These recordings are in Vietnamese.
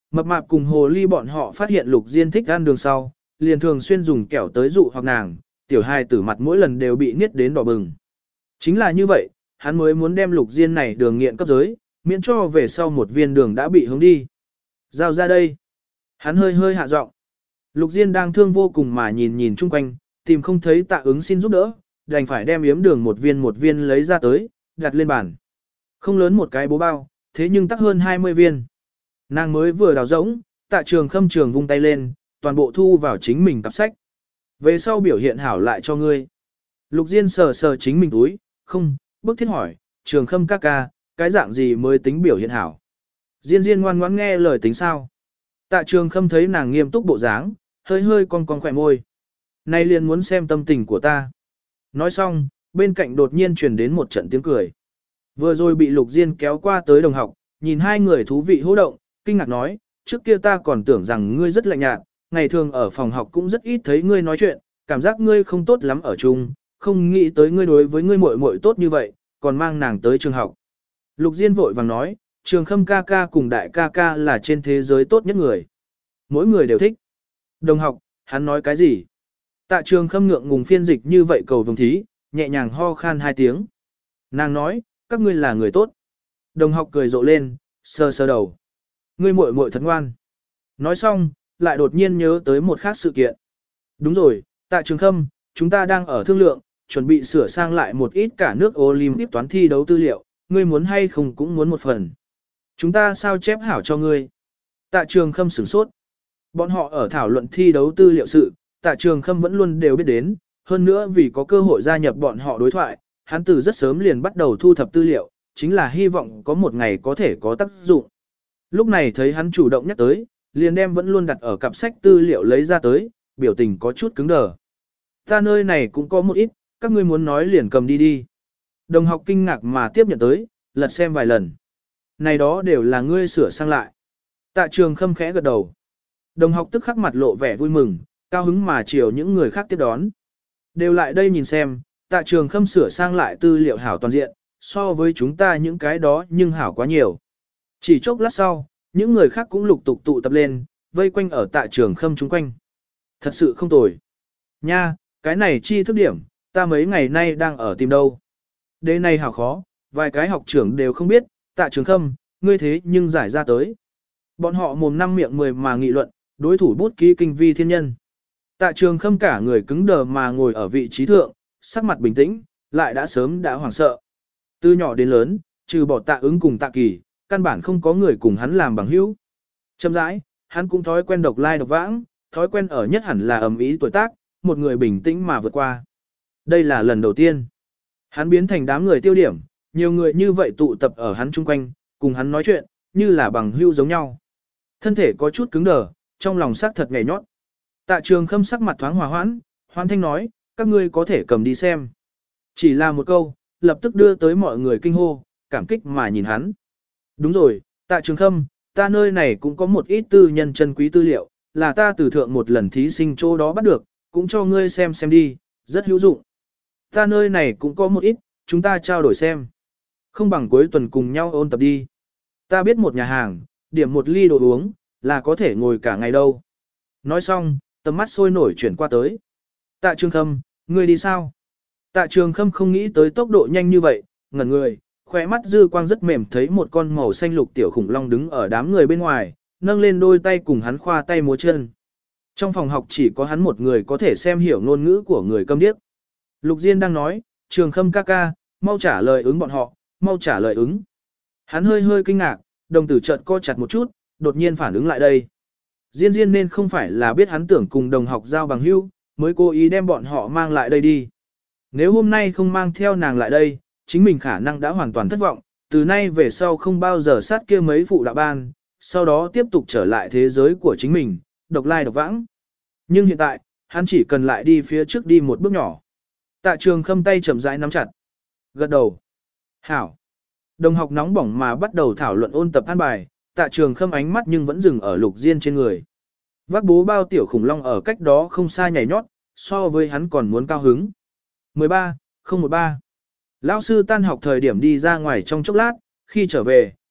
Mập mạp cùng hồ ly bọn họ phát hiện Lục Diên thích ăn đường sau, liền thường xuyên dùng kẹo tới dụ hoặc nàng, tiểu hài tử mặt mỗi lần đều bị niết đến đỏ bừng. Chính là như vậy, hắn mới muốn đem Lục Diên này đường nghiện cấp giới, miễn cho về sau một viên đường đã bị hướng đi. Giao ra đây. Hắn hơi hơi hạ giọng. Lục Diên đang thương vô cùng mà nhìn nhìn chung quanh, tìm không thấy Tạ Ứng xin giúp đỡ, đành phải đem yếm đường một viên lấy ra tới, đặt lên bàn. Không lớn một cái bố bao, thế nhưng tắc hơn 20 viên. Nàng mới vừa đào rỗng, Tạ Trường Khâm trường vung tay lên, toàn bộ thu vào chính mình cặp sách. Về sau biểu hiện hảo lại cho ngươi. Lục Diên sờ sờ chính mình túi, không, bức thiết hỏi, Trường Khâm ca ca, cái dạng gì mới tính biểu hiện hảo. Diên Diên ngoan ngoãn nghe lời tính sao. Tạ Trường Khâm thấy nàng nghiêm túc bộ dáng, hơi hơi cong khỏe môi. Nay liền muốn xem tâm tình của ta. Nói xong, bên cạnh đột nhiên truyền đến một trận tiếng cười. Vừa rồi bị Lục Diên kéo qua tới đồng học, nhìn hai người thú vị hô động, kinh ngạc nói, trước kia ta còn tưởng rằng ngươi rất lạnh nhạt, ngày thường ở phòng học cũng rất ít thấy ngươi nói chuyện, cảm giác ngươi không tốt lắm ở chung, không nghĩ tới ngươi đối với ngươi muội muội tốt như vậy, còn mang nàng tới trường học. Lục Diên vội vàng nói, Trường Khâm ca ca cùng đại ca ca là trên thế giới tốt nhất người. Mỗi người đều thích. Đồng học, hắn nói cái gì? Tạ Trường Khâm ngượng ngùng phiên dịch như vậy cầu vồng thí, nhẹ nhàng ho khan 2 tiếng. Nàng nói, các ngươi là người tốt. Đồng học cười rộ lên, sờ sờ đầu. Ngươi muội muội thật ngoan. Nói xong, lại đột nhiên nhớ tới một khác sự kiện. Đúng rồi, Tạ Trường Khâm, chúng ta đang ở thương lượng, chuẩn bị sửa sang lại một ít cả nước Olympic toán thi đấu tư liệu, ngươi muốn hay không cũng muốn một phần. Chúng ta sao chép hảo cho ngươi. Tạ Trường Khâm sửng sốt. Bọn họ ở thảo luận thi đấu tư liệu sự, Tạ Trường Khâm vẫn luôn đều biết đến, hơn nữa vì có cơ hội gia nhập bọn họ đối thoại, hắn từ rất sớm liền bắt đầu thu thập tư liệu, chính là hy vọng có một ngày có thể có tác dụng. Lúc này thấy hắn chủ động nhắc tới, liền đem vẫn luôn đặt ở cặp sách tư liệu lấy ra tới, biểu tình có chút cứng đờ. Ta nơi này cũng có một ít, các ngươi muốn nói liền cầm đi đi. Đồng học kinh ngạc mà tiếp nhận tới, lật xem vài lần. Này đó đều là ngươi sửa sang lại. Tạ Trường Khâm khẽ gật đầu. Đồng học tức khắc mặt lộ vẻ vui mừng, cao hứng mà chiều những người khác tiếp đón. Đều lại đây nhìn xem, Tạ Trường Khâm sửa sang lại tư liệu hảo toàn diện, so với chúng ta những cái đó nhưng hảo quá nhiều. Chỉ chốc lát sau, những người khác cũng lục tục tụ tập lên, vây quanh ở Tạ Trường Khâm chung quanh. Thật sự không tồi. Nha, cái này chi thức điểm, ta mấy ngày nay đang ở tìm đâu. Đề này hảo khó, vài cái học trưởng đều không biết, Tạ Trường Khâm, ngươi thế nhưng giải ra tới. Bọn họ mồm năm miệng 10 mà nghị luận, đối thủ bút ký kinh vi thiên nhân. Tạ Trường Khâm cả người cứng đờ mà ngồi ở vị trí thượng, sắc mặt bình tĩnh, lại đã sớm đã hoảng sợ. Từ nhỏ đến lớn, trừ bỏ Tạ Ứng cùng Tạ Kỳ, căn bản không có người cùng hắn làm bằng hữu. Chậm rãi, hắn cũng thói quen độc lai độc vãng, thói quen ở nhất hẳn là ầm ĩ tuổi tác, một người bình tĩnh mà vượt qua. Đây là lần đầu tiên. Hắn biến thành đám người tiêu điểm, nhiều người như vậy tụ tập ở hắn chung quanh, cùng hắn nói chuyện, như là bằng hữu giống nhau. Thân thể có chút cứng đờ, trong lòng sắc thật nhảy nhót. Tạ Trường Khâm sắc mặt thoáng hòa hoãn, hoan thanh nói, các ngươi có thể cầm đi xem. Chỉ là một câu, lập tức đưa tới mọi người kinh hô, cảm kích mà nhìn hắn. Đúng rồi, Tạ Trường Khâm, ta nơi này cũng có một ít tư nhân chân quý tư liệu, là ta từ thượng một lần thí sinh chỗ đó bắt được, cũng cho ngươi xem đi, rất hữu dụng. Ta nơi này cũng có một ít, chúng ta trao đổi xem. Không bằng cuối tuần cùng nhau ôn tập đi. Ta biết một nhà hàng, điểm một ly đồ uống, là có thể ngồi cả ngày đâu. Nói xong, tầm mắt sôi nổi chuyển qua tới. Tạ Trường Khâm, ngươi đi sao? Tạ Trường Khâm không nghĩ tới tốc độ nhanh như vậy, ngẩn người, khóe mắt dư quang rất mềm thấy một con màu xanh lục tiểu khủng long đứng ở đám người bên ngoài, nâng lên đôi tay cùng hắn khoa tay múa chân. Trong phòng học chỉ có hắn một người có thể xem hiểu ngôn ngữ của người câm điếc. Lục Diên đang nói, Trường Khâm ca ca, mau trả lời ứng bọn họ, mau trả lời ứng. Hắn hơi hơi kinh ngạc, đồng tử chợt co chặt một chút, đột nhiên phản ứng lại đây. Diên Diên nên không phải là biết hắn tưởng cùng đồng học giao bằng hữu, mới cố ý đem bọn họ mang lại đây đi. Nếu hôm nay không mang theo nàng lại đây, chính mình khả năng đã hoàn toàn thất vọng, từ nay về sau không bao giờ sát kia mấy phụ đạo ban, sau đó tiếp tục trở lại thế giới của chính mình, độc lai độc vãng. Nhưng hiện tại, hắn chỉ cần lại đi phía trước đi một bước nhỏ. Tạ Trường Khâm tay chậm rãi nắm chặt. Gật đầu. Hảo. Đồng học nóng bỏng mà bắt đầu thảo luận ôn tập an bài, Tạ Trường Khâm ánh mắt nhưng vẫn dừng ở Lục Diên trên người. Vác bố bao tiểu khủng long ở cách đó không xa nhảy nhót, so với hắn còn muốn cao hứng. 13, 013. Lão sư tan học thời điểm đi ra ngoài trong chốc lát, khi trở về,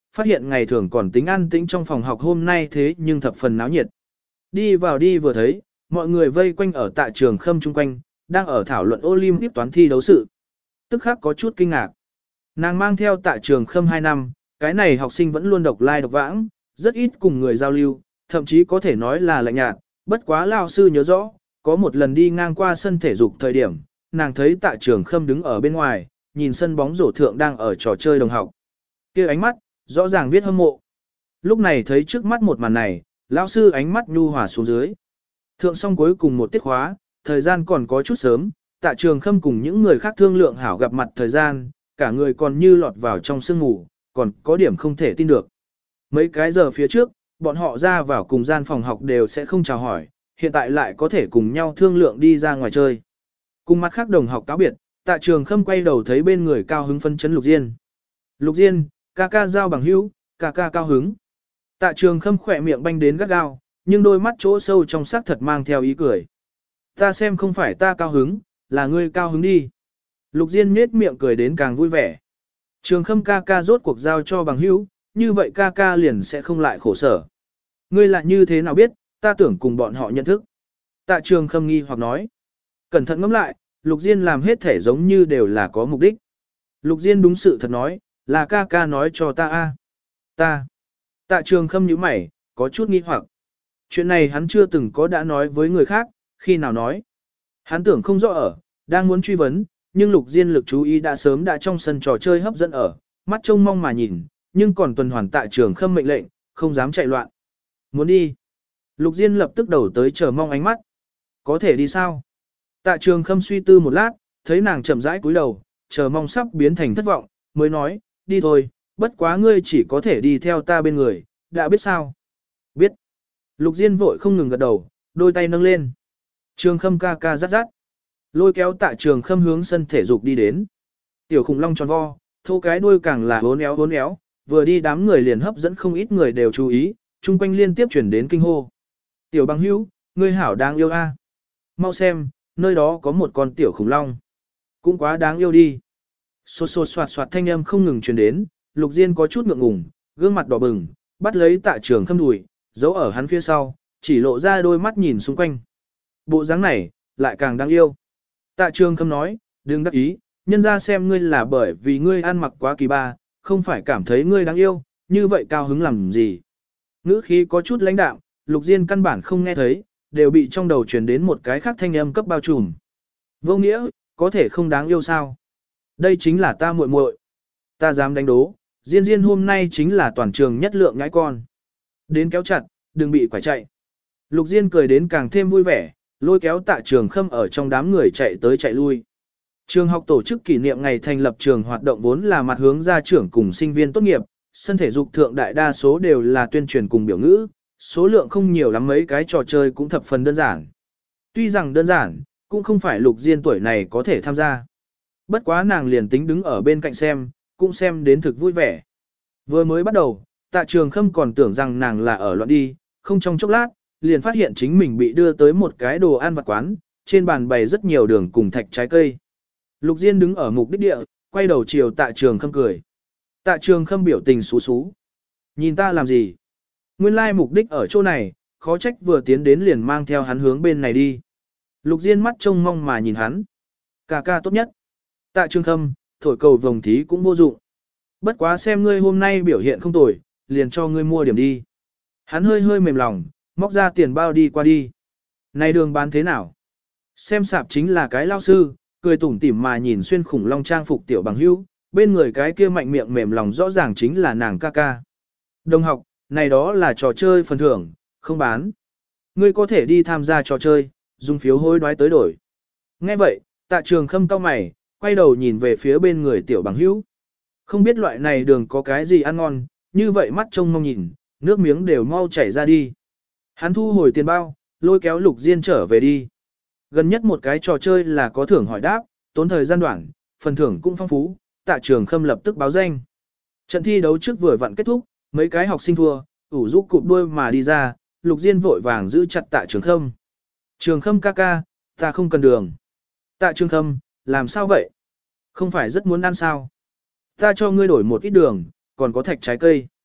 phát hiện ngày thường còn tính an tĩnh trong phòng học hôm nay thế nhưng thập phần náo nhiệt. Đi vào đi vừa thấy, mọi người vây quanh ở Tạ Trường Khâm chung quanh, đang ở thảo luận Olympic toán thi đấu sự. Tức khắc có chút kinh ngạc. Nàng mang theo Tạ Trường Khâm 2 năm, cái này học sinh vẫn luôn độc lai độc vãng, rất ít cùng người giao lưu, thậm chí có thể nói là lạnh nhạt, bất quá lao sư nhớ rõ, có một lần đi ngang qua sân thể dục thời điểm, nàng thấy Tạ Trường Khâm đứng ở bên ngoài, nhìn sân bóng rổ thượng đang ở trò chơi đồng học. Kia ánh mắt, rõ ràng viết hâm mộ. Lúc này thấy trước mắt một màn này, lão sư ánh mắt nhu hòa xuống dưới. Thượng xong cuối cùng một tiết khóa, thời gian còn có chút sớm, Tạ Trường Khâm cùng những người khác thương lượng hảo gặp mặt thời gian, cả người còn như lọt vào trong sương mù, còn có điểm không thể tin được. Mấy cái giờ phía trước, bọn họ ra vào cùng gian phòng học đều sẽ không chào hỏi, hiện tại lại có thể cùng nhau thương lượng đi ra ngoài chơi. Cùng mặt khác đồng học cáo biệt, Tạ Trường Khâm quay đầu thấy bên người cao hứng phấn chấn Lục Diên. Lục Diên, ca ca giao bằng hữu, ca ca cao hứng. Tạ Trường Khâm khỏe miệng banh đến gắt gao, nhưng đôi mắt chỗ sâu trong sắc thật mang theo ý cười. Ta xem không phải ta cao hứng, là ngươi cao hứng đi. Lục Diên nhếch miệng cười đến càng vui vẻ. Trường Khâm ca ca rốt cuộc giao cho bằng hữu, như vậy ca ca liền sẽ không lại khổ sở. Ngươi lại như thế nào biết, ta tưởng cùng bọn họ nhận thức. Tạ Trường Khâm nghi hoặc nói. Cẩn thận ngẫm lại, Lục Diên làm hết thể giống như đều là có mục đích. Lục Diên đúng sự thật nói, là ca ca nói cho ta a. Ta. Tạ Trường Khâm nhíu mày, có chút nghi hoặc. Chuyện này hắn chưa từng có đã nói với người khác, khi nào nói. Hắn tưởng không rõ ở, đang muốn truy vấn, nhưng Lục Diên lực chú ý đã sớm đã trong sân trò chơi hấp dẫn ở, mắt trông mong mà nhìn, nhưng còn tuần hoàn Tạ Trường Khâm mệnh lệnh, không dám chạy loạn. Muốn đi. Lục Diên lập tức đầu tới chờ mong ánh mắt. Có thể đi sao? Tạ Trường Khâm suy tư một lát, thấy nàng chậm rãi cúi đầu, chờ mong sắp biến thành thất vọng, mới nói, đi thôi, bất quá ngươi chỉ có thể đi theo ta bên người, đã biết sao? Biết. Lục Diên vội không ngừng gật đầu, đôi tay nâng lên. Trường Khâm ca ca rát rát. Lôi kéo Tạ Trường Khâm hướng sân thể dục đi đến. Tiểu khủng long tròn vo, thô cái đuôi càng là hốn éo, vừa đi đám người liền hấp dẫn không ít người đều chú ý, chung quanh liên tiếp chuyển đến kinh hô. Tiểu bằng hữu, ngươi hảo đáng yêu a. Mau xem, nơi đó có một con tiểu khủng long. Cũng quá đáng yêu đi. Xô soạt soạt thanh âm không ngừng truyền đến, Lục Diên có chút ngượng ngùng, gương mặt đỏ bừng, bắt lấy Tạ Trường Khâm đùi, giấu ở hắn phía sau, chỉ lộ ra đôi mắt nhìn xung quanh. Bộ dáng này, lại càng đáng yêu. Tạ Trường Khâm nói, đừng đắc ý, nhân ra xem ngươi là bởi vì ngươi ăn mặc quá kỳ ba, không phải cảm thấy ngươi đáng yêu, như vậy cao hứng làm gì. Ngữ khí có chút lãnh đạm, Lục Diên căn bản không nghe thấy, đều bị trong đầu truyền đến một cái khác thanh âm cấp bao trùm. Vô nghĩa, có thể không đáng yêu sao? Đây chính là ta muội muội. Ta dám đánh đố, Diên Diên hôm nay chính là toàn trường nhất lượng ngãi con. Đến kéo chặt, đừng bị quải chạy. Lục Diên cười đến càng thêm vui vẻ, lôi kéo Tạ Trường Khâm ở trong đám người chạy tới chạy lui. Trường học tổ chức kỷ niệm ngày thành lập trường hoạt động vốn là mặt hướng gia trưởng cùng sinh viên tốt nghiệp, sân thể dục thượng đại đa số đều là tuyên truyền cùng biểu ngữ, số lượng không nhiều lắm mấy cái trò chơi cũng thập phần đơn giản. Tuy rằng đơn giản, cũng không phải Lục Diên tuổi này có thể tham gia. Bất quá nàng liền tính đứng ở bên cạnh xem, cũng xem đến thực vui vẻ. Vừa mới bắt đầu, Tạ Trường Khâm còn tưởng rằng nàng là ở loạn đi, không trong chốc lát, liền phát hiện chính mình bị đưa tới một cái đồ ăn vặt quán, trên bàn bày rất nhiều đường cùng thạch trái cây. Lục Diên đứng ở mục đích địa, quay đầu chiều Tạ Trường Khâm cười. Tạ Trường Khâm biểu tình xú xú. Nhìn ta làm gì? Nguyên lai mục đích ở chỗ này, khó trách vừa tiến đến liền mang theo hắn hướng bên này đi. Lục Diên mắt trông mong mà nhìn hắn. Ca ca tốt nhất. Tạ Trường Khâm, thổi cầu vồng thí cũng vô dụng. Bất quá xem ngươi hôm nay biểu hiện không tồi, liền cho ngươi mua điểm đi. Hắn hơi hơi mềm lòng, móc ra tiền bao đi qua đi. Này đường bán thế nào? Xem sạp chính là cái lao sư, cười tủm tỉm mà nhìn xuyên khủng long trang phục tiểu bằng hữu, bên người cái kia mạnh miệng mềm lòng rõ ràng chính là nàng ca ca. Đồng học, này đó là trò chơi phần thưởng, không bán. Ngươi có thể đi tham gia trò chơi, dùng phiếu hối đoái tới đổi. Nghe vậy, Tạ Trường Khâm cau mày, quay đầu nhìn về phía bên người tiểu bằng hữu. Không biết loại này đường có cái gì ăn ngon, như vậy mắt trông mong nhìn, nước miếng đều mau chảy ra đi. Hắn thu hồi tiền bao, lôi kéo Lục Diên trở về đi. Gần nhất một cái trò chơi là có thưởng hỏi đáp, tốn thời gian đoạn, phần thưởng cũng phong phú, Tạ Trường Khâm lập tức báo danh. Trận thi đấu trước vừa vặn kết thúc, mấy cái học sinh thua, ủ rũ cụp đuôi mà đi ra, Lục Diên vội vàng giữ chặt Tạ Trường Khâm. Trường Khâm ca ca, ta không cần đường. Tạ Trường Khâm, làm sao vậy? Không phải rất muốn ăn sao? Ta cho ngươi đổi một ít đường, còn có thạch trái cây.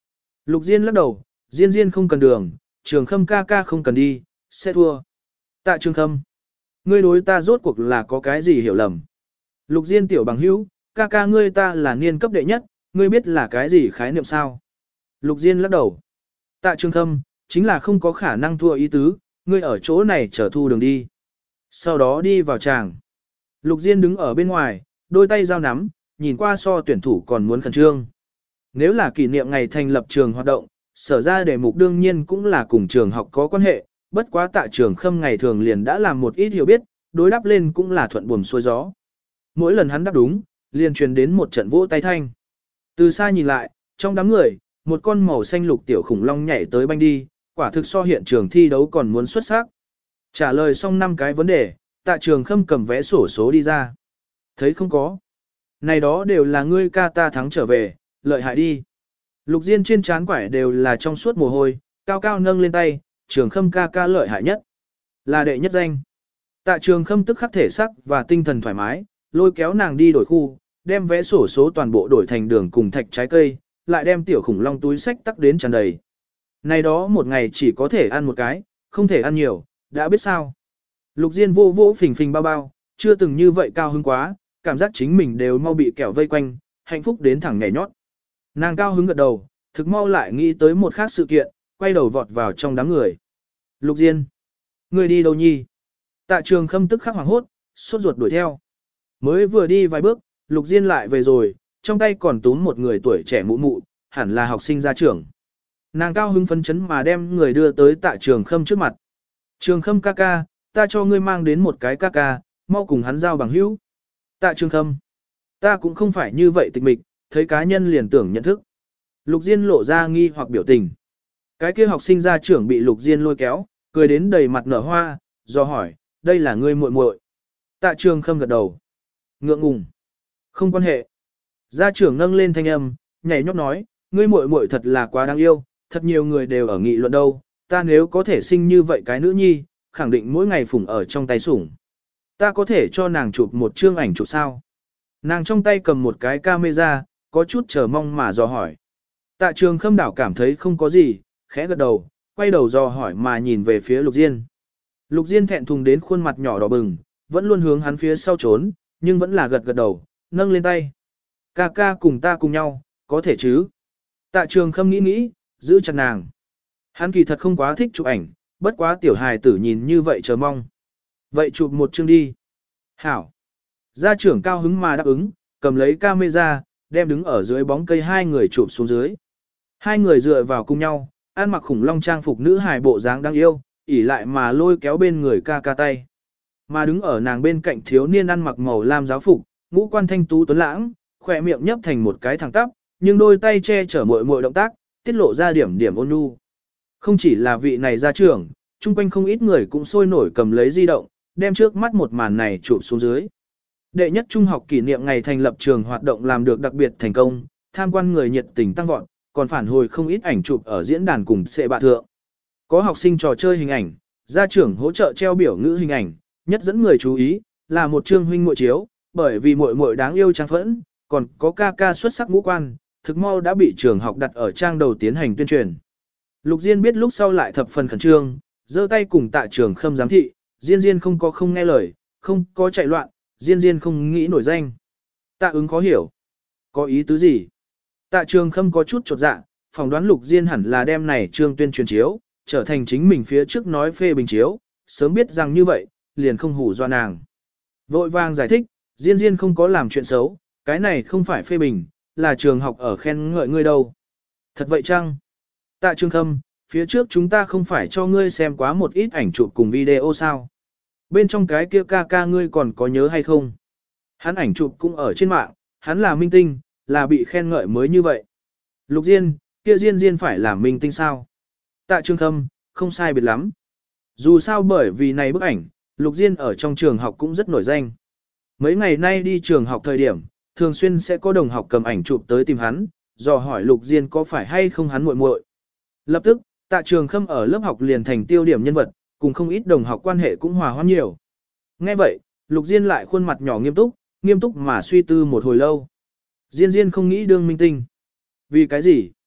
Lục Diên lắc đầu, Diên Diên không cần đường, Trường Khâm ca ca không cần đi, sẽ thua. Tạ Trường Khâm, ngươi đối ta rốt cuộc là có cái gì hiểu lầm. Lục Diên tiểu bằng hữu, ca ca ngươi ta là niên cấp đệ nhất, ngươi biết là cái gì khái niệm sao? Lục Diên lắc đầu. Tạ Trường Khâm, chính là không có khả năng thua ý tứ, ngươi ở chỗ này chờ thu đường đi. Sau đó đi vào tràng. Lục Diên đứng ở bên ngoài, đôi tay giao nắm, nhìn qua so tuyển thủ còn muốn khẩn trương. Nếu là kỷ niệm ngày thành lập trường hoạt động, sở ra đề mục đương nhiên cũng là cùng trường học có quan hệ, bất quá Tạ Trường Khâm ngày thường liền đã làm một ít hiểu biết, đối đáp lên cũng là thuận buồm xuôi gió. Mỗi lần hắn đáp đúng, liền truyền đến một trận vỗ tay thanh. Từ xa nhìn lại, trong đám người, một con màu xanh lục tiểu khủng long nhảy tới banh đi, quả thực so hiện trường thi đấu còn muốn xuất sắc. Trả lời xong 5 cái vấn đề, Tạ Trường Khâm cầm vé sổ số đi ra. Thấy không có. Này đó đều là ngươi ca ta thắng trở về, lợi hại đi. Lục Diên trên trán quải đều là trong suốt mồ hôi, cao cao nâng lên tay, Trường Khâm ca ca lợi hại nhất. Là đệ nhất danh. Tạ Trường Khâm tức khắc thể sắc và tinh thần thoải mái, lôi kéo nàng đi đổi khu, đem vé sổ số toàn bộ đổi thành đường cùng thạch trái cây, lại đem tiểu khủng long túi sách tắc đến tràn đầy. Này đó một ngày chỉ có thể ăn một cái, không thể ăn nhiều, đã biết sao. Lục Diên vô vỗ phình phình bao bao, chưa từng như vậy cao hứng quá, cảm giác chính mình đều mau bị kẹo vây quanh, hạnh phúc đến thẳng nhảy nhót. Nàng cao hứng gật đầu, thực mau lại nghĩ tới một khác sự kiện, quay đầu vọt vào trong đám người. Lục Diên, người đi đâu nhi? Tạ Trường Khâm tức khắc hoảng hốt, sốt ruột đuổi theo. Mới vừa đi vài bước, Lục Diên lại về rồi, trong tay còn túm một người tuổi trẻ mụ mụ, hẳn là học sinh ra trường. Nàng cao hứng phấn chấn mà đem người đưa tới Tạ Trường Khâm trước mặt. Trường Khâm ca ca, ta cho ngươi mang đến một cái ca ca, mau cùng hắn giao bằng hữu. Tạ Trường Khâm, ta cũng không phải như vậy tịch mịch, thấy cá nhân liền tưởng nhận thức. Lục Diên lộ ra nghi hoặc biểu tình. Cái kia học sinh ra trưởng bị Lục Diên lôi kéo, cười đến đầy mặt nở hoa, do hỏi, đây là ngươi muội muội. Tạ Trường Khâm gật đầu. Ngượng ngùng. Không quan hệ. Gia trưởng nâng lên thanh âm, nhảy nhót nói, ngươi muội muội thật là quá đáng yêu, thật nhiều người đều ở nghị luận đâu, ta nếu có thể sinh như vậy cái nữ nhi, khẳng định mỗi ngày phủng ở trong tay sủng. Ta có thể cho nàng chụp một chương ảnh chụp sao? Nàng trong tay cầm một cái camera, có chút chờ mong mà dò hỏi. Tạ Trường Khâm đảo cảm thấy không có gì, khẽ gật đầu, quay đầu dò hỏi mà nhìn về phía Lục Diên. Lục Diên thẹn thùng đến khuôn mặt nhỏ đỏ bừng, vẫn luôn hướng hắn phía sau trốn, nhưng vẫn là gật gật đầu, nâng lên tay. Ca ca cùng ta cùng nhau, có thể chứ? Tạ Trường Khâm nghĩ nghĩ, giữ chặt nàng. Hắn kỳ thật không quá thích chụp ảnh, bất quá tiểu hài tử nhìn như vậy chờ mong. Vậy chụp một chương đi. Hảo. Gia trưởng cao hứng mà đáp ứng, cầm lấy camera, đem đứng ở dưới bóng cây hai người chụp xuống dưới. Hai người dựa vào cùng nhau, ăn mặc khủng long trang phục nữ hài bộ dáng đáng yêu, ỉ lại mà lôi kéo bên người ca ca tay. Mà đứng ở nàng bên cạnh thiếu niên ăn mặc màu lam giáo phục, ngũ quan thanh tú tuấn lãng, khỏe miệng nhấp thành một cái thẳng tắp, nhưng đôi tay che chở muội muội động tác, tiết lộ ra điểm điểm ôn nhu. Không chỉ là vị này gia trưởng, chung quanh không ít người cũng sôi nổi cầm lấy di động, đem trước mắt một màn này chụp xuống dưới. Đệ nhất trung học kỷ niệm ngày thành lập trường hoạt động làm được đặc biệt thành công, tham quan người nhiệt tình tăng vọt, còn phản hồi không ít ảnh chụp ở diễn đàn cùng sệ bạ thượng. Có học sinh trò chơi hình ảnh, gia trưởng hỗ trợ treo biểu ngữ hình ảnh, nhất dẫn người chú ý, là một chương huynh muội chiếu, bởi vì muội muội đáng yêu trang phẫn, còn có ca ca xuất sắc ngũ quan, thực mau đã bị trường học đặt ở trang đầu tiến hành tuyên truyền. Lục Diên biết lúc sau lại thập phần khẩn trương, giơ tay cùng Tạ Trường Khâm giám thị, Diên Diên không có không nghe lời, không có chạy loạn, Diên Diên không nghĩ nổi danh. Tạ ứng khó hiểu. Có ý tứ gì? Tạ Trường Khâm có chút chột dạ, phỏng đoán Lục Diên hẳn là đem này trương tuyên truyền chiếu, trở thành chính mình phía trước nói phê bình chiếu, sớm biết rằng như vậy, liền không hù do nàng. Vội vàng giải thích, Diên Diên không có làm chuyện xấu, cái này không phải phê bình, là trường học ở khen ngợi ngươi đâu. Thật vậy chăng? Tạ Trường Khâm, phía trước chúng ta không phải cho ngươi xem quá một ít ảnh chụp cùng video sao? Bên trong cái kia ca ca ngươi còn có nhớ hay không? Hắn ảnh chụp cũng ở trên mạng, hắn là minh tinh, là bị khen ngợi mới như vậy. Lục Diên, kia Diên Diên phải làm minh tinh sao? Tạ Trường Khâm, không sai biệt lắm. Dù sao bởi vì này bức ảnh, Lục Diên ở trong trường học cũng rất nổi danh. Mấy ngày nay đi trường học thời điểm, thường xuyên sẽ có đồng học cầm ảnh chụp tới tìm hắn, dò hỏi Lục Diên có phải hay không hắn muội muội. Lập tức, Tạ Trường Khâm ở lớp học liền thành tiêu điểm nhân vật, cùng không ít đồng học quan hệ cũng hòa hoãn nhiều. Nghe vậy, Lục Diên lại khuôn mặt nhỏ nghiêm túc mà suy tư một hồi lâu. Diên Diên không nghĩ đương minh tinh. Vì cái gì?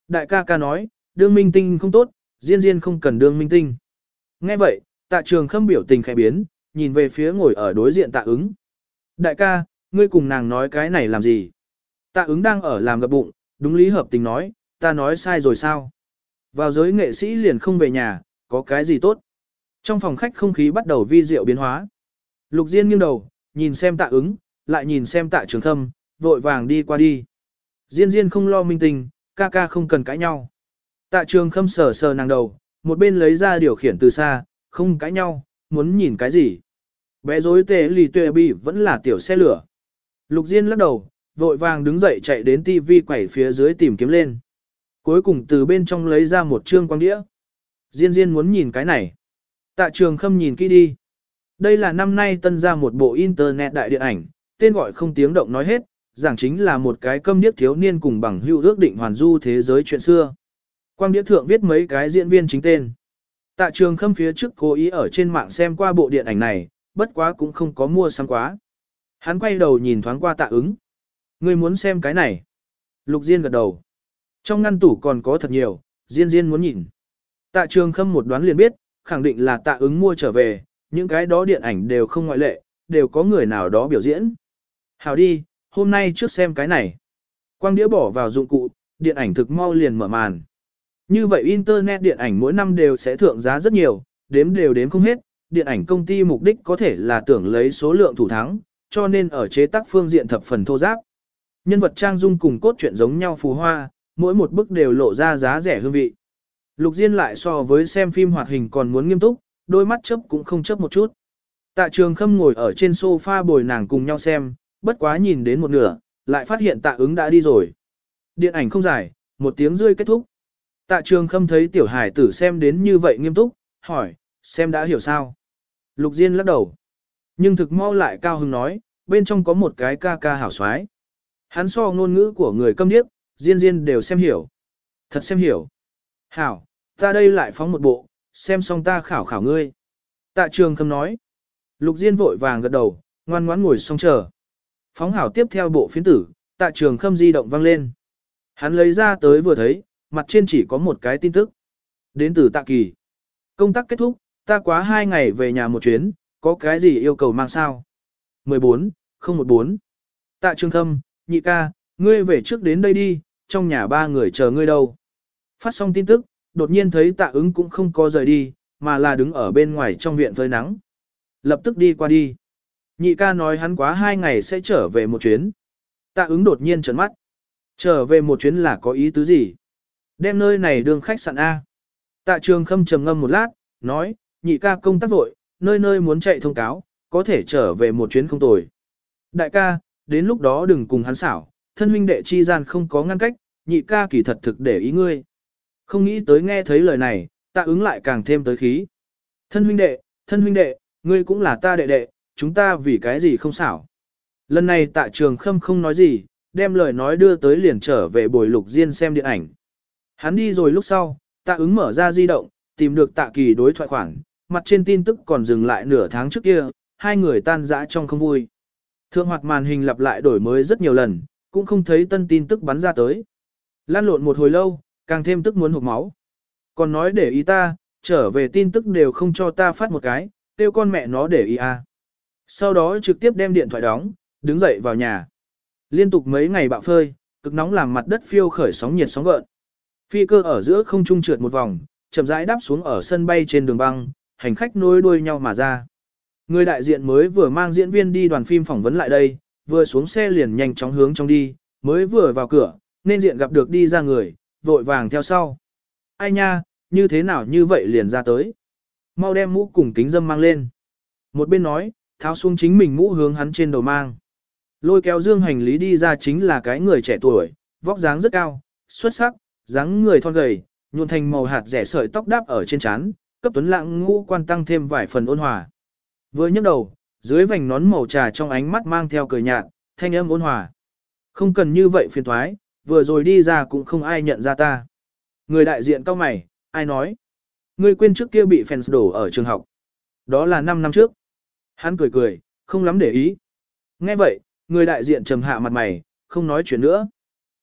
Đại ca ca nói, đương minh tinh không tốt, Diên Diên không cần đương minh tinh. Nghe vậy, Tạ Trường Khâm biểu tình khẽ biến, nhìn về phía ngồi ở đối diện Tạ ứng. Đại ca, ngươi cùng nàng nói cái này làm gì? Tạ ứng đang ở làm gập bụng, đúng lý hợp tình nói, ta nói sai rồi sao? Vào giới nghệ sĩ liền không về nhà, có cái gì tốt? Trong phòng khách không khí bắt đầu vi diệu biến hóa. Lục Diên nghiêng đầu, nhìn xem Tạ ứng, lại nhìn xem Tạ Trường Khâm, vội vàng đi qua đi. Diên Diên không lo minh tình, ca ca không cần cãi nhau. Tạ Trường Khâm sờ sờ nàng đầu, một bên lấy ra điều khiển từ xa, không cãi nhau, muốn nhìn cái gì. Bé rối tê lì tuệ bi vẫn là tiểu xe lửa. Lục Diên lắc đầu, vội vàng đứng dậy chạy đến tivi quẩy phía dưới tìm kiếm lên. Cuối cùng từ bên trong lấy ra một chương quang đĩa. Diên Diên muốn nhìn cái này. Tạ Trường Khâm nhìn kỹ đi. Đây là năm nay tân ra một bộ internet đại điện ảnh, tên gọi không tiếng động nói hết, giảng chính là một cái câm điếc thiếu niên cùng bằng hữu ước định hoàn du thế giới chuyện xưa. Quang đĩa thượng viết mấy cái diễn viên chính tên. Tạ Trường Khâm phía trước cố ý ở trên mạng xem qua bộ điện ảnh này, bất quá cũng không có mua sắm quá. Hắn quay đầu nhìn thoáng qua Tạ ứng. Ngươi muốn xem cái này? Lục Diên gật đầu. Trong ngăn tủ còn có thật nhiều, Diên Diên muốn nhìn. Tạ Trường Khâm một đoán liền biết, khẳng định là Tạ ứng mua trở về, những cái đó điện ảnh đều không ngoại lệ, đều có người nào đó biểu diễn. Hảo đi, hôm nay trước xem cái này. Quang đĩa bỏ vào dụng cụ, điện ảnh thực mau liền mở màn. Như vậy Internet điện ảnh mỗi năm đều sẽ thượng giá rất nhiều, đếm đều đếm không hết, điện ảnh công ty mục đích có thể là tưởng lấy số lượng thủ thắng, cho nên ở chế tác phương diện thập phần thô giáp. Nhân vật trang dung cùng cốt truyện giống nhau phù hoa, mỗi một bức đều lộ ra giá rẻ hương vị. Lục Diên lại so với xem phim hoạt hình còn muốn nghiêm túc, đôi mắt chớp cũng không chớp một chút. Tạ Trường Khâm ngồi ở trên sofa bồi nàng cùng nhau xem, bất quá nhìn đến một nửa, lại phát hiện Tạ ứng đã đi rồi. Điện ảnh không dài, một tiếng rưỡi kết thúc. Tạ Trường Khâm thấy tiểu hải tử xem đến như vậy nghiêm túc, hỏi, xem đã hiểu sao? Lục Diên lắc đầu. Nhưng thực mau lại cao hứng nói, bên trong có một cái ca ca hảo xoái. Hắn so ngôn ngữ của người câm điếc, Diên Diên đều xem hiểu. Thật xem hiểu. Hảo, ta đây lại phóng một bộ, xem xong ta khảo khảo ngươi. Tạ Trường Khâm nói. Lục Diên vội vàng gật đầu, ngoan ngoãn ngồi xong chờ. Phóng hảo tiếp theo bộ phiến tử, Tạ Trường Khâm di động vang lên. Hắn lấy ra tới vừa thấy, mặt trên chỉ có một cái tin tức. Đến từ Tạ Kỳ. Công tác kết thúc, ta quá 2 ngày về nhà một chuyến, có cái gì yêu cầu mang sao? 14-014. Tạ Trường Khâm, nhị ca, ngươi về trước đến đây đi, trong nhà 3 người chờ ngươi đâu. Phát xong tin tức, đột nhiên thấy Tạ ứng cũng không có rời đi, mà là đứng ở bên ngoài trong viện phơi nắng. Lập tức đi qua đi. Nhị ca nói hắn quá 2 ngày sẽ trở về một chuyến. Tạ ứng đột nhiên trợn mắt. Trở về một chuyến là có ý tứ gì? Đem nơi này đương khách sạn A. Tạ Trường Khâm trầm ngâm một lát, nói, nhị ca công tác vội, nơi nơi muốn chạy thông cáo, có thể trở về một chuyến không tồi. Đại ca, đến lúc đó đừng cùng hắn xảo, thân huynh đệ chi gian không có ngăn cách, nhị ca kỳ thật thực để ý ngươi. Không nghĩ tới nghe thấy lời này, Tạ ứng lại càng thêm tới khí. Thân huynh đệ, ngươi cũng là ta đệ đệ, chúng ta vì cái gì không xảo. Lần này Tạ Trường Khâm không nói gì, đem lời nói đưa tới liền trở về bồi Lục Diên xem điện ảnh. Hắn đi rồi lúc sau, Tạ ứng mở ra di động, tìm được Tạ Kỳ đối thoại khoản, mặt trên tin tức còn dừng lại nửa tháng trước kia, hai người tan rã trong không vui. Thượng hoạt màn hình lặp lại đổi mới rất nhiều lần, cũng không thấy tân tin tức bắn ra tới. Lan lộn một hồi lâu, càng thêm tức muốn hụt máu. Còn nói để ý ta, trở về tin tức đều không cho ta phát một cái, kêu con mẹ nó để ý à. Sau đó trực tiếp đem điện thoại đóng, đứng dậy vào nhà. Liên tục mấy ngày bạo phơi, cực nóng làm mặt đất phiêu khởi sóng nhiệt sóng gợn. Phi cơ ở giữa không trung trượt một vòng, chậm rãi đáp xuống ở sân bay trên đường băng, hành khách nối đuôi nhau mà ra. Người đại diện mới vừa mang diễn viên đi đoàn phim phỏng vấn lại đây, vừa xuống xe liền nhanh chóng hướng trong đi, mới vừa vào cửa, nên diện gặp được đi ra người, vội vàng theo sau. Ai nha, như thế nào như vậy liền ra tới. Mau đem mũ cùng kính dâm mang lên. Một bên nói, tháo xuống chính mình mũ hướng hắn trên đầu mang. Lôi kéo dương hành lý đi ra chính là cái người trẻ tuổi, vóc dáng rất cao, xuất sắc, dáng người thon gầy, nhuộn thành màu hạt rẻ sợi tóc đáp ở trên trán, cấp tuấn lãng ngũ quan tăng thêm vài phần ôn hòa. Vừa nhấc đầu, dưới vành nón màu trà trong ánh mắt mang theo cười nhạt, thanh âm ôn hòa. Không cần như vậy phiền thoái, vừa rồi đi ra cũng không ai nhận ra ta. Người đại diện cau mày, ai nói? Ngươi quên trước kia bị fans đổ ở trường học. Đó là 5 năm trước. Hắn cười cười, không lắm để ý. Nghe vậy, người đại diện trầm hạ mặt mày, không nói chuyện nữa.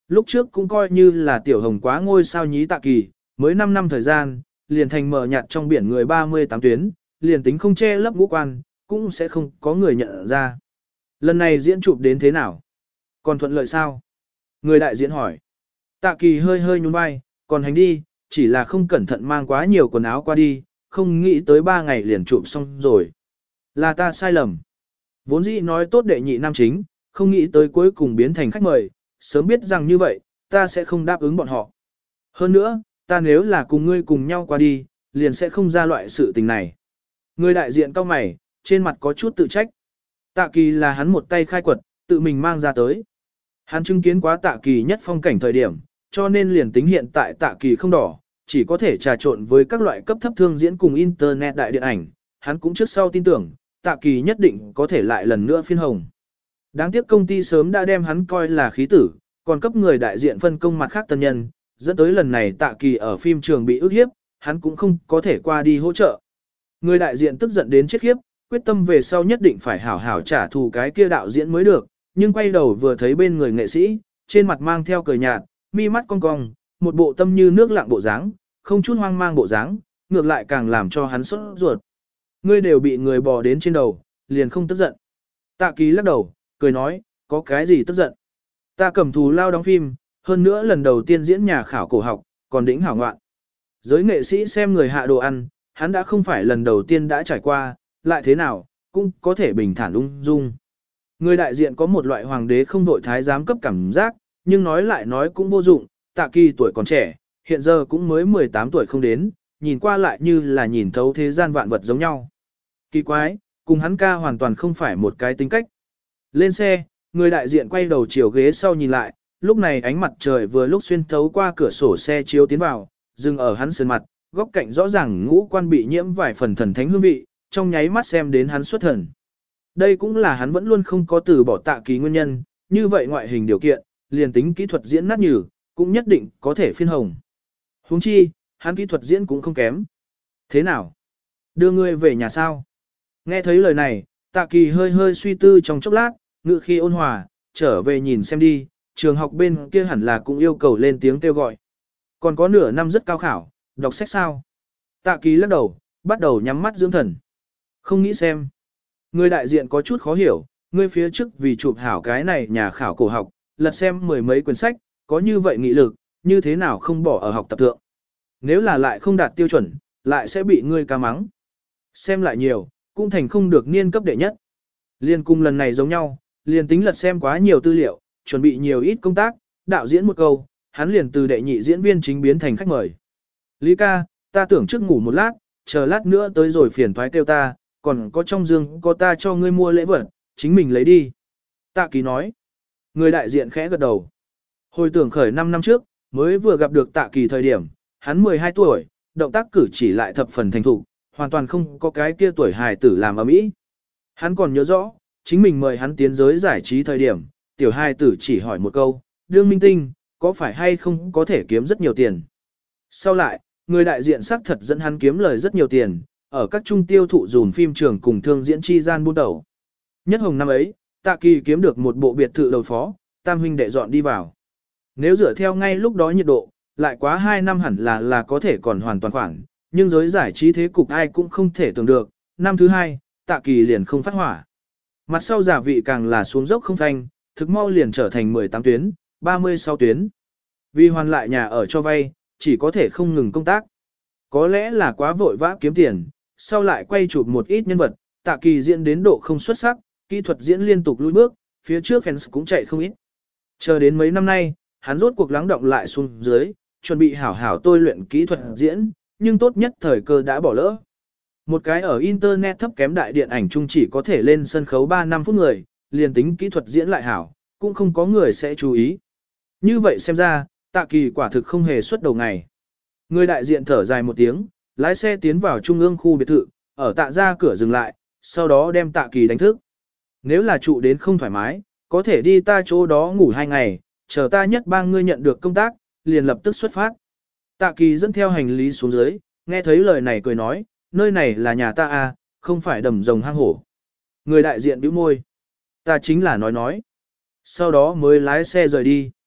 Lúc trước cũng coi như là tiểu hồng quá ngôi sao nhí Tạ Kỳ, mới 5 năm thời gian, liền thành mờ nhạt trong biển người 38 tuyến, liền tính không che lấp ngũ quan, cũng sẽ không có người nhận ra. Lần này diễn chụp đến thế nào? Còn thuận lợi sao? Người đại diện hỏi. Tạ Kỳ hơi hơi nhún vai, còn hành đi, chỉ là không cẩn thận mang quá nhiều quần áo qua đi, không nghĩ tới 3 ngày liền chụp xong rồi. Là ta sai lầm. Vốn dĩ nói tốt đệ nhị nam chính, không nghĩ tới cuối cùng biến thành khách mời, sớm biết rằng như vậy, ta sẽ không đáp ứng bọn họ. Hơn nữa, ta nếu là cùng ngươi cùng nhau qua đi, liền sẽ không ra loại sự tình này. Người đại diện cau mày, trên mặt có chút tự trách. Tạ Kỳ là hắn một tay khai quật, tự mình mang ra tới. Hắn chứng kiến quá Tạ Kỳ nhất phong cảnh thời điểm, cho nên liền tính hiện tại Tạ Kỳ không đỏ, chỉ có thể trà trộn với các loại cấp thấp thương diễn cùng internet đại điện ảnh, hắn cũng trước sau tin tưởng, Tạ Kỳ nhất định có thể lại lần nữa phiên hồng. Đáng tiếc công ty sớm đã đem hắn coi là khí tử, còn cấp người đại diện phân công mặt khác tân nhân, dẫn tới lần này Tạ Kỳ ở phim trường bị ức hiếp, hắn cũng không có thể qua đi hỗ trợ. Người đại diện tức giận đến chết khiếp, quyết tâm về sau nhất định phải hảo hảo trả thù cái kia đạo diễn mới được, nhưng quay đầu vừa thấy bên người nghệ sĩ, trên mặt mang theo cười nhạt, mi mắt cong cong, một bộ tâm như nước lặng bộ dáng, không chút hoang mang bộ dáng, ngược lại càng làm cho hắn sốt ruột. Ngươi đều bị người bò đến trên đầu, liền không tức giận. Tạ Kỳ lắc đầu, cười nói, có cái gì tức giận. Ta cầm thù lao đóng phim, hơn nữa lần đầu tiên diễn nhà khảo cổ học, còn đỉnh hảo ngoạn. Giới nghệ sĩ xem người hạ đồ ăn, hắn đã không phải lần đầu tiên đã trải qua, lại thế nào, cũng có thể bình thản ung dung. Người đại diện có một loại hoàng đế không đội thái giám cấp cảm giác, nhưng nói lại nói cũng vô dụng, Tạ Kỳ tuổi còn trẻ, hiện giờ cũng mới 18 tuổi không đến, nhìn qua lại như là nhìn thấu thế gian vạn vật giống nhau. Kỳ quái, cùng hắn ca hoàn toàn không phải một cái tính cách. Lên xe, người đại diện quay đầu chiều ghế sau nhìn lại, lúc này ánh mặt trời vừa lúc xuyên thấu qua cửa sổ xe chiếu tiến vào, dừng ở hắn sườn mặt, góc cạnh rõ ràng ngũ quan bị nhiễm vài phần thần thánh hương vị, trong nháy mắt xem đến hắn xuất thần. Đây cũng là hắn vẫn luôn không có từ bỏ Tạ Kỳ nguyên nhân, như vậy ngoại hình điều kiện, liền tính kỹ thuật diễn nát nhừ, cũng nhất định có thể phiên hồng. Huống chi, hắn kỹ thuật diễn cũng không kém. Thế nào? Đưa ngươi về nhà sao? Nghe thấy lời này, Tạ Kỳ hơi hơi suy tư trong chốc lát, ngự khi ôn hòa, trở về nhìn xem đi, trường học bên kia hẳn là cũng yêu cầu lên tiếng kêu gọi. Còn có nửa năm rất cao khảo, đọc sách sao? Tạ Kỳ lắc đầu, bắt đầu nhắm mắt dưỡng thần. Không nghĩ xem. Người đại diện có chút khó hiểu, ngươi phía trước vì chụp hảo cái này nhà khảo cổ học, lật xem mười mấy quyển sách, có như vậy nghị lực, như thế nào không bỏ ở học tập thượng. Nếu là lại không đạt tiêu chuẩn, lại sẽ bị ngươi ca mắng. Xem lại nhiều, cũng thành không được niên cấp đệ nhất. Liên cung lần này giống nhau, liền tính lật xem quá nhiều tư liệu, chuẩn bị nhiều ít công tác, đạo diễn một câu, hắn liền từ đệ nhị diễn viên chính biến thành khách mời. Lý ca, ta tưởng trước ngủ một lát, chờ lát nữa tới rồi phiền thoái kêu ta, còn có trong giường có ta cho ngươi mua lễ vật, chính mình lấy đi. Tạ Kỳ nói. Người đại diện khẽ gật đầu. Hồi tưởng khởi 5 năm trước, mới vừa gặp được Tạ Kỳ thời điểm, hắn 12 tuổi, động tác cử chỉ lại thập phần thành thục, hoàn toàn không có cái kia tuổi hài tử làm ầm ĩ. Hắn còn nhớ rõ, chính mình mời hắn tiến giới giải trí thời điểm, tiểu hài tử chỉ hỏi một câu, đương minh tinh, có phải hay không có thể kiếm rất nhiều tiền. Sau lại, người đại diện xác thật dẫn hắn kiếm lời rất nhiều tiền, ở các trung tiêu thụ dùm phim trường cùng thương diễn chi gian buôn đầu. Nhất hồng năm ấy, Tạ Kỳ kiếm được một bộ biệt thự đầu phó, tam huynh đệ dọn đi vào. Nếu dựa theo ngay lúc đó nhiệt độ, lại quá 2 năm hẳn là có thể còn hoàn toàn khoản, nhưng giới giải trí thế cục ai cũng không thể tưởng được. Năm thứ 2, Tạ Kỳ liền không phát hỏa. Mặt sau giả vị càng là xuống dốc không phanh, thực mau liền trở thành 18 tuyến, 36 tuyến. Vì hoàn lại nhà ở cho vay, chỉ có thể không ngừng công tác. Có lẽ là quá vội vã kiếm tiền, sau lại quay chụp một ít nhân vật, Tạ Kỳ diễn đến độ không xuất sắc, kỹ thuật diễn liên tục lùi bước, phía trước fans cũng chạy không ít. Chờ đến mấy năm nay, hắn rốt cuộc lắng động lại xuống dưới, chuẩn bị hảo hảo tôi luyện kỹ thuật diễn, nhưng tốt nhất thời cơ đã bỏ lỡ. Một cái ở internet thấp kém đại điện ảnh chung chỉ có thể lên sân khấu 3-5 phút người, liền tính kỹ thuật diễn lại hảo, cũng không có người sẽ chú ý. Như vậy xem ra, Tạ Kỳ quả thực không hề xuất đầu ngày. Người đại diện thở dài một tiếng, lái xe tiến vào trung ương khu biệt thự, ở Tạ ra cửa dừng lại, sau đó đem Tạ Kỳ đánh thức. Nếu là trụ đến không thoải mái, có thể đi ta chỗ đó ngủ 2 ngày, chờ ta nhất bang ngươi nhận được công tác, liền lập tức xuất phát. Tạ Kỳ dẫn theo hành lý xuống dưới, nghe thấy lời này cười nói, nơi này là nhà ta à, không phải đầm rồng hang hổ. Người đại diện bĩu môi. Ta chính là nói. Sau đó mới lái xe rời đi.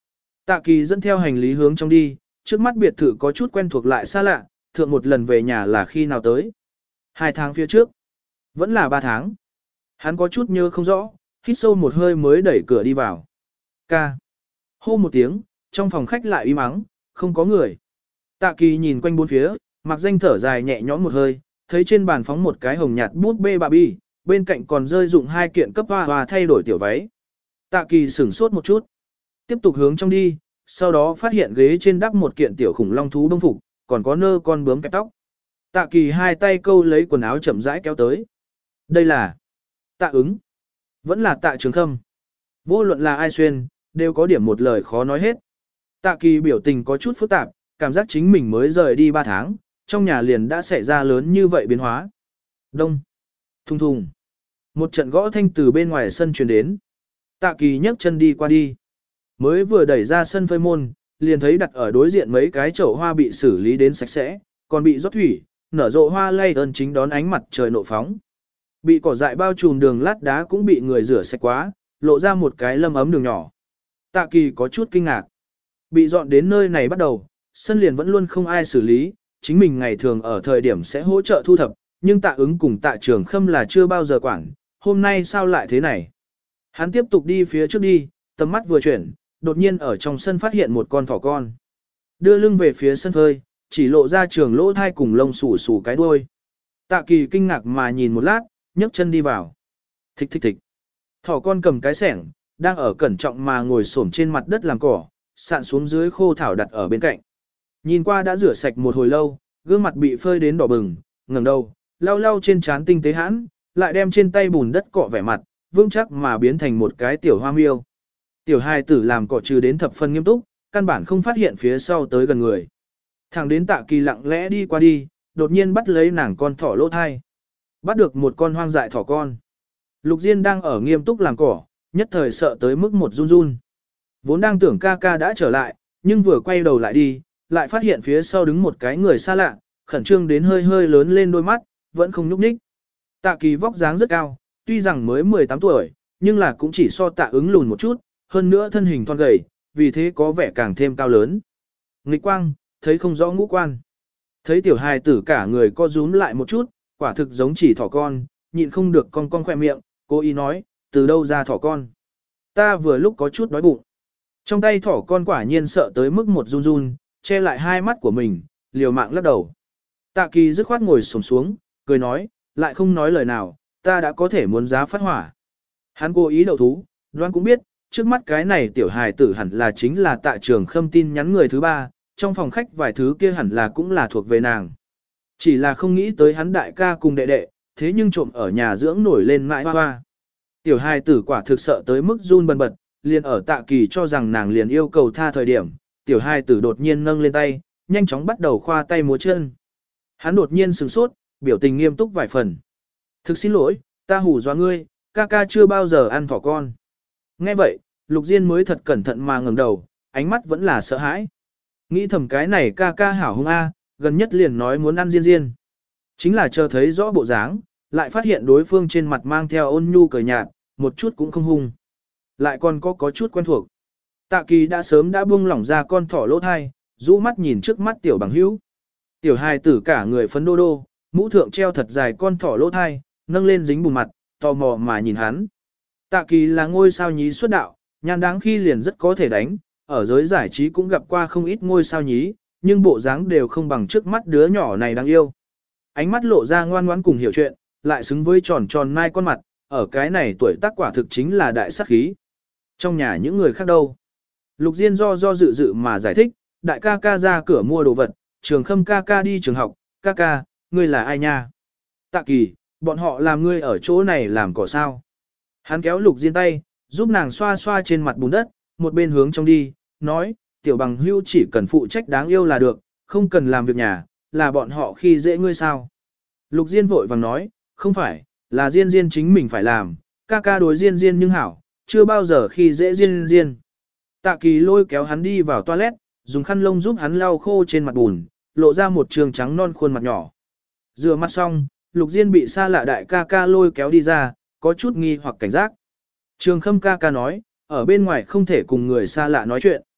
Tạ Kỳ dẫn theo hành lý hướng trong đi, trước mắt biệt thự có chút quen thuộc lại xa lạ, thượng một lần về nhà là khi nào tới. 2 tháng phía trước, vẫn là 3 tháng. Hắn có chút nhớ không rõ, hít sâu một hơi mới đẩy cửa đi vào. Ca. Hô một tiếng, trong phòng khách lại im ắng, không có người. Tạ Kỳ nhìn quanh bốn phía, mặc danh thở dài nhẹ nhõm một hơi, thấy trên bàn phóng một cái hồng nhạt bút bê Barbie, bên cạnh còn rơi dụng 2 kiện cấp hoa thay đổi tiểu váy. Tạ Kỳ sửng sốt một chút, tiếp tục hướng trong đi, sau đó phát hiện ghế trên đắp một kiện tiểu khủng long thú bông phục, còn có nơ con bướm kẹp tóc. Tạ Kỳ hai tay câu lấy quần áo chậm rãi kéo tới. Đây là Tạ Ứng, vẫn là Tạ Trường Khâm. Vô luận là ai xuyên, đều có điểm một lời khó nói hết. Tạ Kỳ biểu tình có chút phức tạp, cảm giác chính mình mới rời đi 3 tháng, trong nhà liền đã xảy ra lớn như vậy biến hóa. Đông, thùng thùng. Một trận gõ thanh từ bên ngoài sân truyền đến. Tạ Kỳ nhấc chân đi qua đi. Mới vừa đẩy ra sân phơi môn, liền thấy đặt ở đối diện mấy cái chậu hoa bị xử lý đến sạch sẽ, còn bị rót thủy, nở rộ hoa lay ơn chính đón ánh mặt trời nộ phóng. Bị cỏ dại bao trùm đường lát đá cũng bị người rửa sạch quá, lộ ra một cái lâm ấm đường nhỏ. Tạ Kỳ có chút kinh ngạc. Bị dọn đến nơi này bắt đầu, sân liền vẫn luôn không ai xử lý, chính mình ngày thường ở thời điểm sẽ hỗ trợ thu thập, nhưng Tạ Ứng cùng Tạ Trường Khâm là chưa bao giờ quản, hôm nay sao lại thế này. Hắn tiếp tục đi phía trước đi, tầm mắt vừa chuyển, đột nhiên ở trong sân phát hiện một con thỏ con. Đưa lưng về phía sân phơi, chỉ lộ ra trường lỗ thai cùng lông xù xù cái đuôi. Tạ Kỳ kinh ngạc mà nhìn một lát, nhấc chân đi vào. Thích thích thích. Thỏ con cầm cái xẻng, đang ở cẩn trọng mà ngồi xổm trên mặt đất làm cỏ, sạn xuống dưới khô thảo đặt ở bên cạnh. Nhìn qua đã rửa sạch một hồi lâu, gương mặt bị phơi đến đỏ bừng, ngẩng đầu, lau lau trên trán tinh tế hãn, lại đem trên tay bùn đất cọ vẻ mặt, vững chắc mà biến thành một cái tiểu hoa miêu. Tiểu hài tử làm cọ trừ đến thập phân nghiêm túc, căn bản không phát hiện phía sau tới gần người. Thẳng đến Tạ Kỳ lặng lẽ đi qua đi, đột nhiên bắt lấy nàng con thỏ lỗ thai. Bắt được một con hoang dại thỏ con. Lục Diên đang ở nghiêm túc làm cỏ, nhất thời sợ tới mức một run run. Vốn đang tưởng ca ca đã trở lại, nhưng vừa quay đầu lại đi, lại phát hiện phía sau đứng một cái người xa lạ, khẩn trương đến hơi hơi lớn lên đôi mắt, vẫn không nhúc nhích. Tạ Kỳ vóc dáng rất cao, tuy rằng mới 18 tuổi, nhưng là cũng chỉ so Tạ Ứng lùn một chút, hơn nữa thân hình thon gầy, vì thế có vẻ càng thêm cao lớn. Nghịch quang, thấy không rõ ngũ quan. Thấy tiểu hài tử cả người co rúm lại một chút, quả thực giống chỉ thỏ con, nhịn không được con khoe miệng, cô ý nói, từ đâu ra thỏ con. Ta vừa lúc có chút đói bụng. Trong tay thỏ con quả nhiên sợ tới mức một run run, che lại hai mắt của mình, liều mạng lắc đầu. Tạ Kỳ dứt khoát ngồi xổm xuống, cười nói, lại không nói lời nào, ta đã có thể muốn giá phát hỏa. Hắn cố ý đậu thú, đoán cũng biết, trước mắt cái này tiểu hài tử hẳn là chính là Tạ Trường Khâm tin nhắn người thứ ba, trong phòng khách vài thứ kia hẳn là cũng là thuộc về nàng. Chỉ là không nghĩ tới hắn đại ca cùng đệ đệ, thế nhưng trộm ở nhà dưỡng nổi lên mãi hoa hoa. Tiểu hài tử quả thực sợ tới mức run bần bật, liền ở Tạ Kỳ cho rằng nàng liền yêu cầu tha thời điểm, tiểu hài tử đột nhiên nâng lên tay, nhanh chóng bắt đầu khoa tay múa chân. Hắn đột nhiên sửng sốt, biểu tình nghiêm túc vài phần. Thực xin lỗi, ta hù dọa ngươi, ca ca chưa bao giờ ăn thỏ con. Nghe vậy, Lục Diên mới thật cẩn thận mà ngẩng đầu, ánh mắt vẫn là sợ hãi. Nghĩ thầm cái này ca ca hảo hung a, gần nhất liền nói muốn ăn Diên Diên. Chính là chờ thấy rõ bộ dáng, lại phát hiện đối phương trên mặt mang theo ôn nhu cười nhạt, một chút cũng không hung. Lại còn có chút quen thuộc. Tạ Kỳ đã sớm đã buông lỏng ra con thỏ lỗ thai, rũ mắt nhìn trước mắt tiểu bằng hữu. Tiểu hài tử cả người phấn đô đô, mũ thượng treo thật dài con thỏ lỗ thai, nâng lên dính bùn mặt, tò mò mà nhìn hắn. Tạ Kỳ là ngôi sao nhí xuất đạo, nhan đáng khi liền rất có thể đánh, ở giới giải trí cũng gặp qua không ít ngôi sao nhí, nhưng bộ dáng đều không bằng trước mắt đứa nhỏ này đáng yêu. Ánh mắt lộ ra ngoan ngoãn cùng hiểu chuyện, lại xứng với tròn tròn mai con mặt, ở cái này tuổi tác quả thực chính là đại sát khí. Trong nhà những người khác đâu? Lục Diên do dự dự mà giải thích, đại ca ca ra cửa mua đồ vật, Trường Khâm ca ca đi trường học, ca ca, ngươi là ai nha? Tạ Kỳ, bọn họ làm ngươi ở chỗ này làm cỏ sao? Hắn kéo Lục Diên tay, giúp nàng xoa xoa trên mặt bùn đất, một bên hướng trong đi, nói, tiểu bằng hưu chỉ cần phụ trách đáng yêu là được, không cần làm việc nhà, là bọn họ khi dễ ngươi sao? Lục Diên vội vàng nói, không phải, là Diên Diên chính mình phải làm, ca ca đối Diên Diên nhưng hảo, chưa bao giờ khi dễ Diên Diên. Tạ Kỳ lôi kéo hắn đi vào toilet, dùng khăn lông giúp hắn lau khô trên mặt bùn, lộ ra một trường trắng non khuôn mặt nhỏ. Rửa mặt xong, Lục Diên bị xa lạ đại ca ca lôi kéo đi ra, có chút nghi hoặc cảnh giác. Trường Khâm ca ca nói, ở bên ngoài không thể cùng người xa lạ nói chuyện.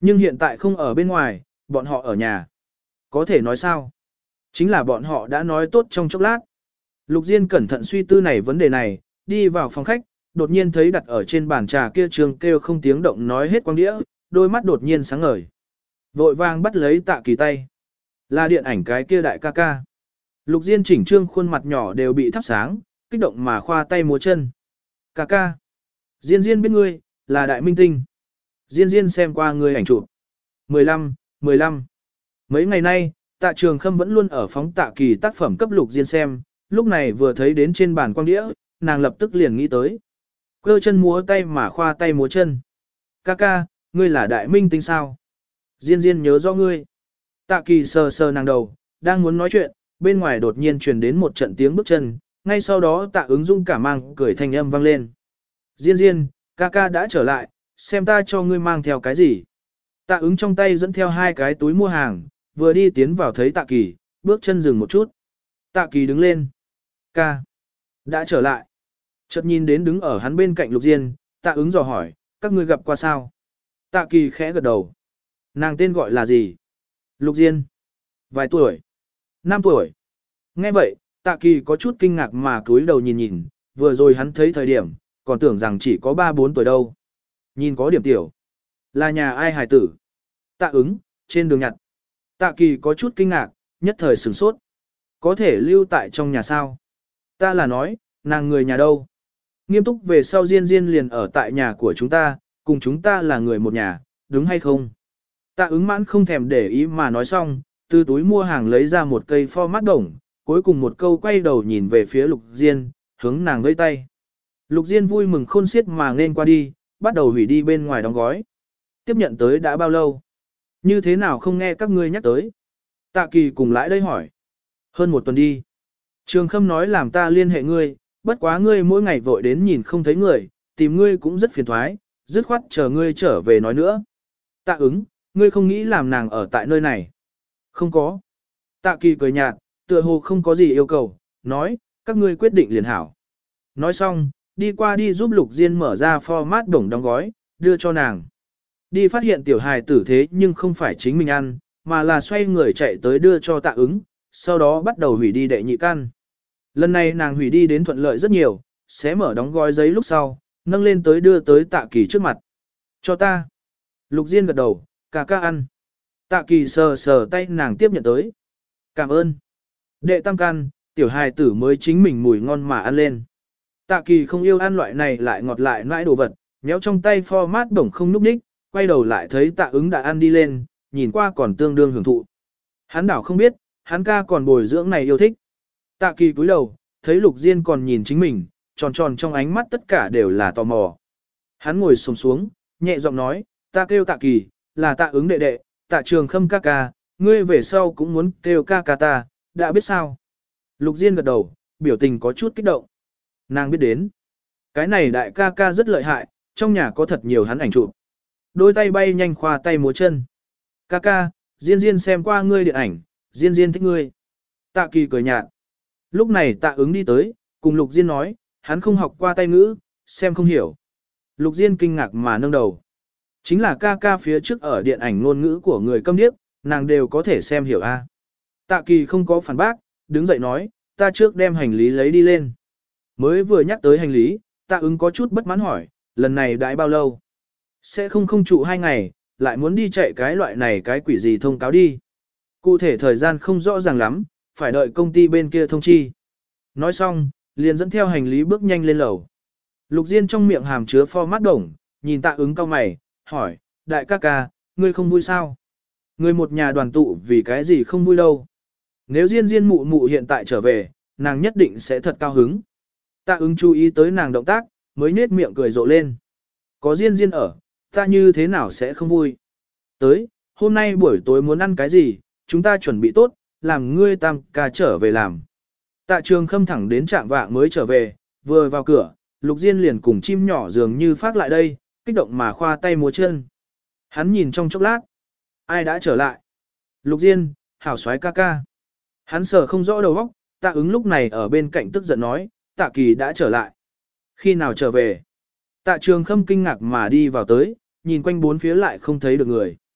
Nhưng hiện tại không ở bên ngoài, bọn họ ở nhà. Có thể nói sao? Chính là bọn họ đã nói tốt trong chốc lát. Lục Diên cẩn thận suy tư này vấn đề này, đi vào phòng khách, đột nhiên thấy đặt ở trên bàn trà kia trường kêu không tiếng động nói hết quang đĩa, đôi mắt đột nhiên sáng ngời. Vội vàng bắt lấy Tạ Kỳ tay. Là điện ảnh cái kia đại ca ca. Lục Diên chỉnh trương khuôn mặt nhỏ đều bị thắp sáng, kích động mà khoa tay múa chân. Ca ca. Diên Diên biết ngươi, là đại minh tinh. Diên Diên xem qua ngươi ảnh chụp. 15. Mấy ngày nay, Tạ Trường Khâm vẫn luôn ở phóng Tạ Kỳ tác phẩm cấp Lục Diên xem, lúc này vừa thấy đến trên bàn quang đĩa, nàng lập tức liền nghĩ tới. Cơ chân múa tay mà khoa tay múa chân. Ca ca, ngươi là đại minh tinh sao? Diên Diên nhớ rõ ngươi. Tạ Kỳ sờ sờ nàng đầu, đang muốn nói chuyện, bên ngoài đột nhiên truyền đến một trận tiếng bước chân, ngay sau đó Tạ Ứng Dung cả mang cười thanh âm vang lên. Diên Diên, ca ca đã trở lại, xem ta cho ngươi mang theo cái gì. Tạ Ứng trong tay dẫn theo 2 cái túi mua hàng, vừa đi tiến vào thấy Tạ Kỳ, bước chân dừng một chút. Tạ Kỳ đứng lên. Ca, đã trở lại. Chợt nhìn đến đứng ở hắn bên cạnh Lục Diên, Tạ Ứng dò hỏi, các ngươi gặp qua sao? Tạ Kỳ khẽ gật đầu. Nàng tên gọi là gì? Lục Diên. Vài tuổi? 5 tuổi. Nghe vậy, Tạ Kỳ có chút kinh ngạc mà cúi đầu nhìn nhìn, vừa rồi hắn thấy thời điểm, còn tưởng rằng chỉ có 3-4 tuổi đâu. Nhìn có điểm tiểu. Là nhà ai hài tử? Tạ Ứng, trên đường nhặt. Tạ Kỳ có chút kinh ngạc, nhất thời sửng sốt. Có thể lưu tại trong nhà sao? Ta là nói, nàng người nhà đâu? Nghiêm túc về sau Diên Diên liền ở tại nhà của chúng ta, cùng chúng ta là người một nhà, đúng hay không? Tạ Ứng mãn không thèm để ý mà nói xong, từ túi mua hàng lấy ra một cây format đồng, cuối cùng một câu quay đầu nhìn về phía Lục Diên, hướng nàng vẫy tay. Lục Diên vui mừng khôn xiết mà nên qua đi, bắt đầu hủy đi bên ngoài đóng gói. Tiếp nhận tới đã bao lâu? Như thế nào không nghe các ngươi nhắc tới? Tạ Kỳ cùng lại đây hỏi. Hơn 1 tuần đi. Trường Khâm nói làm ta liên hệ ngươi, bất quá ngươi mỗi ngày vội đến nhìn không thấy người, tìm ngươi cũng rất phiền thoái, dứt khoát chờ ngươi trở về nói nữa. Tạ Ứng, ngươi không nghĩ làm nàng ở tại nơi này? Không có. Tạ Kỳ cười nhạt, tựa hồ không có gì yêu cầu, nói, các ngươi quyết định liền hảo. Nói xong, đi qua đi giúp Lục Diên mở ra format đồng đóng gói, đưa cho nàng. Đi phát hiện tiểu hài tử thế nhưng không phải chính mình ăn, mà là xoay người chạy tới đưa cho Tạ Ứng, sau đó bắt đầu hủy đi đệ nhị căn. Lần này nàng hủy đi đến thuận lợi rất nhiều, xé mở đóng gói giấy lúc sau, nâng lên tới đưa tới Tạ Kỳ trước mặt. Cho ta. Lục Diên gật đầu, ca ca ăn. Tạ Kỳ sờ sờ tay nàng tiếp nhận tới. Cảm ơn. Đệ tam căn, tiểu hài tử mới chính mình mùi ngon mà ăn lên. Tạ Kỳ không yêu ăn loại này lại ngọt lại nãi đồ vật, méo trong tay format bổng không núp ních, quay đầu lại thấy Tạ Ứng đã ăn đi lên, nhìn qua còn tương đương hưởng thụ. Hắn đảo không biết, hắn ca còn bồi dưỡng này yêu thích. Tạ Kỳ cúi đầu, thấy Lục Diên còn nhìn chính mình, tròn tròn trong ánh mắt tất cả đều là tò mò. Hắn ngồi xổm xuống, nhẹ giọng nói, ta kêu Tạ Kỳ, là Tạ Ứng đệ đệ, Tạ Trường Khâm ca ca, ngươi về sau cũng muốn kêu ca ca ta, đã biết sao? Lục Diên gật đầu, biểu tình có chút kích động. Nàng biết đến. Cái này đại ca ca rất lợi hại, trong nhà có thật nhiều hắn ảnh chụp. Đôi tay bay nhanh khoa tay múa chân. Ca ca, Diên Diên xem qua ngươi điện ảnh, Diên Diên thích ngươi. Tạ Kỳ cười nhạt. Lúc này Tạ Ứng đi tới, cùng Lục Diên nói, hắn không học qua tay ngữ, xem không hiểu. Lục Diên kinh ngạc mà nâng đầu. Chính là ca ca phía trước ở điện ảnh ngôn ngữ của người câm điếc, nàng đều có thể xem hiểu a. Tạ Kỳ không có phản bác, đứng dậy nói, ta trước đem hành lý lấy đi lên. Mới vừa nhắc tới hành lý, Tạ Ứng có chút bất mãn hỏi, lần này đãi bao lâu? Sẽ không trụ 2 ngày, lại muốn đi chạy cái loại này cái quỷ gì thông cáo đi. Cụ thể thời gian không rõ ràng lắm, phải đợi công ty bên kia thông chi. Nói xong, liền dẫn theo hành lý bước nhanh lên lầu. Lục Diên trong miệng hàm chứa format đồng, nhìn Tạ Ứng cau mày, hỏi, đại ca ca, ngươi không vui sao? Ngươi một nhà đoàn tụ vì cái gì không vui đâu? Nếu Diên Diên mụ mụ hiện tại trở về, nàng nhất định sẽ thật cao hứng. Tạ Ứng chú ý tới nàng động tác, mới nết miệng cười rộ lên. Có Diên Diên ở, ta như thế nào sẽ không vui? Tới, hôm nay buổi tối muốn ăn cái gì, chúng ta chuẩn bị tốt, làm ngươi tam ca trở về làm. Tạ Trường Khâm thẳng đến trạm vạng mới trở về, vừa vào cửa, Lục Diên liền cùng chim nhỏ dường như phát lại đây, kích động mà khoa tay múa chân. Hắn nhìn trong chốc lát, ai đã trở lại? Lục Diên, hảo soái ca ca. Hắn sờ không rõ đầu óc, Tạ Ứng lúc này ở bên cạnh tức giận nói, Tạ Kỳ đã trở lại. Khi nào trở về? Tạ Trường Khâm kinh ngạc mà đi vào tới, nhìn quanh bốn phía lại không thấy được người.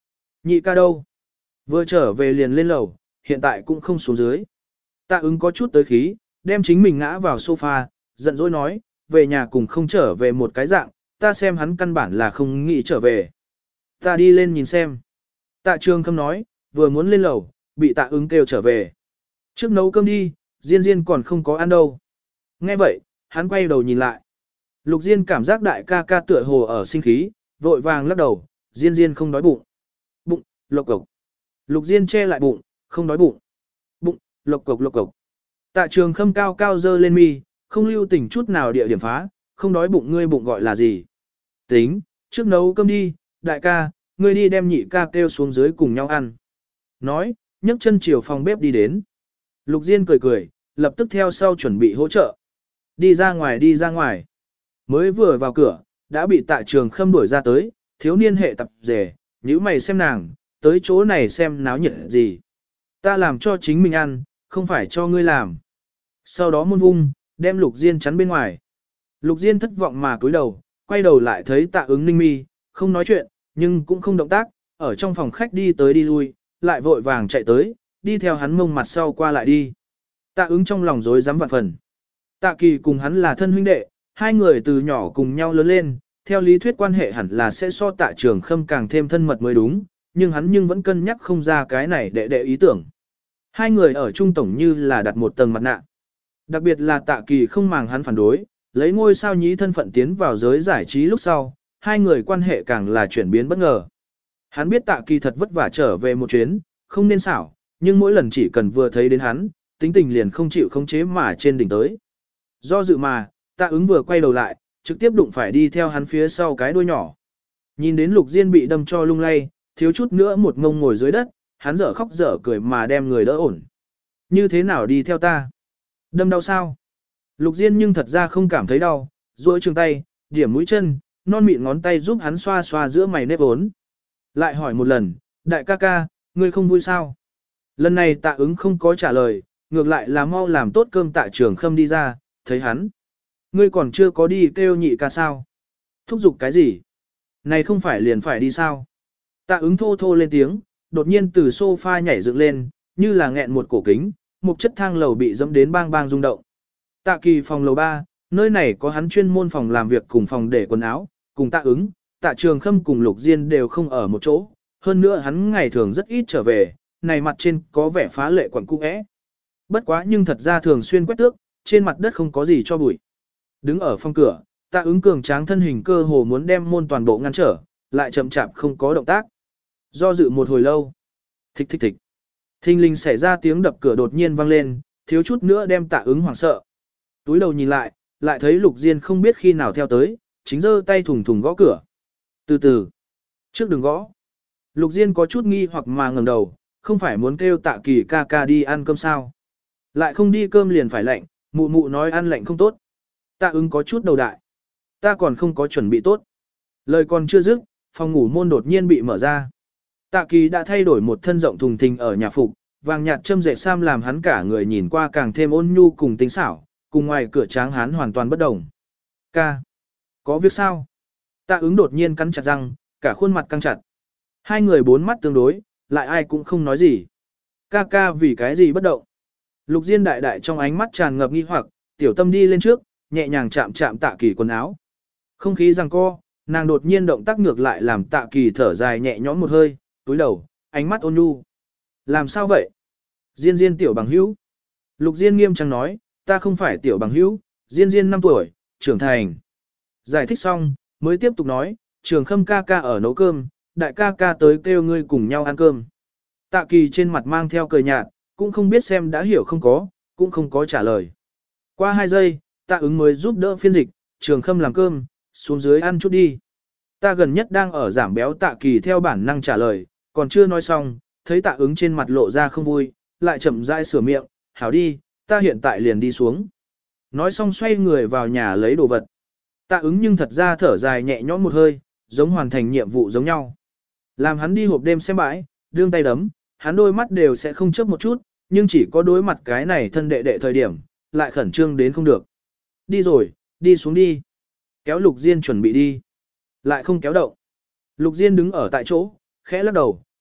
Nhị ca đâu? Vừa trở về liền lên lầu, hiện tại cũng không xuống dưới. Tạ ứng có chút tới khí, đem chính mình ngã vào sofa, giận dỗi nói, về nhà cùng không trở về một cái dạng, ta xem hắn căn bản là không nghĩ trở về. Ta đi lên nhìn xem. Tạ Trường Khâm nói, vừa muốn lên lầu, bị tạ ứng kêu trở về. Trước nấu cơm đi, Diên Diên còn không có ăn đâu. Nghe vậy, hắn quay đầu nhìn lại. Lục Diên cảm giác đại ca ca tựa hồ ở sinh khí, vội vàng lắc đầu, Diên Diên không đói bụng. Bụng, lộc cộc. Lục Diên che lại bụng, không đói bụng. Bụng, lộc cộc lộc cộc. Tạ Trường Khâm cao cao dơ lên mi, không lưu tình chút nào địa điểm phá, không đói bụng ngươi bụng gọi là gì. Tính, trước nấu cơm đi, đại ca, ngươi đi đem nhị ca kêu xuống dưới cùng nhau ăn. Nói, nhấc chân chiều phòng bếp đi đến. Lục Diên cười cười, lập tức theo sau chuẩn bị hỗ trợ. Đi ra ngoài đi ra ngoài. Mới vừa vào cửa, đã bị Tạ Trường Khâm đuổi ra tới, thiếu niên hệ tập rể, nhíu mày xem nàng, tới chỗ này xem náo nhiệt gì. Ta làm cho chính mình ăn, không phải cho ngươi làm. Sau đó môn vung, đem Lục Diên chắn bên ngoài. Lục Diên thất vọng mà cúi đầu, quay đầu lại thấy Tạ ứng ninh mi, không nói chuyện, nhưng cũng không động tác, ở trong phòng khách đi tới đi lui, lại vội vàng chạy tới, đi theo hắn mông mặt sau qua lại đi. Tạ ứng trong lòng rối rắm vạn phần. Tạ Kỳ cùng hắn là thân huynh đệ, hai người từ nhỏ cùng nhau lớn lên, theo lý thuyết quan hệ hẳn là sẽ so Tạ Trường Khâm càng thêm thân mật mới đúng, nhưng hắn vẫn cân nhắc không ra cái này đệ ý tưởng. Hai người ở chung tổng như là đặt một tầng mặt nạ. Đặc biệt là Tạ Kỳ không màng hắn phản đối, lấy ngôi sao nhí thân phận tiến vào giới giải trí lúc sau, hai người quan hệ càng là chuyển biến bất ngờ. Hắn biết Tạ Kỳ thật vất vả trở về một chuyến, không nên xảo, nhưng mỗi lần chỉ cần vừa thấy đến hắn, tính tình liền không chịu khống chế mà trên đỉnh tới. Do dự mà, Tạ ứng vừa quay đầu lại, trực tiếp đụng phải đi theo hắn phía sau cái đuôi nhỏ. Nhìn đến Lục Diên bị đâm cho lung lay, thiếu chút nữa một ngông ngồi dưới đất, hắn dở khóc dở cười mà đem người đỡ ổn. Như thế nào đi theo ta? Đâm đau sao? Lục Diên nhưng thật ra không cảm thấy đau, duỗi trường tay, điểm mũi chân, non mịn ngón tay giúp hắn xoa xoa giữa mày nếp ốn. Lại hỏi một lần, đại ca ca, ngươi không vui sao? Lần này Tạ ứng không có trả lời, ngược lại là mau làm tốt cơm Tạ Trường Khâm đi ra, thấy hắn. Ngươi còn chưa có đi kêu nhị ca sao? Thúc giục cái gì? Này không phải liền phải đi sao? Tạ ứng thô thô lên tiếng, đột nhiên từ sofa nhảy dựng lên, như là nghẹn một cổ kính, một chất thang lầu bị dẫm đến bang bang rung động. Tạ Kỳ phòng lầu 3, nơi này có hắn chuyên môn phòng làm việc cùng phòng để quần áo, cùng Tạ ứng, Tạ Trường Khâm cùng Lục Diên đều không ở một chỗ, hơn nữa hắn ngày thường rất ít trở về, này mặt trên có vẻ phá lệ quẩn cung ẽ. Bất quá nhưng thật ra thường xuyên quét tước, trên mặt đất không có gì cho bụi. Đứng ở phòng cửa, Tạ ứng cường tráng thân hình cơ hồ muốn đem môn toàn bộ ngăn trở, lại chậm chạp không có động tác. Do dự một hồi lâu. Thích thích thích. Thình lình xảy ra tiếng đập cửa đột nhiên vang lên, thiếu chút nữa đem Tạ ứng hoảng sợ. Túi đầu nhìn lại thấy Lục Diên không biết khi nào theo tới, chính giơ tay thùng thùng gõ cửa. Từ từ. Trước đừng gõ. Lục Diên có chút nghi hoặc mà ngẩng đầu, không phải muốn kêu Tạ Kỳ ca ca đi ăn cơm sao. Lại không đi cơm liền phải lạnh, mụ mụ nói ăn lạnh không tốt. Tạ ứng có chút đầu đại. Ta còn không có chuẩn bị tốt. Lời còn chưa dứt, phòng ngủ môn đột nhiên bị mở ra. Tạ Kỳ đã thay đổi một thân rộng thùng thình ở nhà phục, vàng nhạt châm dệt sam làm hắn cả người nhìn qua càng thêm ôn nhu cùng tinh xảo, cùng ngoài cửa tráng hắn hoàn toàn bất đồng. Ca, có việc sao? Tạ ứng đột nhiên cắn chặt răng, cả khuôn mặt căng chặt. Hai người bốn mắt tương đối, lại ai cũng không nói gì. Ca ca vì cái gì bất động? Lục Diên đại đại trong ánh mắt tràn ngập nghi hoặc, tiểu tâm đi lên trước, nhẹ nhàng chạm chạm Tạ Kỳ quần áo. Không khí giằng co, nàng đột nhiên động tác ngược lại làm Tạ Kỳ thở dài nhẹ nhõm một hơi, túi đầu, ánh mắt ôn nhu. Làm sao vậy? Diên Diên tiểu bằng hữu. Lục Diên nghiêm trang nói, ta không phải tiểu bằng hữu, Diên Diên 5 tuổi, trưởng thành. Giải thích xong, mới tiếp tục nói, Trường Khâm ca ca ở nấu cơm, đại ca ca tới kêu ngươi cùng nhau ăn cơm. Tạ Kỳ trên mặt mang theo cười nhạt, cũng không biết xem đã hiểu không có, cũng không có trả lời. Qua 2 giây, Tạ ứng mới giúp đỡ phiên dịch, Trường Khâm làm cơm, xuống dưới ăn chút đi. Ta gần nhất đang ở giảm béo. Tạ Kỳ theo bản năng trả lời, còn chưa nói xong, thấy Tạ ứng trên mặt lộ ra không vui, lại chậm rãi sửa miệng, hảo đi, ta hiện tại liền đi xuống. Nói xong xoay người vào nhà lấy đồ vật. Tạ ứng nhưng thật ra thở dài nhẹ nhõm một hơi, giống hoàn thành nhiệm vụ giống nhau. Làm hắn đi hộp đêm xem bãi, đương tay đấm, hắn đôi mắt đều sẽ không chớp một chút, nhưng chỉ có đối mặt cái này thân đệ đệ thời điểm, lại khẩn trương đến không được. Đi rồi, đi xuống đi. Kéo Lục Diên chuẩn bị đi. Lại không kéo động. Lục Diên đứng ở tại chỗ, khẽ lắc đầu,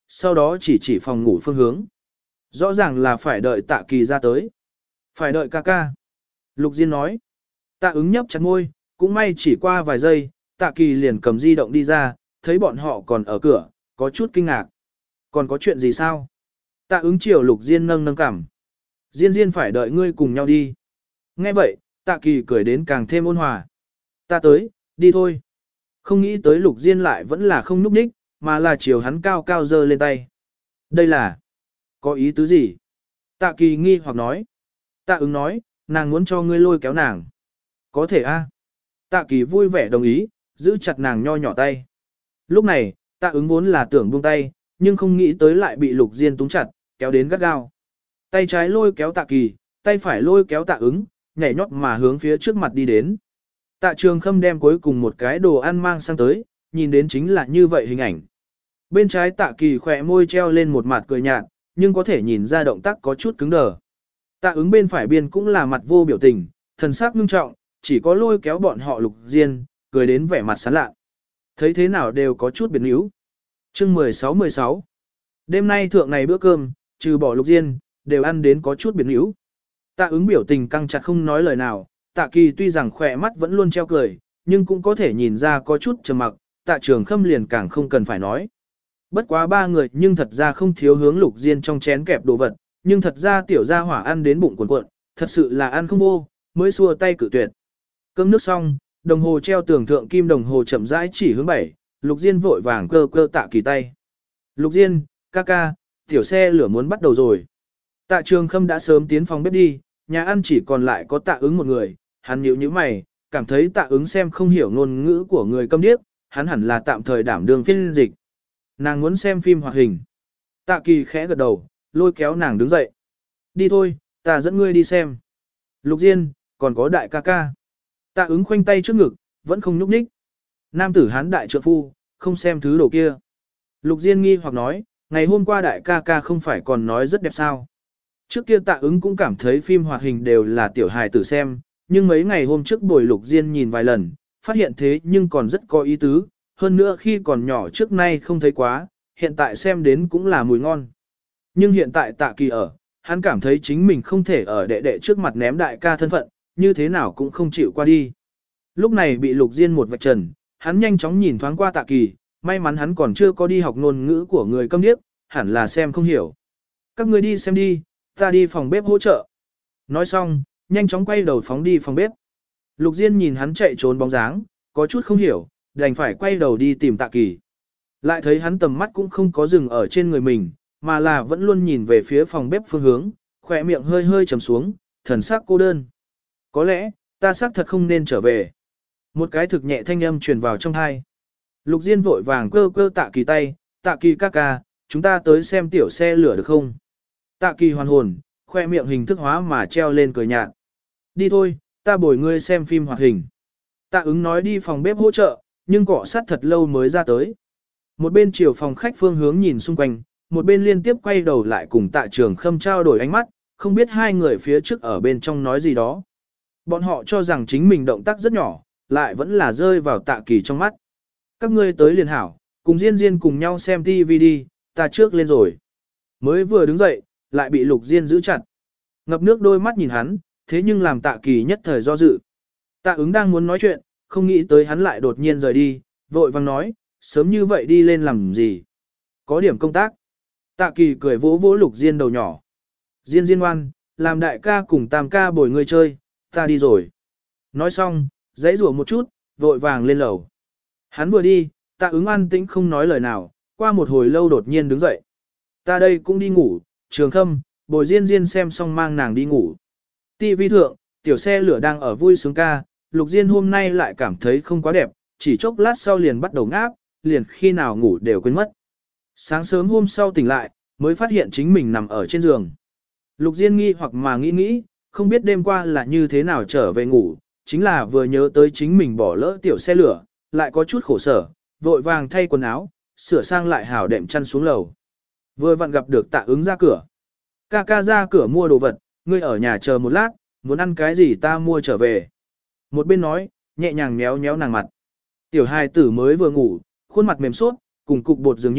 sau đó chỉ phòng ngủ phương hướng. Rõ ràng là phải đợi Tạ Kỳ ra tới. Phải đợi ca ca. Lục Diên nói. Tạ ứng nhấp chặt môi, cũng may chỉ qua vài giây, Tạ Kỳ liền cầm di động đi ra, thấy bọn họ còn ở cửa, có chút kinh ngạc. Còn có chuyện gì sao? Tạ ứng chiều Lục Diên nâng nâng cằm. Diên Diên phải đợi ngươi cùng nhau đi. Nghe vậy, Tạ Kỳ cười đến càng thêm ôn hòa. Ta tới, đi thôi. Không nghĩ tới Lục Diên lại vẫn là không núp đích, mà là chiều hắn cao cao giơ lên tay. Đây là... có ý tứ gì? Tạ Kỳ nghi hoặc nói. Tạ ứng nói, nàng muốn cho ngươi lôi kéo nàng. Có thể a. Tạ Kỳ vui vẻ đồng ý, giữ chặt nàng nho nhỏ tay. Lúc này, Tạ ứng vốn là tưởng buông tay, nhưng không nghĩ tới lại bị Lục Diên túng chặt, kéo đến gắt gao. Tay trái lôi kéo Tạ Kỳ, tay phải lôi kéo Tạ ứng, nhảy nhót mà hướng phía trước mặt đi đến. Tạ Trường Khâm đem cuối cùng một cái đồ ăn mang sang tới, nhìn đến chính là như vậy hình ảnh. Bên trái Tạ Kỳ khỏe môi treo lên một mặt cười nhạt, nhưng có thể nhìn ra động tác có chút cứng đờ. Tạ ứng bên phải biên cũng là mặt vô biểu tình, thần sắc ngưng trọng, chỉ có lôi kéo bọn họ Lục Diên, cười đến vẻ mặt sán lạ. Thấy thế nào đều có chút biệt níu. Chương 16. Đêm nay thượng này bữa cơm, trừ bỏ Lục Diên, đều ăn đến có chút biệt níu. Tạ ứng biểu tình căng chặt không nói lời nào, Tạ Kỳ tuy rằng khỏe mắt vẫn luôn treo cười, nhưng cũng có thể nhìn ra có chút trầm mặc, Tạ Trường Khâm liền càng không cần phải nói. Bất quá ba người nhưng thật ra không thiếu hướng Lục Diên trong chén kẹp đồ vật, nhưng thật ra tiểu gia hỏa ăn đến bụng cuộn cuộn, thật sự là ăn không vô, mới xua tay cự tuyệt. Cơm nước xong, đồng hồ treo tường thượng kim đồng hồ chậm rãi chỉ hướng 7, Lục Diên vội vàng cơ Tạ Kỳ tay. Lục Diên, ca ca, tiểu xe lửa muốn bắt đầu rồi. Tạ Trường Khâm đã sớm tiến phòng bếp đi, nhà ăn chỉ còn lại có Tạ ứng một người, hắn nhíu nhíu mày, cảm thấy Tạ ứng xem không hiểu ngôn ngữ của người câm điếc, hắn hẳn là tạm thời đảm đương phiên dịch. Nàng muốn xem phim hoạt hình. Tạ Kỳ khẽ gật đầu, lôi kéo nàng đứng dậy. Đi thôi, ta dẫn ngươi đi xem. Lục Diên, còn có đại ca ca. Tạ ứng khoanh tay trước ngực, vẫn không nhúc nhích. Nam tử hán đại trượng phu, không xem thứ đồ kia. Lục Diên nghi hoặc nói, ngày hôm qua đại ca ca không phải còn nói rất đẹp sao. Trước kia Tạ ứng cũng cảm thấy phim hoạt hình đều là tiểu hài tử xem, nhưng mấy ngày hôm trước bồi Lục Diên nhìn vài lần, phát hiện thế nhưng còn rất có ý tứ, hơn nữa khi còn nhỏ trước nay không thấy quá, hiện tại xem đến cũng là mùi ngon. Nhưng hiện tại Tạ Kỳ ở, hắn cảm thấy chính mình không thể ở đệ đệ trước mặt ném đại ca thân phận, như thế nào cũng không chịu qua đi. Lúc này bị Lục Diên một vạch trần, hắn nhanh chóng nhìn thoáng qua Tạ Kỳ, may mắn hắn còn chưa có đi học ngôn ngữ của người câm điếc, hẳn là xem không hiểu. Các người đi xem đi, ta đi phòng bếp hỗ trợ. Nói xong, nhanh chóng quay đầu phóng đi phòng bếp. Lục Diên nhìn hắn chạy trốn bóng dáng, có chút không hiểu, đành phải quay đầu đi tìm Tạ Kỳ. Lại thấy hắn tầm mắt cũng không có dừng ở trên người mình, mà là vẫn luôn nhìn về phía phòng bếp phương hướng, khỏe miệng hơi hơi trầm xuống, thần sắc cô đơn. Có lẽ, ta xác thật không nên trở về. Một cái thực nhẹ thanh âm truyền vào trong tai. Lục Diên vội vàng cơ Tạ Kỳ tay, Tạ Kỳ ca ca, chúng ta tới xem tiểu xe lửa được không? Tạ Kỳ hoàn hồn, khoe miệng hình thức hóa mà treo lên cười nhạt. Đi thôi, ta bồi ngươi xem phim hoạt hình. Tạ ứng nói đi phòng bếp hỗ trợ, nhưng cọ sát thật lâu mới ra tới. Một bên chiều phòng khách phương hướng nhìn xung quanh, một bên liên tiếp quay đầu lại cùng Tạ Trường Khâm trao đổi ánh mắt, không biết hai người phía trước ở bên trong nói gì đó. Bọn họ cho rằng chính mình động tác rất nhỏ, lại vẫn là rơi vào Tạ Kỳ trong mắt. Các ngươi tới liền hảo, cùng Diên Diên cùng nhau xem TV đi, ta trước lên rồi. Mới vừa đứng dậy, lại bị Lục Diên giữ chặt. Ngập nước đôi mắt nhìn hắn, thế nhưng làm Tạ Kỳ nhất thời do dự. Tạ ứng đang muốn nói chuyện, không nghĩ tới hắn lại đột nhiên rời đi, vội vang nói, sớm như vậy đi lên làm gì? Có điểm công tác. Tạ Kỳ cười vỗ vỗ Lục Diên đầu nhỏ. Diên Diên ngoan, làm đại ca cùng tam ca bồi ngươi chơi, ta đi rồi. Nói xong, giãy rủa một chút, vội vàng lên lầu. Hắn vừa đi, Tạ ứng an tĩnh không nói lời nào, qua một hồi lâu đột nhiên đứng dậy. Ta đây cũng đi ngủ, Trường Khâm, bồi Diên Diên xem xong mang nàng đi ngủ. TV thượng, tiểu xe lửa đang ở vui sướng ca, Lục Diên hôm nay lại cảm thấy không quá đẹp, chỉ chốc lát sau liền bắt đầu ngáp, liền khi nào ngủ đều quên mất. Sáng sớm hôm sau tỉnh lại, mới phát hiện chính mình nằm ở trên giường. Lục Diên nghi hoặc mà nghĩ, không biết đêm qua là như thế nào trở về ngủ, chính là vừa nhớ tới chính mình bỏ lỡ tiểu xe lửa, lại có chút khổ sở, vội vàng thay quần áo, sửa sang lại hảo đệm chăn xuống lầu. Vừa vặn gặp được Tạ ứng ra cửa. Ca ca ra cửa mua đồ vật, ngươi ở nhà chờ một lát, muốn ăn cái gì ta mua trở về. Một bên nói, nhẹ nhàng méo méo nàng mặt. Tiểu hài tử mới vừa ngủ, khuôn mặt mềm suốt, cùng cục bột dường như,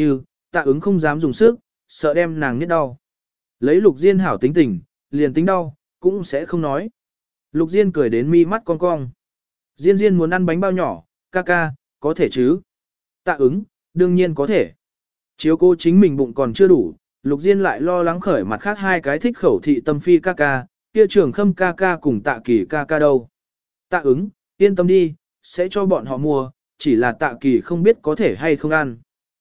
Tạ ứng không dám dùng sức, sợ đem nàng niết đau. Lấy Lục Diên hảo tính tình, liền tính đau, cũng sẽ không nói. Lục Diên cười đến mi mắt cong cong. Diên Diên muốn ăn bánh bao nhỏ, ca ca, có thể chứ? Tạ ứng, đương nhiên có thể. Chiếu cô chính mình bụng còn chưa đủ, Lục Diên lại lo lắng khởi mặt khác hai cái thích khẩu thị tâm phi ca ca, kia Trường Khâm ca ca cùng Tạ Kỳ ca ca đâu. Tạ ứng, yên tâm đi, sẽ cho bọn họ mua, chỉ là Tạ Kỳ không biết có thể hay không ăn.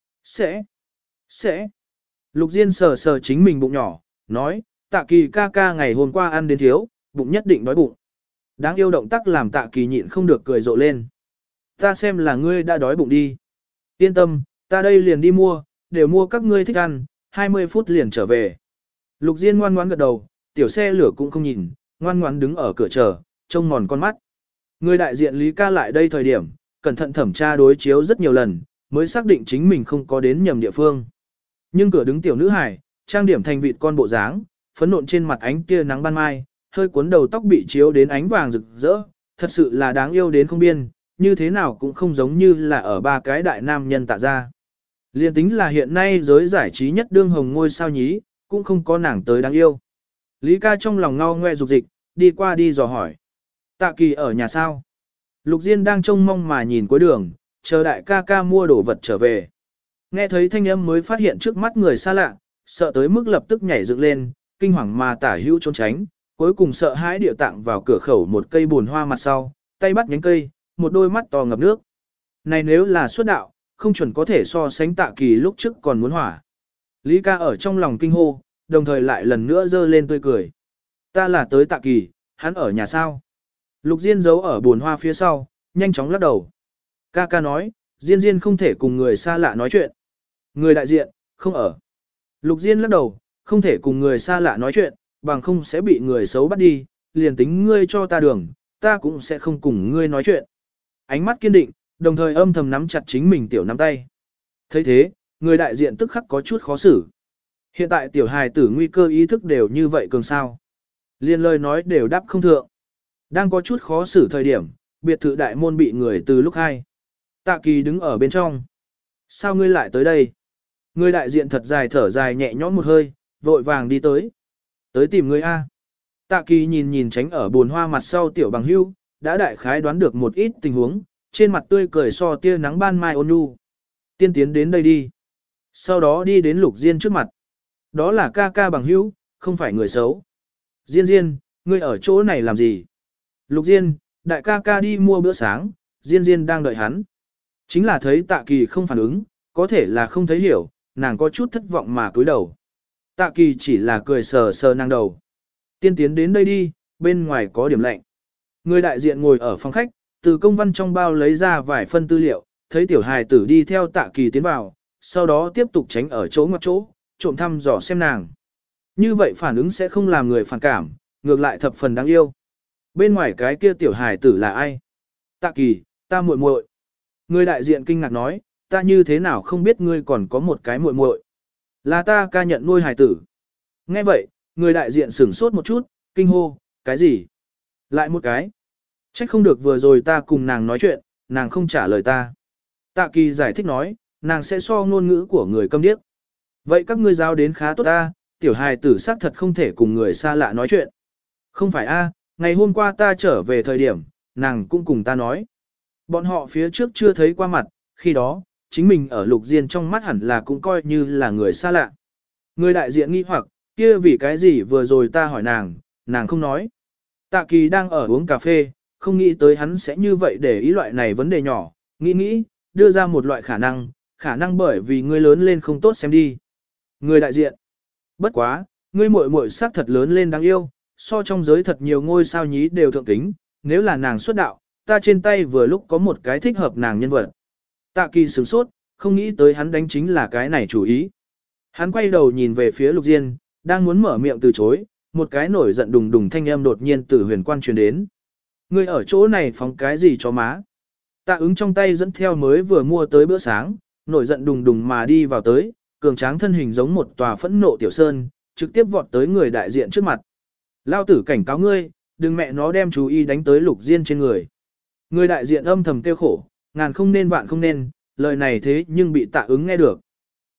Sẽ. Lục Diên sờ sờ chính mình bụng nhỏ, nói, Tạ Kỳ ca ca ngày hôm qua ăn đến thiếu, bụng nhất định đói bụng. Đáng yêu động tác làm Tạ Kỳ nhịn không được cười rộ lên. Ta xem là ngươi đã đói bụng đi. Yên tâm, ta đây liền đi mua, đều mua các ngươi thích ăn, 20 phút liền trở về. Lục Diên ngoan ngoãn gật đầu, tiểu xe lửa cũng không nhìn, ngoan ngoãn đứng ở cửa chờ, trông mòn con mắt. Người đại diện Lý ca lại đây thời điểm, cẩn thận thẩm tra đối chiếu rất nhiều lần, mới xác định chính mình không có đến nhầm địa phương. Nhưng cửa đứng tiểu nữ hải, trang điểm thành vịt con bộ dáng, phấn nộn trên mặt ánh tia nắng ban mai, hơi cuốn đầu tóc bị chiếu đến ánh vàng rực rỡ, thật sự là đáng yêu đến không biên, như thế nào cũng không giống như là ở ba cái đại nam nhân Tạ ra. Liên tính là hiện nay giới giải trí nhất đương hồng ngôi sao nhí, cũng không có nàng tới đáng yêu. Lý ca trong lòng ngao ngoe dục dịch, đi qua đi dò hỏi. Tạ Kỳ ở nhà sao? Lục Diên đang trông mong mà nhìn cuối đường, chờ đại ca ca mua đồ vật trở về. Nghe thấy thanh âm mới phát hiện trước mắt người xa lạ, sợ tới mức lập tức nhảy dựng lên, kinh hoàng mà tả hữu trốn tránh, cuối cùng sợ hãi địa tạng vào cửa khẩu một cây buồn hoa mặt sau, tay bắt nhánh cây, một đôi mắt to ngập nước. Này nếu là xuất đạo, không chuẩn có thể so sánh Tạ Kỳ lúc trước còn muốn hỏa. Lý ca ở trong lòng kinh hô, đồng thời lại lần nữa giơ lên tươi cười. Ta là tới Tạ Kỳ, hắn ở nhà sao? Lục Diên giấu ở buồn hoa phía sau, nhanh chóng lắc đầu. Ca ca nói, Diên Diên không thể cùng người xa lạ nói chuyện. Người đại diện, không ở. Lục Diên lắc đầu, không thể cùng người xa lạ nói chuyện, bằng không sẽ bị người xấu bắt đi, liền tính ngươi cho ta đường, ta cũng sẽ không cùng ngươi nói chuyện. Ánh mắt kiên định, đồng thời âm thầm nắm chặt chính mình tiểu nắm tay. thấy thế, người đại diện tức khắc có chút khó xử. Hiện tại tiểu hài tử nguy cơ ý thức đều như vậy cường sao. Liên lời nói đều đáp không thượng. Đang có chút khó xử thời điểm, biệt thự đại môn bị người từ lúc hai. Tạ Kỳ đứng ở bên trong. Sao ngươi lại tới đây? Người đại diện thật dài thở dài nhẹ nhõm một hơi, vội vàng đi tới. Tới tìm ngươi A. Tạ Kỳ nhìn nhìn tránh ở buồn hoa mặt sau tiểu bằng hưu, đã đại khái đoán được một ít tình huống, trên mặt tươi cười so tia nắng ban mai ôn nhu. Tiên tiến đến đây đi. Sau đó đi đến Lục Diên trước mặt. Đó là ca ca bằng hữu, không phải người xấu. Diên Diên, ngươi ở chỗ này làm gì? Lục Diên, đại ca ca đi mua bữa sáng, Diên Diên đang đợi hắn. Chính là thấy Tạ Kỳ không phản ứng, có thể là không thấy hiểu, nàng có chút thất vọng mà cúi đầu. Tạ Kỳ chỉ là cười sờ sờ nàng đầu. Tiên tiến đến đây đi, bên ngoài có điểm lạnh. Người đại diện ngồi ở phòng khách, từ công văn trong bao lấy ra vài phân tư liệu, thấy tiểu hài tử đi theo Tạ Kỳ tiến vào, sau đó tiếp tục tránh ở chỗ ngoặt chỗ, trộm thăm dò xem nàng. Như vậy phản ứng sẽ không làm người phản cảm, ngược lại thập phần đáng yêu. Bên ngoài cái kia tiểu hài tử là ai? Tạ Kỳ, ta muội muội. Người đại diện kinh ngạc nói, ta như thế nào không biết ngươi còn có một cái muội muội? Là ta ca nhận nuôi hài tử. Nghe vậy, người đại diện sửng sốt một chút, kinh hô, cái gì? Lại một cái. Trách không được vừa rồi ta cùng nàng nói chuyện, nàng không trả lời ta. Tạ Kỳ giải thích nói, nàng sẽ so ngôn ngữ của người câm điếc. Vậy các ngươi giáo đến khá tốt ta, tiểu hài tử xác thật không thể cùng người xa lạ nói chuyện. Không phải a, ngày hôm qua ta trở về thời điểm, nàng cũng cùng ta nói. Bọn họ phía trước chưa thấy qua mặt, khi đó, chính mình ở Lục Diên trong mắt hẳn là cũng coi như là người xa lạ. Người đại diện nghi hoặc, kia vì cái gì vừa rồi ta hỏi nàng không nói. Tạ Kỳ đang ở uống cà phê, không nghĩ tới hắn sẽ như vậy để ý loại này vấn đề nhỏ, nghĩ, đưa ra một loại khả năng bởi vì ngươi lớn lên không tốt xem đi. Người đại diện, bất quá, ngươi muội muội sắc thật lớn lên đáng yêu, so trong giới thật nhiều ngôi sao nhí đều thượng kính, nếu là nàng xuất đạo, ta trên tay vừa lúc có một cái thích hợp nàng nhân vật. Tạ Kỳ sửng sốt, không nghĩ tới hắn đánh chính là cái này chủ ý. Hắn quay đầu nhìn về phía Lục Diên, đang muốn mở miệng từ chối, một cái nổi giận đùng đùng thanh âm đột nhiên từ huyền quan truyền đến. Ngươi ở chỗ này phóng cái gì cho má? Tạ ứng trong tay dẫn theo mới vừa mua tới bữa sáng, nổi giận đùng đùng mà đi vào tới, cường tráng thân hình giống một tòa phẫn nộ tiểu sơn, trực tiếp vọt tới người đại diện trước mặt. Lao tử cảnh cáo ngươi, đừng mẹ nó đem chú ý đánh tới Lục Diên trên người. Người đại diện âm thầm tiêu khổ, ngàn không nên vạn không nên, lời này thế nhưng bị Tạ ứng nghe được.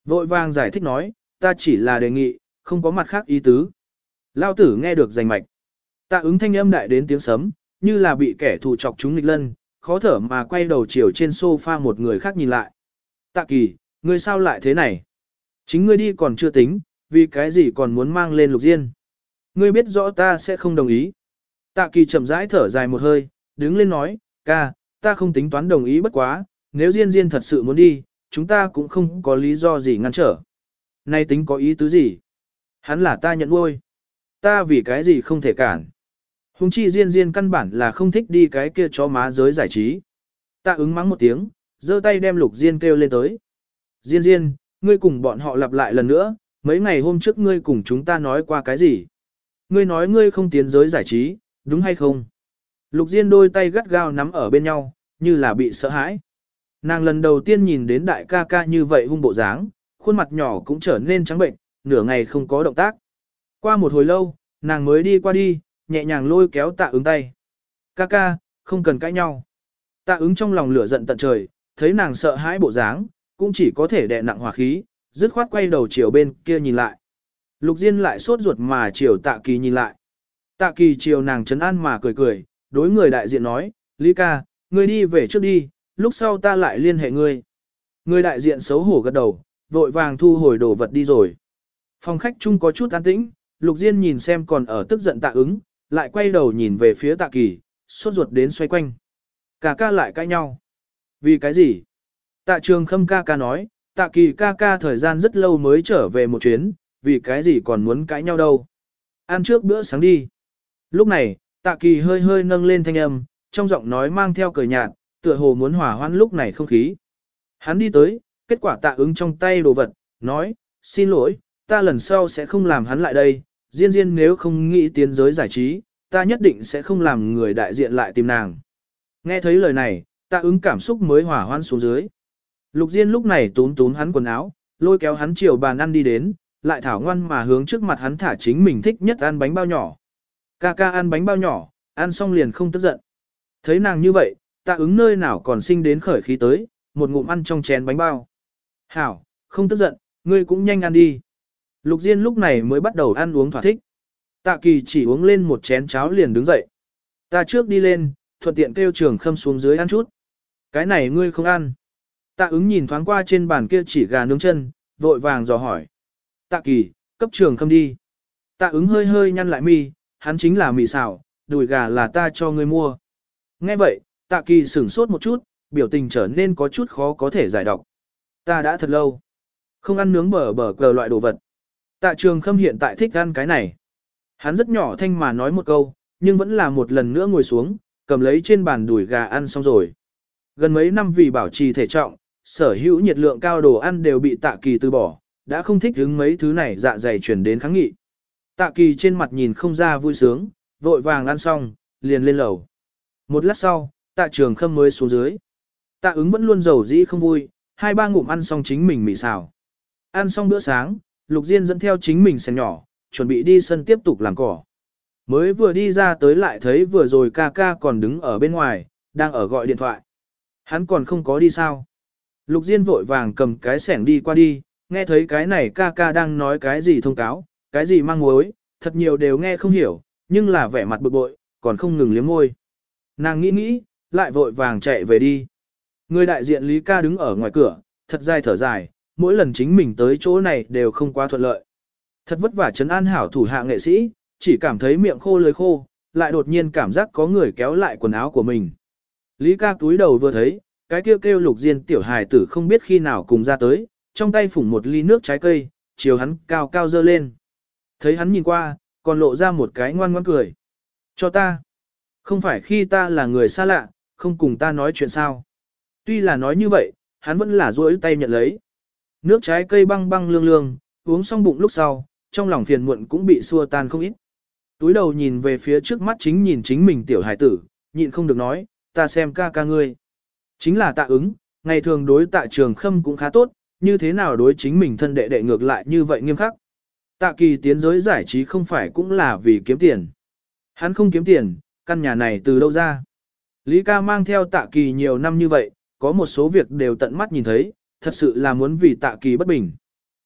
Vội vàng giải thích nói, ta chỉ là đề nghị, không có mặt khác ý tứ. Lao tử nghe được rành mạch. Tạ ứng thanh âm đại đến tiếng sấm, như là bị kẻ thù chọc chúng nghịch lân, khó thở mà quay đầu chiều trên sofa một người khác nhìn lại. Tạ Kỳ, ngươi sao lại thế này? Chính ngươi đi còn chưa tính, vì cái gì còn muốn mang lên Lục Diên? Ngươi biết rõ ta sẽ không đồng ý. Tạ Kỳ chậm rãi thở dài một hơi, đứng lên nói, ca, ta không tính toán đồng ý bất quá, nếu Diên Diên thật sự muốn đi, chúng ta cũng không có lý do gì ngăn trở. Nay tính có ý tứ gì? Hắn là ta nhận nuôi. Ta vì cái gì không thể cản. Hùng chi Diên Diên căn bản là không thích đi cái kia chó má giới giải trí. Tạ ứng mắng một tiếng, giơ tay đem Lục Diên kêu lên tới. Diên Diên, ngươi cùng bọn họ lặp lại lần nữa, mấy ngày hôm trước ngươi cùng chúng ta nói qua cái gì? Ngươi nói ngươi không tiến giới giải trí, đúng hay không? Lục Diên đôi tay gắt gao nắm ở bên nhau, như là bị sợ hãi. Nàng lần đầu tiên nhìn đến đại ca ca như vậy hung bộ dáng, khuôn mặt nhỏ cũng trở nên trắng bệnh, nửa ngày không có động tác. Qua một hồi lâu, nàng mới đi qua đi, nhẹ nhàng lôi kéo Tạ ứng tay. Ca ca, không cần cãi nhau. Tạ ứng trong lòng lửa giận tận trời, thấy nàng sợ hãi bộ dáng, cũng chỉ có thể đè nặng hỏa khí, dứt khoát quay đầu chiều bên kia nhìn lại. Lục Diên lại sốt ruột mà chiều Tạ Kỳ nhìn lại. Tạ Kỳ chiều nàng trấn an mà cười cười, đối người đại diện nói, Lý ca, ngươi đi về trước đi, lúc sau ta lại liên hệ ngươi. Người đại diện xấu hổ gật đầu, vội vàng thu hồi đồ vật đi rồi. Phòng khách chung có chút an tĩnh, Lục Diên nhìn xem còn ở tức giận Tạ ứng, lại quay đầu nhìn về phía Tạ Kỳ, sốt ruột đến xoay quanh. Cả ca lại cãi nhau. Vì cái gì? Tạ Trường Khâm ca ca nói, Tạ Kỳ ca ca thời gian rất lâu mới trở về một chuyến, vì cái gì còn muốn cãi nhau đâu. Ăn trước bữa sáng đi. Lúc này, Tạ Kỳ hơi hơi nâng lên thanh âm, trong giọng nói mang theo cười nhạt, tựa hồ muốn hòa hoãn lúc này không khí. Hắn đi tới, kết quả Tạ ứng trong tay đồ vật, nói, xin lỗi, ta lần sau sẽ không làm hắn lại đây, Diên Diên nếu không nghĩ tiến giới giải trí, ta nhất định sẽ không làm người đại diện lại tìm nàng. Nghe thấy lời này, Tạ ứng cảm xúc mới hòa hoãn xuống dưới. Lục Diên lúc này túm túm hắn quần áo, lôi kéo hắn chiều bàn ăn đi đến, lại thảo ngoan mà hướng trước mặt hắn thả chính mình thích nhất ăn bánh bao nhỏ. Ca ca ăn bánh bao nhỏ, ăn xong liền không tức giận. Thấy nàng như vậy, Tạ ứng nơi nào còn sinh đến khởi khí tới, một ngụm ăn trong chén bánh bao. Hảo, không tức giận, ngươi cũng nhanh ăn đi. Lục Diên lúc này mới bắt đầu ăn uống thỏa thích. Tạ Kỳ chỉ uống lên một chén cháo liền đứng dậy. Ta trước đi lên, thuận tiện kêu Trường Khâm xuống dưới ăn chút. Cái này ngươi không ăn. Tạ ứng nhìn thoáng qua trên bàn kia chỉ gà nướng chân, vội vàng dò hỏi. Tạ Kỳ, cấp Trường Khâm đi. Tạ ứng hơi hơi nhăn lại mi, hắn chính là mì xào, đùi gà là ta cho ngươi mua. Nghe vậy, Tạ Kỳ sửng sốt một chút, biểu tình trở nên có chút khó có thể giải đọc. Ta đã thật lâu không ăn nướng bờ cờ loại đồ vật. Tạ Trường Khâm hiện tại thích ăn cái này. Hắn rất nhỏ thanh mà nói một câu, nhưng vẫn là một lần nữa ngồi xuống, cầm lấy trên bàn đùi gà ăn xong rồi. Gần mấy năm vì bảo trì thể trọng, sở hữu nhiệt lượng cao đồ ăn đều bị Tạ Kỳ từ bỏ, đã không thích hứng mấy thứ này dạ dày chuyển đến kháng nghị. Tạ Kỳ trên mặt nhìn không ra vui sướng, vội vàng ăn xong, liền lên lầu. Một lát sau, Tạ Trường Khâm mới xuống dưới. Tạ ứng vẫn luôn giàu dĩ không vui, 2-3 ngụm ăn xong chính mình mì xào. Ăn xong bữa sáng, Lục Diên dẫn theo chính mình xem nhỏ, chuẩn bị đi sân tiếp tục làm cỏ. Mới vừa đi ra tới lại thấy vừa rồi ca ca còn đứng ở bên ngoài, đang ở gọi điện thoại. Hắn còn không có đi sao. Lục Diên vội vàng cầm cái sẻng đi qua đi, nghe thấy cái này ca ca đang nói cái gì thông cáo, cái gì mang muối, thật nhiều đều nghe không hiểu, nhưng là vẻ mặt bực bội, còn không ngừng liếm môi. Nàng nghĩ, lại vội vàng chạy về đi. Người đại diện Lý ca đứng ở ngoài cửa, thật dài thở dài, mỗi lần chính mình tới chỗ này đều không quá thuận lợi. Thật vất vả trấn an hảo thủ hạ nghệ sĩ, chỉ cảm thấy miệng khô lưỡi khô, lại đột nhiên cảm giác có người kéo lại quần áo của mình. Lý ca túi đầu vừa thấy, cái kêu Lục Diên tiểu hài tử không biết khi nào cùng ra tới, trong tay phủng một ly nước trái cây, chiều hắn cao cao dơ lên. Thấy hắn nhìn qua, còn lộ ra một cái ngoan ngoãn cười. Cho ta. Không phải khi ta là người xa lạ, không cùng ta nói chuyện sao. Tuy là nói như vậy, hắn vẫn là duỗi tay nhận lấy. Nước trái cây băng băng lương lương, uống xong bụng lúc sau, trong lòng phiền muộn cũng bị xua tan không ít. Túi đầu nhìn về phía trước mắt nhìn chính mình tiểu hải tử, nhịn không được nói, ta xem ca ca ngươi. Chính là Tạ ứng, ngày thường đối Tạ Trường Khâm cũng khá tốt, như thế nào đối chính mình thân đệ đệ ngược lại như vậy nghiêm khắc. Tạ Kỳ tiến giới giải trí không phải cũng là vì kiếm tiền. Hắn không kiếm tiền, căn nhà này từ đâu ra. Lý ca mang theo Tạ Kỳ nhiều năm như vậy, có một số việc đều tận mắt nhìn thấy, thật sự là muốn vì Tạ Kỳ bất bình.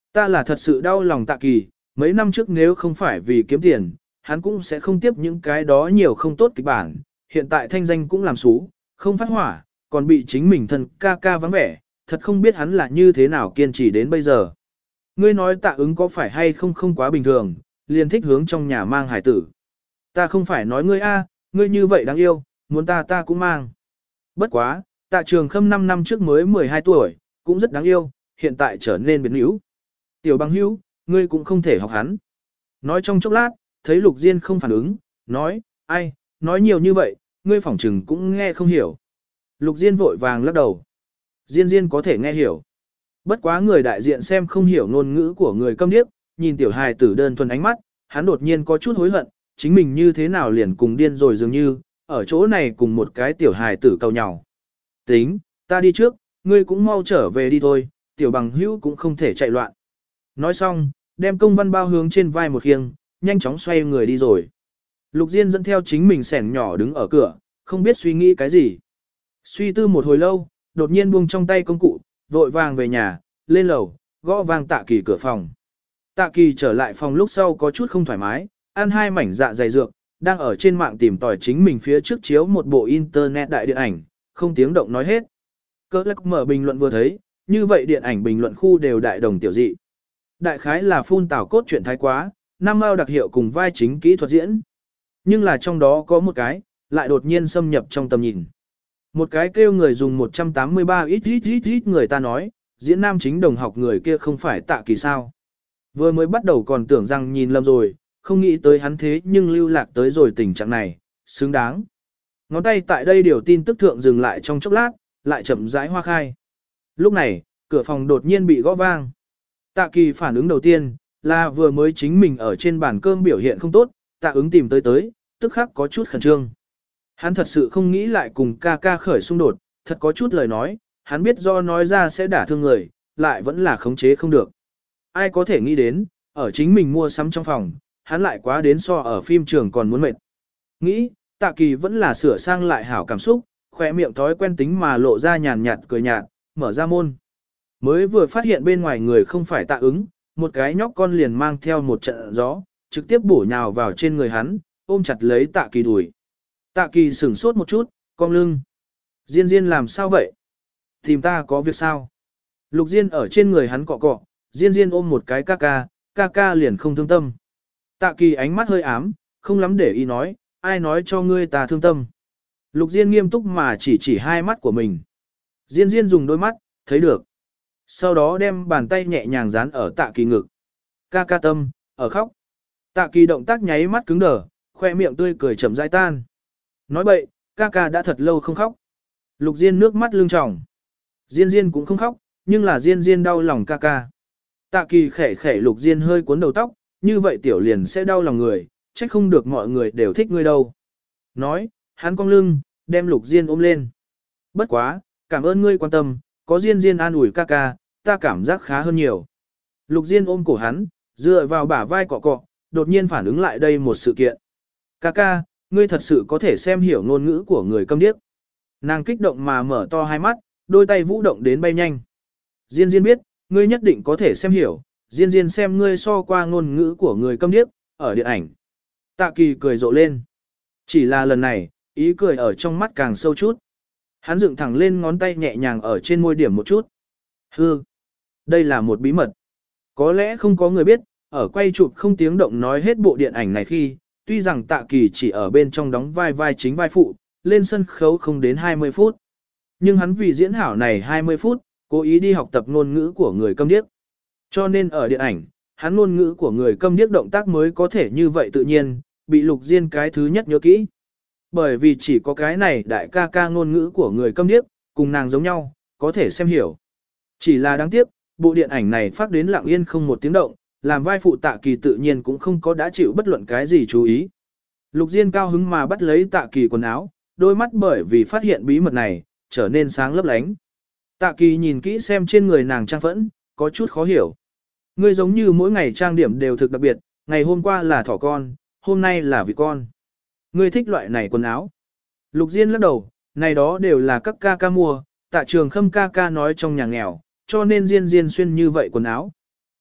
Ta là thật sự đau lòng Tạ Kỳ, mấy năm trước nếu không phải vì kiếm tiền, hắn cũng sẽ không tiếp những cái đó nhiều không tốt kịch bản, hiện tại thanh danh cũng làm xú, không phát hỏa, còn bị chính mình thân ca ca vắng vẻ, thật không biết hắn là như thế nào kiên trì đến bây giờ. Ngươi nói Tạ Ứng có phải hay không không quá bình thường, liền thích hướng trong nhà mang hải tử. Ta không phải nói ngươi a, ngươi như vậy đáng yêu, muốn ta cũng mang. Bất quá, Tạ Trường Khâm 5 năm trước mới 12 tuổi, cũng rất đáng yêu, hiện tại trở nên biến hữu. Tiểu Bằng Hữu, ngươi cũng không thể học hắn. Nói trong chốc lát, thấy Lục Diên không phản ứng, nói, ai, nói nhiều như vậy, ngươi phỏng trừng cũng nghe không hiểu. Lục Diên vội vàng lắc đầu. Diên có thể nghe hiểu. Bất quá người đại diện xem không hiểu ngôn ngữ của người câm điếc, nhìn tiểu hài tử đơn thuần ánh mắt, hắn đột nhiên có chút hối hận, chính mình như thế nào liền cùng điên rồi dường như, ở chỗ này cùng một cái tiểu hài tử cầu nhau. Tính, ta đi trước, ngươi cũng mau trở về đi thôi, Tiểu Bằng Hữu cũng không thể chạy loạn. Nói xong, đem công văn bao hướng trên vai một khiêng, nhanh chóng xoay người đi rồi. Lục Diên dẫn theo chính mình sẻn nhỏ đứng ở cửa, không biết suy nghĩ cái gì. Suy tư một hồi lâu, đột nhiên buông trong tay công cụ, vội vàng về nhà, lên lầu, gõ vang Tạ Kỳ cửa phòng. Tạ Kỳ trở lại phòng lúc sau có chút không thoải mái, ăn 2 mảnh dạ dày dược, đang ở trên mạng tìm tòi chính mình phía trước chiếu một bộ internet đại điện ảnh, không tiếng động nói hết. Cơ lắc mở bình luận vừa thấy, như vậy điện ảnh bình luận khu đều đại đồng tiểu dị. Đại khái là phun tảo cốt truyện thái quá, nam mao đặc hiệu cùng vai chính kỹ thuật diễn. Nhưng là trong đó có một cái, lại đột nhiên xâm nhập trong tầm nhìn. Một cái kêu người dùng 183 ít người ta nói, diễn nam chính đồng học người kia không phải Tạ Kỳ sao. Vừa mới bắt đầu còn tưởng rằng nhìn lầm rồi, không nghĩ tới hắn thế nhưng lưu lạc tới rồi tình trạng này, xứng đáng. Ngón tay tại đây điều tin tức thượng dừng lại trong chốc lát, lại chậm rãi hoa khai. Lúc này, cửa phòng đột nhiên bị gõ vang. Tạ Kỳ phản ứng đầu tiên, là vừa mới chính mình ở trên bàn cơm biểu hiện không tốt, Tạ Ứng tìm tới, tức khắc có chút khẩn trương. Hắn thật sự không nghĩ lại cùng ca ca khởi xung đột, thật có chút lời nói, hắn biết do nói ra sẽ đả thương người, lại vẫn là khống chế không được. Ai có thể nghĩ đến, ở chính mình mua sắm trong phòng, hắn lại quá đến so ở phim trường còn muốn mệt. Nghĩ, Tạ Kỳ vẫn là sửa sang lại hảo cảm xúc, khỏe miệng thói quen tính mà lộ ra nhàn nhạt cười nhạt, mở ra môn. Mới vừa phát hiện bên ngoài người không phải Tạ Ứng, một cái nhóc con liền mang theo một trận gió, trực tiếp bổ nhào vào trên người hắn, ôm chặt lấy Tạ Kỳ đùi. Tạ Kỳ sửng sốt một chút, cong lưng. Diên làm sao vậy? Tìm ta có việc sao? Lục Diên ở trên người hắn cọ cọ, Diên ôm một cái ca ca liền không thương tâm. Tạ Kỳ ánh mắt hơi ám, không lắm để ý nói, ai nói cho ngươi ta thương tâm. Lục Diên nghiêm túc mà chỉ hai mắt của mình. Diên dùng đôi mắt, thấy được. Sau đó đem bàn tay nhẹ nhàng dán ở Tạ Kỳ ngực. Ca tâm, ở khóc. Tạ Kỳ động tác nháy mắt cứng đờ, khoe miệng tươi cười chậm rãi tan. Nói bậy, ca đã thật lâu không khóc. Lục Diên nước mắt lưng tròng. Diên cũng không khóc, nhưng là Diên đau lòng ca. Tạ Kỳ khẽ Lục Diên hơi cuốn đầu tóc, như vậy tiểu liền sẽ đau lòng người, trách không được mọi người đều thích ngươi đâu. Nói, hắn cong lưng, đem Lục Diên ôm lên. Bất quá, cảm ơn ngươi quan tâm, có Diên an ủi ca, ta cảm giác khá hơn nhiều. Lục Diên ôm cổ hắn, dựa vào bả vai cọ cọ, đột nhiên phản ứng lại đây một sự kiện. Ca, ngươi thật sự có thể xem hiểu ngôn ngữ của người câm điếc. Nàng kích động mà mở to hai mắt, đôi tay vũ động đến bay nhanh. Diên biết, ngươi nhất định có thể xem hiểu, Diên xem ngươi so qua ngôn ngữ của người câm điếc, ở điện ảnh. Tạ Kỳ cười rộ lên. Chỉ là lần này, ý cười ở trong mắt càng sâu chút. Hắn dựng thẳng lên ngón tay nhẹ nhàng ở trên môi điểm một chút. Hư, đây là một bí mật. Có lẽ không có người biết, ở quay chụp không tiếng động nói hết bộ điện ảnh này khi, tuy rằng Tạ Kỳ chỉ ở bên trong đóng vai chính vai phụ, lên sân khấu không đến 20 phút. Nhưng hắn vì diễn hảo này 20 phút, cố ý đi học tập ngôn ngữ của người câm điếc. Cho nên ở điện ảnh, hắn ngôn ngữ của người câm điếc động tác mới có thể như vậy tự nhiên, bị Lục Diên cái thứ nhất nhớ kỹ. Bởi vì chỉ có cái này đại ca ngôn ngữ của người câm điếc, cùng nàng giống nhau, có thể xem hiểu. Chỉ là đáng tiếc, bộ điện ảnh này phát đến lặng yên không một tiếng động, làm vai phụ Tạ Kỳ tự nhiên cũng không có đã chịu bất luận cái gì chú ý. Lục Diên cao hứng mà bắt lấy Tạ Kỳ quần áo, đôi mắt bởi vì phát hiện bí mật này, trở nên sáng lấp lánh. Tạ Kỳ nhìn kỹ xem trên người nàng trang phẫn, có chút khó hiểu. Ngươi giống như mỗi ngày trang điểm đều thực đặc biệt, ngày hôm qua là thỏ con, hôm nay là vịt con. Ngươi thích loại này quần áo. Lục Diên lắc đầu, này đó đều là các ca mua, Tạ Trường Khâm ca nói trong nhà nghèo, cho nên Diên xuyên như vậy quần áo.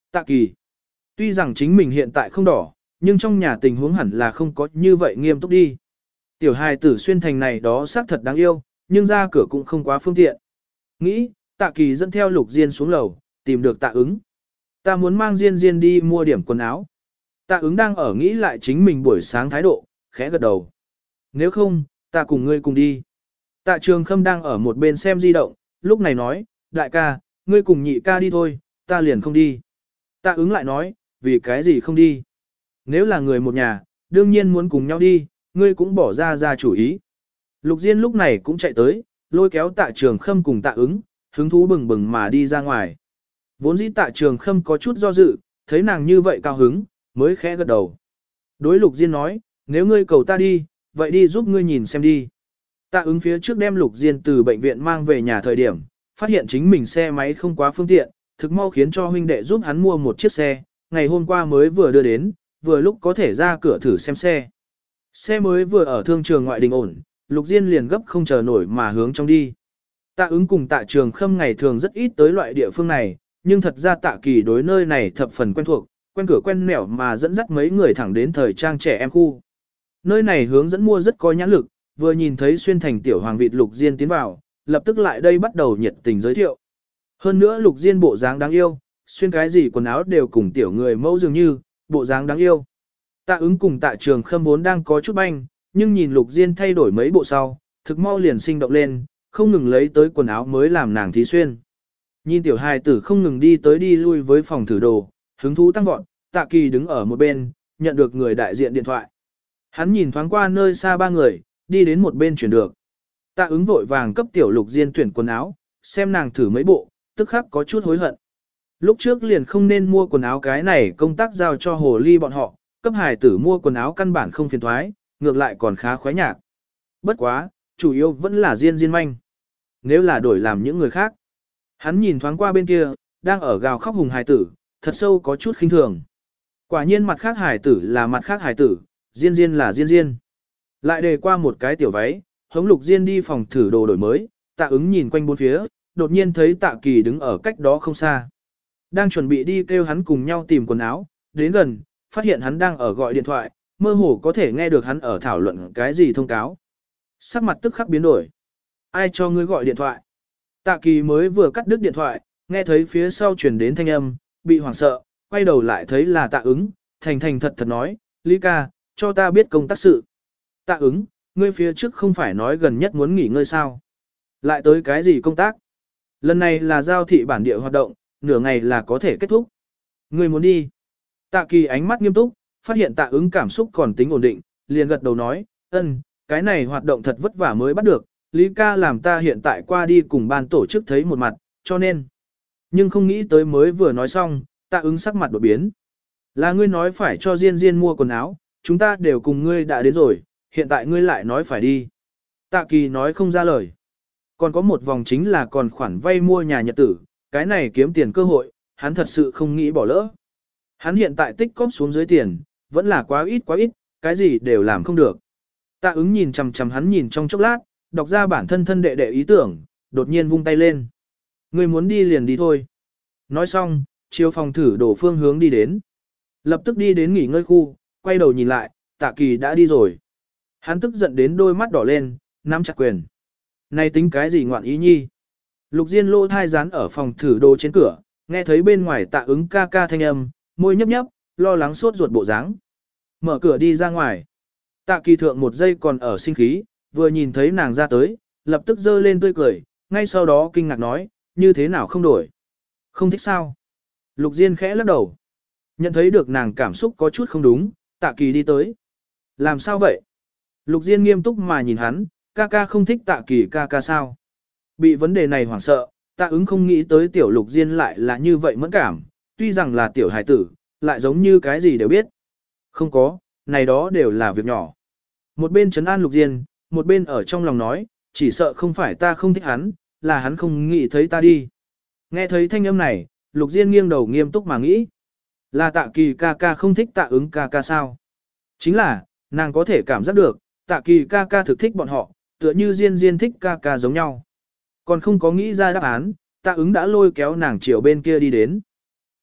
Tạ Kỳ. Tuy rằng chính mình hiện tại không đỏ, nhưng trong nhà tình huống hẳn là không có như vậy nghiêm túc đi. Tiểu hài tử xuyên thành này đó xác thật đáng yêu, nhưng ra cửa cũng không quá phương tiện. Nghĩ, Tạ Kỳ dẫn theo Lục Diên xuống lầu, tìm được Tạ ứng. Ta muốn mang Diên Diên đi mua điểm quần áo. Tạ ứng đang ở nghĩ lại chính mình buổi sáng thái độ, khẽ gật đầu. Nếu không, ta cùng ngươi cùng đi. Tạ Trường Khâm đang ở một bên xem di động, lúc này nói, đại ca, ngươi cùng nhị ca đi thôi, ta liền không đi. Tạ ứng lại nói, vì cái gì không đi? Nếu là người một nhà, đương nhiên muốn cùng nhau đi, ngươi cũng bỏ ra chủ ý. Lục Diên lúc này cũng chạy tới, lôi kéo Tạ Trường Khâm cùng Tạ ứng, hứng thú bừng bừng mà đi ra ngoài. Vốn dĩ Tạ Trường Khâm có chút do dự, thấy nàng như vậy cao hứng, mới khẽ gật đầu. Đối Lục Diên nói, nếu ngươi cầu ta đi, vậy đi giúp ngươi nhìn xem đi. Tạ ứng phía trước đem Lục Diên từ bệnh viện mang về nhà thời điểm, phát hiện chính mình xe máy không quá phương tiện, thực mau khiến cho huynh đệ giúp hắn mua một chiếc xe, ngày hôm qua mới vừa đưa đến, vừa lúc có thể ra cửa thử xem xe. Xe mới vừa ở thương trường ngoại đình ổn, Lục Diên liền gấp không chờ nổi mà hướng trong đi. Tạ ứng cùng Tạ Trường Khâm ngày thường rất ít tới loại địa phương này, nhưng thật ra Tạ Kỳ đối nơi này thập phần quen thuộc, quen cửa quen nẻo mà dẫn dắt mấy người thẳng đến thời trang trẻ em khu. Nơi này hướng dẫn mua rất có nhãn lực, vừa nhìn thấy xuyên thành tiểu hoàng vịt Lục Diên tiến vào, lập tức lại đây bắt đầu nhiệt tình giới thiệu. Hơn nữa Lục Diên bộ dáng đáng yêu, xuyên cái gì quần áo đều cùng tiểu người mẫu dường như, bộ dáng đáng yêu. Tạ ứng cùng Tạ Trường Khâm vốn đang có chút banh, nhưng nhìn Lục Diên thay đổi mấy bộ sau, thực mau liền sinh động lên, không ngừng lấy tới quần áo mới làm nàng thí xuyên. Nhìn tiểu hài tử không ngừng đi tới đi lui với phòng thử đồ, hứng thú tăng vọt, Tạ Kỳ đứng ở một bên, nhận được người đại diện điện thoại. Hắn nhìn thoáng qua nơi xa ba người, đi đến một bên chuyển được. Tạ ứng vội vàng cấp tiểu Lục Diên tuyển quần áo, xem nàng thử mấy bộ, tức khắc có chút hối hận. Lúc trước liền không nên mua quần áo, cái này công tác giao cho hồ ly bọn họ, cấp hài tử mua quần áo căn bản không phiền thoái, ngược lại còn khá khoái nhạc. Bất quá, chủ yếu vẫn là Diên manh. Nếu là đổi làm những người khác. Hắn nhìn thoáng qua bên kia, đang ở gào khóc hùng hài tử, thật sâu có chút khinh thường. Quả nhiên mặt khác hài tử là mặt khác hài tử, Diên là Diên. Lại đề qua một cái tiểu váy, hống Lục Diên đi phòng thử đồ đổi mới, Tạ ứng nhìn quanh bốn phía, đột nhiên thấy Tạ Kỳ đứng ở cách đó không xa. Đang chuẩn bị đi kêu hắn cùng nhau tìm quần áo, đến gần, phát hiện hắn đang ở gọi điện thoại, mơ hồ có thể nghe được hắn ở thảo luận cái gì thông cáo. Sắc mặt tức khắc biến đổi. Ai cho ngươi gọi điện thoại? Tạ Kỳ mới vừa cắt đứt điện thoại, nghe thấy phía sau truyền đến thanh âm, bị hoảng sợ, quay đầu lại thấy là Tạ ứng, thành thật nói, Lý ca, cho ta biết công tác sự. Tạ ứng, ngươi phía trước không phải nói gần nhất muốn nghỉ ngơi sao? Lại tới cái gì công tác? Lần này là giao thị bản địa hoạt động, nửa ngày là có thể kết thúc. Ngươi muốn đi? Tạ Kỳ ánh mắt nghiêm túc, phát hiện Tạ ứng cảm xúc còn tính ổn định, liền gật đầu nói, cái này hoạt động thật vất vả mới bắt được, Lý ca làm ta hiện tại qua đi cùng ban tổ chức thấy một mặt, cho nên. Nhưng không nghĩ tới mới vừa nói xong, Tạ ứng sắc mặt đột biến. Là ngươi nói phải cho Diên mua quần áo, chúng ta đều cùng ngươi đã đến rồi, hiện tại ngươi lại nói phải đi. Tạ Kỳ nói không ra lời. Còn có một vòng chính là còn khoản vay mua nhà nhật tử, cái này kiếm tiền cơ hội, hắn thật sự không nghĩ bỏ lỡ. Hắn hiện tại tích cóp xuống dưới tiền, vẫn là quá ít, cái gì đều làm không được. Tạ ứng nhìn chằm chằm hắn nhìn trong chốc lát, đọc ra bản thân đệ đệ ý tưởng, đột nhiên vung tay lên. Ngươi muốn đi liền đi thôi. Nói xong, chiều phòng thử đổ phương hướng đi đến. Lập tức đi đến nghỉ ngơi khu, quay đầu nhìn lại, Tạ Kỳ đã đi rồi. Hắn tức giận đến đôi mắt đỏ lên, nắm chặt quyền. Này tính cái gì ngoạn ý nhi? Lục Diên lô thai dán ở phòng thử đồ trên cửa, nghe thấy bên ngoài Tạ ứng ca ca thanh âm, môi nhấp nhấp, lo lắng sốt ruột bộ dáng. Mở cửa đi ra ngoài. Tạ Kỳ thượng một giây còn ở sinh khí, vừa nhìn thấy nàng ra tới, lập tức giơ lên tươi cười, ngay sau đó kinh ngạc nói, như thế nào không đổi? Không thích sao? Lục Diên khẽ lắc đầu. Nhận thấy được nàng cảm xúc có chút không đúng, Tạ Kỳ đi tới. Làm sao vậy? Lục Diên nghiêm túc mà nhìn hắn, ca ca không thích Tạ Kỳ ca ca sao? Bị vấn đề này hoảng sợ, Tạ ứng không nghĩ tới tiểu Lục Diên lại là như vậy mẫn cảm, tuy rằng là tiểu hài tử, lại giống như cái gì đều biết. Không có, này đó đều là việc nhỏ. Một bên trấn an Lục Diên, một bên ở trong lòng nói, chỉ sợ không phải ta không thích hắn, là hắn không nghĩ thấy ta đi. Nghe thấy thanh âm này, Lục Diên nghiêng đầu nghiêm túc mà nghĩ. Là Tạ Kỳ ca ca không thích Tạ ứng ca ca sao? Chính là, nàng có thể cảm giác được, Tạ Kỳ ca ca thực thích bọn họ, tựa như Diên thích ca ca giống nhau. Còn không có nghĩ ra đáp án, Tạ ứng đã lôi kéo nàng chiều bên kia đi đến.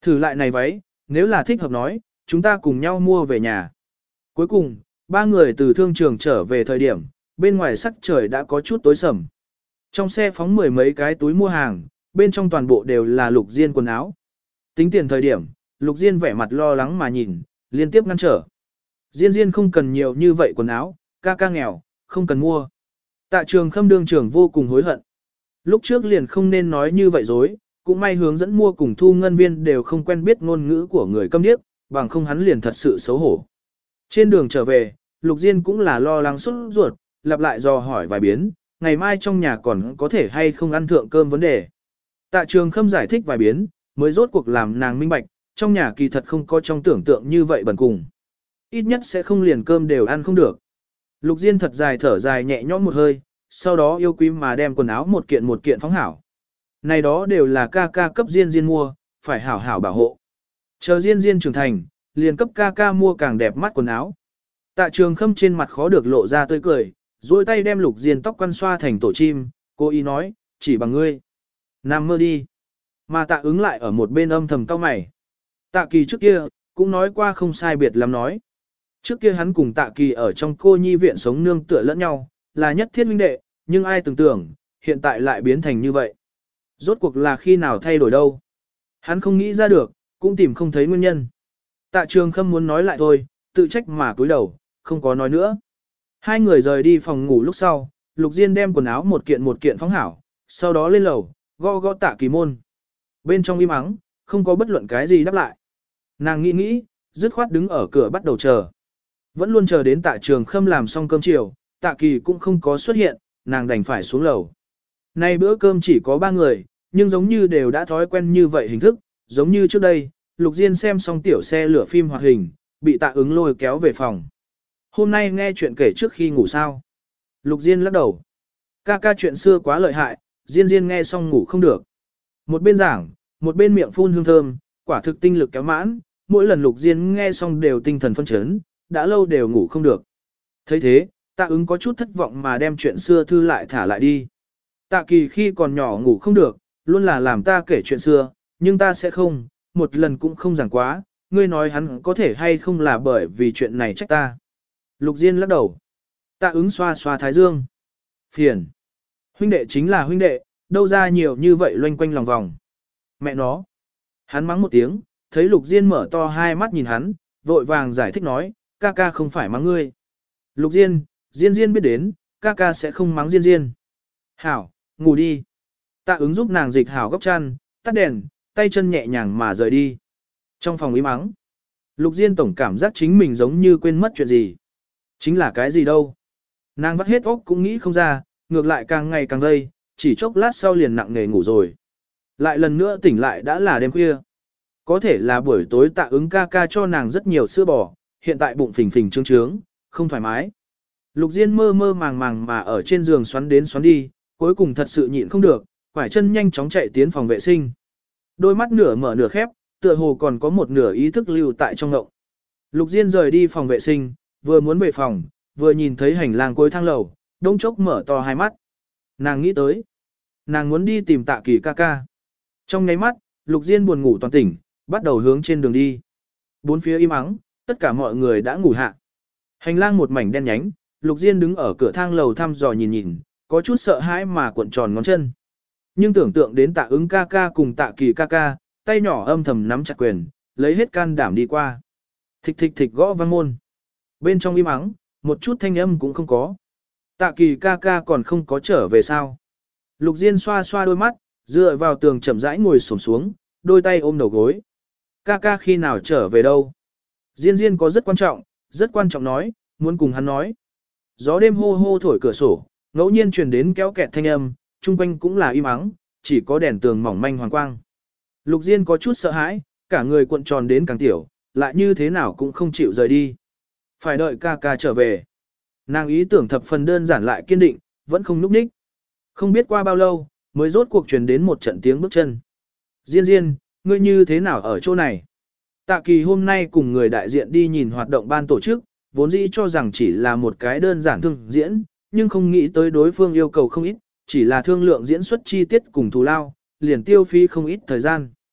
Thử lại này váy, nếu là thích hợp nói, chúng ta cùng nhau mua về nhà. Cuối cùng, ba người từ thương trường trở về thời điểm, bên ngoài sắc trời đã có chút tối sầm. Trong xe phóng mười mấy cái túi mua hàng, bên trong toàn bộ đều là Lục Diên quần áo. Tính tiền thời điểm, Lục Diên vẻ mặt lo lắng mà nhìn, liên tiếp ngăn trở. Diên Diên không cần nhiều như vậy quần áo, ca ca nghèo, không cần mua. Tạ Trường Khâm đương trưởng vô cùng hối hận. Lúc trước liền không nên nói như vậy dối, cũng may hướng dẫn mua cùng thu ngân viên đều không quen biết ngôn ngữ của người câm điếc, bằng không hắn liền thật sự xấu hổ. Trên đường trở về, Lục Diên cũng là lo lắng sốt ruột, lặp lại dò hỏi vài biến, ngày mai trong nhà còn có thể hay không ăn thượng cơm vấn đề. Tạ Trường Khâm giải thích vài biến, mới rốt cuộc làm nàng minh bạch, trong nhà kỳ thật không có trong tưởng tượng như vậy bần cùng. Ít nhất sẽ không liền cơm đều ăn không được. Lục Diên thật dài thở dài nhẹ nhõm một hơi, sau đó yêu quý mà đem quần áo một kiện phóng hảo. Này đó đều là ca ca cấp Diên Diên mua, phải hảo hảo bảo hộ. Chờ Diên Diên trưởng thành, liền cấp ca ca mua càng đẹp mắt quần áo. Tạ Trường Khâm trên mặt khó được lộ ra tươi cười, duỗi tay đem Lục Diên tóc quăn xoa thành tổ chim, cô ý nói, chỉ bằng ngươi. Nằm mơ đi. Mà Tạ Ứng lại ở một bên âm thầm cau mày. Tạ Kỳ trước kia, cũng nói qua không sai biệt lắm nói. Trước kia hắn cùng Tạ Kỳ ở trong cô nhi viện sống nương tựa lẫn nhau, là nhất thiết huynh đệ, nhưng ai tưởng tượng, hiện tại lại biến thành như vậy. Rốt cuộc là khi nào thay đổi đâu. Hắn không nghĩ ra được, cũng tìm không thấy nguyên nhân. Tạ Trường Khâm muốn nói lại thôi, tự trách mà cúi đầu, không có nói nữa. Hai người rời đi phòng ngủ lúc sau, Lục Diên đem quần áo một kiện phóng hảo, sau đó lên lầu, gõ gõ Tạ Kỳ môn. Bên trong im ắng, không có bất luận cái gì đáp lại. Nàng nghĩ, dứt khoát đứng ở cửa bắt đầu chờ. Vẫn luôn chờ đến Tạ Trường Khâm làm xong cơm chiều, Tạ Kỳ cũng không có xuất hiện, nàng đành phải xuống lầu. Nay bữa cơm chỉ có 3 người, nhưng giống như đều đã thói quen như vậy hình thức, giống như trước đây, Lục Diên xem xong tiểu xe lửa phim hoạt hình, bị Tạ Ứng lôi kéo về phòng. Hôm nay nghe chuyện kể trước khi ngủ sao? Lục Diên lắc đầu. Ca ca chuyện xưa quá lợi hại, Diên Diên nghe xong ngủ không được. Một bên giảng, một bên miệng phun hương thơm, quả thực tinh lực kéo mãn, mỗi lần Lục Diên nghe xong đều tinh thần phân chấn, đã lâu đều ngủ không được. Thấy thế, Tạ Ứng có chút thất vọng mà đem chuyện xưa thư lại thả lại đi. Tạ Kỳ khi còn nhỏ ngủ không được, luôn là làm ta kể chuyện xưa, nhưng ta sẽ không, một lần cũng không giảng quá, ngươi nói hắn có thể hay không là bởi vì chuyện này trách ta. Lục Diên lắc đầu. Tạ Ứng xoa xoa thái dương. Phiền. Huynh đệ chính là huynh đệ, đâu ra nhiều như vậy loanh quanh lòng vòng. Mẹ nó. Hắn mắng một tiếng, thấy Lục Diên mở to hai mắt nhìn hắn, vội vàng giải thích nói, ca ca không phải mắng ngươi. Lục Diên, Diên Diên biết đến, ca ca sẽ không mắng Diên Diên. Hảo, ngủ đi. Tạ Ứng giúp nàng dịch hảo góc chăn, tắt đèn, tay chân nhẹ nhàng mà rời đi. Trong phòng im ắng, Lục Diên tổng cảm giác chính mình giống như quên mất chuyện gì. Chính là cái gì đâu. Nàng vắt hết óc cũng nghĩ không ra, ngược lại càng ngày càng vây, chỉ chốc lát sau liền nặng nề ngủ rồi. Lại lần nữa tỉnh lại đã là đêm khuya. Có thể là buổi tối Tạ Ứng ca ca cho nàng rất nhiều sữa bò, hiện tại bụng phình phình trương trướng, không thoải mái. Lục Diên mơ mơ màng màng mà ở trên giường xoắn đến xoắn đi, cuối cùng thật sự nhịn không được, quải chân nhanh chóng chạy tiến phòng vệ sinh. Đôi mắt nửa mở nửa khép, tựa hồ còn có một nửa ý thức lưu tại trong ngộng. Lục Diên rời đi phòng vệ sinh, vừa muốn về phòng, vừa nhìn thấy hành lang cuối thang lầu, đông chốc mở to hai mắt. Nàng nghĩ tới, nàng muốn đi tìm Tạ Kỳ ca ca. Trong nháy mắt, Lục Diên buồn ngủ toàn tỉnh, bắt đầu hướng trên đường đi. Bốn phía im ắng, tất cả mọi người đã ngủ hạ. Hành lang một mảnh đen nhánh, Lục Diên đứng ở cửa thang lầu thăm dò nhìn nhìn, có chút sợ hãi mà cuộn tròn ngón chân. Nhưng tưởng tượng đến Tạ Ứng ca ca cùng Tạ Kỳ ca ca, tay nhỏ âm thầm nắm chặt quyền, lấy hết can đảm đi qua. Thịch thịch thịch gõ vang môn. Bên trong im ắng, một chút thanh âm cũng không có. Tạ Kỳ ca ca còn không có trở về sao? Lục Diên xoa xoa đôi mắt, dựa vào tường chậm rãi ngồi xổm xuống, đôi tay ôm đầu gối. Ca ca khi nào trở về đâu? Diên Diên có rất quan trọng nói, muốn cùng hắn nói. Gió đêm hô hô thổi cửa sổ, ngẫu nhiên truyền đến kéo kẹt thanh âm, chung quanh cũng là im ắng, chỉ có đèn tường mỏng manh hoàng quang. Lục Diên có chút sợ hãi, cả người cuộn tròn đến càng tiểu, lại như thế nào cũng không chịu rời đi. Phải đợi ca ca trở về. Nàng ý tưởng thập phần đơn giản lại kiên định, vẫn không núp ních. Không biết qua bao lâu, mới rốt cuộc truyền đến một trận tiếng bước chân. Diên Diên, ngươi như thế nào ở chỗ này? Tạ Kỳ hôm nay cùng người đại diện đi nhìn hoạt động ban tổ chức, vốn dĩ cho rằng chỉ là một cái đơn giản thương diễn, nhưng không nghĩ tới đối phương yêu cầu không ít, chỉ là thương lượng diễn xuất chi tiết cùng thù lao, liền tiêu phí không ít thời gian.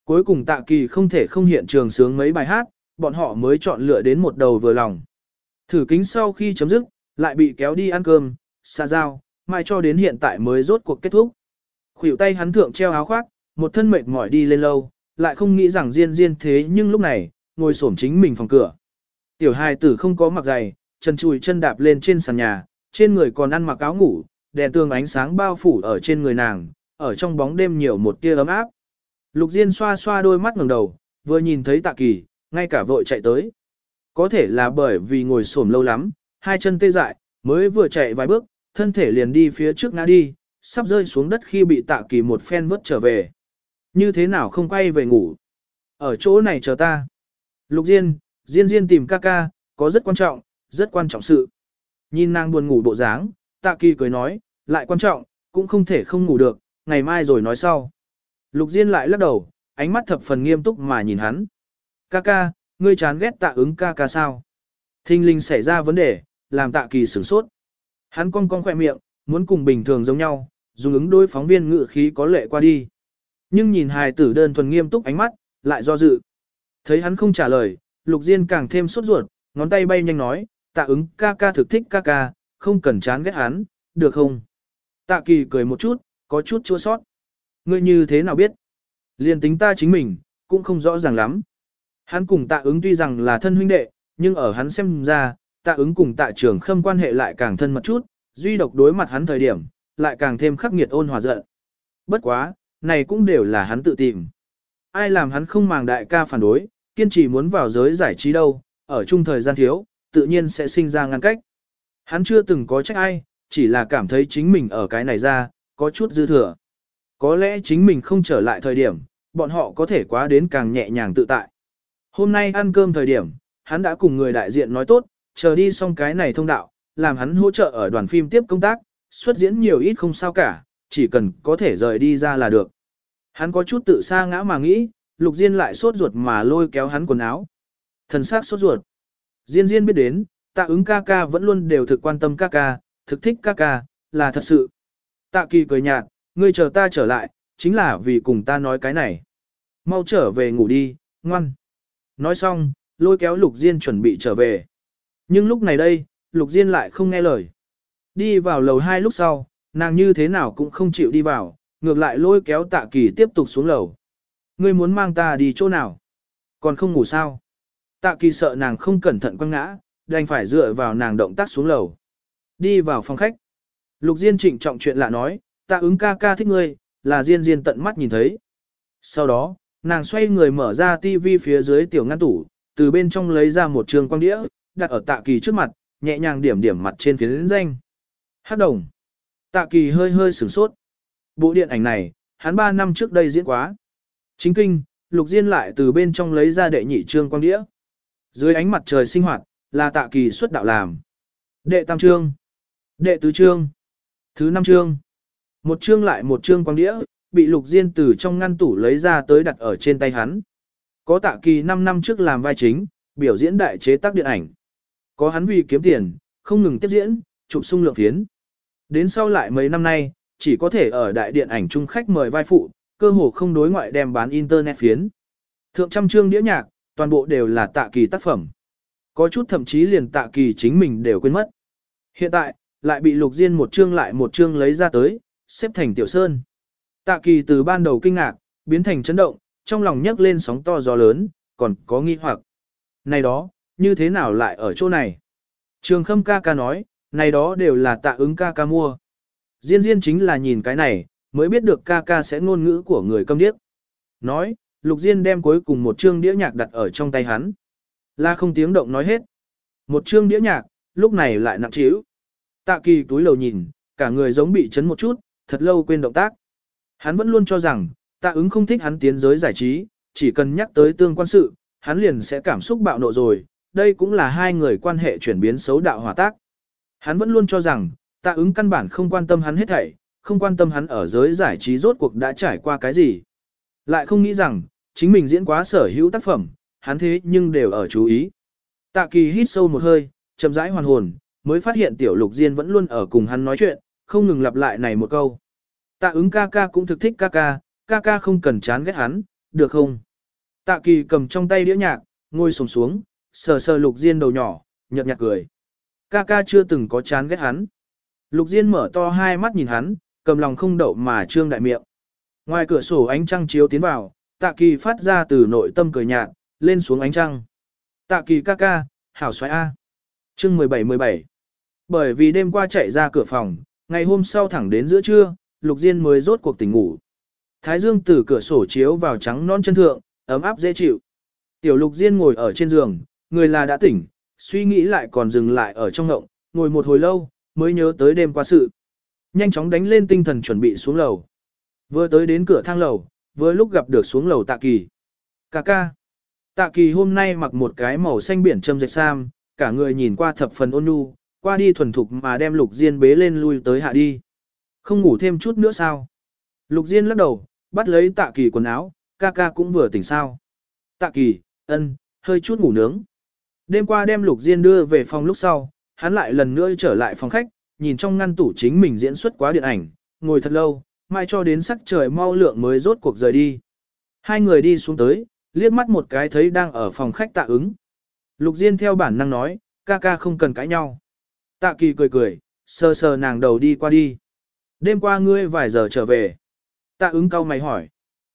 Cuối cùng Tạ Kỳ không thể không hiện trường sướng mấy bài hát, bọn họ mới chọn lựa đến một đầu vừa lòng. Thử kính sau khi chấm dứt, lại bị kéo đi ăn cơm, xa giao, mai cho đến hiện tại mới rốt cuộc kết thúc. Khuỷu tay hắn thượng treo áo khoác, một thân mệt mỏi đi lên lâu, lại không nghĩ rằng Diên Diên thế nhưng lúc này, ngồi xổm chính mình phòng cửa. Tiểu hài tử không có mặc giày, chân chùi chân đạp lên trên sàn nhà, trên người còn ăn mặc áo ngủ, đèn tường ánh sáng bao phủ ở trên người nàng, ở trong bóng đêm nhiều một tia ấm áp. Lục Diên xoa xoa đôi mắt ngẩng đầu, vừa nhìn thấy Tạ Kỳ, ngay cả vội chạy tới. Có thể là bởi vì ngồi xổm lâu lắm, hai chân tê dại, mới vừa chạy vài bước, thân thể liền đi phía trước ngã đi, sắp rơi xuống đất khi bị Tạ Kỳ một phen vớt trở về. Như thế nào không quay về ngủ? Ở chỗ này chờ ta. Lục Diên, Diên tìm ca ca, có rất quan trọng sự. Nhìn nàng buồn ngủ bộ dáng, Tạ Kỳ cười nói, lại quan trọng, cũng không thể không ngủ được, ngày mai rồi nói sau. Lục Diên lại lắc đầu, ánh mắt thập phần nghiêm túc mà nhìn hắn. Ca ca, ngươi chán ghét Tạ Ứng ca ca sao? Thinh linh xảy ra vấn đề, làm Tạ Kỳ sửng sốt. Hắn cong khỏe miệng, muốn cùng bình thường giống nhau, dùng ứng đối phóng viên ngự khí có lệ qua đi. Nhưng nhìn hài tử đơn thuần nghiêm túc ánh mắt, lại do dự. Thấy hắn không trả lời, Lục Diên càng thêm sốt ruột, ngón tay bay nhanh nói, Tạ Ứng ca ca thực thích ca ca, không cần chán ghét hắn, được không? Tạ Kỳ cười một chút, có chút chua sót. Ngươi như thế nào biết? Liên tính ta chính mình, cũng không rõ ràng lắm. Hắn cùng Tạ Ứng tuy rằng là thân huynh đệ, nhưng ở hắn xem ra, Tạ Ứng cùng Tạ Trường Khâm quan hệ lại càng thân mật chút, duy độc đối mặt hắn thời điểm, lại càng thêm khắc nghiệt ôn hòa giận. Bất quá, này cũng đều là hắn tự tìm. Ai làm hắn không màng đại ca phản đối, kiên trì muốn vào giới giải trí đâu, ở chung thời gian thiếu, tự nhiên sẽ sinh ra ngăn cách. Hắn chưa từng có trách ai, chỉ là cảm thấy chính mình ở cái này ra, có chút dư thừa. Có lẽ chính mình không trở lại thời điểm, bọn họ có thể quá đến càng nhẹ nhàng tự tại. Hôm nay ăn cơm thời điểm, hắn đã cùng người đại diện nói tốt, chờ đi xong cái này thông đạo, làm hắn hỗ trợ ở đoàn phim tiếp công tác, xuất diễn nhiều ít không sao cả, chỉ cần có thể rời đi ra là được. Hắn có chút tự sa ngã mà nghĩ, Lục Diên lại sốt ruột mà lôi kéo hắn quần áo. Thần sắc sốt ruột. Diên biết đến, Tạ Ứng ca ca vẫn luôn đều thực quan tâm ca ca, thực thích ca ca, là thật sự. Tạ Kỳ cười nhạt, ngươi chờ ta trở lại, chính là vì cùng ta nói cái này. Mau trở về ngủ đi, ngoan. Nói xong, lôi kéo Lục Diên chuẩn bị trở về. Nhưng lúc này đây, Lục Diên lại không nghe lời. Đi vào lầu 2 lúc sau, nàng như thế nào cũng không chịu đi vào, ngược lại lôi kéo Tạ Kỳ tiếp tục xuống lầu. Ngươi muốn mang ta đi chỗ nào? Còn không ngủ sao? Tạ Kỳ sợ nàng không cẩn thận quăng ngã, đành phải dựa vào nàng động tác xuống lầu. Đi vào phòng khách. Lục Diên trịnh trọng chuyện lạ nói, Tạ Ứng ca ca thích ngươi, là Diên tận mắt nhìn thấy. Sau đó, nàng xoay người mở ra tivi phía dưới tiểu ngăn tủ, từ bên trong lấy ra một trường quang đĩa, đặt ở Tạ Kỳ trước mặt, nhẹ nhàng điểm điểm mặt trên phiến danh. Hát đồng. Tạ Kỳ hơi sửng sốt. Bộ điện ảnh này, hắn 3 năm trước đây diễn quá. Chính kinh, Lục Diên lại từ bên trong lấy ra đệ nhị trương quang đĩa. Dưới ánh mặt trời sinh hoạt, là Tạ Kỳ xuất đạo làm. Đệ tam trương, đệ tứ trương, thứ 5 trương. Một trương lại một trương quang đĩa, bị Lục Diên từ trong ngăn tủ lấy ra tới đặt ở trên tay hắn. Có Tạ Kỳ 5 năm trước làm vai chính, biểu diễn đại chế tác điện ảnh. Có hắn vì kiếm tiền, không ngừng tiếp diễn, chụp sung lượng phiến. Đến sau lại mấy năm nay, chỉ có thể ở đại điện ảnh chung khách mời vai phụ, cơ hồ không đối ngoại đem bán internet phiến. Thượng trăm chương đĩa nhạc, toàn bộ đều là Tạ Kỳ tác phẩm. Có chút thậm chí liền Tạ Kỳ chính mình đều quên mất. Hiện tại, lại bị Lục Diên một chương lại một chương lấy ra tới, xếp thành tiểu sơn. Tạ Kỳ từ ban đầu kinh ngạc, biến thành chấn động, trong lòng nhấc lên sóng to gió lớn, còn có nghi hoặc. Này đó, như thế nào lại ở chỗ này? Trường Khâm ca ca nói, này đó đều là Tạ Ứng ca ca mua. Diên chính là nhìn cái này, mới biết được ca ca sẽ ngôn ngữ của người câm điếc. Nói, Lục Diên đem cuối cùng một chương đĩa nhạc đặt ở trong tay hắn. La không tiếng động nói hết. Một chương đĩa nhạc, lúc này lại nặng trĩu. Tạ Kỳ túi lầu nhìn, cả người giống bị chấn một chút, thật lâu quên động tác. Hắn vẫn luôn cho rằng, Tạ Ứng không thích hắn tiến giới giải trí, chỉ cần nhắc tới tương quan sự, hắn liền sẽ cảm xúc bạo nộ rồi. Đây cũng là hai người quan hệ chuyển biến xấu đạo hòa tác. Hắn vẫn luôn cho rằng, Tạ Ứng căn bản không quan tâm hắn hết thảy, không quan tâm hắn ở giới giải trí rốt cuộc đã trải qua cái gì. Lại không nghĩ rằng, chính mình diễn quá sở hữu tác phẩm, hắn thế nhưng đều ở chú ý. Tạ Kỳ hít sâu một hơi, chậm rãi hoàn hồn, mới phát hiện tiểu Lục Diên vẫn luôn ở cùng hắn nói chuyện, không ngừng lặp lại này một câu. Tạ Ứng ca ca cũng thực thích ca ca không cần chán ghét hắn, được không? Tạ Kỳ cầm trong tay đĩa nhạc, ngồi xổm xuống, sờ sờ Lục Diên đầu nhỏ, nhợt nhạt cười. Ca ca chưa từng có chán ghét hắn. Lục Diên mở to hai mắt nhìn hắn, cầm lòng không đậu mà trương đại miệng. Ngoài cửa sổ ánh trăng chiếu tiến vào, Tạ Kỳ phát ra từ nội tâm cười nhạt, lên xuống ánh trăng. Tạ Kỳ ca ca, hảo xoái A. Chương 17. Bởi vì đêm qua chạy ra cửa phòng, ngày hôm sau thẳng đến giữa trưa, Lục Diên mới rốt cuộc tỉnh ngủ. Thái dương từ cửa sổ chiếu vào trắng non chân thượng, ấm áp dễ chịu. Tiểu Lục Diên ngồi ở trên giường, người là đã tỉnh, suy nghĩ lại còn dừng lại ở trong ngộng, ngồi một hồi lâu, mới nhớ tới đêm qua sự. Nhanh chóng đánh lên tinh thần chuẩn bị xuống lầu. Vừa tới đến cửa thang lầu, vừa lúc gặp được xuống lầu Tạ Kỳ. Ca ca. Tạ Kỳ hôm nay mặc một cái màu xanh biển châm dệt sam, cả người nhìn qua thập phần ôn nhu, qua đi thuần thục mà đem Lục Diên bế lên lui tới hạ đi. Không ngủ thêm chút nữa sao? Lục Diên lắc đầu, bắt lấy Tạ Kỳ quần áo, ca ca cũng vừa tỉnh sao. Tạ Kỳ, ân, hơi chút ngủ nướng. Đêm qua đem Lục Diên đưa về phòng lúc sau, hắn lại lần nữa trở lại phòng khách, nhìn trong ngăn tủ chính mình diễn xuất quá điện ảnh, ngồi thật lâu, mai cho đến sắc trời mau lượng mới rốt cuộc rời đi. Hai người đi xuống tới, liếc mắt một cái thấy đang ở phòng khách Tạ Ứng. Lục Diên theo bản năng nói, ca ca không cần cãi nhau. Tạ Kỳ cười cười, sờ sờ nàng đầu đi qua đi. Đêm qua ngươi vài giờ trở về. Tạ Ứng cau mày hỏi.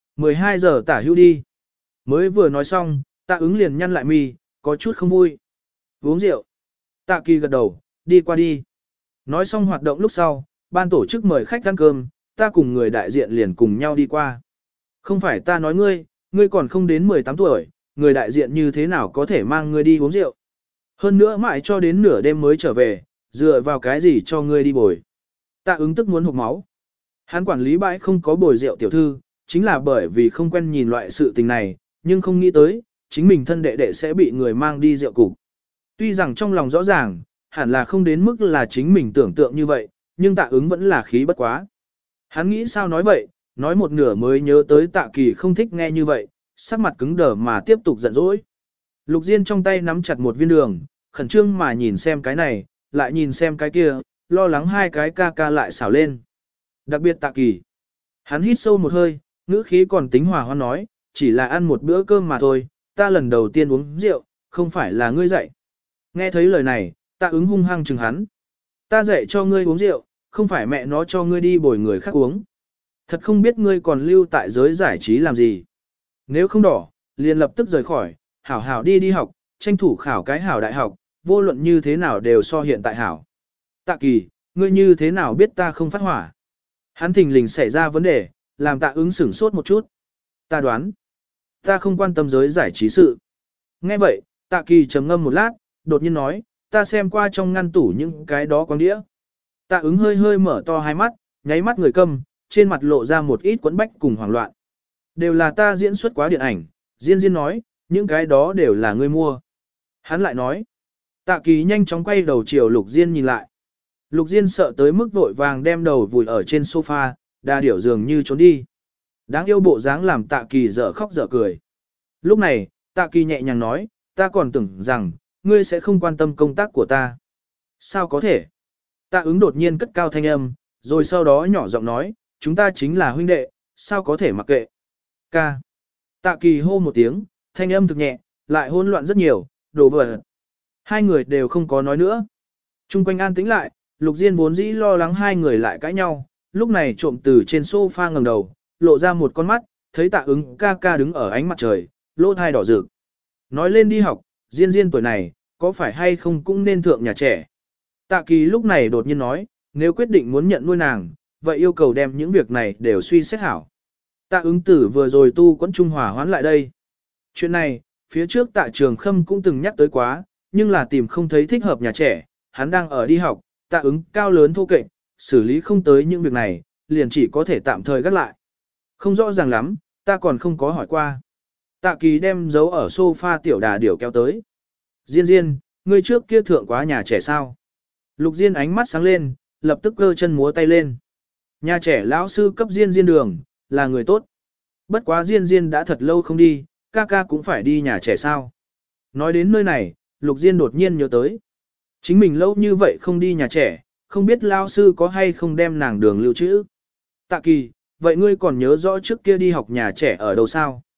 12 giờ tả hữu đi. Mới vừa nói xong, Tạ Ứng liền nhăn lại mi, có chút không vui. Uống rượu. Tạ Kỳ gật đầu, đi qua đi. Nói xong hoạt động lúc sau, ban tổ chức mời khách ăn cơm, ta cùng người đại diện liền cùng nhau đi qua. Không phải ta nói ngươi còn không đến 18 tuổi, người đại diện như thế nào có thể mang ngươi đi uống rượu. Hơn nữa mãi cho đến nửa đêm mới trở về, dựa vào cái gì cho ngươi đi bồi. Tạ Ứng tức muốn hộc máu. Hắn quản lý bãi không có bồi rượu tiểu thư, chính là bởi vì không quen nhìn loại sự tình này, nhưng không nghĩ tới, chính mình thân đệ đệ sẽ bị người mang đi rượu cục. Tuy rằng trong lòng rõ ràng, hẳn là không đến mức là chính mình tưởng tượng như vậy, nhưng Tạ Ứng vẫn là khí bất quá. Hắn nghĩ sao nói vậy, nói một nửa mới nhớ tới Tạ Kỳ không thích nghe như vậy, sắc mặt cứng đờ mà tiếp tục giận dỗi. Lục Diên trong tay nắm chặt một viên đường, khẩn trương mà nhìn xem cái này, lại nhìn xem cái kia, lo lắng hai cái ca ca lại xảo lên. Đặc biệt Tạ Kỳ. Hắn hít sâu một hơi, ngữ khí còn tính hòa hoan nói, chỉ là ăn một bữa cơm mà thôi, ta lần đầu tiên uống rượu, không phải là ngươi dạy. Nghe thấy lời này, Tạ Ứng hung hăng chừng hắn. Ta dạy cho ngươi uống rượu, không phải mẹ nó cho ngươi đi bồi người khác uống. Thật không biết ngươi còn lưu tại giới giải trí làm gì. Nếu không đỏ, liền lập tức rời khỏi, hảo hảo đi học, tranh thủ khảo cái hảo đại học, vô luận như thế nào đều so hiện tại hảo. Tạ Kỳ, ngươi như thế nào biết ta không phát hỏa? Hắn thình lình xảy ra vấn đề, làm Tạ Ứng sửng sốt một chút. Ta đoán, ta không quan tâm giới giải trí sự. Nghe vậy, Tạ Kỳ trầm ngâm một lát, đột nhiên nói, ta xem qua trong ngăn tủ những cái đó quang đĩa. Tạ Ứng hơi hơi mở to hai mắt, nháy mắt người câm, trên mặt lộ ra một ít quẫn bách cùng hoảng loạn. Đều là ta diễn xuất quá điện ảnh, Diên nói, những cái đó đều là ngươi mua. Hắn lại nói, Tạ Kỳ nhanh chóng quay đầu chiều Lục Diên nhìn lại. Lục Diên sợ tới mức vội vàng đem đầu vùi ở trên sofa, đa điểu dường như trốn đi. Đáng yêu bộ dáng làm Tạ Kỳ dở khóc dở cười. Lúc này, Tạ Kỳ nhẹ nhàng nói, ta còn tưởng rằng, ngươi sẽ không quan tâm công tác của ta. Sao có thể? Tạ Ứng đột nhiên cất cao thanh âm, rồi sau đó nhỏ giọng nói, chúng ta chính là huynh đệ, sao có thể mặc kệ. Ca. Tạ Kỳ hô một tiếng, thanh âm thực nhẹ, lại hỗn loạn rất nhiều, đồ vỡ. Hai người đều không có nói nữa. Trung quanh an tĩnh lại, Lục Diên vốn dĩ lo lắng hai người lại cãi nhau, lúc này trộm từ trên sofa ngẩng đầu, lộ ra một con mắt, thấy Tạ Ứng ca ca đứng ở ánh mặt trời, lỗ thai đỏ rực. Nói lên đi học, Diên tuổi này, có phải hay không cũng nên thượng nhà trẻ. Tạ Kỳ lúc này đột nhiên nói, nếu quyết định muốn nhận nuôi nàng, vậy yêu cầu đem những việc này đều suy xét hảo. Tạ Ứng tử vừa rồi tu quẫn trung hòa hoán lại đây. Chuyện này, phía trước Tạ Trường Khâm cũng từng nhắc tới quá, nhưng là tìm không thấy thích hợp nhà trẻ, hắn đang ở đi học, Tạ Ứng cao lớn thô kệch, xử lý không tới những việc này, liền chỉ có thể tạm thời gác lại. Không rõ ràng lắm, ta còn không có hỏi qua. Tạ Kỳ đem dấu ở sofa tiểu đà điểu kéo tới. Diên, ngươi trước kia thượng quá nhà trẻ sao? Lục Diên ánh mắt sáng lên, lập tức cơ chân múa tay lên. Nhà trẻ lão sư cấp Diên đường, là người tốt. Bất quá Diên đã thật lâu không đi, ca ca cũng phải đi nhà trẻ sao? Nói đến nơi này, Lục Diên đột nhiên nhớ tới. Chính mình lâu như vậy không đi nhà trẻ, không biết lão sư có hay không đem nàng đường lưu trữ. Tạ Kỳ, vậy ngươi còn nhớ rõ trước kia đi học nhà trẻ ở đâu sao?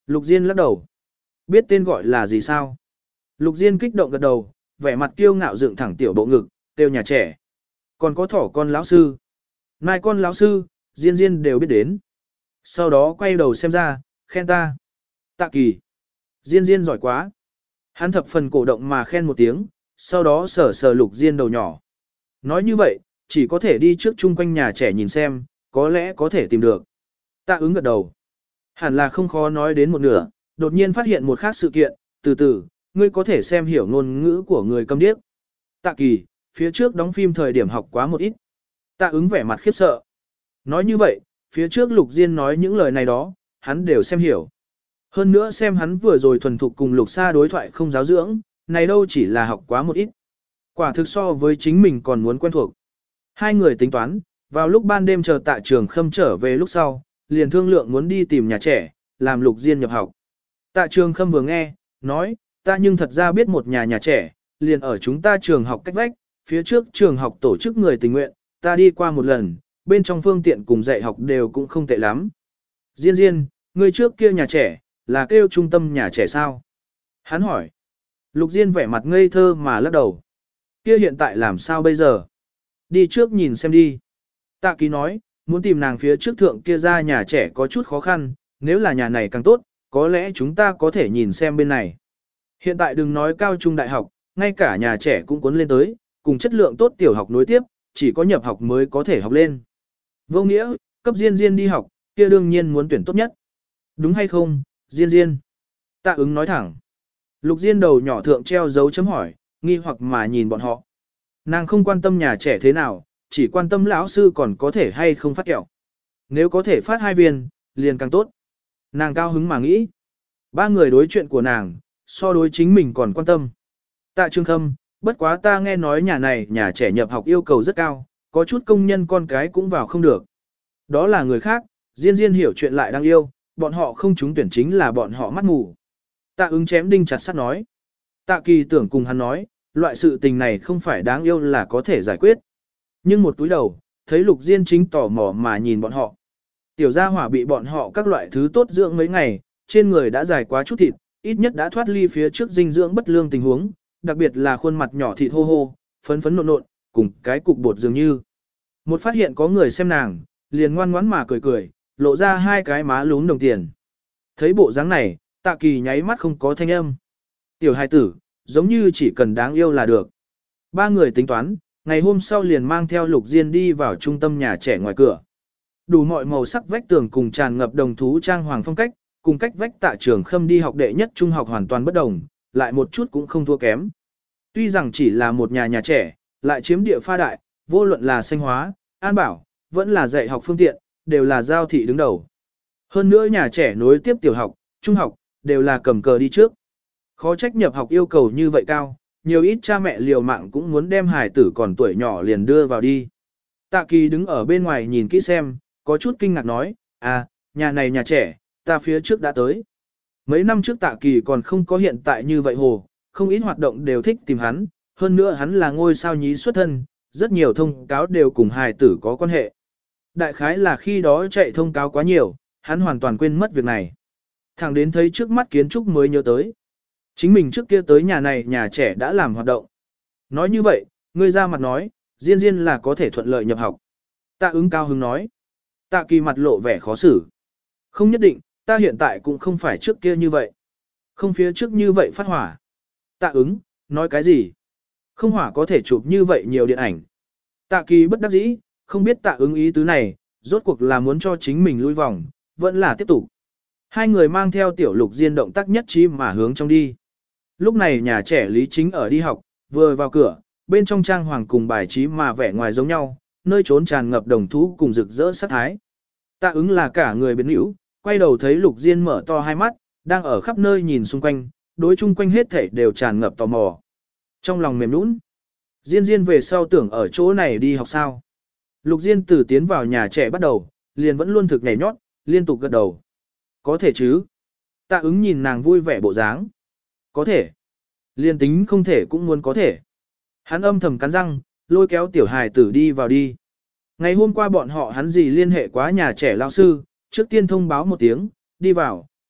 Lục Diên lắc đầu. Biết tên gọi là gì sao? Lục Diên kích động gật đầu, vẻ mặt kiêu ngạo dựng thẳng tiểu bộ ngực, kêu nhà trẻ. Còn có thỏ con lão sư. Mai con lão sư, Diên Diên đều biết đến. Sau đó quay đầu xem ra, khen ta. Tạ Kỳ. Diên Diên giỏi quá. Hắn thập phần cổ động mà khen một tiếng, sau đó sờ sờ Lục Diên đầu nhỏ. Nói như vậy, chỉ có thể đi trước chung quanh nhà trẻ nhìn xem, có lẽ có thể tìm được. Tạ ứng gật đầu. Hẳn là không khó nói đến một nửa, đột nhiên phát hiện một khác sự kiện, từ từ, ngươi có thể xem hiểu ngôn ngữ của người câm điếc. Tạ Kỳ, phía trước đóng phim thời điểm học quá một ít. Tạ ứng vẻ mặt khiếp sợ. Nói như vậy, phía trước Lục Diên nói những lời này đó, hắn đều xem hiểu. Hơn nữa xem hắn vừa rồi thuần thục cùng Lục Sa đối thoại không giáo dưỡng, này đâu chỉ là học quá một ít. Quả thực so với chính mình còn muốn quen thuộc. Hai người tính toán, vào lúc ban đêm chờ Tạ Trường Khâm trở về lúc sau, liền thương lượng muốn đi tìm nhà trẻ, làm Lục Diên nhập học. Tạ Trường Khâm vừa nghe, nói, ta nhưng thật ra biết một nhà trẻ, liền ở chúng ta trường học cách vách, phía trước trường học tổ chức người tình nguyện, ta đi qua một lần, bên trong phương tiện cùng dạy học đều cũng không tệ lắm. Diên Diên, người trước kia nhà trẻ, là kêu trung tâm nhà trẻ sao? Hắn hỏi. Lục Diên vẻ mặt ngây thơ mà lắc đầu. Kia hiện tại làm sao bây giờ? Đi trước nhìn xem đi. Tạ Ký nói, muốn tìm nàng phía trước thượng kia ra nhà trẻ có chút khó khăn, nếu là nhà này càng tốt, có lẽ chúng ta có thể nhìn xem bên này. Hiện tại đừng nói cao trung đại học, ngay cả nhà trẻ cũng cuốn lên tới, cùng chất lượng tốt tiểu học nối tiếp, chỉ có nhập học mới có thể học lên. Vô nghĩa, cấp Diên Diên đi học, kia đương nhiên muốn tuyển tốt nhất. Đúng hay không, Diên Diên? Tạ ứng nói thẳng. Lục Diên đầu nhỏ thượng treo dấu chấm hỏi, nghi hoặc mà nhìn bọn họ. Nàng không quan tâm nhà trẻ thế nào, chỉ quan tâm lão sư còn có thể hay không phát kẹo. Nếu có thể phát 2 viên, liền càng tốt. Nàng cao hứng mà nghĩ. 3 người đối chuyện của nàng, so đối chính mình còn quan tâm. Tạ Trường Khâm, bất quá ta nghe nói nhà này nhà trẻ nhập học yêu cầu rất cao, có chút công nhân con cái cũng vào không được. Đó là người khác, Diên Diên hiểu chuyện lại đang yêu, bọn họ không trúng tuyển chính là bọn họ mắt mù. Tạ ứng chém đinh chặt sắt nói. Tạ Kỳ tưởng cùng hắn nói, loại sự tình này không phải đáng yêu là có thể giải quyết. Nhưng một túi đầu, thấy Lục Diên chính tò mò mà nhìn bọn họ. Tiểu gia hỏa bị bọn họ các loại thứ tốt dưỡng mấy ngày, trên người đã dài quá chút thịt, ít nhất đã thoát ly phía trước dinh dưỡng bất lương tình huống, đặc biệt là khuôn mặt nhỏ thịt hô hô, phấn phấn nộn nộn, cùng cái cục bột dường như. Một phát hiện có người xem nàng, liền ngoan ngoãn mà cười cười, lộ ra 2 cái má lún đồng tiền. Thấy bộ dáng này, Tạ Kỳ nháy mắt không có thanh âm. Tiểu hài tử, giống như chỉ cần đáng yêu là được. 3 người tính toán, ngày hôm sau liền mang theo Lục Diên đi vào trung tâm nhà trẻ ngoài cửa. Đủ mọi màu sắc vách tường cùng tràn ngập đồng thú trang hoàng phong cách, cùng cách vách Tạ Trường Khâm đi học đệ nhất trung học hoàn toàn bất đồng, lại một chút cũng không thua kém. Tuy rằng chỉ là một nhà trẻ, lại chiếm địa pha đại, vô luận là xanh hóa, an bảo, vẫn là dạy học phương tiện, đều là giao thị đứng đầu. Hơn nữa nhà trẻ nối tiếp tiểu học, trung học, đều là cầm cờ đi trước. Khó trách nhập học yêu cầu như vậy cao, nhiều ít cha mẹ liều mạng cũng muốn đem hài tử còn tuổi nhỏ liền đưa vào đi. Tạ Kỳ đứng ở bên ngoài nhìn kỹ xem, có chút kinh ngạc nói, à, nhà này nhà trẻ, ta phía trước đã tới. Mấy năm trước Tạ Kỳ còn không có hiện tại như vậy hồ, không ít hoạt động đều thích tìm hắn, hơn nữa hắn là ngôi sao nhí xuất thân, rất nhiều thông cáo đều cùng hài tử có quan hệ. Đại khái là khi đó chạy thông cáo quá nhiều, hắn hoàn toàn quên mất việc này. Thẳng đến thấy trước mắt kiến trúc mới nhớ tới. Chính mình trước kia tới nhà này nhà trẻ đã làm hoạt động. Nói như vậy, ngươi ra mặt nói, Diên Diên là có thể thuận lợi nhập học. Tạ ứng cao hứng nói. Tạ Kỳ mặt lộ vẻ khó xử. Không nhất định, ta hiện tại cũng không phải trước kia như vậy. Không phía trước như vậy phát hỏa. Tạ ứng, nói cái gì? Không hỏa có thể chụp như vậy nhiều điện ảnh. Tạ Kỳ bất đắc dĩ, không biết tạ ứng ý tứ này, rốt cuộc là muốn cho chính mình lui vòng, vẫn là tiếp tục. 2 người mang theo tiểu Lục Diên động tác nhất trí mà hướng trong đi. Lúc này nhà trẻ Lý Chính ở đi học, vừa vào cửa, bên trong trang hoàng cùng bài trí mà vẻ ngoài giống nhau, nơi trốn tràn ngập đồng thú cùng rực rỡ sát thái. Tạ ứng là cả người biến hữu, quay đầu thấy Lục Diên mở to 2 mắt, đang ở khắp nơi nhìn xung quanh, đối chung quanh hết thảy đều tràn ngập tò mò. Trong lòng mềm nũng, Diên Diên về sau tưởng ở chỗ này đi học sao. Lục Diên từ tiến vào nhà trẻ bắt đầu, liền vẫn luôn thực nhảy nhót, liên tục gật đầu. Có thể chứ. Tạ ứng nhìn nàng vui vẻ bộ dáng. Có thể. Liên tính không thể cũng muốn có thể. Hắn âm thầm cắn răng, lôi kéo tiểu hài tử đi vào đi. Ngày hôm qua bọn họ hắn gì liên hệ quá nhà trẻ lao sư, trước tiên thông báo một tiếng, đi vào,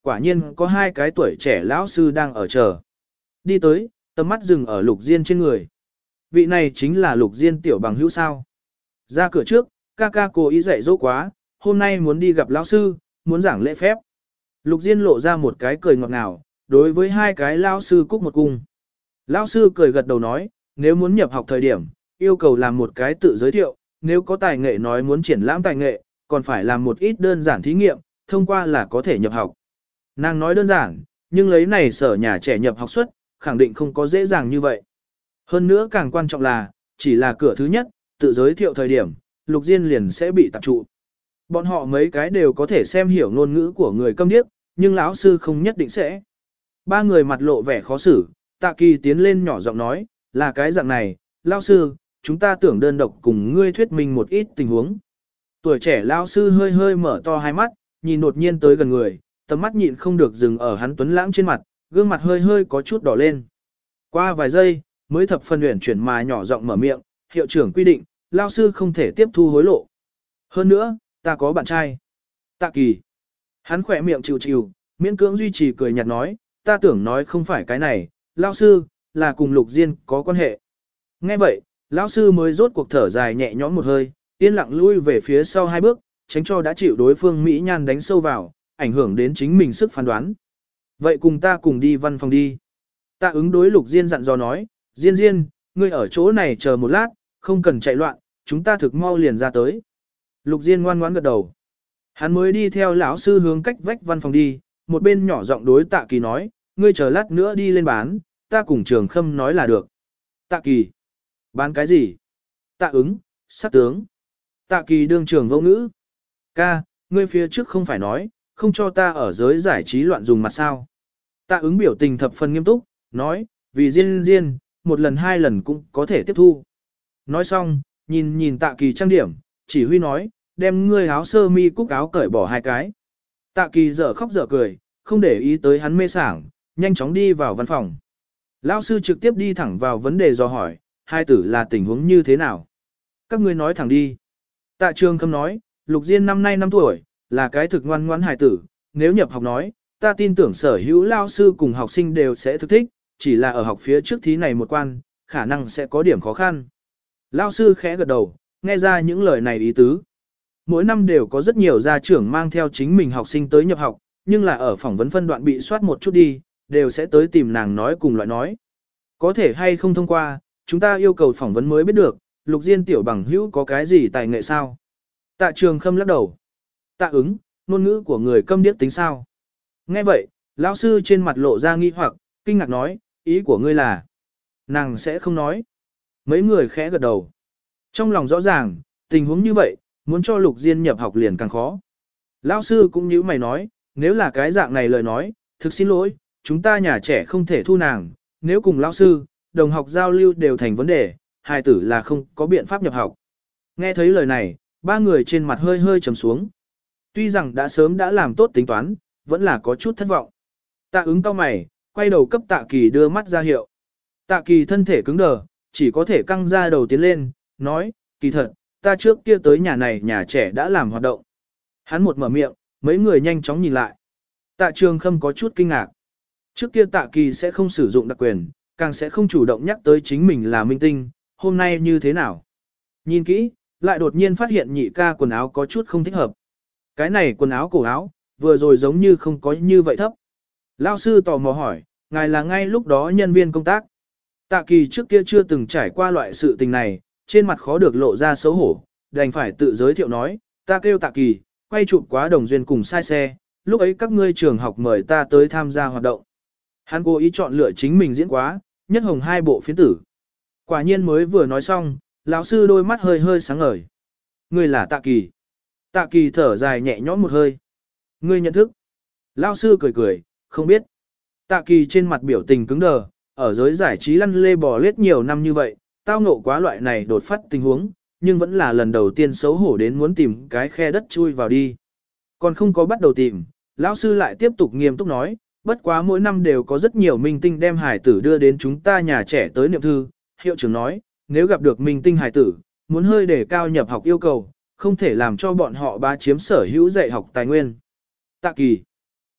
quả nhiên có hai cái tuổi trẻ lão sư đang ở chờ. Đi tới, tầm mắt dừng ở Lục Diên trên người. Vị này chính là Lục Diên tiểu bằng hữu sao. Ra cửa trước, ca ca cố ý dạy dỗ quá, hôm nay muốn đi gặp lão sư, muốn giảng lễ phép. Lục Diên lộ ra một cái cười ngọt ngào, đối với hai cái lão sư cúc một cung. Lão sư cười gật đầu nói, nếu muốn nhập học thời điểm, yêu cầu làm một cái tự giới thiệu, nếu có tài nghệ nói muốn triển lãm tài nghệ, còn phải làm một ít đơn giản thí nghiệm, thông qua là có thể nhập học. Nàng nói đơn giản, nhưng lấy này sở nhà trẻ nhập học suất, khẳng định không có dễ dàng như vậy. Hơn nữa càng quan trọng là, chỉ là cửa thứ nhất, tự giới thiệu thời điểm, Lục Diên liền sẽ bị tập trụ. Bọn họ mấy cái đều có thể xem hiểu ngôn ngữ của người câm điếc, nhưng lão sư không nhất định sẽ. Ba người mặt lộ vẻ khó xử, Tạ Kỳ tiến lên nhỏ giọng nói, là cái dạng này, lão sư, chúng ta tưởng đơn độc cùng ngươi thuyết minh một ít tình huống. Tuổi trẻ lão sư hơi hơi mở to hai mắt, nhìn đột nhiên tới gần người, tầm mắt nhịn không được dừng ở hắn tuấn lãng trên mặt, gương mặt hơi hơi có chút đỏ lên. Qua vài giây, mới thập phần uyển chuyển mà nhỏ giọng mở miệng, hiệu trưởng quy định, lão sư không thể tiếp thu hối lộ. Hơn nữa, ta có bạn trai. Tạ Kỳ. Hắn khỏe miệng chịu chịu, miễn cưỡng duy trì cười nhạt nói, ta tưởng nói không phải cái này, lão sư, là cùng Lục Diên có quan hệ. Nghe vậy, lão sư mới rốt cuộc thở dài nhẹ nhõm một hơi, yên lặng lui về phía sau hai bước, tránh cho đã chịu đối phương Mỹ Nhan đánh sâu vào, ảnh hưởng đến chính mình sức phán đoán. Vậy cùng ta cùng đi văn phòng đi. Tạ ứng đối Lục Diên dặn dò nói, Diên Diên, ngươi ở chỗ này chờ một lát, không cần chạy loạn, chúng ta thực mau liền ra tới. Lục Diên ngoan ngoãn gật đầu. Hắn mới đi theo lão sư hướng cách vách văn phòng đi, một bên nhỏ giọng đối Tạ Kỳ nói, ngươi chờ lát nữa đi lên bán, ta cùng Trường Khâm nói là được. Tạ Kỳ. Bán cái gì? Tạ ứng, sát tướng. Tạ Kỳ đương trường vô ngữ. Ca, ngươi phía trước không phải nói, không cho ta ở giới giải trí loạn dùng mặt sao. Tạ ứng biểu tình thập phần nghiêm túc, nói, vì Diên Diên, một lần hai lần cũng có thể tiếp thu. Nói xong, nhìn Tạ Kỳ trang điểm, chỉ huy nói, đem ngươi áo sơ mi cúc áo cởi bỏ hai cái. Tạ Kỳ dở khóc dở cười, không để ý tới hắn mê sảng, nhanh chóng đi vào văn phòng. Lão sư trực tiếp đi thẳng vào vấn đề dò hỏi, hai tử là tình huống như thế nào? Các ngươi nói thẳng đi. Tạ Trường Khâm nói, Lục Diên năm nay 5 tuổi, là cái thực ngoan ngoãn hài tử, nếu nhập học nói, ta tin tưởng sở hữu lao sư cùng học sinh đều sẽ thực thích, chỉ là ở học phía trước thí này một quan, khả năng sẽ có điểm khó khăn. Lao sư khẽ gật đầu, nghe ra những lời này ý tứ. Mỗi năm đều có rất nhiều gia trưởng mang theo chính mình học sinh tới nhập học, nhưng là ở phỏng vấn phân đoạn bị soát một chút đi, đều sẽ tới tìm nàng nói cùng loại nói. Có thể hay không thông qua, chúng ta yêu cầu phỏng vấn mới biết được, Lục Diên tiểu bằng hữu có cái gì tài nghệ sao? Tạ Trường Khâm lắc đầu. Tạ ứng, ngôn ngữ của người câm điếc tính sao? Nghe vậy, lão sư trên mặt lộ ra nghi hoặc, kinh ngạc nói, ý của ngươi là, nàng sẽ không nói. Mấy người khẽ gật đầu. Trong lòng rõ ràng, tình huống như vậy, muốn cho Lục Diên nhập học liền càng khó. Lão sư cũng như mày nói, nếu là cái dạng này lời nói, thực xin lỗi, chúng ta nhà trẻ không thể thu nàng, nếu cùng lão sư, đồng học giao lưu đều thành vấn đề, hài tử là không có biện pháp nhập học. Nghe thấy lời này, ba người trên mặt hơi hơi trầm xuống. Tuy rằng đã sớm đã làm tốt tính toán, vẫn là có chút thất vọng. Tạ ứng cau mày, quay đầu cấp Tạ Kỳ đưa mắt ra hiệu. Tạ Kỳ thân thể cứng đờ, chỉ có thể căng ra đầu tiến lên, nói, kỳ thật, ta trước kia tới nhà này nhà trẻ đã làm hoạt động. Hắn một mở miệng, mấy người nhanh chóng nhìn lại. Tạ Trường Khâm có chút kinh ngạc. Trước kia Tạ Kỳ sẽ không sử dụng đặc quyền, càng sẽ không chủ động nhắc tới chính mình là minh tinh, hôm nay như thế nào. Nhìn kỹ, lại đột nhiên phát hiện nhị ca quần áo có chút không thích hợp. Cái này quần áo cổ áo, vừa rồi giống như không có như vậy thấp. Lao sư tò mò hỏi, ngài là ngay lúc đó nhân viên công tác. Tạ Kỳ trước kia chưa từng trải qua loại sự tình này, trên mặt khó được lộ ra xấu hổ, đành phải tự giới thiệu nói, ta kêu Tạ Kỳ, quay chụp quá Đồng Duyên cùng sai xe, lúc ấy các ngươi trường học mời ta tới tham gia hoạt động. Hắn cố ý chọn lựa chính mình diễn quá, nhất hồng hai bộ phiến tử. Quả nhiên mới vừa nói xong, lão sư đôi mắt hơi hơi sáng ngời. Ngươi là Tạ Kỳ. Tạ Kỳ thở dài nhẹ nhõm một hơi. Ngươi nhận thức. Lão sư cười cười, không biết. Tạ Kỳ trên mặt biểu tình cứng đờ, ở giới giải trí lăn lê bò lết nhiều năm như vậy, tao ngộ quá loại này đột phát tình huống, nhưng vẫn là lần đầu tiên xấu hổ đến muốn tìm cái khe đất chui vào đi. Còn không có bắt đầu tìm, lão sư lại tiếp tục nghiêm túc nói, bất quá mỗi năm đều có rất nhiều minh tinh đem hài tử đưa đến chúng ta nhà trẻ tới niệm thư. Hiệu trưởng nói, nếu gặp được minh tinh hài tử, muốn hơi để cao nhập học yêu cầu, không thể làm cho bọn họ bá chiếm sở hữu dạy học tài nguyên. Tạ Kỳ.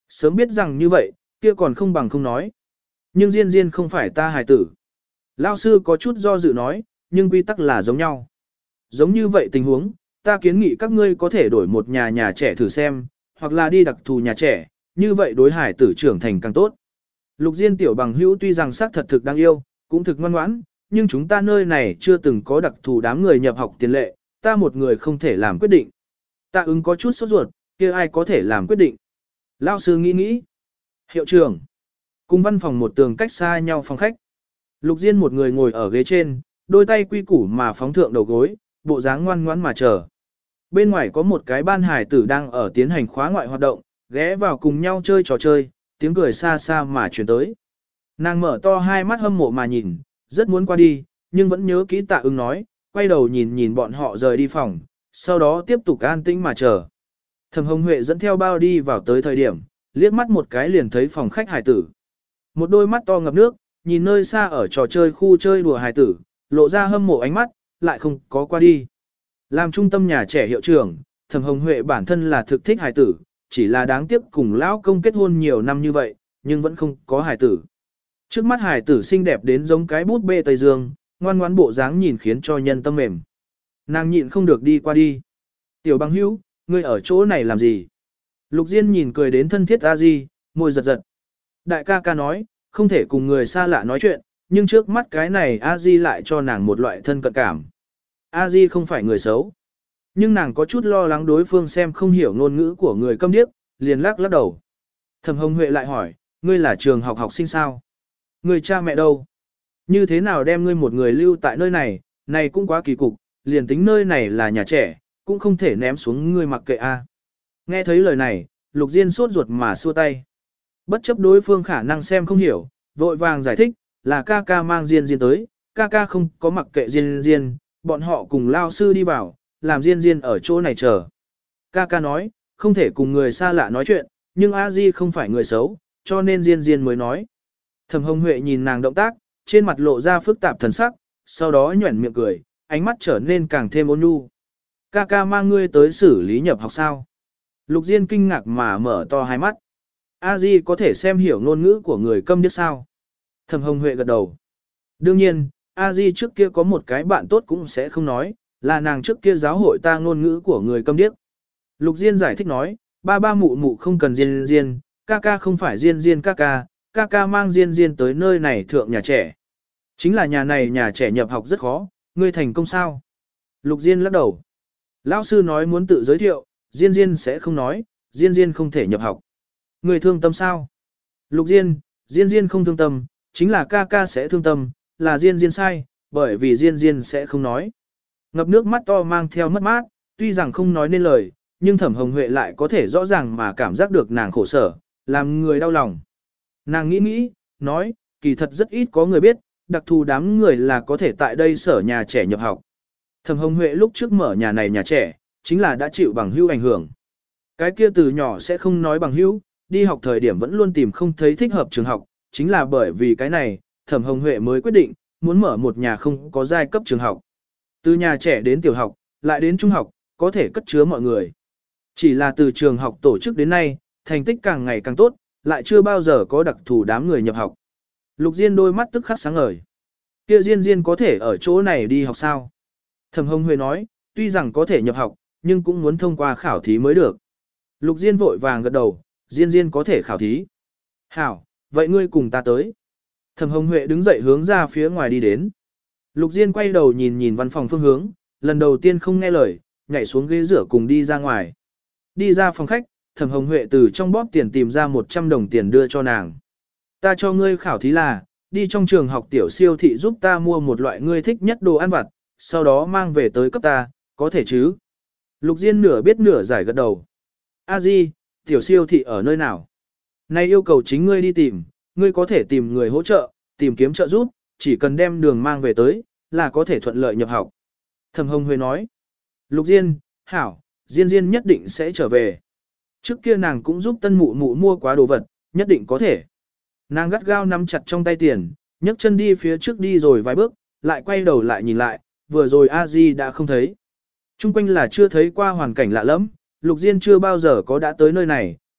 Sớm biết rằng như vậy, kia còn không bằng không nói. Nhưng Diên Diên không phải ta hài tử. Lao sư có chút do dự nói, nhưng quy tắc là giống nhau. Giống như vậy tình huống, ta kiến nghị các ngươi có thể đổi một nhà trẻ thử xem, hoặc là đi đặc thù nhà trẻ, như vậy đối hải tử trưởng thành càng tốt. Lục Diên tiểu bằng hữu tuy rằng xác thật thực đáng yêu, cũng thực ngoan ngoãn, nhưng chúng ta nơi này chưa từng có đặc thù đám người nhập học tiền lệ, ta một người không thể làm quyết định. Ta ứng có chút sốt ruột, kia ai có thể làm quyết định. Lao sư nghĩ. Hiệu trưởng. Cùng văn phòng một tường cách xa nhau phòng khách. Lục Diên một người ngồi ở ghế trên, đôi tay quy củ mà phóng thượng đầu gối, bộ dáng ngoan ngoãn mà chờ. Bên ngoài có một cái ban hải tử đang ở tiến hành khóa ngoại hoạt động, ghé vào cùng nhau chơi trò chơi, tiếng cười xa xa mà truyền tới. Nàng mở to hai mắt hâm mộ mà nhìn, rất muốn qua đi, nhưng vẫn nhớ kỹ Tạ Ưng nói, quay đầu nhìn bọn họ rời đi phòng, sau đó tiếp tục an tĩnh mà chờ. Thẩm Hồng Huệ dẫn theo bao đi vào tới thời điểm, liếc mắt một cái liền thấy phòng khách hải tử. Một đôi mắt to ngập nước, nhìn nơi xa ở trò chơi khu chơi đùa hải tử, lộ ra hâm mộ ánh mắt, lại không có qua đi. Làm trung tâm nhà trẻ hiệu trưởng, Thẩm Hồng Huệ bản thân là thực thích hải tử, chỉ là đáng tiếc cùng lão công kết hôn nhiều năm như vậy, nhưng vẫn không có hải tử. Trước mắt hải tử xinh đẹp đến giống cái bút bê Tây Dương, ngoan ngoãn bộ dáng nhìn khiến cho nhân tâm mềm. Nàng nhịn không được đi qua đi. Tiểu bằng hữu, ngươi ở chỗ này làm gì? Lục Diên nhìn cười đến thân thiết A Di, môi giật giật. Đại ca ca nói, không thể cùng người xa lạ nói chuyện, nhưng trước mắt cái này A Di lại cho nàng một loại thân cận cảm. A Di không phải người xấu. Nhưng nàng có chút lo lắng đối phương xem không hiểu ngôn ngữ của người câm điếc, liền lắc đầu. Thẩm Hồng Huệ lại hỏi, ngươi là trường học học sinh sao? Người cha mẹ đâu? Như thế nào đem ngươi một người lưu tại nơi này, này cũng quá kỳ cục, liền tính nơi này là nhà trẻ, cũng không thể ném xuống ngươi mặc kệ a. Nghe thấy lời này, Lục Diên sốt ruột mà xua tay. Bất chấp đối phương khả năng xem không hiểu, vội vàng giải thích, là ca ca mang Diên Diên tới, ca ca không có mặc kệ Diên Diên, bọn họ cùng lao sư đi vào, làm Diên Diên ở chỗ này chờ. Ca ca nói, không thể cùng người xa lạ nói chuyện, nhưng A Di không phải người xấu, cho nên Diên Diên mới nói. Thẩm Hồng Huệ nhìn nàng động tác, trên mặt lộ ra phức tạp thần sắc, sau đó nhuẩn miệng cười, ánh mắt trở nên càng thêm ôn nhu. Ca ca mang ngươi tới xử lý nhập học sao? Lục Diên kinh ngạc mà mở to hai mắt. A Di có thể xem hiểu ngôn ngữ của người câm điếc sao? Thẩm Hồng Huệ gật đầu. Đương nhiên, A Di trước kia có một cái bạn tốt cũng sẽ không nói, là nàng trước kia giáo hội ta ngôn ngữ của người câm điếc. Lục Diên giải thích nói, ba ba mụ mụ không cần Diên Diên, ca ca không phải Diên Diên ca ca mang Diên Diên tới nơi này thượng nhà trẻ. Chính là nhà này nhà trẻ nhập học rất khó, ngươi thành công sao? Lục Diên lắc đầu. Lão sư nói muốn tự giới thiệu, Diên Diên sẽ không nói, Diên Diên không thể nhập học. Ngươi thương tâm sao? Lục Diên, Diên Diên không thương tâm, chính là ca ca sẽ thương tâm, là Diên Diên sai, bởi vì Diên Diên sẽ không nói. Ngập nước mắt to mang theo mất mát, tuy rằng không nói nên lời, nhưng Thẩm Hồng Huệ lại có thể rõ ràng mà cảm giác được nàng khổ sở, làm người đau lòng. Nàng nghĩ, nói, kỳ thật rất ít có người biết, đặc thù đám người là có thể tại đây sở nhà trẻ nhập học. Thẩm Hồng Huệ lúc trước mở nhà này nhà trẻ, chính là đã chịu bằng hữu ảnh hưởng. Cái kia từ nhỏ sẽ không nói bằng hữu, đi học thời điểm vẫn luôn tìm không thấy thích hợp trường học, chính là bởi vì cái này, Thẩm Hồng Huệ mới quyết định, muốn mở một nhà không có giai cấp trường học. Từ nhà trẻ đến tiểu học, lại đến trung học, có thể cất chứa mọi người. Chỉ là từ trường học tổ chức đến nay, thành tích càng ngày càng tốt, lại chưa bao giờ có đặc thù đám người nhập học. Lục Diên đôi mắt tức khắc sáng ngời. Kia Diên Diên có thể ở chỗ này đi học sao? Thẩm Hồng Huệ nói, tuy rằng có thể nhập học, nhưng cũng muốn thông qua khảo thí mới được. Lục Diên vội vàng gật đầu, Diên Diên có thể khảo thí. Hảo, vậy ngươi cùng ta tới. Thẩm Hồng Huệ đứng dậy hướng ra phía ngoài đi đến. Lục Diên quay đầu nhìn văn phòng phương hướng, lần đầu tiên không nghe lời, nhảy xuống ghế rửa cùng đi ra ngoài. Đi ra phòng khách, Thẩm Hồng Huệ từ trong bóp tiền tìm ra 100 đồng tiền đưa cho nàng. Ta cho ngươi khảo thí là, đi trong trường học tiểu siêu thị giúp ta mua một loại ngươi thích nhất đồ ăn vặt, sau đó mang về tới cấp ta, có thể chứ? Lục Diên nửa biết nửa giải gật đầu. A Di, tiểu siêu thị ở nơi nào? Nay yêu cầu chính ngươi đi tìm, ngươi có thể tìm người hỗ trợ, tìm kiếm trợ giúp, chỉ cần đem đường mang về tới, là có thể thuận lợi nhập học. Thẩm Hồng Huệ nói. Lục Diên, hảo, Diên Diên nhất định sẽ trở về. Trước kia nàng cũng giúp tân mụ mụ mua quá đồ vật, nhất định có thể. Nàng gắt gao nắm chặt trong tay tiền, nhấc chân đi phía trước đi rồi vài bước, lại quay đầu lại nhìn lại, vừa rồi A Di đã không thấy. Trung quanh là chưa thấy qua hoàn cảnh lạ lắm, Lục Diên chưa bao giờ có đã tới nơi này,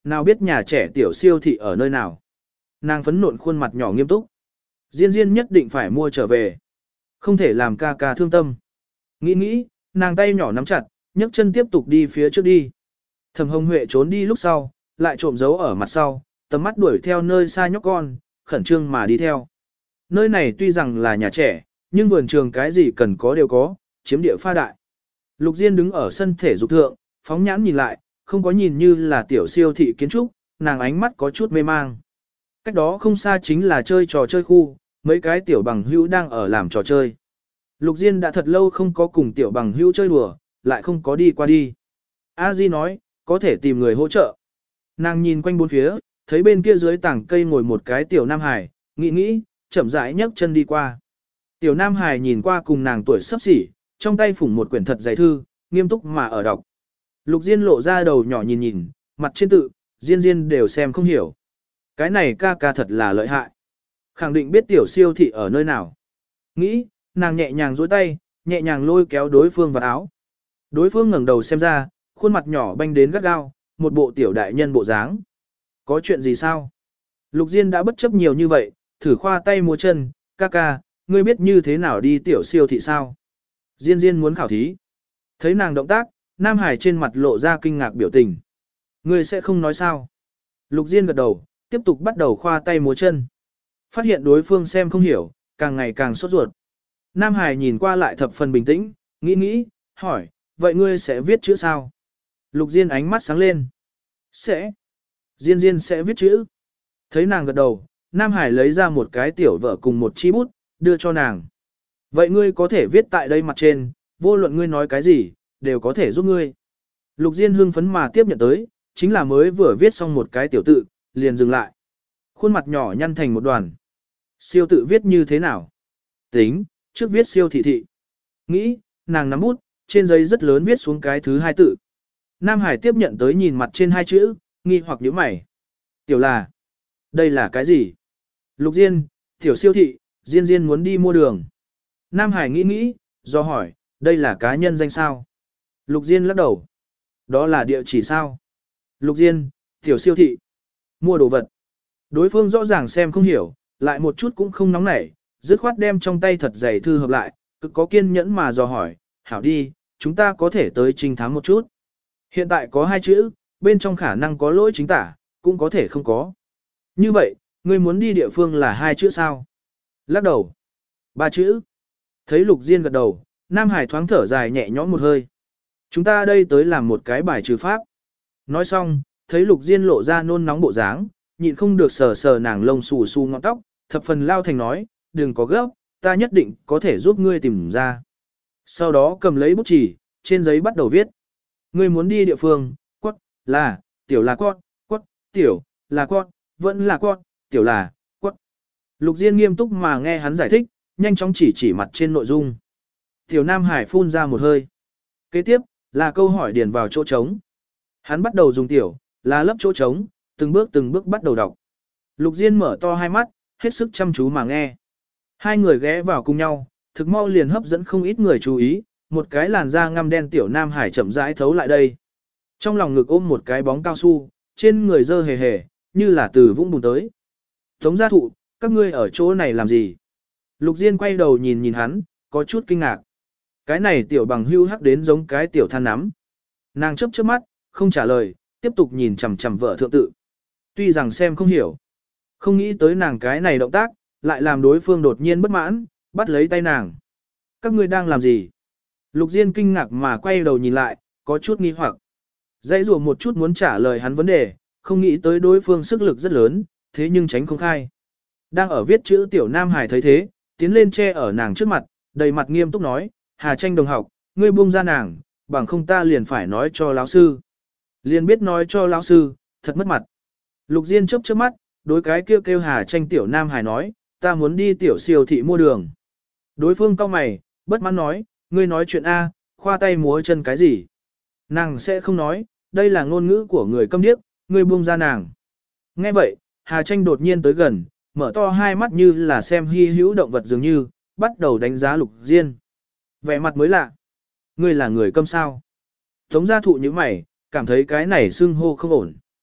Nào biết nhà trẻ tiểu siêu thị ở nơi nào. Nàng phấn nộn khuôn mặt nhỏ nghiêm túc. Diên Diên nhất định phải mua trở về. Không thể làm ca ca thương tâm. Nghĩ, nàng tay nhỏ nắm chặt, nhấc chân tiếp tục đi phía trước đi. Thẩm Hồng Huệ trốn đi lúc sau, lại trộm giấu ở mặt sau, tầm mắt đuổi theo nơi xa nhóc con, khẩn trương mà đi theo. Nơi này tuy rằng là nhà trẻ, nhưng vườn trường cái gì cần có đều có, chiếm địa pha đại. Lục Diên đứng ở sân thể dục thượng, phóng nhãn nhìn lại, không có nhìn như là tiểu siêu thị kiến trúc, nàng ánh mắt có chút mê mang. Cách đó không xa chính là chơi trò chơi khu, mấy cái tiểu bằng hữu đang ở làm trò chơi. Lục Diên đã thật lâu không có cùng tiểu bằng hữu chơi đùa, lại không có đi qua đi. A Di nói, có thể tìm người hỗ trợ. Nàng nhìn quanh bốn phía, thấy bên kia dưới tảng cây ngồi một cái tiểu nam hải, nghĩ, chậm rãi nhấc chân đi qua. Tiểu nam hải nhìn qua cùng nàng tuổi sắp xỉ, trong tay phủng một quyển thật dày thư, nghiêm túc mà ở đọc. Lục Diên lộ ra đầu nhỏ nhìn, mặt trên tự, Diên đều xem không hiểu. Cái này ca ca thật là lợi hại. Khẳng định biết tiểu siêu thị ở nơi nào. Nghĩ, nàng nhẹ nhàng duỗi tay, nhẹ nhàng lôi kéo đối phương vào áo. Đối phương ngẩng đầu xem ra, khuôn mặt nhỏ banh đến gắt gao, một bộ tiểu đại nhân bộ dáng. Có chuyện gì sao? Lục Diên đã bất chấp nhiều như vậy, thử khoa tay múa chân, ca ca, ngươi biết như thế nào đi tiểu siêu thị sao? Diên muốn khảo thí. Thấy nàng động tác, Nam Hải trên mặt lộ ra kinh ngạc biểu tình. Ngươi sẽ không nói sao? Lục Diên gật đầu, tiếp tục bắt đầu khoa tay múa chân. Phát hiện đối phương xem không hiểu, càng ngày càng sốt ruột. Nam Hải nhìn qua lại thập phần bình tĩnh, nghĩ, hỏi, vậy ngươi sẽ viết chữ sao? Lục Diên ánh mắt sáng lên. Sẽ. Diên sẽ viết chữ. Thấy nàng gật đầu, Nam Hải lấy ra một cái tiểu vở cùng một chi bút, đưa cho nàng. Vậy ngươi có thể viết tại đây mặt trên, vô luận ngươi nói cái gì, đều có thể giúp ngươi. Lục Diên hưng phấn mà tiếp nhận tới, chính là mới vừa viết xong một cái tiểu tự, liền dừng lại. Khuôn mặt nhỏ nhăn thành một đoàn. Siêu tự viết như thế nào? Tính, trước viết siêu thị thị. Nghĩ, nàng nắm bút, trên giấy rất lớn viết xuống cái thứ hai tự. Nam Hải tiếp nhận tới nhìn mặt trên hai chữ, nghi hoặc nhíu mày. Tiểu là, đây là cái gì? Lục Diên, tiểu siêu thị, Diên muốn đi mua đường. Nam Hải nghĩ, do hỏi, đây là cá nhân danh sao? Lục Diên lắc đầu. Đó là địa chỉ sao? Lục Diên, tiểu siêu thị, mua đồ vật. Đối phương rõ ràng xem không hiểu, lại một chút cũng không nóng nảy, dứt khoát đem trong tay thật dày thư hợp lại, cực có kiên nhẫn mà dò hỏi, hảo đi, chúng ta có thể tới trinh thám một chút. Hiện tại có hai chữ, bên trong khả năng có lỗi chính tả, cũng có thể không có. Như vậy, ngươi muốn đi địa phương là hai chữ sao? Lắc đầu. Ba chữ. Thấy Lục Diên gật đầu, Nam Hải thoáng thở dài nhẹ nhõm một hơi. Chúng ta đây tới làm một cái bài trừ pháp. Nói xong, thấy Lục Diên lộ ra nôn nóng bộ dáng, nhịn không được sờ sờ nàng lông xù xù ngọn tóc, thập phần lao thành nói, đừng có gấp, ta nhất định có thể giúp ngươi tìm ra. Sau đó cầm lấy bút chỉ, trên giấy bắt đầu viết. Ngươi muốn đi địa phương, quất, là, tiểu là quất, tiểu, là quất, vẫn là quất, tiểu là, quất. Lục Diên nghiêm túc mà nghe hắn giải thích, nhanh chóng chỉ mặt trên nội dung. Tiểu Nam Hải phun ra một hơi. Kế tiếp, là câu hỏi điền vào chỗ trống. Hắn bắt đầu dùng tiểu, là lấp chỗ trống, từng bước bắt đầu đọc. Lục Diên mở to hai mắt, hết sức chăm chú mà nghe. Hai người ghé vào cùng nhau, thực mau liền hấp dẫn không ít người chú ý, một cái làn da ngăm đen tiểu Nam Hải chậm rãi thấu lại đây. Trong lòng ngực ôm một cái bóng cao su, trên người dơ hề hề, như là từ vũng bùn tới. Tống gia thụ, các ngươi ở chỗ này làm gì? Lục Diên quay đầu nhìn hắn, có chút kinh ngạc. Cái này tiểu bằng hưu hắc đến giống cái tiểu than nắm. Nàng chớp mắt, không trả lời, tiếp tục nhìn chằm chằm vợ thượng tự. Tuy rằng xem không hiểu, không nghĩ tới nàng cái này động tác, lại làm đối phương đột nhiên bất mãn, bắt lấy tay nàng. Các ngươi đang làm gì? Lục Diên kinh ngạc mà quay đầu nhìn lại, có chút nghi hoặc. Dãy rủa một chút muốn trả lời hắn vấn đề, không nghĩ tới đối phương sức lực rất lớn, thế nhưng tránh không khai. Đang ở viết chữ tiểu Nam Hải thấy thế, tiến lên che ở nàng trước mặt, đầy mặt nghiêm túc nói, Hà Tranh đồng học, ngươi buông ra nàng, bằng không ta liền phải nói cho lão sư. Liền biết nói cho lão sư, thật mất mặt. Lục Diên chớp mắt, đối cái kêu Hà Tranh tiểu Nam Hải nói, ta muốn đi tiểu siêu thị mua đường. Đối phương cau mày, bất mãn nói, ngươi nói chuyện A, khoa tay múa chân cái gì. Nàng sẽ không nói, đây là ngôn ngữ của người câm điếc, ngươi buông ra nàng. Nghe vậy, Hà Tranh đột nhiên tới gần, mở to hai mắt như là xem hy hữu động vật dường như, bắt đầu đánh giá Lục Diên. Vẻ mặt mới lạ. Ngươi là người câm sao? Tống gia thụ như mày, cảm thấy cái này xưng hô không ổn.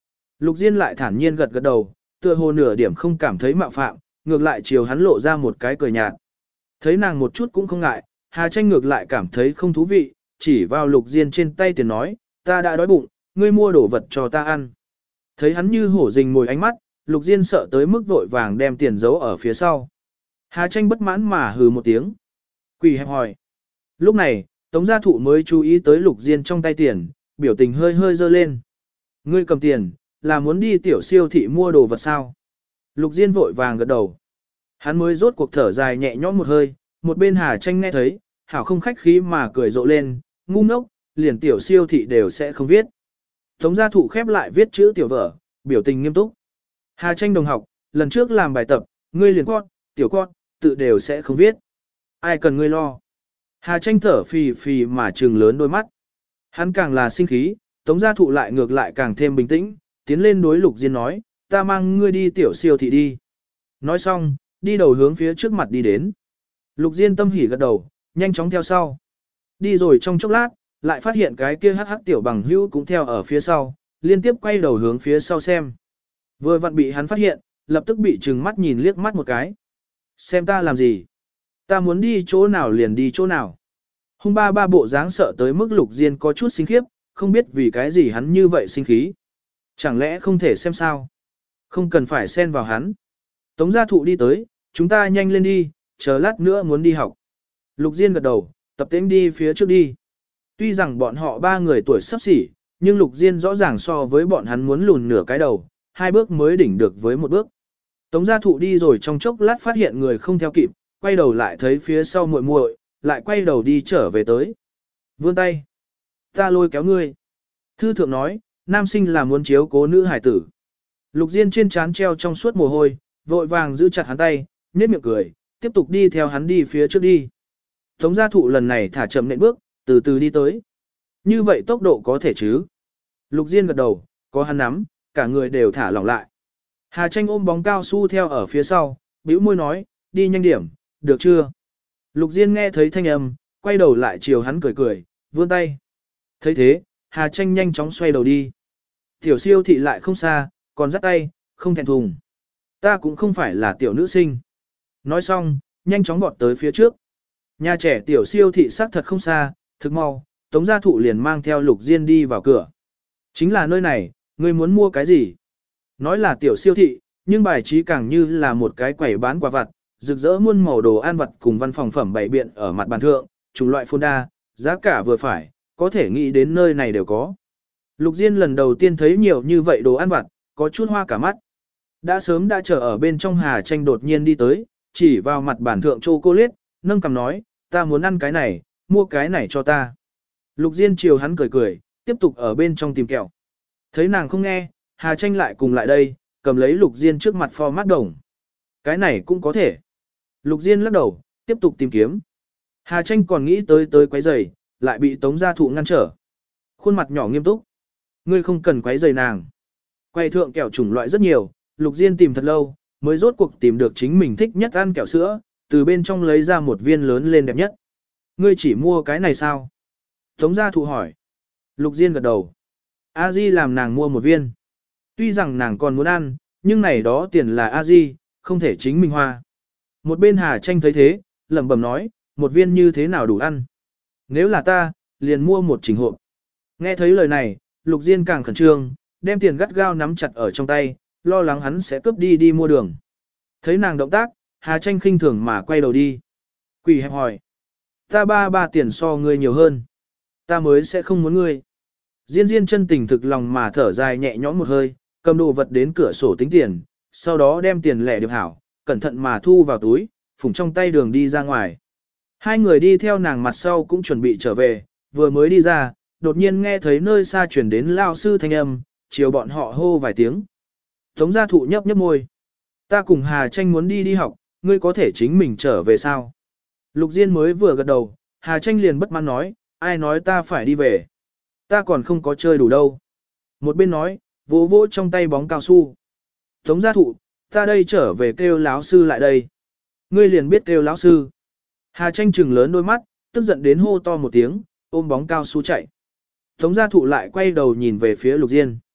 Lục Diên lại thản nhiên gật gật đầu, tựa hồ nửa điểm không cảm thấy mạo phạm, ngược lại chiều hắn lộ ra một cái cười nhạt. Thấy nàng một chút cũng không ngại, Hà Tranh ngược lại cảm thấy không thú vị, chỉ vào Lục Diên trên tay tiền nói, ta đã đói bụng, ngươi mua đồ vật cho ta ăn. Thấy hắn như hổ rình mồi ánh mắt, Lục Diên sợ tới mức vội vàng đem tiền giấu ở phía sau. Hà Tranh bất mãn mà hừ một tiếng. Quỷ hẹp hỏi. Lúc này, Tống Gia Thụ mới chú ý tới Lục Diên trong tay tiền, biểu tình hơi hơi dơ lên. Ngươi cầm tiền, là muốn đi tiểu siêu thị mua đồ vật sao? Lục Diên vội vàng gật đầu. Hắn mới rốt cuộc thở dài nhẹ nhõm một hơi, một bên Hà Tranh nghe thấy, hảo không khách khí mà cười rộ lên, ngu ngốc, liền tiểu siêu thị đều sẽ không viết. Tống Gia Thụ khép lại viết chữ tiểu vở, biểu tình nghiêm túc. Hà Tranh đồng học, lần trước làm bài tập, ngươi liền con, tiểu con, tự đều sẽ không viết. Ai cần ngươi lo. Hà Tranh thở phì phì mà trừng lớn đôi mắt. Hắn càng là sinh khí, Tống Gia Thụ lại ngược lại càng thêm bình tĩnh, tiến lên đối Lục Diên nói, ta mang ngươi đi tiểu siêu thị đi. Nói xong, đi đầu hướng phía trước mặt đi đến. Lục Diên tâm hỉ gật đầu, nhanh chóng theo sau. Đi rồi trong chốc lát, lại phát hiện cái kia hắc hắc tiểu bằng hữu cũng theo ở phía sau, liên tiếp quay đầu hướng phía sau xem. Vừa vặn bị hắn phát hiện, lập tức bị trừng mắt nhìn liếc mắt một cái. Xem ta làm gì? Ta muốn đi chỗ nào liền đi chỗ nào. Hung ba ba bộ dáng sợ tới mức Lục Diên có chút sinh khiếp, không biết vì cái gì hắn như vậy sinh khí. Chẳng lẽ không thể xem sao? Không cần phải xen vào hắn. Tống Gia Thụ đi tới, chúng ta nhanh lên đi, chờ lát nữa muốn đi học. Lục Diên gật đầu, tập tễnh đi phía trước đi. Tuy rằng bọn họ ba người tuổi sắp xỉ, nhưng Lục Diên rõ ràng so với bọn hắn muốn lùn nửa cái đầu, hai bước mới đỉnh được với một bước. Tống Gia Thụ đi rồi trong chốc lát phát hiện người không theo kịp, quay đầu lại thấy phía sau muội muội, lại quay đầu đi trở về tới. Vươn tay. Ta lôi kéo ngươi. Thư thượng nói, nam sinh là muốn chiếu cố nữ hải tử. Lục Diên trên trán treo trong suốt mồ hôi, vội vàng giữ chặt hắn tay, nhếch miệng cười, tiếp tục đi theo hắn đi phía trước đi. Tống Gia Thụ lần này thả chậm nện bước, từ từ đi tới. Như vậy tốc độ có thể chứ? Lục Diên gật đầu, có hắn nắm, cả người đều thả lỏng lại. Hà Tranh ôm bóng cao su theo ở phía sau, bĩu môi nói, đi nhanh điểm, được chưa? Lục Diên nghe thấy thanh âm, quay đầu lại chiều hắn cười cười, vươn tay. Thấy thế, Hà Tranh nhanh chóng xoay đầu đi. Tiểu siêu thị lại không xa, còn dắt tay, không thẹn thùng. Ta cũng không phải là tiểu nữ sinh. Nói xong, nhanh chóng vọt tới phía trước. Nhà trẻ tiểu siêu thị xác thật không xa, thực mau, Tống Gia Thụ liền mang theo Lục Diên đi vào cửa. Chính là nơi này, ngươi muốn mua cái gì? Nói là tiểu siêu thị, nhưng bài trí càng như là một cái quầy bán quà vặt, rực rỡ muôn màu đồ ăn vặt cùng văn phòng phẩm bày biện ở mặt bàn thượng, chủng loại phôn đa, giá cả vừa phải, có thể nghĩ đến nơi này đều có. Lục Diên lần đầu tiên thấy nhiều như vậy đồ ăn vặt, có chút hoa cả mắt. Đã sớm đã chờ ở bên trong Hà Tranh đột nhiên đi tới, chỉ vào mặt bàn thượng chocolate, nâng cằm nói, ta muốn ăn cái này, mua cái này cho ta. Lục Diên chiều hắn cười cười, tiếp tục ở bên trong tìm kẹo. Thấy nàng không nghe, Hà Tranh lại cùng lại đây, cầm lấy Lục Diên trước mặt format đồng. Cái này cũng có thể. Lục Diên lắc đầu, tiếp tục tìm kiếm. Hà Tranh còn nghĩ tới quấy giày, lại bị Tống Gia Thụ ngăn trở. Khuôn mặt nhỏ nghiêm túc. Ngươi không cần quấy giày nàng. Quay thượng kẹo chủng loại rất nhiều, Lục Diên tìm thật lâu, mới rốt cuộc tìm được chính mình thích nhất ăn kẹo sữa, từ bên trong lấy ra một viên lớn lên đẹp nhất. Ngươi chỉ mua cái này sao? Tống Gia Thụ hỏi. Lục Diên gật đầu. A Di làm nàng mua một viên. Tuy rằng nàng còn muốn ăn, nhưng này đó tiền là A Di, không thể chính mình hoa. Một bên Hà Tranh thấy thế, lẩm bẩm nói, một viên như thế nào đủ ăn? Nếu là ta, liền mua một chỉnh hộp. Nghe thấy lời này, Lục Diên càng khẩn trương, đem tiền gắt gao nắm chặt ở trong tay, lo lắng hắn sẽ cướp đi mua đường. Thấy nàng động tác, Hà Tranh khinh thường mà quay đầu đi. Quỷ hẹp hỏi. Ta ba tiền so ngươi nhiều hơn. Ta mới sẽ không muốn ngươi. Diên Diên chân tình thực lòng mà thở dài nhẹ nhõm một hơi, cầm đồ vật đến cửa sổ tính tiền, sau đó đem tiền lẻ điệp hảo, cẩn thận mà thu vào túi, phủng trong tay đường đi ra ngoài. Hai người đi theo nàng mặt sau cũng chuẩn bị trở về, vừa mới đi ra, đột nhiên nghe thấy nơi xa chuyển đến lao sư thanh âm, chiều bọn họ hô vài tiếng. Tống Gia Thụ nhấp nhấp môi. Ta cùng Hà Tranh muốn đi học, ngươi có thể chính mình trở về sao? Lục Diên mới vừa gật đầu, Hà Tranh liền bất mãn nói, ai nói ta phải đi về? Ta còn không có chơi đủ đâu. Một bên nói, vỗ vỗ trong tay bóng cao su. Tống Gia Thụ, ta đây trở về kêu lão sư lại đây. Ngươi liền biết kêu lão sư. Hà Tranh trừng lớn đôi mắt, tức giận đến hô to một tiếng, ôm bóng cao su chạy. Tống Gia Thụ lại quay đầu nhìn về phía Lục Diên.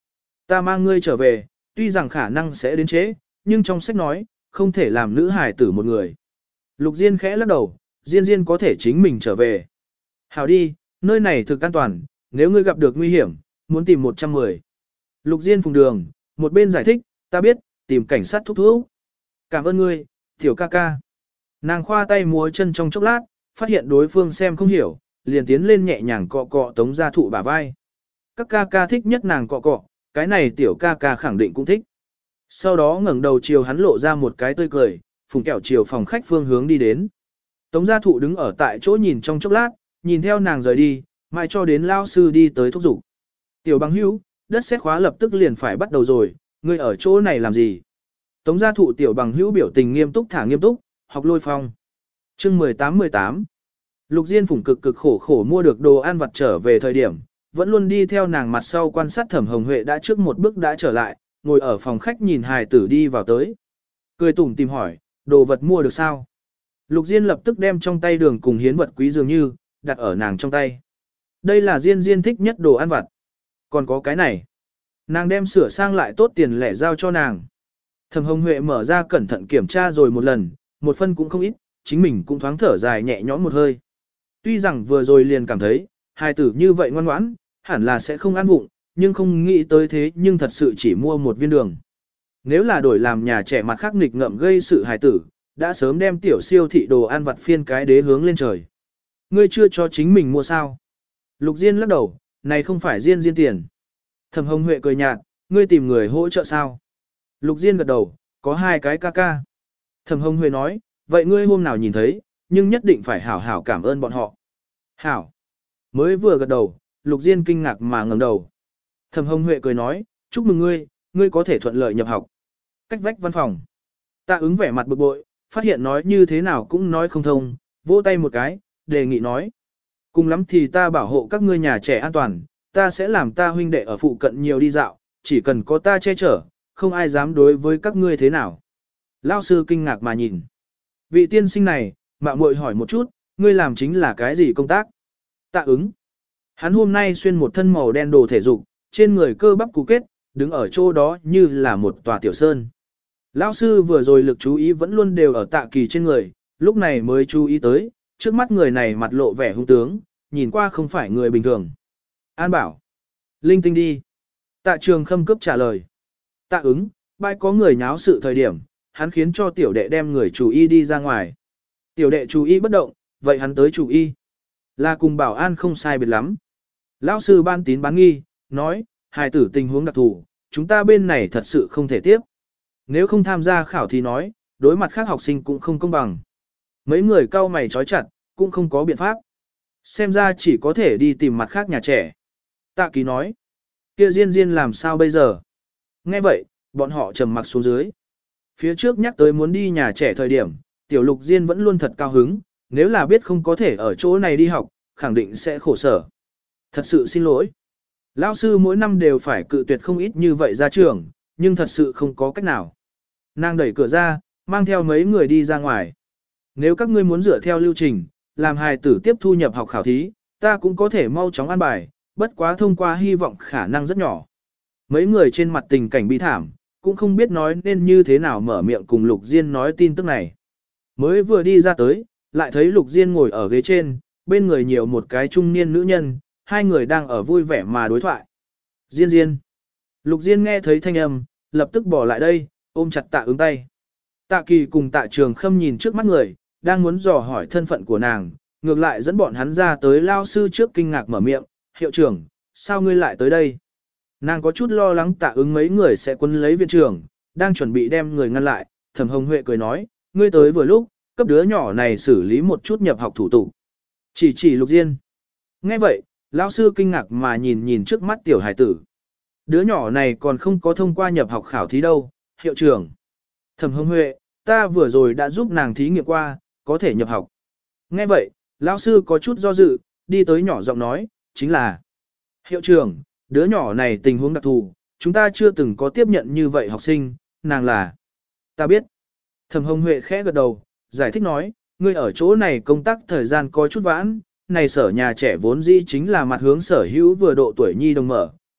Ta mang ngươi trở về, tuy rằng khả năng sẽ đến trễ, nhưng trong sách nói, không thể làm nữ hài tử một người. Lục Diên khẽ lắc đầu, Diên Diên có thể chính mình trở về. Hảo đi, nơi này thực an toàn, nếu ngươi gặp được nguy hiểm, muốn tìm 110. Lục Diên phùng đường, một bên giải thích, ta biết, tìm cảnh sát thúc thúc. Cảm ơn ngươi, tiểu ca ca. Nàng khoa tay múa chân trong chốc lát, phát hiện đối phương xem không hiểu, liền tiến lên nhẹ nhàng cọ cọ Tống Gia Thụ bả vai. Các ca ca thích nhất nàng cọ cọ, cái này tiểu ca ca khẳng định cũng thích. Sau đó ngẩng đầu chiều hắn lộ ra một cái tươi cười, phùng kẹo chiều phòng khách phương hướng đi đến. Tống Gia Thụ đứng ở tại chỗ nhìn trong chốc lát, nhìn theo nàng rời đi, mãi cho đến lao sư đi tới thúc giục. Tiểu bằng hữu, đất sét khóa lập tức liền phải bắt đầu rồi, ngươi ở chỗ này làm gì? Tống Gia Thụ tiểu bằng hữu biểu tình nghiêm túc thả nghiêm túc, học lôi phong. Chương 18. Lục Diên phủng cực khổ mua được đồ ăn vặt trở về thời điểm, vẫn luôn đi theo nàng mặt sau quan sát Thẩm Hồng Huệ đã trước một bước đã trở lại, ngồi ở phòng khách nhìn hài tử đi vào tới. Cười tủm tìm hỏi, đồ vật mua được sao? Lục Diên lập tức đem trong tay đường cùng hiến vật quý dường như, đặt ở nàng trong tay. Đây là Diên Diên thích nhất đồ ăn vặt. Còn có cái này. Nàng đem sửa sang lại tốt tiền lẻ giao cho nàng. Thẩm Hồng Huệ mở ra cẩn thận kiểm tra rồi một lần, một phân cũng không ít, chính mình cũng thoáng thở dài nhẹ nhõm một hơi. Tuy rằng vừa rồi liền cảm thấy, hài tử như vậy ngoan ngoãn, hẳn là sẽ không ăn vụng, nhưng không nghĩ tới thế nhưng thật sự chỉ mua một viên đường. Nếu là đổi làm nhà trẻ mặt khác nghịch ngợm gây sự hài tử, đã sớm đem tiểu siêu thị đồ ăn vặt phiên cái đế hướng lên trời. Ngươi chưa cho chính mình mua sao? Lục Diên lắc đầu, này không phải Diên Diên tiền. Thẩm Hồng Huệ cười nhạt, ngươi tìm người hỗ trợ sao? Lục Diên gật đầu, có 2 cái ca ca. Thẩm Hồng Huệ nói, vậy ngươi hôm nào nhìn thấy, nhưng nhất định phải hảo hảo cảm ơn bọn họ. Hảo. Mới vừa gật đầu, Lục Diên kinh ngạc mà ngẩng đầu. Thẩm Hồng Huệ cười nói, chúc mừng ngươi, ngươi có thể thuận lợi nhập học. Cách vách văn phòng. Tạ ứng vẻ mặt bực bội, phát hiện nói như thế nào cũng nói không thông, vỗ tay một cái, đề nghị nói. Cùng lắm thì ta bảo hộ các ngươi nhà trẻ an toàn, ta sẽ làm ta huynh đệ ở phụ cận nhiều đi dạo, chỉ cần có ta che chở, không ai dám đối với các ngươi thế nào. Lão sư kinh ngạc mà nhìn. Vị tiên sinh này, mạo muội hỏi một chút, ngươi làm chính là cái gì công tác? Tạ ứng. Hắn hôm nay xuyên một thân màu đen đồ thể dục, trên người cơ bắp cú kết, đứng ở chỗ đó như là một tòa tiểu sơn. Lão sư vừa rồi lực chú ý vẫn luôn đều ở Tạ Kỳ trên người, lúc này mới chú ý tới, trước mắt người này mặt lộ vẻ hung tướng, nhìn qua không phải người bình thường. An bảo. Linh tinh đi. Tạ Trường Khâm cướp trả lời. Tạ ứng, bãi có người nháo sự thời điểm, hắn khiến cho tiểu đệ đem người chủ y đi ra ngoài. Tiểu đệ chủ y bất động, vậy hắn tới chủ y. Là cùng bảo an không sai biệt lắm. Lão sư ban tín bán nghi, nói, hài tử tình huống đặc thù, chúng ta bên này thật sự không thể tiếp. Nếu không tham gia khảo thì nói, đối mặt khác học sinh cũng không công bằng. Mấy người cau mày trói chặt, cũng không có biện pháp. Xem ra chỉ có thể đi tìm mặt khác nhà trẻ. Tạ Kỳ nói, kia Diên Diên làm sao bây giờ? Nghe vậy, bọn họ trầm mặc xuống dưới. Phía trước nhắc tới muốn đi nhà trẻ thời điểm, tiểu Lục Diên vẫn luôn thật cao hứng, nếu là biết không có thể ở chỗ này đi học, khẳng định sẽ khổ sở. Thật sự xin lỗi. Lão sư mỗi năm đều phải cự tuyệt không ít như vậy ra trường, nhưng thật sự không có cách nào. Nàng đẩy cửa ra, mang theo mấy người đi ra ngoài. Nếu các ngươi muốn dựa theo lưu trình, làm hài tử tiếp thu nhập học khảo thí, ta cũng có thể mau chóng an bài, bất quá thông qua hy vọng khả năng rất nhỏ. Mấy người trên mặt tình cảnh bi thảm, cũng không biết nói nên như thế nào mở miệng cùng Lục Diên nói tin tức này. Mới vừa đi ra tới, lại thấy Lục Diên ngồi ở ghế trên, bên người nhiều một cái trung niên nữ nhân, 2 người đang ở vui vẻ mà đối thoại. Diên Diên. Lục Diên nghe thấy thanh âm, lập tức bỏ lại đây, ôm chặt Tạ ứng tay. Tạ Kỳ cùng Tạ Trường Khâm nhìn trước mắt người, đang muốn dò hỏi thân phận của nàng, ngược lại dẫn bọn hắn ra tới lao sư trước kinh ngạc mở miệng, hiệu trưởng, sao ngươi lại tới đây? Nàng có chút lo lắng Tạ ứng mấy người sẽ quân lấy viện trưởng, đang chuẩn bị đem người ngăn lại, Thẩm Hồng Huệ cười nói, ngươi tới vừa lúc, cấp đứa nhỏ này xử lý một chút nhập học thủ tục. Chỉ Lục Diên. Nghe vậy, lão sư kinh ngạc mà nhìn trước mắt tiểu hải tử. Đứa nhỏ này còn không có thông qua nhập học khảo thí đâu, hiệu trưởng. Thẩm Hồng Huệ, ta vừa rồi đã giúp nàng thí nghiệm qua, có thể nhập học. Nghe vậy, lão sư có chút do dự, đi tới nhỏ giọng nói, chính là hiệu trưởng, đứa nhỏ này tình huống đặc thù, chúng ta chưa từng có tiếp nhận như vậy học sinh, nàng là. Ta biết. Thẩm Hồng Huệ khẽ gật đầu, giải thích nói, ngươi ở chỗ này công tác thời gian có chút vãn, này sở nhà trẻ vốn dĩ chính là mặt hướng sở hữu vừa độ tuổi nhi đồng mở,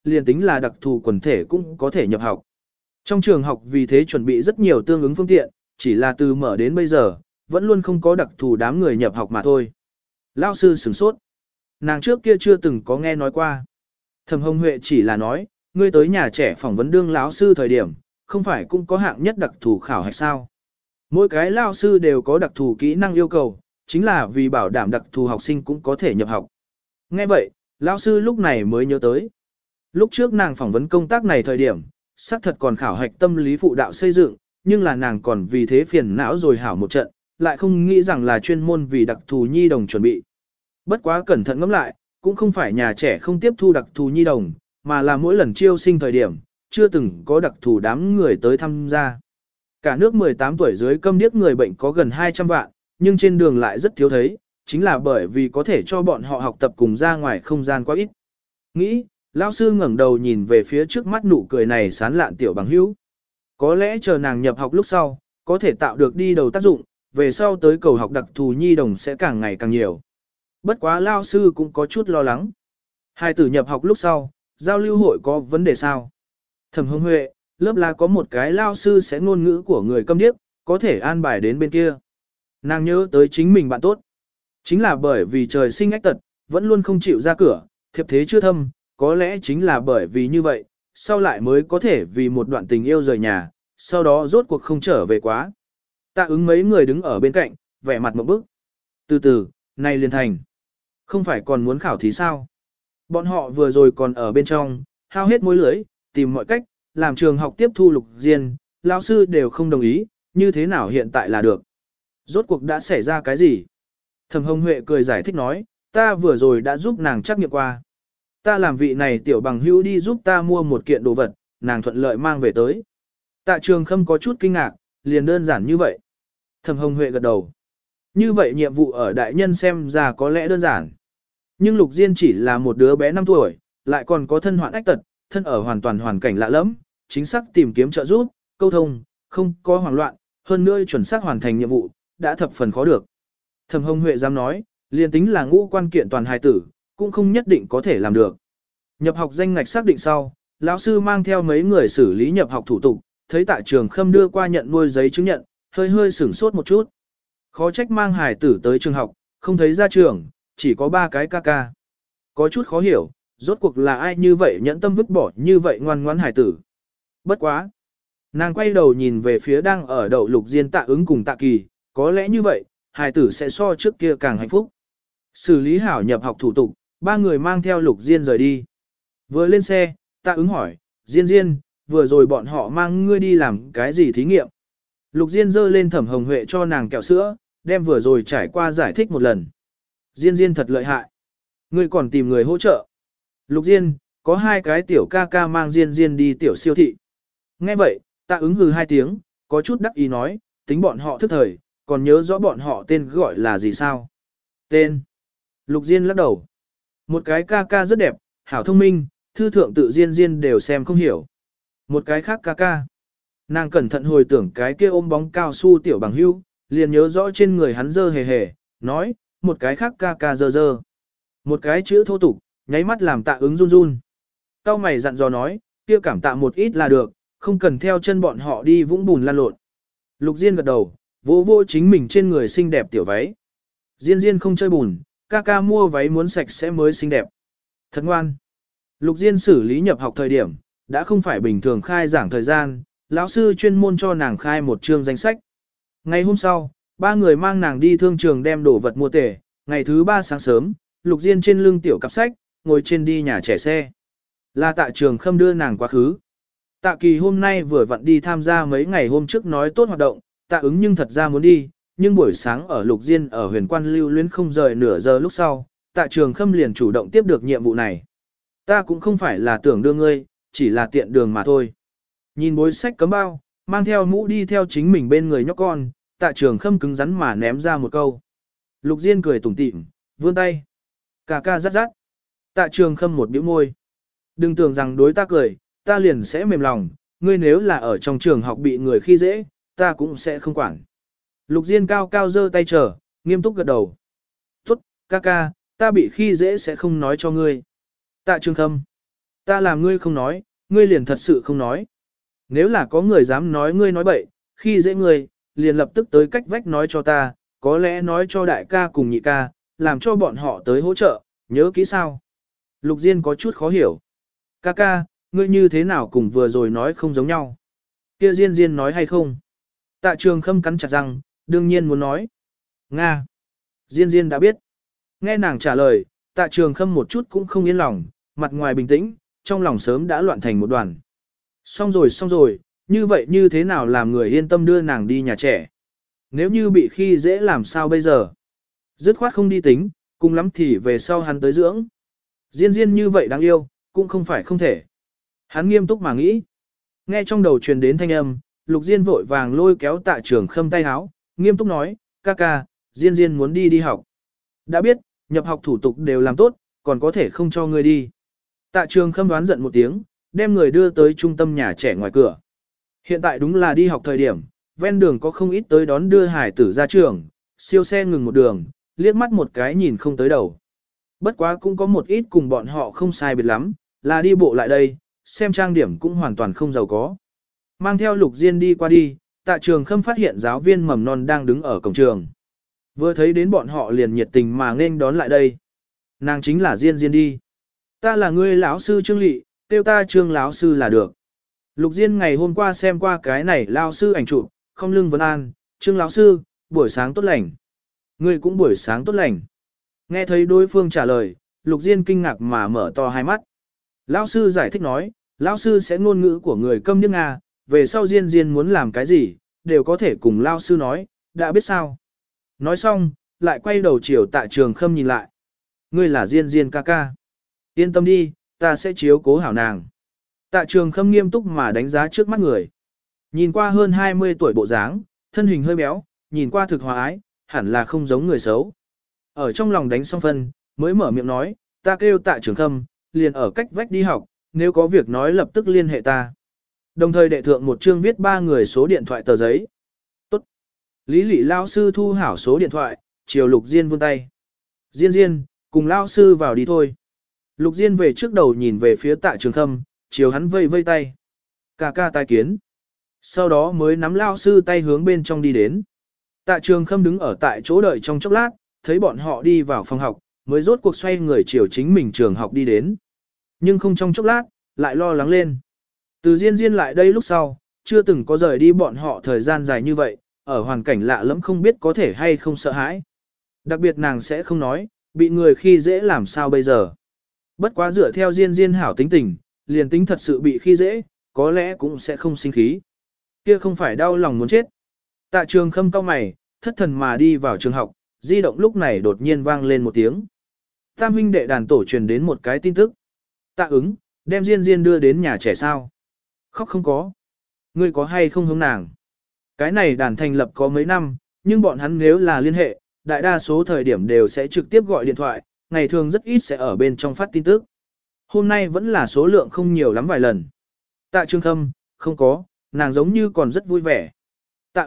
liền tính là đặc thù quần thể cũng có thể nhập học. Trong trường học vì thế chuẩn bị rất nhiều tương ứng phương tiện, chỉ là từ mở đến bây giờ, vẫn luôn không có đặc thù đám người nhập học mà thôi. Lão sư sửng sốt. Nàng trước kia chưa từng có nghe nói qua. Thẩm Hồng Huệ chỉ là nói, ngươi tới nhà trẻ phỏng vấn đương lão sư thời điểm, không phải cũng có hạng nhất đặc thù khảo hạch sao? Mỗi cái lão sư đều có đặc thù kỹ năng yêu cầu, chính là vì bảo đảm đặc thù học sinh cũng có thể nhập học. Nghe vậy, lão sư lúc này mới nhớ tới. Lúc trước nàng phỏng vấn công tác này thời điểm, xác thật còn khảo hạch tâm lý phụ đạo xây dựng, nhưng là nàng còn vì thế phiền não rồi hảo một trận, lại không nghĩ rằng là chuyên môn vì đặc thù nhi đồng chuẩn bị. Bất quá cẩn thận ngẫm lại, cũng không phải nhà trẻ không tiếp thu đặc thù nhi đồng, mà là mỗi lần chiêu sinh thời điểm, chưa từng có đặc thù đám người tới tham gia. Cả nước 18 tuổi dưới câm điếc người bệnh có gần 200 vạn, nhưng trên đường lại rất thiếu thấy, chính là bởi vì có thể cho bọn họ học tập cùng ra ngoài không gian quá ít. Nghĩ, lão sư ngẩng đầu nhìn về phía trước mắt nụ cười này sán lạn tiểu bằng hữu. Có lẽ chờ nàng nhập học lúc sau, có thể tạo được đi đầu tác dụng, về sau tới cầu học đặc thù nhi đồng sẽ càng ngày càng nhiều. Bất quá lão sư cũng có chút lo lắng. Hai tử nhập học lúc sau, giao lưu hội có vấn đề sao? Thẩm Hồng Huệ, lớp là có một cái lão sư sẽ ngôn ngữ của người câm điếc, có thể an bài đến bên kia. Nàng nhớ tới chính mình bạn tốt. Chính là bởi vì trời sinh ách tật, vẫn luôn không chịu ra cửa, thiệp thế chưa thâm, có lẽ chính là bởi vì như vậy, sau lại mới có thể vì một đoạn tình yêu rời nhà, sau đó rốt cuộc không trở về quá. Tạ ứng mấy người đứng ở bên cạnh, vẻ mặt một bức. Từ từ, này liền thành. Không phải còn muốn khảo thí sao? Bọn họ vừa rồi còn ở bên trong, hao hết mối lưới, tìm mọi cách, làm trường học tiếp thu Lục Diên, lão sư đều không đồng ý, như thế nào hiện tại là được. Rốt cuộc đã xảy ra cái gì? Thẩm Hồng Huệ cười giải thích nói, ta vừa rồi đã giúp nàng trắc nghiệm qua. Ta làm vị này tiểu bằng hữu đi giúp ta mua một kiện đồ vật, nàng thuận lợi mang về tới. Tạ Trường Khâm có chút kinh ngạc, liền đơn giản như vậy. Thẩm Hồng Huệ gật đầu. Như vậy nhiệm vụ ở đại nhân xem ra có lẽ đơn giản. Nhưng Lục Diên chỉ là một đứa bé 5 tuổi, lại còn có thân hoạn ách tật, thân ở hoàn toàn hoàn cảnh lạ lẫm, chính xác tìm kiếm trợ giúp, câu thông, không có hoảng loạn, hơn nữa chuẩn xác hoàn thành nhiệm vụ, đã thập phần khó được. Thẩm Hồng Huệ dám nói, liền tính là ngũ quan kiện toàn hài tử, cũng không nhất định có thể làm được. Nhập học danh ngạch xác định sau, lão sư mang theo mấy người xử lý nhập học thủ tục, thấy Tạ Trường Khâm đưa qua nhận nuôi giấy chứng nhận, hơi hơi sửng sốt một chút. Khó trách mang hài tử tới trường học, không thấy ra trường, chỉ có 3 cái ca ca. Có chút khó hiểu, rốt cuộc là ai như vậy nhẫn tâm vứt bỏ như vậy ngoan ngoãn hài tử. Bất quá. Nàng quay đầu nhìn về phía đang ở đậu Lục Diên Tạ ứng cùng Tạ Kỳ, có lẽ như vậy, hài tử sẽ so trước kia càng hạnh phúc. Xử lý hảo nhập học thủ tục, 3 người mang theo Lục Diên rời đi. Vừa lên xe, Tạ ứng hỏi, Diên, vừa rồi bọn họ mang ngươi đi làm cái gì thí nghiệm? Lục Diên giơ lên Thẩm Hồng Huệ cho nàng kẹo sữa, đem vừa rồi trải qua giải thích một lần. Diên thật lợi hại. Ngươi còn tìm người hỗ trợ. Lục Diên, có 2 cái tiểu ca ca mang Diên đi tiểu siêu thị. Nghe vậy, Tạ ứng hừ 2 tiếng, có chút đắc ý nói, tính bọn họ thức thời, còn nhớ rõ bọn họ tên gọi là gì sao? Tên. Lục Diên lắc đầu. Một cái ca ca rất đẹp, hảo thông minh, thư thượng tự Diên đều xem không hiểu. Một cái khác ca ca. Nàng cẩn thận hồi tưởng cái kia ôm bóng cao su tiểu bằng hưu, liền nhớ rõ trên người hắn dơ hề hề, nói, một cái khác ca ca dơ. Một cái chữ thô tục, nháy mắt làm Tạ ứng run run. Cao mày dặn dò nói, kia cảm tạ một ít là được, không cần theo chân bọn họ đi vũng bùn lan lộn. Lục Diên gật đầu, vỗ chính mình trên người xinh đẹp tiểu váy. Diên không chơi bùn, ca ca mua váy muốn sạch sẽ mới xinh đẹp. Thật ngoan. Lục Diên xử lý nhập học thời điểm, đã không phải bình thường khai giảng thời gian, lão sư chuyên môn cho nàng khai một chương danh sách. Ngày hôm sau, 3 người mang nàng đi thương trường đem đồ vật mua tể, ngày thứ 3 sáng sớm, Lục Diên trên lưng tiểu cặp sách, ngồi trên đi nhà trẻ xe. Là Tạ Trường Khâm đưa nàng quá khứ. Tạ Kỳ hôm nay vừa vặn đi tham gia mấy ngày hôm trước nói tốt hoạt động, Tạ ứng nhưng thật ra muốn đi, nhưng buổi sáng ở Lục Diên ở huyền quan lưu luyến không rời nửa giờ lúc sau, Tạ Trường Khâm liền chủ động tiếp được nhiệm vụ này. Ta cũng không phải là tưởng đưa ngươi, chỉ là tiện đường mà thôi. Nhìn bối sách cấm bao, mang theo mũ đi theo chính mình bên người nhóc con, Tạ Trường Khâm cứng rắn mà ném ra một câu. Lục Diên cười tủm tỉm, vươn tay. Cà ca rát. Tạ Trường Khâm một bĩu môi. Đừng tưởng rằng đối ta cười, ta liền sẽ mềm lòng, ngươi nếu là ở trong trường học bị người khi dễ, ta cũng sẽ không quản. Lục Diên cao cao giơ tay chờ, nghiêm túc gật đầu. Tốt, ca, ta bị khi dễ sẽ không nói cho ngươi. Tạ Trường Khâm. Ta làm ngươi không nói, ngươi liền thật sự không nói. Nếu là có người dám nói ngươi nói bậy, khi dễ ngươi, liền lập tức tới cách vách nói cho ta, có lẽ nói cho đại ca cùng nhị ca, làm cho bọn họ tới hỗ trợ, nhớ kỹ sao. Lục Diên có chút khó hiểu. Ca ca, ngươi như thế nào cùng vừa rồi nói không giống nhau. Kia Diên Diên nói hay không? Tạ Trường Khâm cắn chặt răng, đương nhiên muốn nói. Nga. Diên Diên đã biết. Nghe nàng trả lời, Tạ Trường Khâm một chút cũng không yên lòng, mặt ngoài bình tĩnh, trong lòng sớm đã loạn thành một đoàn. Xong rồi, như vậy như thế nào làm người yên tâm đưa nàng đi nhà trẻ? Nếu như bị khi dễ làm sao bây giờ? Dứt khoát không đi tính, cùng lắm thì về sau hắn tới dưỡng. Diên Diên như vậy đáng yêu, cũng không phải không thể. Hắn nghiêm túc mà nghĩ. Nghe trong đầu truyền đến thanh âm, Lục Diên vội vàng lôi kéo Tạ Trường Khâm tay háo, nghiêm túc nói, ca ca, Diên Diên muốn đi học. Đã biết, nhập học thủ tục đều làm tốt, còn có thể không cho ngươi đi. Tạ Trường Khâm đoán giận một tiếng, đem người đưa tới trung tâm nhà trẻ ngoài cửa. Hiện tại đúng là đi học thời điểm, ven đường có không ít tới đón đưa hải tử ra trường, siêu xe ngừng một đường, liếc mắt một cái nhìn không tới đầu. Bất quá cũng có một ít cùng bọn họ không sai biệt lắm, là đi bộ lại đây, xem trang điểm cũng hoàn toàn không giàu có. Mang theo Lục Diên đi qua đi, Tạ Trường Khâm phát hiện giáo viên mầm non đang đứng ở cổng trường. Vừa thấy đến bọn họ liền nhiệt tình mà nghênh đón lại đây. Nàng chính là Diên Diên đi. Ta là ngươi lão sư Trương Lị, kêu ta Trương lão sư là được. Lục Diên ngày hôm qua xem qua cái này lão sư ảnh chụp, không lưng vấn an, Trương lão sư, buổi sáng tốt lành. Ngươi cũng buổi sáng tốt lành. Nghe thấy đối phương trả lời, Lục Diên kinh ngạc mà mở to hai mắt. Lão sư giải thích nói, lão sư sẽ ngôn ngữ của người câm điếc Nga, về sau Diên Diên muốn làm cái gì, đều có thể cùng lão sư nói, đã biết sao. Nói xong, lại quay đầu chiều Tạ Trường Khâm nhìn lại. Ngươi là Diên Diên ca ca. Yên tâm đi, ta sẽ chiếu cố hảo nàng. Tạ Trường Khâm nghiêm túc mà đánh giá trước mắt người. Nhìn qua hơn 20 tuổi bộ dáng, thân hình hơi béo, nhìn qua thực hòa ái, hẳn là không giống người xấu. Ở trong lòng đánh xong phân, mới mở miệng nói, ta kêu Tạ Trường Khâm, liền ở cách vách đi học, nếu có việc nói lập tức liên hệ ta. Đồng thời đệ thượng một chương viết 3 người số điện thoại tờ giấy. Tốt. Lý Lị lao sư thu hảo số điện thoại, chiều Lục Diên vươn tay. Diên Diên, cùng lao sư vào đi thôi. Lục Diên về trước đầu nhìn về phía Tạ Trường Khâm, chiều hắn vây vây tay. Ca ca tai kiến. Sau đó mới nắm lao sư tay hướng bên trong đi đến. Tạ Trường Khâm đứng ở tại chỗ đợi trong chốc lát, thấy bọn họ đi vào phòng học, mới rốt cuộc xoay người chiều chính mình trường học đi đến. Nhưng không trong chốc lát, lại lo lắng lên. Từ Diên Diên lại đây lúc sau, chưa từng có rời đi bọn họ thời gian dài như vậy, ở hoàn cảnh lạ lẫm không biết có thể hay không sợ hãi. Đặc biệt nàng sẽ không nói, bị người khi dễ làm sao bây giờ. Bất quá dựa theo Diên Diên hảo tính tình, liền tính thật sự bị khi dễ, có lẽ cũng sẽ không sinh khí. Kia không phải đau lòng muốn chết. Tạ Trường Khâm cau mày, thất thần mà đi vào trường học, di động lúc này đột nhiên vang lên một tiếng. Tam huynh đệ đàn tổ truyền đến một cái tin tức. Tạ ứng, đem Diên Diên đưa đến nhà trẻ sao? Khóc không có. Ngươi có hay không hướng nàng? Cái này đàn thành lập có mấy năm, nhưng bọn hắn nếu là liên hệ, đại đa số thời điểm đều sẽ trực tiếp gọi điện thoại, ngày thường rất ít sẽ ở bên trong phát tin tức. Hôm nay vẫn là số lượng không nhiều lắm vài lần. Tạ Trường Khâm, không có, nàng giống như còn rất vui vẻ. Tạ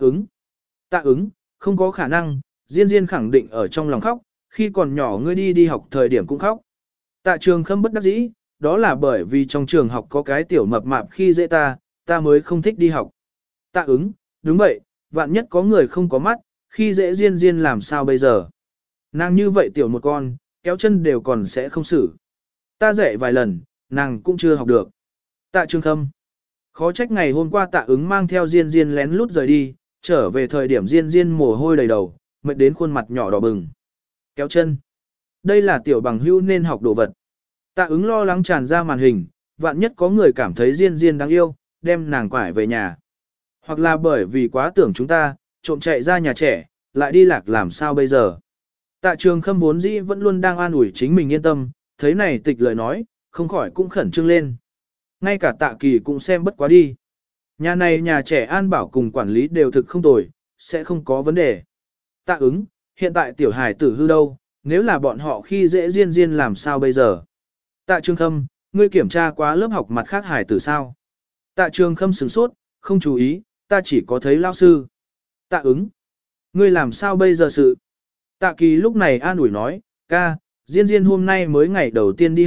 ứng, không có khả năng, Diên Diên khẳng định ở trong lòng khóc, khi còn nhỏ ngươi đi học thời điểm cũng khóc. Tạ Trường Khâm bất đắc dĩ, đó là bởi vì trong trường học có cái tiểu mập mạp khi dễ ta mới không thích đi học. Tạ ứng, đúng vậy, vạn nhất có người không có mắt, khi dễ Diên Diên làm sao bây giờ. Nàng như vậy tiểu một con, kéo chân đều còn sẽ không xử. Ta dạy vài lần, nàng cũng chưa học được. Tạ Trường Khâm. Khó trách ngày hôm qua Tạ ứng mang theo Diên Diên lén lút rời đi, trở về thời điểm Diên Diên mồ hôi đầy đầu, mệt đến khuôn mặt nhỏ đỏ bừng. Kéo chân. Đây là tiểu bằng hữu nên học đồ vật. Tạ ứng lo lắng tràn ra màn hình, vạn nhất có người cảm thấy Diên Diên đáng yêu, đem nàng quải về nhà. Hoặc là bởi vì quá tưởng chúng ta, trộm chạy ra nhà trẻ, lại đi lạc làm sao bây giờ. Tạ Trường Khâm vốn dĩ vẫn luôn đang an ủi chính mình yên tâm, thấy này tịch lời nói, không khỏi cũng khẩn trương lên. Ngay cả Tạ Kỳ cũng xem bất quá đi. Nhà này nhà trẻ an bảo cùng quản lý đều thực không tồi, sẽ không có vấn đề. Tạ ứng, hiện tại tiểu hải tử hư đâu, nếu là bọn họ khi dễ Diên Diên làm sao bây giờ. Tạ Trường Khâm, ngươi kiểm tra quá lớp học mặt khác hải tử sao. Tạ Trường Khâm sửng sốt, không chú ý, ta chỉ có thấy lao sư. Tạ ứng, ngươi làm sao bây giờ sự. Tạ Kỳ lúc này an ủi nói, ca, Diên Diên hôm nay mới ngày đầu tiên đi học,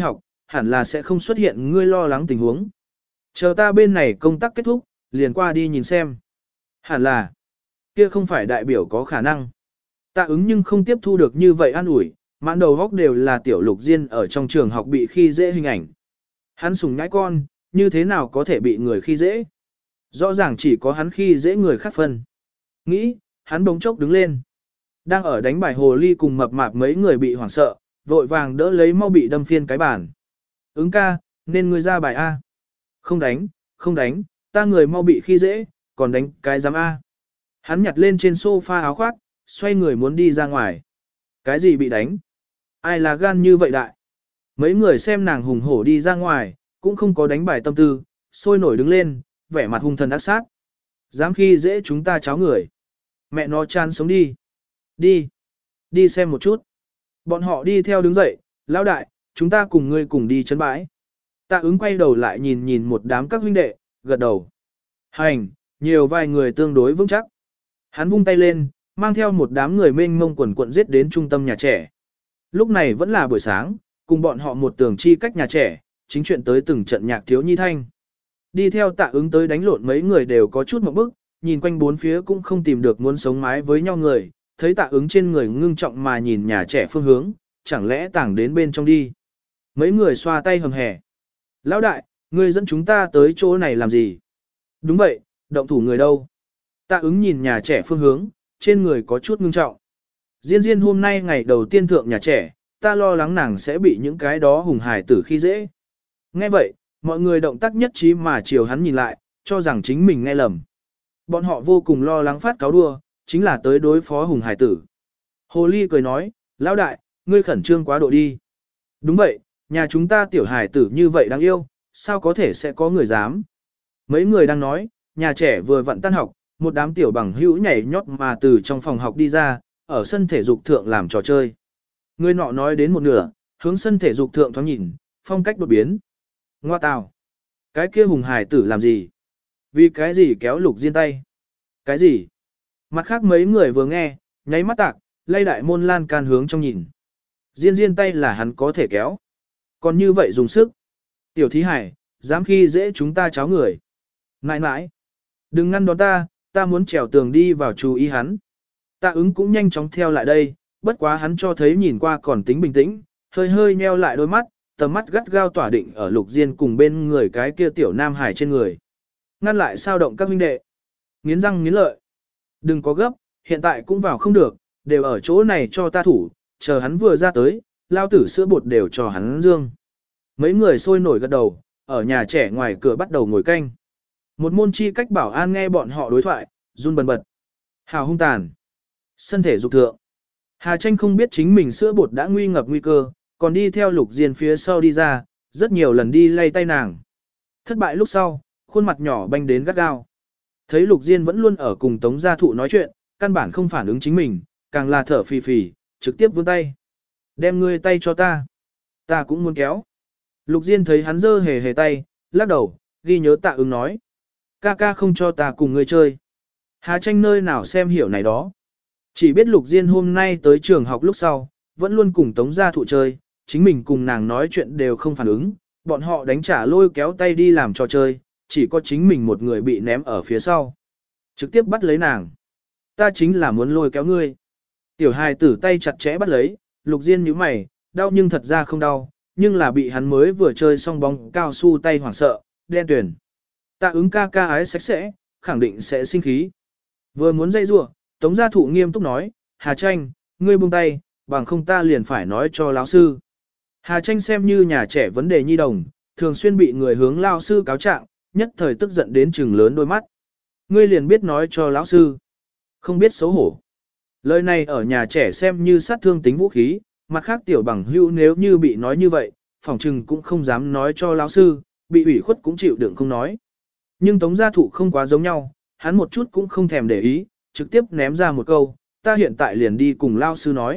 hẳn là sẽ không xuất hiện ngươi lo lắng tình huống. Chờ ta bên này công tác kết thúc, liền qua đi nhìn xem. Hẳn là, kia không phải đại biểu có khả năng. Tạ ứng nhưng không tiếp thu được như vậy an ủi, mãn đầu góc đều là tiểu Lục Diên ở trong trường học bị khi dễ hình ảnh. Hắn sủng nhãi con, như thế nào có thể bị người khi dễ? Rõ ràng chỉ có hắn khi dễ người khác phân. Nghĩ, hắn bỗng chốc đứng lên. Đang ở đánh bài hồ ly cùng mập mạp mấy người bị hoảng sợ, vội vàng đỡ lấy mau bị đâm phiên cái bàn. Ứng ca, nên ngươi ra bài A. Không đánh, không đánh, ta người mau bị khi dễ, còn đánh cái giám A. Hắn nhặt lên trên sofa áo khoác, xoay người muốn đi ra ngoài. Cái gì bị đánh? Ai là gan như vậy đại? Mấy người xem nàng hùng hổ đi ra ngoài, cũng không có đánh bài tâm tư, sôi nổi đứng lên, vẻ mặt hung thần ác sát. Dám khi dễ chúng ta cháo người. Mẹ nó chan sống đi. Đi. Đi xem một chút. Bọn họ đi theo đứng dậy, lão đại, chúng ta cùng ngươi cùng đi chấn bãi. Tạ ứng quay đầu lại nhìn nhìn một đám các huynh đệ, gật đầu. Hành, nhiều vài người tương đối vững chắc. Hắn vung tay lên, mang theo một đám người mênh mông quần quận giết đến trung tâm nhà trẻ. Lúc này vẫn là buổi sáng, cùng bọn họ một tường chi cách nhà trẻ, chính chuyện tới từng trận nhạc thiếu nhi thanh. Đi theo Tạ ứng tới đánh lộn mấy người đều có chút một bức, nhìn quanh bốn phía cũng không tìm được muốn sống mái với nhau người, thấy Tạ ứng trên người ngưng trọng mà nhìn nhà trẻ phương hướng, chẳng lẽ tảng đến bên trong đi. Mấy người xoa tay hầm hẻ. Lão đại, ngươi dẫn chúng ta tới chỗ này làm gì? Đúng vậy, động thủ người đâu? Tạ ứng nhìn nhà trẻ phương hướng, trên người có chút ngưng trọng. Diên Diên hôm nay ngày đầu tiên thượng nhà trẻ, ta lo lắng nàng sẽ bị những cái đó hùng hài tử khi dễ. Nghe vậy, mọi người động tác nhất trí mà chiều hắn nhìn lại, cho rằng chính mình nghe lầm. Bọn họ vô cùng lo lắng phát cáo đua, chính là tới đối phó hùng hải tử. Hồ Ly cười nói, lão đại, ngươi khẩn trương quá độ đi. Đúng vậy, nhà chúng ta tiểu hải tử như vậy đáng yêu, sao có thể sẽ có người dám. Mấy người đang nói, nhà trẻ vừa vặn tan học, một đám tiểu bằng hữu nhảy nhót mà từ trong phòng học đi ra, ở sân thể dục thượng làm trò chơi. Người nọ nói đến một nửa, hướng sân thể dục thượng thoáng nhìn, phong cách đột biến. Ngoa tào, cái kia hùng hải tử làm gì? Vì cái gì kéo Lục Diên tay? Cái gì? Mặt khác mấy người vừa nghe, nháy mắt tạc, lay đại môn lan can hướng trong nhìn. Diên Diên tay là hắn có thể kéo. Còn như vậy dùng sức. Tiểu thí hải, dám khi dễ chúng ta cháo người. Nãi nãi. Đừng ngăn đón ta muốn trèo tường đi vào chú ý hắn. Tạ ứng cũng nhanh chóng theo lại đây, bất quá hắn cho thấy nhìn qua còn tính bình tĩnh, hơi hơi nheo lại đôi mắt, tầm mắt gắt gao tỏa định ở Lục Diên cùng bên người cái kia tiểu nam hải trên người. Ngăn lại sao động các huynh đệ. Nghiến răng nghiến lợi. Đừng có gấp, hiện tại cũng vào không được, đều ở chỗ này cho ta thủ, chờ hắn vừa ra tới, lao tử sữa bột đều cho hắn dương. Mấy người sôi nổi gật đầu, ở nhà trẻ ngoài cửa bắt đầu ngồi canh. Một môn chi cách bảo an nghe bọn họ đối thoại, run bần bật. Hào hung tàn. Sân thể dục thượng. Hà Tranh không biết chính mình sữa bột đã nguy ngập nguy cơ, còn đi theo Lục Diên phía sau đi ra, rất nhiều lần đi lay tay nàng. Thất bại lúc sau, khuôn mặt nhỏ banh đến gắt gao. Thấy Lục Diên vẫn luôn ở cùng Tống Gia Thụ nói chuyện, căn bản không phản ứng chính mình, càng là thở phì phì, trực tiếp vươn tay. Đem ngươi tay cho ta. Ta cũng muốn kéo. Lục Diên thấy hắn giơ hề hề tay, lắc đầu, ghi nhớ Tạ ứng nói. Ca ca không cho ta cùng ngươi chơi. Hà Tranh nơi nào xem hiểu này đó. Chỉ biết Lục Diên hôm nay tới trường học lúc sau, vẫn luôn cùng Tống Gia Thụ chơi, chính mình cùng nàng nói chuyện đều không phản ứng, bọn họ đánh trả lôi kéo tay đi làm trò chơi, chỉ có chính mình một người bị ném ở phía sau. Trực tiếp bắt lấy nàng. Ta chính là muốn lôi kéo ngươi. Tiểu hài tử tay chặt chẽ bắt lấy, Lục Diên nhíu mày, đau nhưng thật ra không đau, nhưng là bị hắn mới vừa chơi xong bóng cao su tay hoảng sợ, đen tuyển. Tạ ứng ca ca ái sạch sẽ, khẳng định sẽ sinh khí. Vừa muốn dây rủa, Tống Gia Thụ nghiêm túc nói, Hà Tranh, ngươi buông tay, bằng không ta liền phải nói cho lão sư. Hà Tranh xem như nhà trẻ vấn đề nhi đồng, thường xuyên bị người hướng lão sư cáo trạng, nhất thời tức giận đến trừng lớn đôi mắt. Ngươi liền biết nói cho lão sư. Không biết xấu hổ. Lời này ở nhà trẻ xem như sát thương tính vũ khí, mặt khác tiểu bằng hữu nếu như bị nói như vậy, phỏng trừng cũng không dám nói cho lão sư, bị ủy khuất cũng chịu đựng không nói. Nhưng Tống Gia Thụ không quá giống nhau, hắn một chút cũng không thèm để ý, trực tiếp ném ra một câu, ta hiện tại liền đi cùng lão sư nói.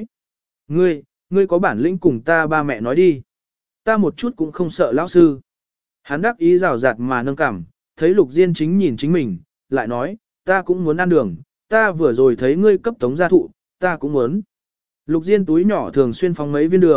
Ngươi có bản lĩnh cùng ta ba mẹ nói đi. Ta một chút cũng không sợ lão sư. Hắn đắc ý rào rạt mà nâng cằm, thấy Lục Diên chính nhìn chính mình, lại nói, ta cũng muốn ăn đường, ta vừa rồi thấy ngươi cấp Tống Gia Thụ, ta cũng muốn. Lục Diên túi nhỏ thường xuyên phóng mấy viên đường,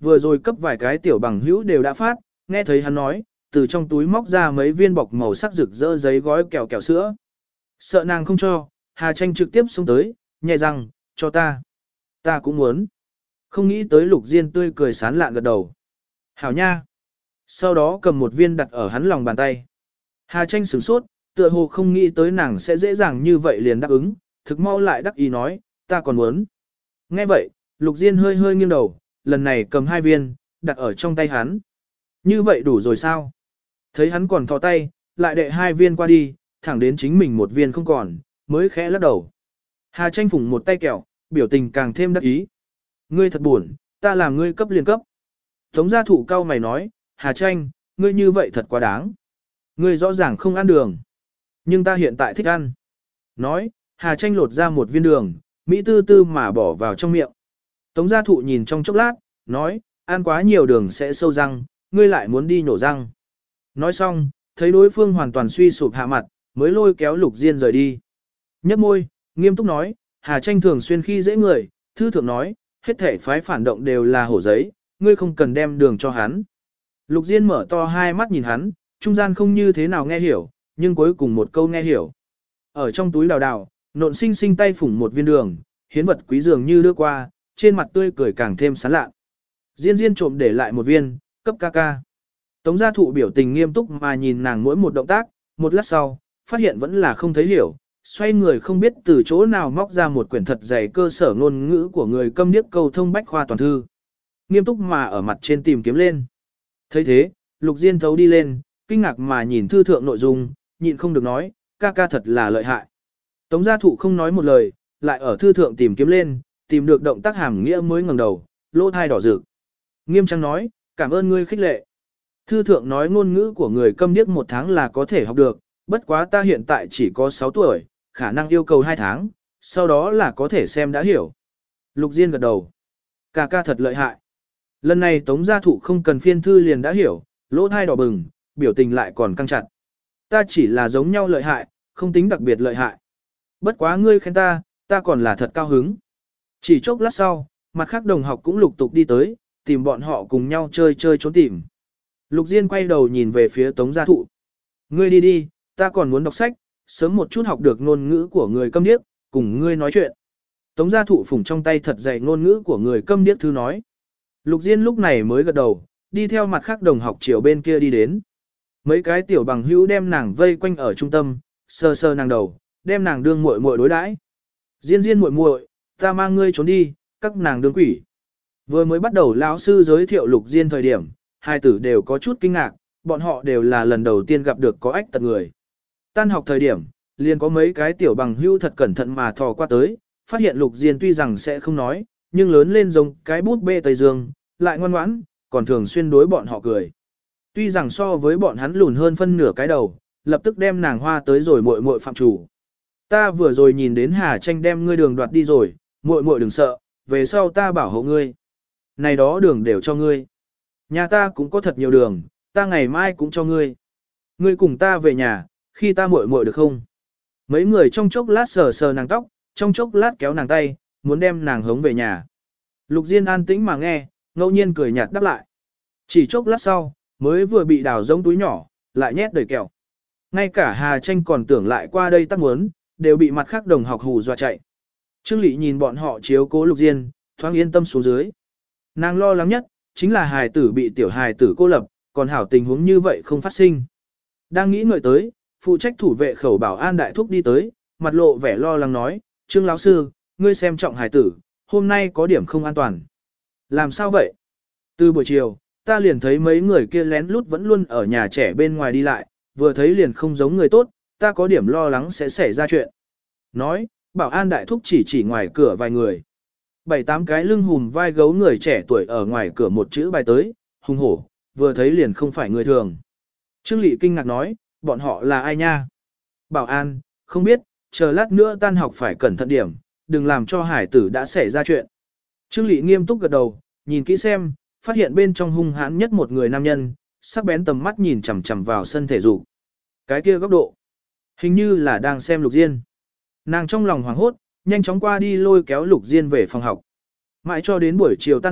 vừa rồi cấp vài cái tiểu bằng hữu đều đã phát, nghe thấy hắn nói, từ trong túi móc ra mấy viên bọc màu sắc rực rỡ giấy gói kẹo kẹo sữa. Sợ nàng không cho, Hà Tranh trực tiếp xông tới, nhẹ rằng, cho ta. Ta cũng muốn. Không nghĩ tới Lục Diên tươi cười sán lạn gật đầu. Hảo nha. Sau đó cầm một viên đặt ở hắn lòng bàn tay. Hà Tranh sửng sốt, tựa hồ không nghĩ tới nàng sẽ dễ dàng như vậy liền đáp ứng, thực mau lại đắc ý nói, ta còn muốn. Nghe vậy, Lục Diên hơi hơi nghiêng đầu, lần này cầm 2 viên, đặt ở trong tay hắn. Như vậy đủ rồi sao? Thấy hắn còn thò tay, lại đệ 2 viên qua đi, thẳng đến chính mình một viên không còn, mới khẽ lắc đầu. Hà Tranh phủng một tay kẹo, biểu tình càng thêm đắc ý. Ngươi thật buồn, ta làm ngươi cấp liền cấp. Tống gia thụ cao mày nói, Hà Tranh, ngươi như vậy thật quá đáng. Ngươi rõ ràng không ăn đường. Nhưng ta hiện tại thích ăn. Nói, Hà Tranh lột ra một viên đường, Mỹ tư tư mà bỏ vào trong miệng. Tống gia thụ nhìn trong chốc lát, nói, ăn quá nhiều đường sẽ sâu răng, ngươi lại muốn đi nhổ răng. Nói xong, thấy đối phương hoàn toàn suy sụp hạ mặt, mới lôi kéo Lục Diên rời đi. Nhấp môi, nghiêm túc nói, Hà Tranh thường xuyên khi dễ người, thư thượng nói, hết thể phái phản động đều là hổ giấy, ngươi không cần đem đường cho hắn. Lục Diên mở to hai mắt nhìn hắn, trung gian không như thế nào nghe hiểu, nhưng cuối cùng một câu nghe hiểu. Ở trong túi đào đào, nộn sinh sinh tay phủng một viên đường, hiến vật quý dường như đưa qua, trên mặt tươi cười càng thêm sán lạ. Diên Diên trộm để lại một viên, cấp ca ca. Tống gia thụ biểu tình nghiêm túc mà nhìn nàng mỗi một động tác, một lát sau, phát hiện vẫn là không thấy hiểu, xoay người không biết từ chỗ nào móc ra một quyển thật dày cơ sở ngôn ngữ của người câm điếc câu thông bách khoa toàn thư. Nghiêm túc mà ở mặt trên tìm kiếm lên. Thấy thế, Lục Diên thấu đi lên, kinh ngạc mà nhìn thư thượng nội dung, nhịn không được nói, ca ca thật là lợi hại. Tống gia thụ không nói một lời, lại ở thư thượng tìm kiếm lên, tìm được động tác hàm nghĩa mới ngẩng đầu, lỗ thai đỏ rực. Nghiêm trang nói, cảm ơn ngươi khích lệ. Thư thượng nói ngôn ngữ của người câm điếc 1 tháng là có thể học được, bất quá ta hiện tại chỉ có 6 tuổi, khả năng yêu cầu 2 tháng, sau đó là có thể xem đã hiểu. Lục Diên gật đầu. Ca ca thật lợi hại. Lần này Tống gia thụ không cần phiên thư liền đã hiểu, lỗ thai đỏ bừng, biểu tình lại còn căng chặt. Ta chỉ là giống nhau lợi hại, không tính đặc biệt lợi hại. Bất quá ngươi khen ta còn là thật cao hứng. Chỉ chốc lát sau, mặt khác đồng học cũng lục tục đi tới, tìm bọn họ cùng nhau chơi trốn tìm. Lục Diên quay đầu nhìn về phía Tống gia thụ. Ngươi đi đi, ta còn muốn đọc sách, sớm một chút học được ngôn ngữ của người câm điếc, cùng ngươi nói chuyện. Tống gia thụ phủng trong tay thật dày ngôn ngữ của người câm điếc thư nói. Lục Diên lúc này mới gật đầu, đi theo mặt khác đồng học chiều bên kia đi đến. Mấy cái tiểu bằng hữu đem nàng vây quanh ở trung tâm, sờ sờ nàng đầu, đem nàng đương muội muội đối đãi. Diên Diên muội muội, ta mang ngươi trốn đi, các nàng đương quỷ. Vừa mới bắt đầu lão sư giới thiệu Lục Diên thời điểm, hai tử đều có chút kinh ngạc, bọn họ đều là lần đầu tiên gặp được có ách tật người. Tan học thời điểm, liền có mấy cái tiểu bằng hữu thật cẩn thận mà thò qua tới, phát hiện Lục Diên tuy rằng sẽ không nói, nhưng lớn lên giống cái bút bê Tây Dương, lại ngoan ngoãn, còn thường xuyên đối bọn họ cười. Tuy rằng so với bọn hắn lùn hơn phân nửa cái đầu, lập tức đem nàng hoa tới rồi muội muội phạm chủ. Ta vừa rồi nhìn đến Hà Tranh đem ngươi đường đoạt đi rồi, muội muội đừng sợ, về sau ta bảo hộ ngươi. Này đó đường đều cho ngươi. Nhà ta cũng có thật nhiều đường, ta ngày mai cũng cho ngươi. Ngươi cùng ta về nhà, khi ta muội muội được không? Mấy người trong chốc lát sờ sờ nàng tóc, trong chốc lát kéo nàng tay, muốn đem nàng hống về nhà. Lục Diên an tĩnh mà nghe, ngẫu nhiên cười nhạt đáp lại. Chỉ chốc lát sau, mới vừa bị đào giống túi nhỏ, lại nhét đầy kẹo. Ngay cả Hà Tranh còn tưởng lại qua đây tác muốn, đều bị mặt khác đồng học hù dọa chạy. Trương Lệ nhìn bọn họ chiếu cố Lục Diên, thoáng yên tâm xuống dưới. Nàng lo lắng nhất, chính là hài tử bị tiểu hài tử cô lập, còn hảo tình huống như vậy không phát sinh. Đang nghĩ ngợi tới, phụ trách thủ vệ khẩu bảo an đại thúc đi tới, mặt lộ vẻ lo lắng nói, Trương lão sư, ngươi xem trọng hài tử, hôm nay có điểm không an toàn. Làm sao vậy? Từ buổi chiều, ta liền thấy mấy người kia lén lút vẫn luôn ở nhà trẻ bên ngoài đi lại, vừa thấy liền không giống người tốt, ta có điểm lo lắng sẽ xảy ra chuyện. Nói, bảo an đại thúc chỉ ngoài cửa vài người. 7-8 cái lưng hùm vai gấu người trẻ tuổi ở ngoài cửa một chữ bài tới, hung hổ, vừa thấy liền không phải người thường. Trương Lệ kinh ngạc nói, bọn họ là ai nha? Bảo an, không biết, chờ lát nữa tan học phải cẩn thận điểm, đừng làm cho hải tử đã xảy ra chuyện. Trương Lệ nghiêm túc gật đầu, nhìn kỹ xem, phát hiện bên trong hung hãn nhất một người nam nhân, sắc bén tầm mắt nhìn chằm chằm vào sân thể dục. Cái kia góc độ, hình như là đang xem Lục Diên. Nàng trong lòng hoảng hốt, nhanh chóng qua đi lôi kéo Lục Diên về phòng học. Mãi cho đến buổi chiều tan học,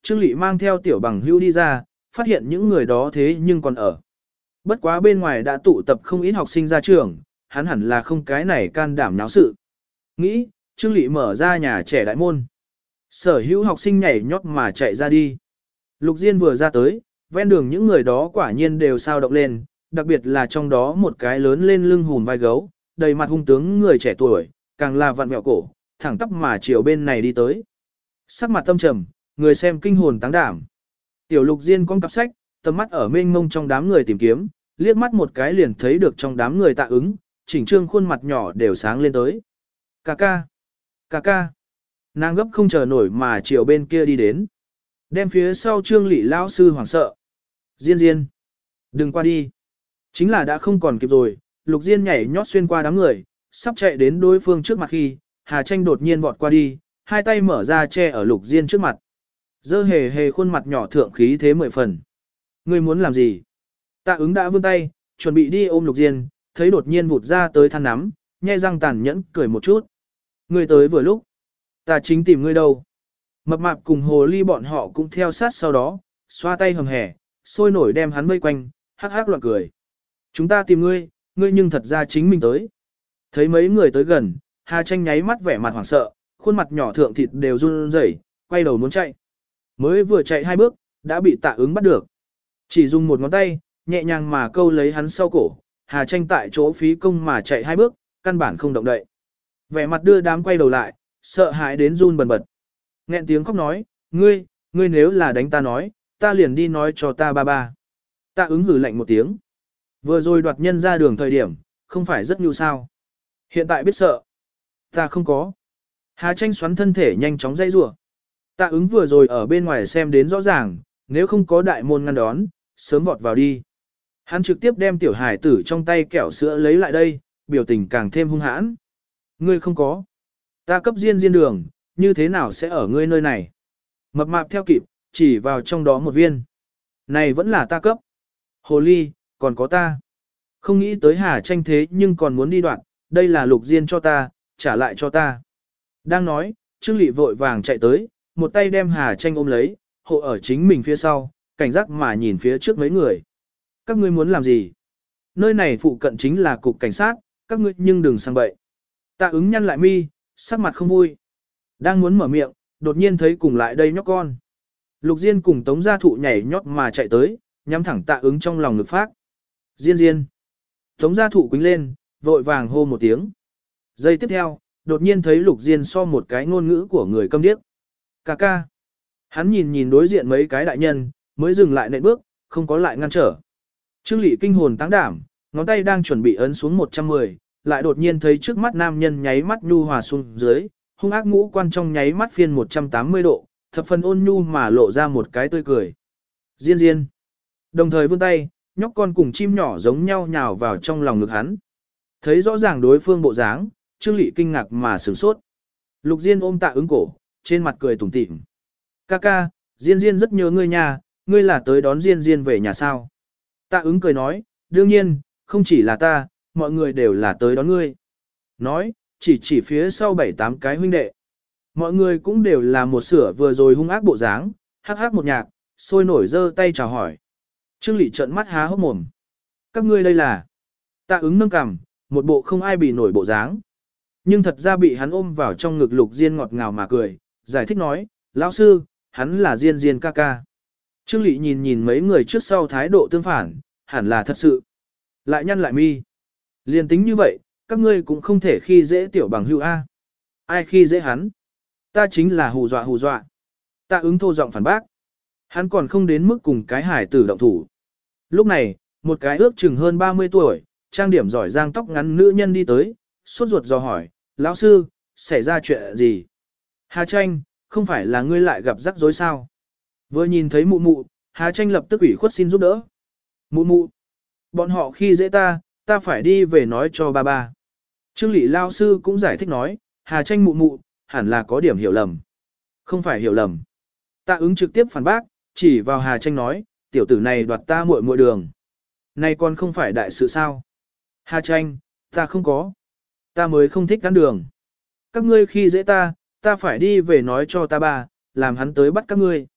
Trương Lệ mang theo tiểu bằng hữu đi ra, phát hiện những người đó thế nhưng còn ở. Bất quá bên ngoài đã tụ tập không ít học sinh ra trường, hắn hẳn là không cái này can đảm náo sự. Nghĩ, Trương Lệ mở ra nhà trẻ đại môn. Sở hữu học sinh nhảy nhót mà chạy ra đi. Lục Diên vừa ra tới, ven đường những người đó quả nhiên đều sao động lên, đặc biệt là trong đó một cái lớn lên lưng hùn vai gấu, đầy mặt hung tướng người trẻ tuổi, càng là vặn vẹo cổ, thẳng tắp mà chiều bên này đi tới. Sắc mặt tâm trầm, người xem kinh hồn táng đảm. Tiểu Lục Diên con cặp sách, tầm mắt ở mênh mông trong đám người tìm kiếm, liếc mắt một cái liền thấy được trong đám người Tạ Ứng, chỉnh trương khuôn mặt nhỏ đều sáng lên tới. Cà ca, cà ca. Nàng gấp không chờ nổi mà chiều bên kia đi đến. Đem phía sau Trương Lệ lão sư hoảng sợ. Diên Diên, đừng qua đi. Chính là đã không còn kịp rồi, Lục Diên nhảy nhót xuyên qua đám người, sắp chạy đến đối phương trước mặt khi, Hà Tranh đột nhiên vọt qua đi, hai tay mở ra che ở Lục Diên trước mặt. Dơ hề hề khuôn mặt nhỏ thượng khí thế 10 phần. Ngươi muốn làm gì? Tạ Ứng đã vươn tay, chuẩn bị đi ôm Lục Diên, thấy đột nhiên vụt ra tới than nắm, nhe răng tàn nhẫn cười một chút. Ngươi tới vừa lúc. Ta chính tìm ngươi đâu. Mập mạp cùng hồ ly bọn họ cũng theo sát sau đó, xoa tay hầm hẻ, sôi nổi đem hắn vây quanh, hắc hắc loạn cười. Chúng ta tìm ngươi, ngươi nhưng thật ra chính mình tới. Thấy mấy người tới gần, Hà Tranh nháy mắt vẻ mặt hoảng sợ, khuôn mặt nhỏ thượng thịt đều run rẩy, quay đầu muốn chạy. Mới vừa chạy 2 bước, đã bị Tạ Ứng bắt được. Chỉ dùng một ngón tay, nhẹ nhàng mà câu lấy hắn sau cổ, Hà Tranh tại chỗ phí công mà chạy 2 bước, căn bản không động đậy. Vẻ mặt đưa đám quay đầu lại, sợ hãi đến run bần bật. Nghẹn tiếng khóc nói, ngươi nếu là đánh ta nói, ta liền đi nói cho ta ba ba. Tạ Ứng hử lạnh một tiếng. Vừa rồi đoạt nhân ra đường thời điểm, không phải rất nhu sao. Hiện tại biết sợ. Ta không có. Hà Tranh xoắn thân thể nhanh chóng dây rủa. Tạ Ứng vừa rồi ở bên ngoài xem đến rõ ràng, nếu không có đại môn ngăn đón, sớm vọt vào đi. Hắn trực tiếp đem tiểu hải tử trong tay kẹo sữa lấy lại đây, biểu tình càng thêm hung hãn. Ngươi không có. Ta cấp Diên Diên đường, như thế nào sẽ ở ngươi nơi này? Mập mạp theo kịp, chỉ vào trong đó một viên. Này vẫn là ta cấp. Hồ ly, còn có ta. Không nghĩ tới Hà Tranh thế nhưng còn muốn đi đoạn, đây là Lục Diên cho ta, trả lại cho ta. Đang nói, Trương Lệ vội vàng chạy tới, một tay đem Hà Tranh ôm lấy, hộ ở chính mình phía sau, cảnh giác mà nhìn phía trước mấy người. Các ngươi muốn làm gì? Nơi này phụ cận chính là cục cảnh sát, các ngươi nhưng đừng sang bậy. Tạ Ứng nhăn lại mi, sắc mặt không vui. Đang muốn mở miệng, đột nhiên thấy cùng lại đây nhóc con. Lục Diên cùng Tống Gia Thụ nhảy nhót mà chạy tới, nhắm thẳng Tạ Ứng trong lòng ngực phát. Diên Diên. Tống Gia Thụ quính lên, vội vàng hô một tiếng. Giây tiếp theo, đột nhiên thấy Lục Diên so một cái ngôn ngữ của người câm điếc. Cà ca. Hắn nhìn đối diện mấy cái đại nhân, mới dừng lại nện bước, không có lại ngăn trở. Trương Lệ kinh hồn táng đảm, ngón tay đang chuẩn bị ấn xuống 110, lại đột nhiên thấy trước mắt nam nhân nháy mắt nhu hòa xuống dưới, hung ác ngũ quan trong nháy mắt phiên 180 độ, thập phần ôn nhu mà lộ ra một cái tươi cười. Diên Diên. Đồng thời vươn tay, nhóc con cùng chim nhỏ giống nhau nhào vào trong lòng ngực hắn. Thấy rõ ràng đối phương bộ dáng, Trương Lệ kinh ngạc mà sửng sốt. Lục Diên ôm Tạ Ứng cổ, trên mặt cười tủm tỉm. Ca ca, Diên Diên rất nhớ ngươi nhà, ngươi là tới đón Diên Diên về nhà sao? Tạ Ứng cười nói, đương nhiên, không chỉ là ta, mọi người đều là tới đón ngươi. Nói, chỉ phía sau 7-8 cái huynh đệ. Mọi người cũng đều là một sửa vừa rồi hung ác bộ dáng, hắc hắc một nhạc, sôi nổi giơ tay chào hỏi. Trương Lệ trợn mắt há hốc mồm. Các ngươi đây là? Tạ Ứng nâng cằm, một bộ không ai bị nổi bộ dáng. Nhưng thật ra bị hắn ôm vào trong ngực Lục Diên ngọt ngào mà cười, giải thích nói, lão sư, hắn là Diên Diên ca ca. Trương Lệ nhìn mấy người trước sau thái độ tương phản, hẳn là thật sự. Lại nhăn lại mi. Liên tính như vậy, các ngươi cũng không thể khi dễ tiểu bằng hữu A. Ai khi dễ hắn? Ta chính là hù dọa. Tạ Ứng thô giọng phản bác. Hắn còn không đến mức cùng cái hải tử động thủ. Lúc này, một cái ước chừng hơn 30 tuổi, trang điểm giỏi giang tóc ngắn nữ nhân đi tới, sốt ruột dò hỏi, lão sư, xảy ra chuyện gì? Hà Tranh, không phải là ngươi lại gặp rắc rối sao? Vừa nhìn thấy mụ mụ, Hà Tranh lập tức ủy khuất xin giúp đỡ. Mụ, bọn họ khi dễ ta phải đi về nói cho ba ba. Trương Lệ lao sư cũng giải thích nói, Hà Tranh mụ, hẳn là có điểm hiểu lầm. Không phải hiểu lầm. Tạ Ứng trực tiếp phản bác, chỉ vào Hà Tranh nói, tiểu tử này đoạt ta muội đường. Này còn không phải đại sự sao? Hà Tranh, ta không có. Ta mới không thích ăn đường. Các ngươi khi dễ ta phải đi về nói cho ta ba, làm hắn tới bắt các ngươi.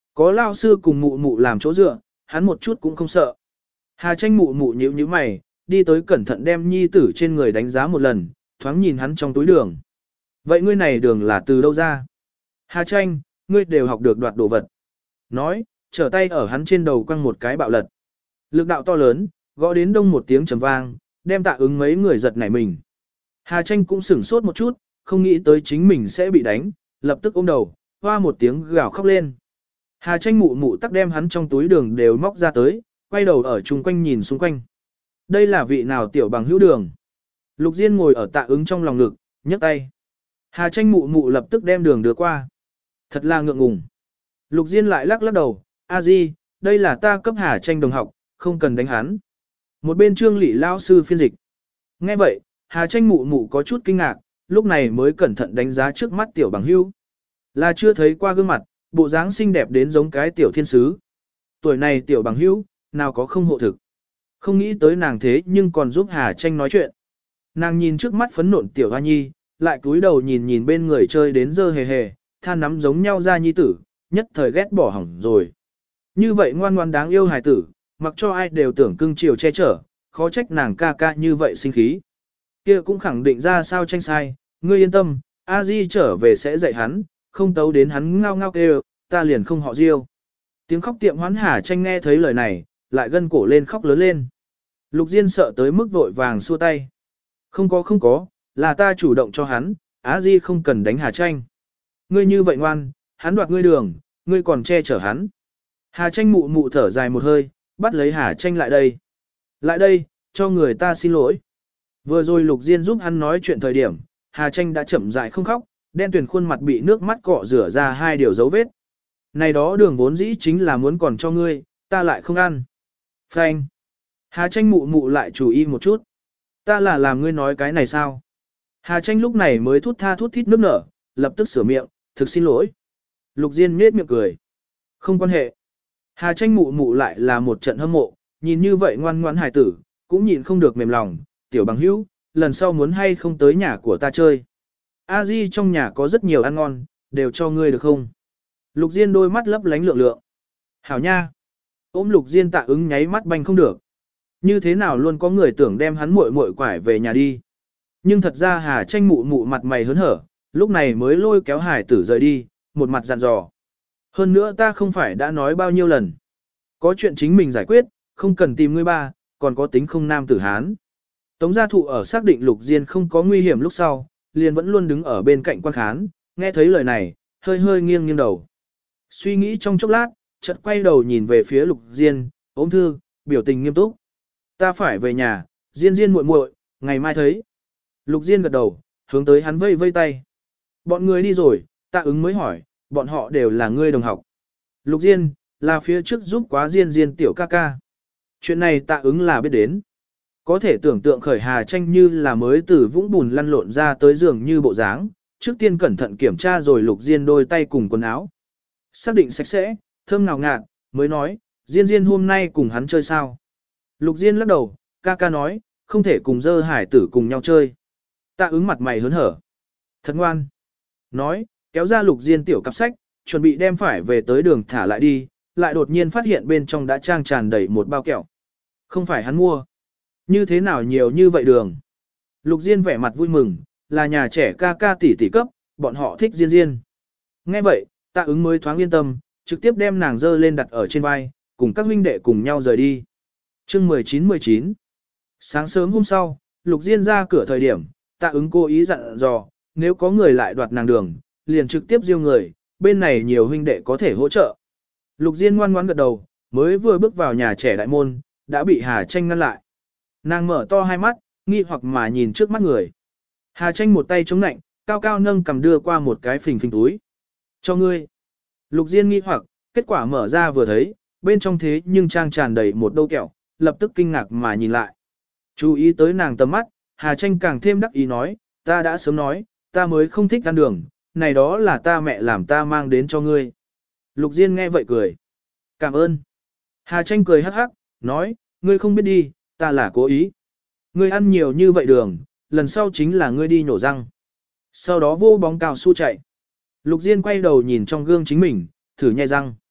Có lao sư cùng mụ mụ làm chỗ dựa, hắn một chút cũng không sợ. Hà Tranh mụ mụ nhíu nhíu mày, đi tới cẩn thận đem nhi tử trên người đánh giá một lần, thoáng nhìn hắn trong túi đường. Vậy ngươi này đường là từ đâu ra? Hà Tranh, ngươi đều học được đoạt đồ vật. Nói, trở tay ở hắn trên đầu quăng một cái bạo lật. Lực đạo to lớn, gõ đến đông một tiếng trầm vang, đem Tạ Ứng mấy người giật nảy mình. Hà Tranh cũng sửng sốt một chút, không nghĩ tới chính mình sẽ bị đánh, lập tức ôm đầu, hoa một tiếng gào khóc lên. Hà Tranh mụ mụ tắc đem hắn trong túi đường đều móc ra tới, quay đầu ở chung quanh nhìn xung quanh. Đây là vị nào tiểu bằng hữu đường? Lục Diên ngồi ở Tạ Ứng trong lòng ngực, nhấc tay. Hà Tranh mụ mụ lập tức đem đường đưa qua. Thật là ngượng ngùng. Lục Diên lại lắc lắc đầu, a di, đây là ta cấp Hà Tranh đồng học, không cần đánh hắn. Một bên Trương Lị lao sư phiên dịch. Nghe vậy, Hà Tranh mụ mụ có chút kinh ngạc, lúc này mới cẩn thận đánh giá trước mắt tiểu bằng hữu. Là chưa thấy qua gương mặt, bộ dáng xinh đẹp đến giống cái tiểu thiên sứ. Tuổi này tiểu bằng hữu, nào có không hộ thực. Không nghĩ tới nàng thế nhưng còn giúp Hà Tranh nói chuyện. Nàng nhìn trước mắt phấn nộn tiểu hoa nhi, lại cúi đầu nhìn nhìn bên người chơi đến dơ hề hề, than nắm giống nhau ra nhi tử, nhất thời ghét bỏ hỏng rồi. Như vậy ngoan ngoan đáng yêu hài tử, mặc cho ai đều tưởng cưng chiều che chở, khó trách nàng ca ca như vậy sinh khí. Kia cũng khẳng định ra sao Tranh sai, ngươi yên tâm, a di trở về sẽ dạy hắn, không tấu đến hắn ngao ngao kêu, ta liền không họ Diêu. Tiếng khóc tiệm hoán Hà Tranh nghe thấy lời này, lại gân cổ lên khóc lớn lên. Lục Diên sợ tới mức vội vàng xua tay. Không có, là ta chủ động cho hắn, á di không cần đánh Hà Tranh. Ngươi như vậy ngoan, hắn đoạt ngươi đường, ngươi còn che chở hắn. Hà Tranh mụ mụ thở dài một hơi, bắt lấy Hà Tranh lại đây. Lại đây, cho người ta xin lỗi. Vừa rồi Lục Diên giúp hắn nói chuyện thời điểm, Hà Tranh đã chậm rãi không khóc, đen tuyền khuôn mặt bị nước mắt cọ rửa ra hai điều dấu vết. Này đó đường vốn dĩ chính là muốn còn cho ngươi, ta lại không ăn. Phanh. Hà Tranh mụ mụ lại chú ý một chút. Ta là làm ngươi nói cái này sao? Hà Tranh lúc này mới thút tha thút thít nước nở, lập tức sửa miệng, thực xin lỗi. Lục Diên nhếch miệng cười. Không quan hệ. Hà Tranh mụ mụ lại là một trận hâm mộ, nhìn như vậy ngoan ngoãn hài tử, cũng nhịn không được mềm lòng. Tiểu bằng hữu, lần sau muốn hay không tới nhà của ta chơi. A Di trong nhà có rất nhiều ăn ngon, đều cho ngươi được không? Lục Diên đôi mắt lấp lánh lượng lượng. Hảo nha. Ôm Lục Diên Tạ Ứng nháy mắt banh không được. Như thế nào luôn có người tưởng đem hắn muội muội quải về nhà đi. Nhưng thật ra Hà Tranh mụ mụ mặt mày hớn hở, lúc này mới lôi kéo Hải tử rời đi, một mặt dặn dò. Hơn nữa ta không phải đã nói bao nhiêu lần. Có chuyện chính mình giải quyết, không cần tìm ngươi ba, còn có tính không nam tử Hán. Tống gia thụ ở xác định Lục Diên không có nguy hiểm lúc sau, liền vẫn luôn đứng ở bên cạnh quan khán, nghe thấy lời này, hơi hơi nghiêng nghiêng đầu. Suy nghĩ trong chốc lát, chợt quay đầu nhìn về phía Lục Diên, ôm thư, biểu tình nghiêm túc. Ta phải về nhà, Diên Diên muội muội, ngày mai thấy. Lục Diên gật đầu, hướng tới hắn vây vây tay. Bọn người đi rồi, Tạ Ứng mới hỏi, bọn họ đều là ngươi đồng học. Lục Diên, là phía trước giúp quá Diên Diên tiểu ca ca. Chuyện này Tạ Ứng là biết đến. Có thể tưởng tượng khởi Hà Tranh như là mới từ vũng bùn lăn lộn ra tới giường như bộ dáng, trước tiên cẩn thận kiểm tra rồi Lục Diên đôi tay cùng quần áo. Xác định sạch sẽ, thơm ngào ngạt, mới nói, Diên Diên hôm nay cùng hắn chơi sao. Lục Diên lắc đầu, ca ca nói, không thể cùng dơ hải tử cùng nhau chơi. Tạ Ứng mặt mày hớn hở. Thật ngoan. Nói, kéo ra Lục Diên tiểu cặp sách, chuẩn bị đem phải về tới đường thả lại đi, lại đột nhiên phát hiện bên trong đã trang tràn đầy một bao kẹo. Không phải hắn mua. Như thế nào nhiều như vậy đường. Lục Diên vẻ mặt vui mừng, là nhà trẻ ca ca tỷ tỷ cấp, bọn họ thích Diên Diên. Nghe vậy, Tạ Ứng mới thoáng yên tâm, trực tiếp đem nàng dơ lên đặt ở trên vai, cùng các huynh đệ cùng nhau rời đi. Chương 19. Sáng sớm hôm sau, Lục Diên ra cửa thời điểm, Tạ Ứng cố ý dặn dò, nếu có người lại đoạt nàng đường, liền trực tiếp diêu người, bên này nhiều huynh đệ có thể hỗ trợ. Lục Diên ngoan ngoãn gật đầu, mới vừa bước vào nhà trẻ đại môn, đã bị Hà Tranh ngăn lại. Nàng mở to hai mắt, nghi hoặc mà nhìn trước mắt người. Hà Tranh một tay chống nạnh, cao cao nâng cầm đưa qua một cái phình phình túi. Cho ngươi. Lục Diên nghi hoặc, kết quả mở ra vừa thấy, bên trong thế nhưng trang tràn đầy một đâu kẹo, lập tức kinh ngạc mà nhìn lại. Chú ý tới nàng tầm mắt, Hà Tranh càng thêm đắc ý nói, ta đã sớm nói, ta mới không thích ăn đường, này đó là ta mẹ làm ta mang đến cho ngươi. Lục Diên nghe vậy cười. Cảm ơn. Hà Tranh cười hắc hắc, nói, ngươi không biết đi, ta là cố ý. Ngươi ăn nhiều như vậy đường, lần sau chính là ngươi đi nhổ răng. Sau đó vô bóng cao su chạy. Lục Diên quay đầu nhìn trong gương chính mình, thử nhai răng.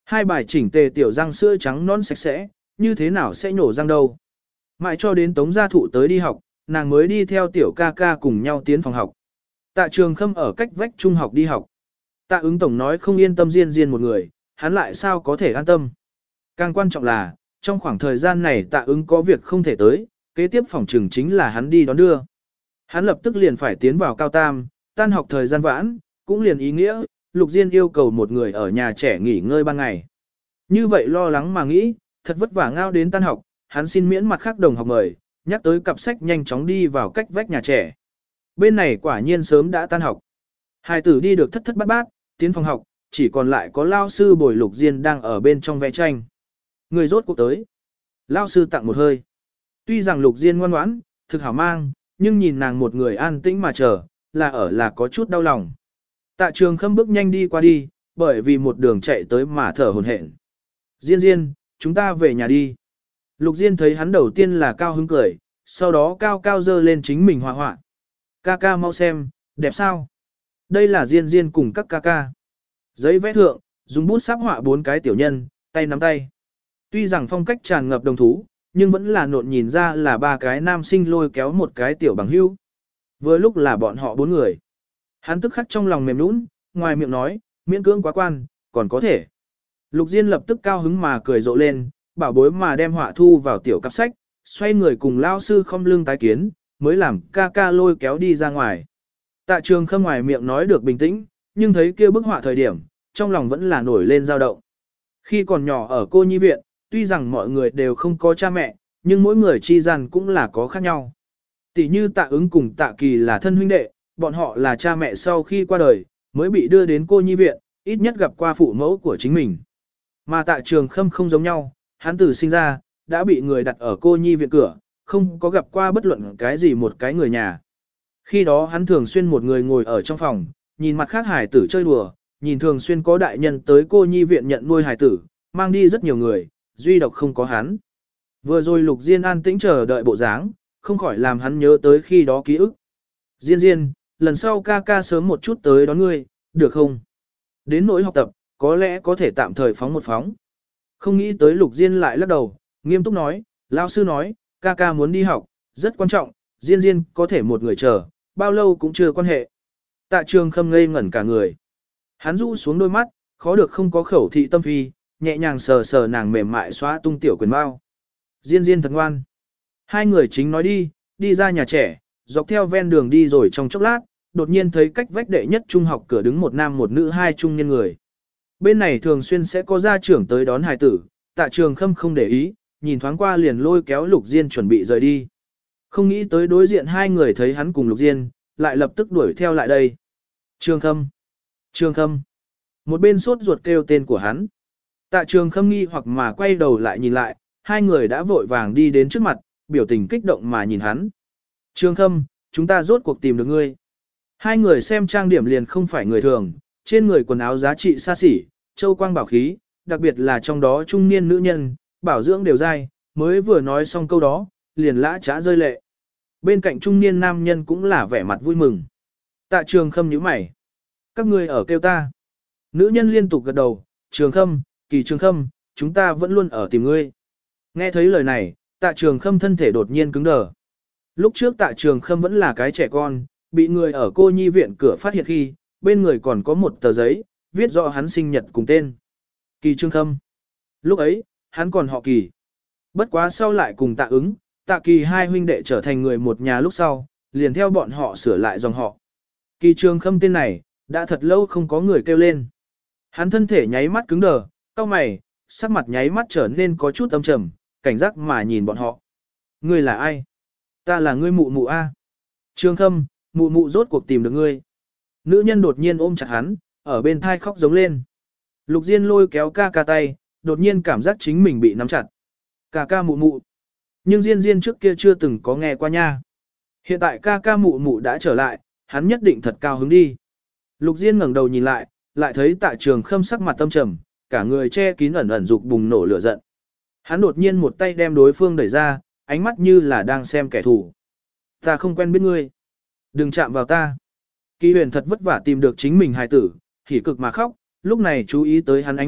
Hai bài chỉnh tề tiểu răng sữa trắng non sạch sẽ, như thế nào sẽ nhổ răng đâu. Mãi cho đến Tống Gia Thụ tới đi học, nàng mới đi theo tiểu ca ca cùng nhau tiến phòng học. Tạ Trường Khâm ở cách vách trung học đi học. Tạ ứng tổng nói không yên tâm Diên Diên một người, hắn lại sao có thể an tâm. Càng quan trọng là, trong khoảng thời gian này tạ ứng có việc không thể tới, kế tiếp phòng trường chính là hắn đi đón đưa. Hắn lập tức liền phải tiến vào cao tam, tan học thời gian vãn, cũng liền ý nghĩa, Lục Diên yêu cầu một người ở nhà trẻ nghỉ ngơi ban ngày. Như vậy lo lắng mà nghĩ, thật vất vả ngao đến tan học, hắn xin miễn mặt khác đồng học mời, nhắc tới cặp sách nhanh chóng đi vào cách vách nhà trẻ. Bên này quả nhiên sớm đã tan học. Hai tử đi được thất thất bát bát, tiến phòng học, chỉ còn lại có lao sư bồi Lục Diên đang ở bên trong vẽ tranh. Người rốt cuộc tới. Lao sư tặng một hơi. Tuy rằng Lục Diên ngoan ngoãn, thực hảo mang, nhưng nhìn nàng một người an tĩnh mà chờ, là có chút đau lòng. Tạ Trường Khâm bước nhanh đi qua đi, bởi vì một đường chạy tới mà thở hổn hển. Diên Diên, chúng ta về nhà đi. Lục Diên thấy hắn đầu tiên là cao hứng cười, sau đó cao cao dơ lên chính mình họa họa. Ca ca mau xem, đẹp sao? Đây là Diên Diên cùng các ca ca. Giấy vẽ thượng, dùng bút sáp họa 4 cái tiểu nhân, tay nắm tay. Tuy rằng phong cách tràn ngập đồng thú, nhưng vẫn là nộn nhìn ra là 3 cái nam sinh lôi kéo một cái tiểu bằng hữu. Vừa lúc là bọn họ 4 người. Hắn tức khắc trong lòng mềm nũng, ngoài miệng nói, miễn cưỡng quá quan, còn có thể. Lục Diên lập tức cao hứng mà cười rộ lên, bảo bối mà đem họa thu vào tiểu cặp sách, xoay người cùng lao sư không lưng tái kiến, mới làm ca ca lôi kéo đi ra ngoài. Tạ Trường Khâm ngoài miệng nói được bình tĩnh, nhưng thấy kia bức họa thời điểm, trong lòng vẫn là nổi lên dao động. Khi còn nhỏ ở cô nhi viện, tuy rằng mọi người đều không có cha mẹ, nhưng mỗi người chi gian cũng là có khác nhau. Tỷ như Tạ Ứng cùng Tạ Kỳ là thân huynh đệ, bọn họ là cha mẹ sau khi qua đời, mới bị đưa đến cô nhi viện, ít nhất gặp qua phụ mẫu của chính mình. Mà Tạ Trường Khâm không giống nhau, hắn từ sinh ra, đã bị người đặt ở cô nhi viện cửa, không có gặp qua bất luận cái gì một cái người nhà. Khi đó hắn thường xuyên một người ngồi ở trong phòng, nhìn mặt khác hải tử chơi đùa, nhìn thường xuyên có đại nhân tới cô nhi viện nhận nuôi hải tử, mang đi rất nhiều người, duy độc không có hắn. Vừa rồi Lục Diên an tĩnh chờ đợi bộ dáng, không khỏi làm hắn nhớ tới khi đó ký ức. Diên Diên, lần sau ca ca sớm một chút tới đón ngươi, được không? Đến nỗi học tập, có lẽ có thể tạm thời phóng một phóng. Không nghĩ tới Lục Diên lại lắc đầu, nghiêm túc nói, lão sư nói, ca ca muốn đi học, rất quan trọng, Diên Diên có thể một người chờ, bao lâu cũng chưa quan hệ. Tạ Trường Khâm ngây ngẩn cả người. Hắn rũ xuống đôi mắt, khó được không có khẩu thị tâm phi, nhẹ nhàng sờ sờ nàng mềm mại xóa tung tiểu quyền bao. Diên Diên thật ngoan. Hai người chính nói đi ra nhà trẻ, dọc theo ven đường đi rồi trong chốc lát, đột nhiên thấy cách vách đệ nhất trung học cửa đứng một nam một nữ hai trung niên người. Bên này thường xuyên sẽ có gia trưởng tới đón hài tử, Tạ Trường Khâm không để ý, nhìn thoáng qua liền lôi kéo Lục Diên chuẩn bị rời đi. Không nghĩ tới đối diện hai người thấy hắn cùng Lục Diên, lại lập tức đuổi theo lại đây. Trường Khâm! Trường Khâm! Một bên sốt ruột kêu tên của hắn. Tạ Trường Khâm nghi hoặc mà quay đầu lại nhìn lại, hai người đã vội vàng đi đến trước mặt, biểu tình kích động mà nhìn hắn. Trường Khâm, chúng ta rốt cuộc tìm được ngươi. Hai người xem trang điểm liền không phải người thường, trên người quần áo giá trị xa xỉ, châu quang bảo khí, đặc biệt là trong đó trung niên nữ nhân, bảo dưỡng đều dai, mới vừa nói xong câu đó, liền lã trá rơi lệ. Bên cạnh trung niên nam nhân cũng là vẻ mặt vui mừng. Tạ Trường Khâm nhíu mày. Các ngươi ở kêu ta. Nữ nhân liên tục gật đầu, Trường Khâm, Kỳ Trường Khâm, chúng ta vẫn luôn ở tìm ngươi. Nghe thấy lời này, Tạ Trường Khâm thân thể đột nhiên cứng đờ. Lúc trước Tạ Trường Khâm vẫn là cái trẻ con, bị người ở cô nhi viện cửa phát hiện khi, bên người còn có một tờ giấy, viết rõ hắn sinh nhật cùng tên. Kỳ Trường Khâm. Lúc ấy, hắn còn họ Kỳ. Bất quá sau lại cùng Tạ Ứng, Tạ Kỳ hai huynh đệ trở thành người một nhà lúc sau, liền theo bọn họ sửa lại dòng họ. Kỳ Trường Khâm tên này, đã thật lâu không có người kêu lên. Hắn thân thể nháy mắt cứng đờ, cau mày, sắc mặt nháy mắt trở nên có chút âm trầm, cảnh giác mà nhìn bọn họ. Ngươi là ai? Ta là ngươi mụ mụ A. Trường Khâm, mụ mụ rốt cuộc tìm được ngươi. Nữ nhân đột nhiên ôm chặt hắn, ở bên thai khóc giống lên. Lục Diên lôi kéo ca ca tay, đột nhiên cảm giác chính mình bị nắm chặt. Ca ca mụ mụ. Nhưng Diên Diên trước kia chưa từng có nghe qua nha. Hiện tại ca ca mụ mụ đã trở lại, hắn nhất định thật cao hứng đi. Lục Diên ngẩng đầu nhìn lại, lại thấy Tạ Trường Khâm sắc mặt tâm trầm, cả người che kín ẩn ẩn dục bùng nổ lửa giận. Hắn đột nhiên một tay đem đối phương đẩy ra, ánh mắt như là đang xem kẻ thù. Ta không quen biết ngươi. Đừng chạm vào ta. Kỳ Huyền thật vất vả tìm được chính mình hài tử, hỉ cực mà khóc, lúc này chú ý tới hắn ánh mắt,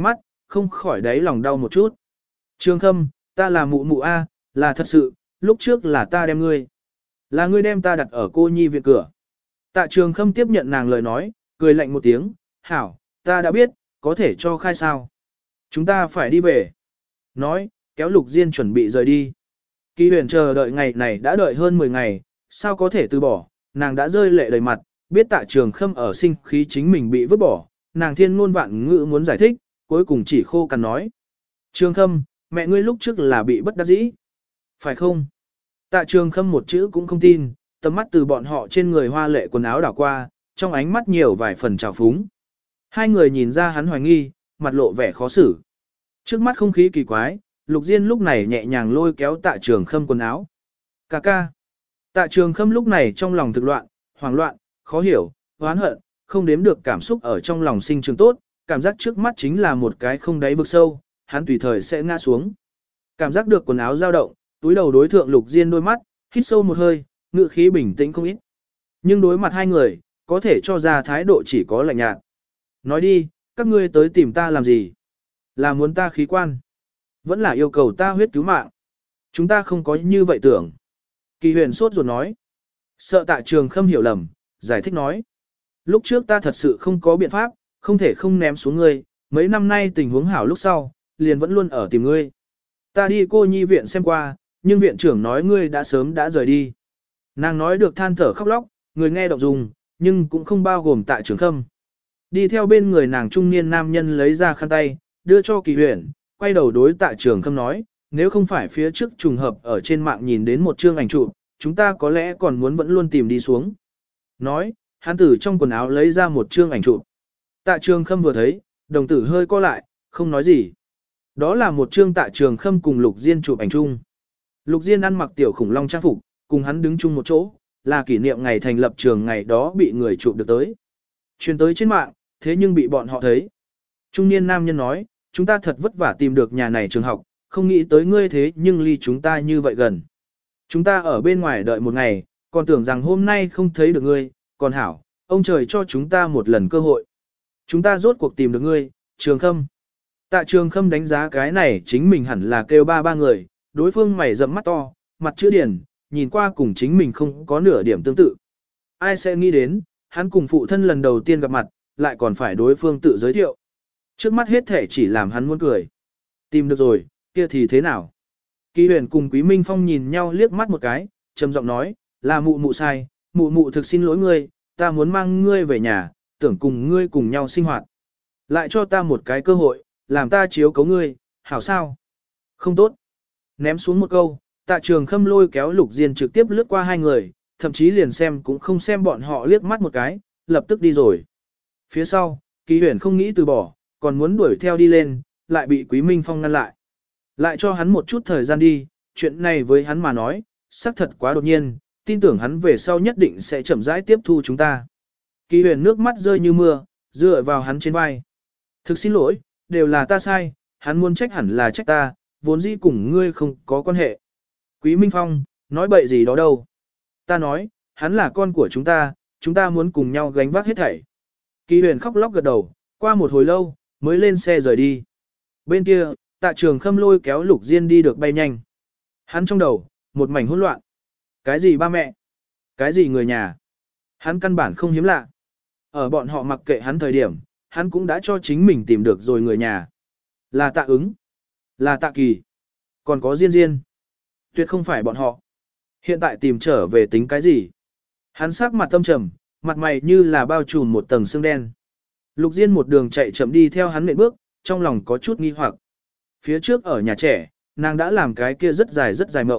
không khỏi đáy lòng đau một chút. Trường Khâm, ta là mụ mụ A, là thật sự, lúc trước là ta đem ngươi. Là ngươi đem ta đặt ở cô nhi viện cửa. Tạ Trường Khâm tiếp nhận nàng lời nói, cười lạnh một tiếng, hảo, ta đã biết, có thể cho khai sao. Chúng ta phải đi về. Nói, kéo Lục Diên chuẩn bị rời đi. Kỳ huyền chờ đợi ngày này đã đợi hơn 10 ngày, sao có thể từ bỏ, nàng đã rơi lệ đầy mặt, biết Tạ Trường Khâm ở sinh khí chính mình bị vứt bỏ, nàng thiên ngôn vạn ngữ muốn giải thích, cuối cùng chỉ khô cằn nói. Trường Khâm, mẹ ngươi lúc trước là bị bất đắc dĩ. Phải không? Tạ Trường Khâm một chữ cũng không tin, tầm mắt từ bọn họ trên người hoa lệ quần áo đảo qua, trong ánh mắt nhiều vài phần trào phúng. Hai người nhìn ra hắn hoài nghi, mặt lộ vẻ khó xử. Trước mắt không khí kỳ quái, Lục Diên lúc này nhẹ nhàng lôi kéo Tạ Trường Khâm quần áo. Cà ca. Tạ Trường Khâm lúc này trong lòng thực loạn, hoảng loạn, khó hiểu, oán hận, không đếm được cảm xúc ở trong lòng sinh trường tốt, cảm giác trước mắt chính là một cái không đáy vực sâu, hắn tùy thời sẽ ngã xuống. Cảm giác được quần áo dao động, túi đầu đối thượng Lục Diên đôi mắt, hít sâu một hơi, ngữ khí bình tĩnh không ít. Nhưng đối mặt hai người, có thể cho ra thái độ chỉ có lạnh nhạt. Nói đi, các ngươi tới tìm ta làm gì? Là muốn ta khí quan? Vẫn là yêu cầu ta huyết cứu mạng? Chúng ta không có như vậy tưởng. Kỳ huyền sốt ruột nói. Sợ Tạ Trường Khâm hiểu lầm, giải thích nói. Lúc trước ta thật sự không có biện pháp, không thể không ném xuống ngươi, mấy năm nay tình huống hảo lúc sau, liền vẫn luôn ở tìm ngươi. Ta đi cô nhi viện xem qua, nhưng viện trưởng nói ngươi đã sớm đã rời đi. Nàng nói được than thở khóc lóc, người nghe động dung, nhưng cũng không bao gồm Tạ Trường Khâm. Đi theo bên người nàng trung niên nam nhân lấy ra khăn tay, đưa cho Kỳ huyền, quay đầu đối Tạ Trường Khâm nói, nếu không phải phía trước trùng hợp ở trên mạng nhìn đến một chương ảnh chụp, chúng ta có lẽ còn muốn vẫn luôn tìm đi xuống. Nói, hắn từ trong quần áo lấy ra một chương ảnh chụp. Tạ Trường Khâm vừa thấy, đồng tử hơi co lại, không nói gì. Đó là một chương Tạ Trường Khâm cùng Lục Diên chụp ảnh chung. Lục Diên ăn mặc tiểu khủng long trang phục, cùng hắn đứng chung một chỗ, là kỷ niệm ngày thành lập trường ngày đó bị người chụp được tới. Truyền tới trên mạng, thế nhưng bị bọn họ thấy. Trung niên nam nhân nói, chúng ta thật vất vả tìm được nhà này trường học, không nghĩ tới ngươi thế nhưng ly chúng ta như vậy gần. Chúng ta ở bên ngoài đợi một ngày, còn tưởng rằng hôm nay không thấy được ngươi, còn hảo, ông trời cho chúng ta một lần cơ hội. Chúng ta rốt cuộc tìm được ngươi, Trường Khâm. Tạ Trường Khâm đánh giá cái này chính mình hẳn là kêu ba người, đối phương mày rậm mắt to, mặt chữ điển, nhìn qua cùng chính mình không có nửa điểm tương tự. Ai sẽ nghĩ đến, hắn cùng phụ thân lần đầu tiên gặp mặt, lại còn phải đối phương tự giới thiệu. Trước mắt hết thể chỉ làm hắn muốn cười. Tìm được rồi, kia thì thế nào? Kỳ huyền cùng Quý Minh Phong nhìn nhau liếc mắt một cái, trầm giọng nói, là mụ mụ sai, mụ mụ thực xin lỗi ngươi, ta muốn mang ngươi về nhà, tưởng cùng ngươi cùng nhau sinh hoạt. Lại cho ta một cái cơ hội, làm ta chiếu cấu ngươi, hảo sao? Không tốt. Ném xuống một câu, Tạ Trường Khâm lôi kéo Lục Diên trực tiếp lướt qua hai người, thậm chí liền xem cũng không xem bọn họ liếc mắt một cái, lập tức đi rồi. Phía sau, Kỳ huyền không nghĩ từ bỏ, còn muốn đuổi theo đi lên, lại bị Quý Minh Phong ngăn lại. Lại cho hắn một chút thời gian đi, chuyện này với hắn mà nói, xác thật quá đột nhiên, tin tưởng hắn về sau nhất định sẽ chậm rãi tiếp thu chúng ta. Kỳ huyền nước mắt rơi như mưa, dựa vào hắn trên vai. Thực xin lỗi, đều là ta sai, hắn muốn trách hẳn là trách ta, vốn dĩ cùng ngươi không có quan hệ. Quý Minh Phong, nói bậy gì đó đâu. Ta nói, hắn là con của chúng ta muốn cùng nhau gánh vác hết thảy. Kỳ huyền khóc lóc gật đầu, qua một hồi lâu, mới lên xe rời đi. Bên kia, Tạ Trường Khâm lôi kéo Lục Diên đi được bay nhanh. Hắn trong đầu, một mảnh hỗn loạn. Cái gì ba mẹ? Cái gì người nhà? Hắn căn bản không hiếm lạ. Ở bọn họ mặc kệ hắn thời điểm, hắn cũng đã cho chính mình tìm được rồi người nhà. Là Tạ Ứng, là Tạ Kỳ, còn có Diên Diên. Tuyệt không phải bọn họ. Hiện tại tìm trở về tính cái gì? Hắn sắc mặt tâm trầm, mặt mày như là bao trùm một tầng sương đen. Lục Diên một đường chạy chậm đi theo hắn nện bước, trong lòng có chút nghi hoặc. Phía trước ở nhà trẻ, nàng đã làm cái kia rất dài mộng.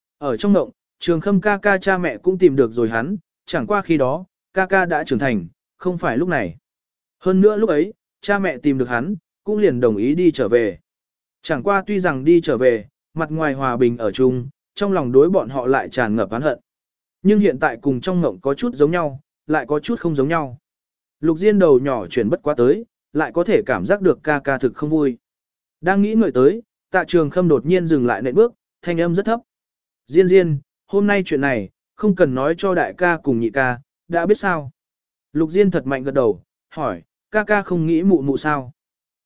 Ở trong mộng, Trường Khâm ca ca cha mẹ cũng tìm được rồi hắn, chẳng qua khi đó, ca ca đã trưởng thành, không phải lúc này. Hơn nữa lúc ấy, cha mẹ tìm được hắn, cũng liền đồng ý đi trở về. Chẳng qua tuy rằng đi trở về, mặt ngoài hòa bình ở chung, trong lòng đối bọn họ lại tràn ngập oán hận. Nhưng hiện tại cùng trong mộng có chút giống nhau, lại có chút không giống nhau. Lục Diên đầu nhỏ chuyển bất quá tới, lại có thể cảm giác được ca ca thực không vui. Đang nghĩ ngợi tới, Tạ Trường Khâm đột nhiên dừng lại nện bước, thanh âm rất thấp. Diên Diên, hôm nay chuyện này, không cần nói cho đại ca cùng nhị ca, đã biết sao? Lục Diên thật mạnh gật đầu, hỏi, ca ca không nghĩ mụ mụ sao?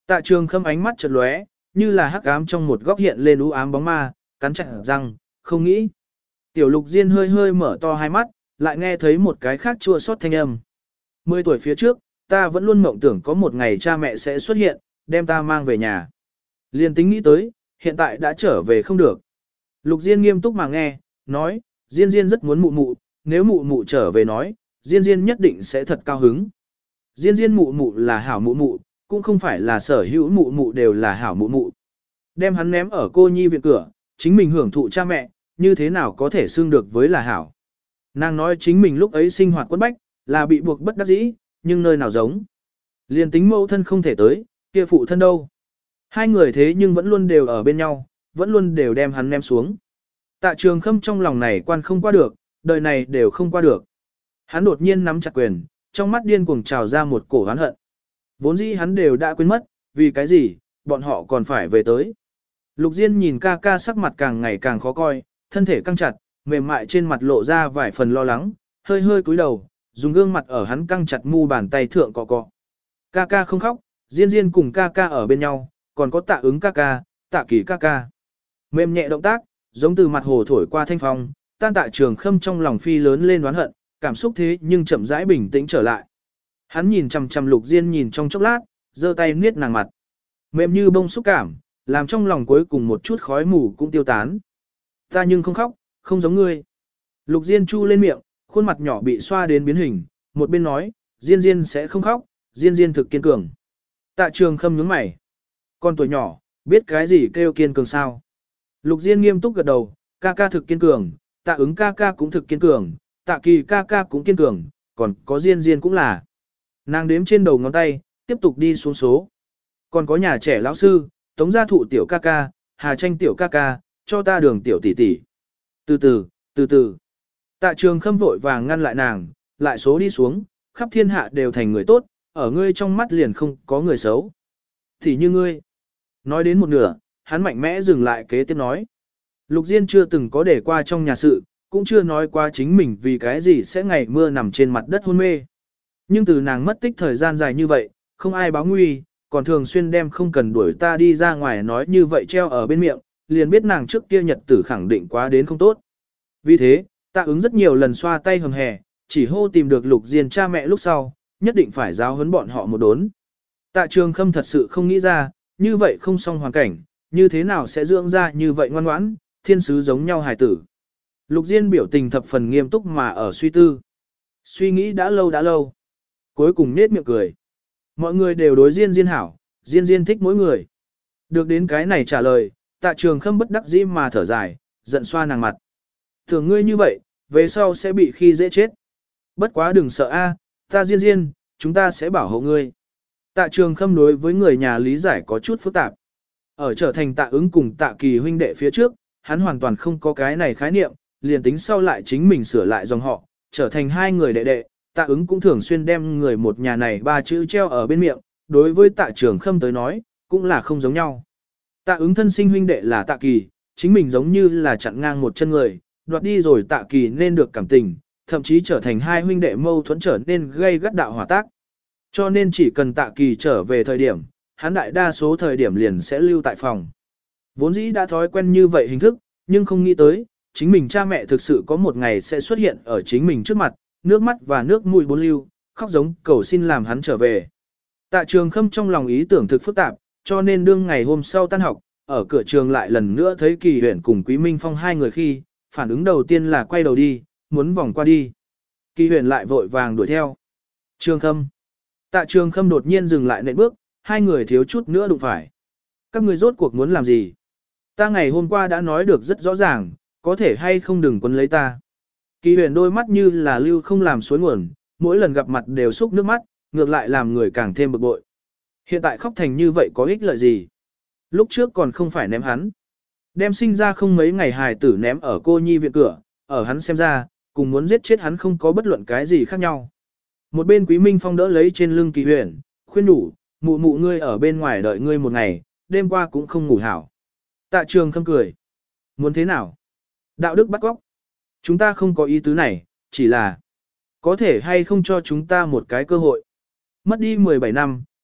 Tạ Trường Khâm ánh mắt chợt lóe, như là hắc ám trong một góc hiện lên u ám bóng ma, cắn chặt răng, không nghĩ. Tiểu Lục Diên hơi hơi mở to hai mắt, lại nghe thấy một cái khác chua xót thanh âm. 10 tuổi phía trước, ta vẫn luôn mộng tưởng có một ngày cha mẹ sẽ xuất hiện, đem ta mang về nhà. Liên tính nghĩ tới, hiện tại đã trở về không được. Lục Diên nghiêm túc mà nghe, nói, Diên Diên rất muốn mụ mụ, nếu mụ mụ trở về nói, Diên Diên nhất định sẽ thật cao hứng. Diên Diên mụ mụ là hảo mụ mụ, cũng không phải là sở hữu mụ mụ đều là hảo mụ mụ. Đem hắn ném ở cô nhi viện cửa, chính mình hưởng thụ cha mẹ, như thế nào có thể xưng được với là hảo. Nàng nói chính mình lúc ấy sinh hoạt quất bách, là bị buộc bất đắc dĩ, nhưng nơi nào giống. Liên tính mẫu thân không thể tới, kia phụ thân đâu. Hai người thế nhưng vẫn luôn đều ở bên nhau, vẫn luôn đều đem hắn ném xuống. Tạ Trường Khâm trong lòng này quan không qua được, đời này đều không qua được. Hắn đột nhiên nắm chặt quyền, trong mắt điên cuồng trào ra một cổ oán hận. Vốn dĩ hắn đều đã quên mất, vì cái gì, bọn họ còn phải về tới. Lục Diên nhìn ca ca sắc mặt càng ngày càng khó coi, thân thể căng chặt, mềm mại trên mặt lộ ra vài phần lo lắng, hơi hơi cúi đầu, dùng gương mặt ở hắn căng chặt mu bàn tay thượng cọ cọ. Ca ca không khóc, Diên Diên cùng ca ca ở bên nhau, còn có Tạ Ứng ca ca, Tạ Kỳ ca ca. Mềm nhẹ động tác, giống từ mặt hồ thổi qua thanh phong, tan Tạ Trường Khâm trong lòng phi lớn lên oán hận, cảm xúc thế nhưng chậm rãi bình tĩnh trở lại. Hắn nhìn chằm chằm Lục Diên nhìn trong chốc lát, giơ tay niết nàng mặt. Mềm như bông xúc cảm, làm trong lòng cuối cùng một chút khói mù cũng tiêu tán. Ta nhưng không khóc, không giống ngươi. Lục Diên chu lên miệng, khuôn mặt nhỏ bị xoa đến biến hình, một bên nói, Diên Diên sẽ không khóc, Diên Diên thực kiên cường. Tạ Trường Khâm nhướng mày. Con tuổi nhỏ, biết cái gì kêu kiên cường sao? Lục Diên nghiêm túc gật đầu, ca ca thực kiên cường, Tạ Ứng ca ca cũng thực kiên cường, Tạ Kỳ ca ca cũng kiên cường, còn có Diên Diên cũng là. Nàng đếm trên đầu ngón tay, tiếp tục đi xuống số. Còn có nhà trẻ lão sư, Tống Gia Thụ tiểu ca ca, Hà Tranh tiểu ca ca, cho ta Đường tiểu tỷ tỷ. Từ từ, từ từ. Tạ Trường Khâm vội vàng ngăn lại nàng, lại số đi xuống, khắp thiên hạ đều thành người tốt, ở ngươi trong mắt liền không có người xấu. Thì như ngươi. Nói đến một nửa, hắn mạnh mẽ dừng lại kế tiếp nói. Lục Diên chưa từng có để qua trong nhà sự, cũng chưa nói qua chính mình vì cái gì sẽ ngày mưa nằm trên mặt đất hôn mê. Nhưng từ nàng mất tích thời gian dài như vậy, không ai báo nguy, còn thường xuyên đem không cần đuổi ta đi ra ngoài nói như vậy treo ở bên miệng, liền biết nàng trước kia nhật tử khẳng định quá đến không tốt. Vì thế, Tạ Ứng rất nhiều lần xoa tay hầm hè, chỉ hô tìm được Lục Diên cha mẹ lúc sau, nhất định phải giáo huấn bọn họ một đốn. Tạ Trường Khâm thật sự không nghĩ ra, như vậy không xong hoàn cảnh, như thế nào sẽ dưỡng ra như vậy ngoan ngoãn, thiên sứ giống nhau hài tử. Lục Diên biểu tình thập phần nghiêm túc mà ở suy tư. Suy nghĩ đã lâu. Cuối cùng nết miệng cười. Mọi người đều đối Diên Diên hảo, Diên Diên thích mỗi người. Được đến cái này trả lời, Tạ Trường Khâm bất đắc dĩ mà thở dài, giận xoa nàng mặt. Tưởng ngươi như vậy, về sau sẽ bị khi dễ chết. Bất quá đừng sợ a, ta Diên Diên, chúng ta sẽ bảo hộ ngươi. Tạ Trường Khâm đối với người nhà lý giải có chút phức tạp. Ở trở thành Tạ Ứng cùng Tạ Kỳ huynh đệ phía trước, hắn hoàn toàn không có cái này khái niệm, liền tính sau lại chính mình sửa lại dòng họ, trở thành hai người đệ đệ, Tạ Ứng cũng thường xuyên đem người một nhà này ba chữ treo ở bên miệng, đối với Tạ Trường Khâm tới nói, cũng là không giống nhau. Tạ Ứng thân sinh huynh đệ là Tạ Kỳ, chính mình giống như là chặn ngang một chân người, đoạt đi rồi Tạ Kỳ nên được cảm tình, thậm chí trở thành hai huynh đệ mâu thuẫn trở nên gây gắt đạo hỏa tác. Cho nên chỉ cần Tạ Kỳ trở về thời điểm, hắn đại đa số thời điểm liền sẽ lưu tại phòng. Vốn dĩ đã thói quen như vậy hình thức, nhưng không nghĩ tới, chính mình cha mẹ thực sự có một ngày sẽ xuất hiện ở chính mình trước mặt, nước mắt và nước mũi bốn lưu, khóc giống cầu xin làm hắn trở về. Tạ Trường Khâm trong lòng ý tưởng thực phức tạp, cho nên đương ngày hôm sau tan học, ở cửa trường lại lần nữa thấy Kỳ Huyền cùng Quý Minh Phong hai người khi, phản ứng đầu tiên là quay đầu đi, muốn vòng qua đi. Kỳ Huyền lại vội vàng đuổi theo. Trường Khâm. Tạ Trường Khâm đột nhiên dừng lại nện bước, hai người thiếu chút nữa đụng phải. Các ngươi rốt cuộc muốn làm gì? Ta ngày hôm qua đã nói được rất rõ ràng, có thể hay không đừng quấn lấy ta. Kỳ Huyền đôi mắt như là lưu không làm suối nguồn, mỗi lần gặp mặt đều xúc nước mắt, ngược lại làm người càng thêm bực bội. Hiện tại khóc thành như vậy có ích lợi gì? Lúc trước còn không phải ném hắn. Đem sinh ra không mấy ngày hài tử ném ở cô nhi viện cửa, ở hắn xem ra, cùng muốn giết chết hắn không có bất luận cái gì khác nhau. Một bên Quý Minh Phong đỡ lấy trên lưng Kỳ Huyền, khuyên nhủ, mụ mụ ngươi ở bên ngoài đợi ngươi một ngày, đêm qua cũng không ngủ hảo. Tạ Trường Khâm cười. Muốn thế nào? Đạo đức bắt góc. Chúng ta không có ý tứ này, chỉ là có thể hay không cho chúng ta một cái cơ hội. Mất đi 17 năm,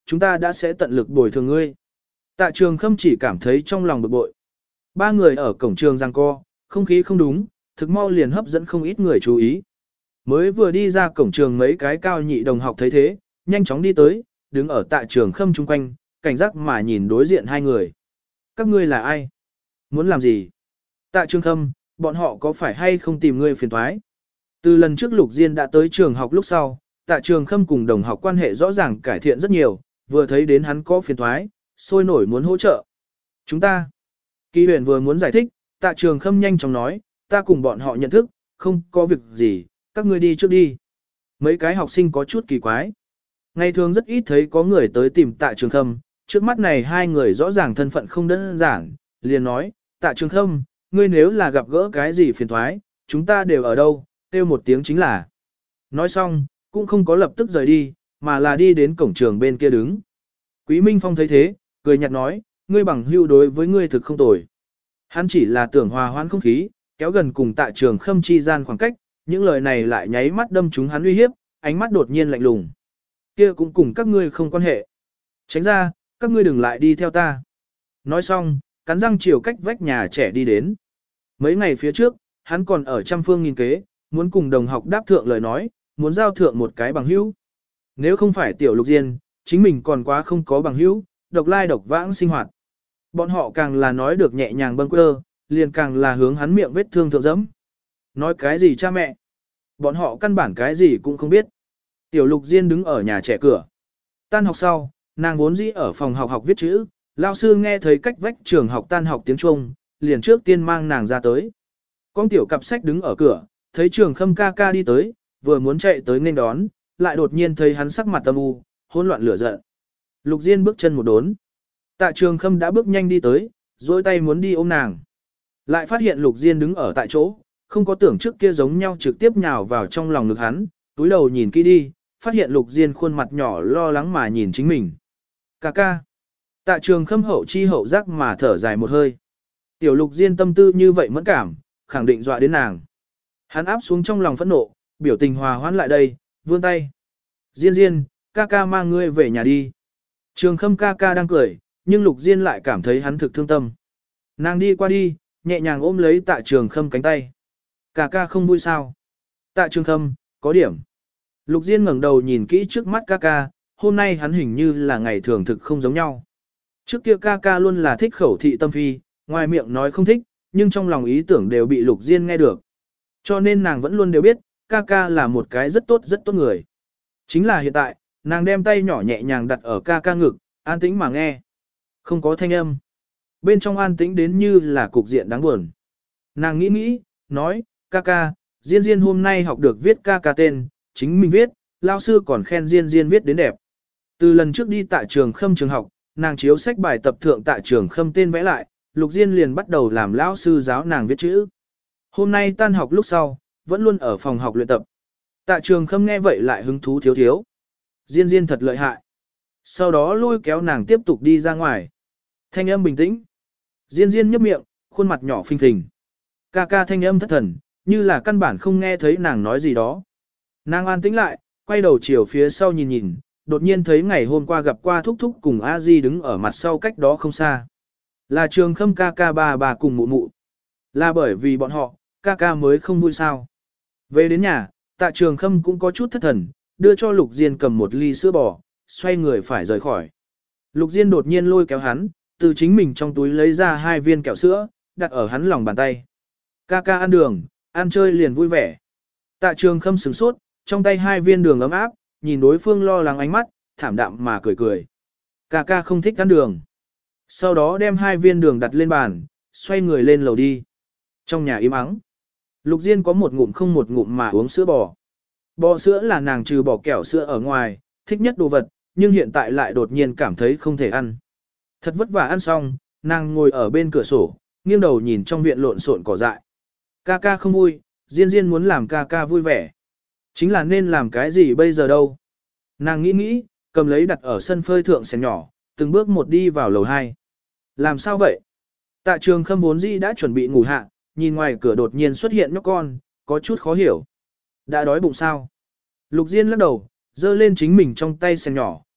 chúng ta đã sẽ tận lực bồi thường ngươi. Tạ Trường Khâm chỉ cảm thấy trong lòng bực bội. Ba người ở cổng trường giằng co, không khí không đúng, thực mau liền hấp dẫn không ít người chú ý. Mới vừa đi ra cổng trường mấy cái cao nhị đồng học thấy thế, nhanh chóng đi tới, đứng ở Tạ Trường Khâm chung quanh, cảnh giác mà nhìn đối diện hai người. Các ngươi là ai? Muốn làm gì? Tạ Trường Khâm, bọn họ có phải hay không tìm ngươi phiền toái? Từ lần trước Lục Diên đã tới trường học lúc sau, Tạ Trường Khâm cùng đồng học quan hệ rõ ràng cải thiện rất nhiều, vừa thấy đến hắn có phiền toái, sôi nổi muốn hỗ trợ. Chúng ta. Kỳ Huyền vừa muốn giải thích, Tạ Trường Khâm nhanh chóng nói, ta cùng bọn họ nhận thức, không có việc gì, các ngươi đi trước đi. Mấy cái học sinh có chút kỳ quái. Ngày thường rất ít thấy có người tới tìm Tạ Trường Khâm, trước mắt này hai người rõ ràng thân phận không đơn giản, liền nói, Tạ Trường Khâm, ngươi nếu là gặp gỡ cái gì phiền toái, chúng ta đều ở đâu, kêu một tiếng chính là. Nói xong, cũng không có lập tức rời đi, mà là đi đến cổng trường bên kia đứng. Quý Minh Phong thấy thế, cười nhạt nói, ngươi bằng hữu đối với ngươi thực không tồi. Hắn chỉ là tưởng hòa hoãn không khí, kéo gần cùng Tạ Trường Khâm chi gian khoảng cách, những lời này lại nháy mắt đâm trúng hắn uy hiếp, ánh mắt đột nhiên lạnh lùng. Kia cũng cùng các ngươi không quan hệ. Tránh ra, các ngươi đừng lại đi theo ta. Nói xong, cắn răng chiều cách vách nhà trẻ đi đến. Mấy ngày phía trước, hắn còn ở trăm phương nghìn kế, muốn cùng đồng học đáp thượng lời nói, muốn giao thượng một cái bằng hữu. Nếu không phải tiểu Lục Diên, chính mình còn quá không có bằng hữu, độc lai độc vãng sinh hoạt. Bọn họ càng là nói được nhẹ nhàng bâng quơ, liền càng là hướng hắn miệng vết thương thượng dẫm. Nói cái gì cha mẹ? Bọn họ căn bản cái gì cũng không biết. Tiểu Lục Diên đứng ở nhà trẻ cửa. Tan học sau, nàng vốn dĩ ở phòng học học viết chữ, lao sư nghe thấy cách vách trường học tan học tiếng Trung, liền trước tiên mang nàng ra tới. Con tiểu cặp sách đứng ở cửa, thấy Trường Khâm ca ca đi tới, vừa muốn chạy tới nên đón, lại đột nhiên thấy hắn sắc mặt âm u, hỗn loạn lửa giận. Lục Diên bước chân một đốn. Tạ Trường Khâm đã bước nhanh đi tới, duỗi tay muốn đi ôm nàng. Lại phát hiện Lục Diên đứng ở tại chỗ, không có tưởng trước kia giống nhau trực tiếp nhào vào trong lòng ngực hắn, túi đầu nhìn kỹ đi, phát hiện Lục Diên khuôn mặt nhỏ lo lắng mà nhìn chính mình. Ca ca. Tạ Trường Khâm hậu chi hậu giác mà thở dài một hơi. Tiểu Lục Diên tâm tư như vậy mẫn cảm, khẳng định dọa đến nàng. Hắn áp xuống trong lòng phẫn nộ, biểu tình hòa hoãn lại đây, vươn tay. Diên Diên, ca ca mang ngươi về nhà đi. Trường Khâm ca ca đang cười, nhưng Lục Diên lại cảm thấy hắn thực thương tâm. Nàng đi qua đi, nhẹ nhàng ôm lấy Tạ Trường Khâm cánh tay. Ca ca không vui sao? Tạ Trường Khâm, có điểm. Lục Diên ngẩng đầu nhìn kỹ trước mắt ca ca, hôm nay hắn hình như là ngày thường thực không giống nhau. Trước kia ca ca luôn là thích khẩu thị tâm phi, ngoài miệng nói không thích, nhưng trong lòng ý tưởng đều bị Lục Diên nghe được. Cho nên nàng vẫn luôn đều biết, ca ca là một cái rất tốt người. Chính là hiện tại, nàng đem tay nhỏ nhẹ nhàng đặt ở ca ca ngực, an tĩnh mà nghe. Không có thanh âm. Bên trong an tĩnh đến như là cục diện đáng buồn. Nàng nghĩ, nói, ca ca, Diên Diên hôm nay học được viết ca ca tên, chính mình viết, lao sư còn khen Diên Diên viết đến đẹp. Từ lần trước đi tại Trường Khâm trường học, nàng chiếu sách bài tập thượng tại Trường Khâm tên vẽ lại, Lục Diên liền bắt đầu làm lão sư giáo nàng viết chữ. Hôm nay tan học lúc sau, vẫn luôn ở phòng học luyện tập. Tạ Trường Khâm nghe vậy lại hứng thú thiếu. Diên Diên thật lợi hại. Sau đó lôi kéo nàng tiếp tục đi ra ngoài. Thanh âm bình tĩnh. Diên Diên nhấp miệng, khuôn mặt nhỏ phình phình. Ca ca thanh âm thất thần, như là căn bản không nghe thấy nàng nói gì đó. Nàng an tĩnh lại, quay đầu chiều phía sau nhìn, đột nhiên thấy ngày hôm qua gặp qua Thúc Thúc cùng A Di đứng ở mặt sau cách đó không xa. Là Trường Khâm ca ca bà cùng mụ mụ. Là bởi vì bọn họ, ca ca mới không vui sao. Về đến nhà, Tạ Trường Khâm cũng có chút thất thần, đưa cho Lục Diên cầm một ly sữa bò, xoay người phải rời khỏi. Lục Diên đột nhiên lôi kéo hắn, từ chính mình trong túi lấy ra 2 viên kẹo sữa, đặt ở hắn lòng bàn tay. Ca ca ăn đường, ăn chơi liền vui vẻ. Tạ Trường Khâm sửng sốt, trong tay 2 viên đường ấm áp, nhìn đối phương lo lắng ánh mắt, thảm đạm mà cười. Ca ca không thích ăn đường. Sau đó đem 2 viên đường đặt lên bàn, xoay người lên lầu đi. Trong nhà im ắng, Lục Diên có một ngụm không một ngụm mà uống sữa bò. Bò sữa là nàng trừ bỏ kẹo sữa ở ngoài, thích nhất đồ vật, nhưng hiện tại lại đột nhiên cảm thấy không thể ăn. Thật vất vả ăn xong, nàng ngồi ở bên cửa sổ, nghiêng đầu nhìn trong viện lộn xộn cỏ dại. Ca ca không vui, Diên Diên muốn làm ca ca vui vẻ. Chính là nên làm cái gì bây giờ đâu. Nàng nghĩ, cầm lấy đặt ở sân phơi thượng xẻng nhỏ, từng bước một đi vào lầu 2. Làm sao vậy? Tạ Trường Khâm vốn dĩ đã chuẩn bị ngủ hạ, nhìn ngoài cửa đột nhiên xuất hiện nhóc con, có chút khó hiểu. Đã đói bụng sao? Lục Diên lắc đầu, giơ lên chính mình trong tay xẻng nhỏ,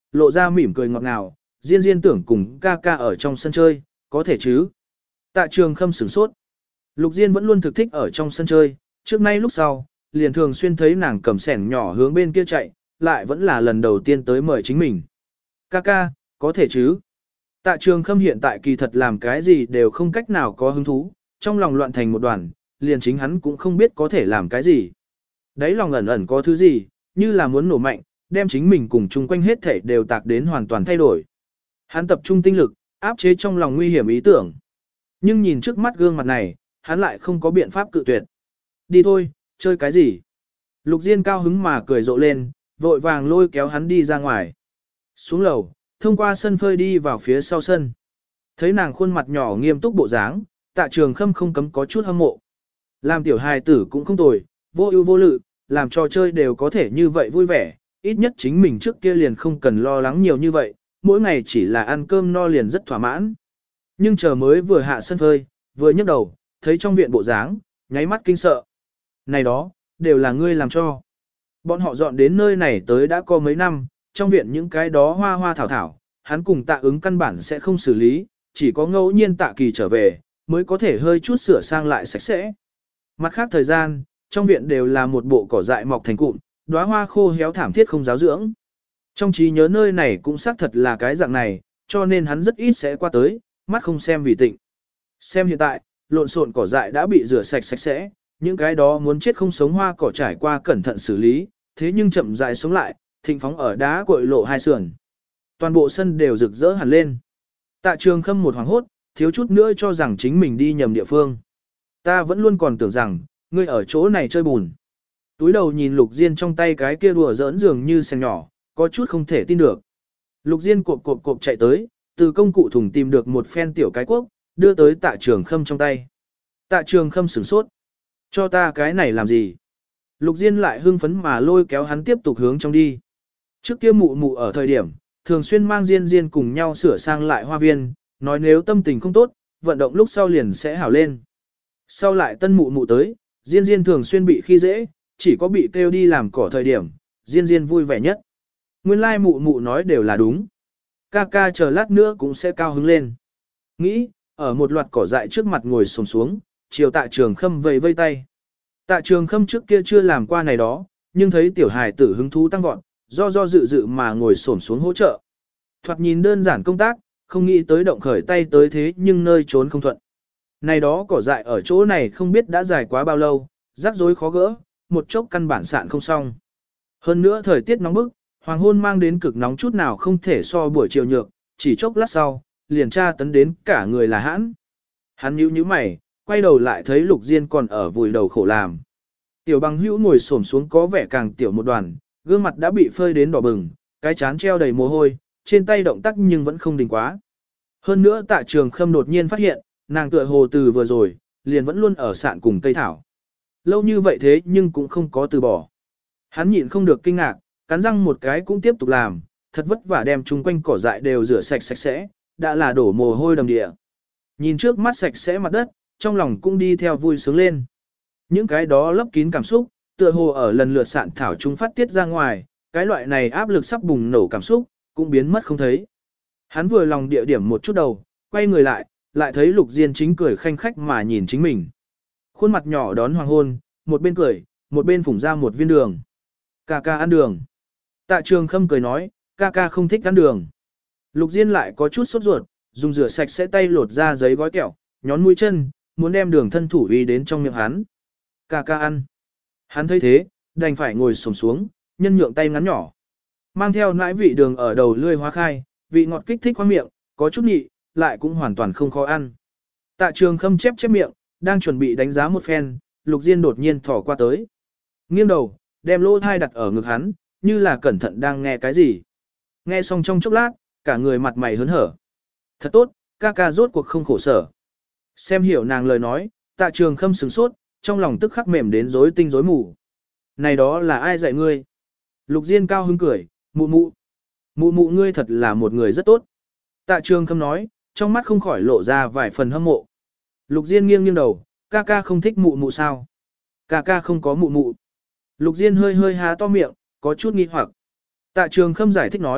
lộ ra mỉm cười ngọt ngào, Diên Diên tưởng cùng ca ca ở trong sân chơi, có thể chứ. Tạ Trường Khâm sửng sốt. Lục Diên vẫn luôn thực thích ở trong sân chơi, trước nay lúc sau, liền thường xuyên thấy nàng cầm sẻng nhỏ hướng bên kia chạy, lại vẫn là lần đầu tiên tới mời chính mình. Ca ca, có thể chứ. Tạ Trường Khâm hiện tại kỳ thật làm cái gì đều không cách nào có hứng thú, trong lòng loạn thành một đoàn, liền chính hắn cũng không biết có thể làm cái gì. Đấy lòng ẩn ẩn có thứ gì, như là muốn nổ mạnh, đem chính mình cùng chung quanh hết thể đều tạc đến hoàn toàn thay đổi. Hắn tập trung tinh lực, áp chế trong lòng nguy hiểm ý tưởng. Nhưng nhìn trước mắt gương mặt này, hắn lại không có biện pháp cự tuyệt. Đi thôi, chơi cái gì? Lục Diên cao hứng mà cười rộ lên, vội vàng lôi kéo hắn đi ra ngoài. Xuống lầu, thông qua sân phơi đi vào phía sau sân. Thấy nàng khuôn mặt nhỏ nghiêm túc bộ dáng, Tạ Trường Khâm không cấm có chút hâm mộ. Làm tiểu hài tử cũng không tồi, vô ưu vô lự, làm trò chơi đều có thể như vậy vui vẻ, ít nhất chính mình trước kia liền không cần lo lắng nhiều như vậy, mỗi ngày chỉ là ăn cơm no liền rất thỏa mãn. Nhưng chờ mới vừa hạ sân phơi, vừa nhấc đầu, thấy trong viện bộ dáng, nháy mắt kinh sợ. Này đó, đều là ngươi làm cho. Bọn họ dọn đến nơi này tới đã có mấy năm, trong viện những cái đó hoa hoa thảo thảo, hắn cùng Tạ Ứng căn bản sẽ không xử lý, chỉ có ngẫu nhiên Tạ Kỳ trở về, mới có thể hơi chút sửa sang lại sạch sẽ. Mặt khác thời gian, trong viện đều là một bộ cỏ dại mọc thành cụm, đóa hoa khô héo thảm thiết không giáo dưỡng. Trong trí nhớ nơi này cũng xác thật là cái dạng này, cho nên hắn rất ít sẽ qua tới, mắt không xem vì tịnh. Xem hiện tại, lộn xộn cỏ dại đã bị rửa sạch sạch sẽ, những cái đó muốn chết không sống hoa cỏ trải qua cẩn thận xử lý, thế nhưng chậm rãi sống lại, thịnh phóng ở đá cội lộ hai sườn. Toàn bộ sân đều rực rỡ hẳn lên. Tạ Trường Khâm một hoảng hốt, thiếu chút nữa cho rằng chính mình đi nhầm địa phương. Ta vẫn luôn còn tưởng rằng, ngươi ở chỗ này chơi bùn. Túi đầu nhìn Lục Diên trong tay cái kia đùa giỡn dường như sèn nhỏ, có chút không thể tin được. Lục Diên cộp cộp cộp chạy tới, từ công cụ thùng tìm được một phen tiểu cái cuốc, đưa tới Tạ Trường Khâm trong tay. Tạ Trường Khâm sửng sốt. Cho ta cái này làm gì? Lục Diên lại hưng phấn mà lôi kéo hắn tiếp tục hướng trong đi. Trước kia mụ mụ ở thời điểm, thường xuyên mang Diên Diên cùng nhau sửa sang lại hoa viên, nói nếu tâm tình không tốt, vận động lúc sau liền sẽ hảo lên. Sau lại tân mụ mụ tới, Diên Diên thường xuyên bị khi dễ, chỉ có bị kêu đi làm cỏ thời điểm, Diên Diên vui vẻ nhất. Nguyên lai mụ mụ nói đều là đúng. Ca ca chờ lát nữa cũng sẽ cao hứng lên. Nghĩ, ở một loạt cỏ dại trước mặt ngồi xổm xuống, chiều Tạ Trường Khâm vẫy vây tay. Tạ Trường Khâm trước kia chưa làm qua này đó, nhưng thấy tiểu hài tử hứng thú tăng vọt, do dự dự mà ngồi xổm xuống hỗ trợ. Thoạt nhìn đơn giản công tác, không nghĩ tới động khởi tay tới thế nhưng nơi trốn không thuận. Này đó cỏ dại ở chỗ này không biết đã dài quá bao lâu, rắc rối khó gỡ, một chốc căn bản sạn không xong. Hơn nữa thời tiết nóng bức, hoàng hôn mang đến cực nóng chút nào không thể so buổi chiều nhược, chỉ chốc lát sau, liền tra tấn đến cả người là hãn. Hắn nhíu mày, quay đầu lại thấy Lục Diên còn ở vùi đầu khổ làm. Tiểu Bằng Hữu ngồi xổm xuống có vẻ càng tiểu một đoàn, gương mặt đã bị phơi đến đỏ bừng, cái chán treo đầy mồ hôi, trên tay động tác nhưng vẫn không đình quá. Hơn nữa Tạ Trường Khâm đột nhiên phát hiện, nàng tựa hồ từ vừa rồi, liền vẫn luôn ở sạn cùng cây thảo. Lâu như vậy thế nhưng cũng không có từ bỏ. Hắn nhịn không được kinh ngạc, cắn răng một cái cũng tiếp tục làm, thật vất vả đem chung quanh cỏ dại đều rửa sạch sạch sẽ, đã là đổ mồ hôi đầm địa. Nhìn trước mắt sạch sẽ mặt đất, trong lòng cũng đi theo vui sướng lên. Những cái đó lấp kín cảm xúc, tựa hồ ở lần lượt sạn thảo chúng phát tiết ra ngoài, cái loại này áp lực sắp bùng nổ cảm xúc, cũng biến mất không thấy. Hắn vừa lòng địa điểm một chút đầu, quay người lại thấy Lục Diên chính cười khanh khách mà nhìn chính mình. Khuôn mặt nhỏ đón hoàng hôn, một bên cười, một bên phủng ra một viên đường. Ca ca ăn đường. Tạ Trường Khâm cười nói, ca ca không thích ăn đường. Lục Diên lại có chút sốt ruột, dùng rửa sạch sẽ tay lột ra giấy gói kẹo, nhón mũi chân, muốn đem đường thân thủ uy đến trong miệng hắn. Ca ca ăn. Hắn thấy thế, đành phải ngồi xổm xuống, nhân nhượng tay ngắn nhỏ. Mang theo nãi vị đường ở đầu lươi hóa khai, vị ngọt kích thích qua miệng, có chút nhị, lại cũng hoàn toàn không khó ăn. Tạ Trường Khâm chép miệng, đang chuẩn bị đánh giá một phen, Lục Diên đột nhiên thỏ qua tới. Nghiêng đầu, đem lỗ thai đặt ở ngực hắn, như là cẩn thận đang nghe cái gì. Nghe xong trong chốc lát, cả người mặt mày hớn hở. Thật tốt, ca ca rốt cuộc không khổ sở. Xem hiểu nàng lời nói, Tạ Trường Khâm sửng sốt, trong lòng tức khắc mềm đến rối tinh rối mù. Này đó là ai dạy ngươi? Lục Diên cao hứng cười, mụ mụ. Mụ mụ ngươi thật là một người rất tốt. Tạ Trường Khâm nói, trong mắt không khỏi lộ ra vài phần hâm mộ. Lục Diên nghiêng đầu, ca ca không thích mụ mụ sao? Ca ca không có mụ mụ. Lục Diên hơi há to miệng, có chút nghi hoặc. Tạ Trường Khâm giải thích nói,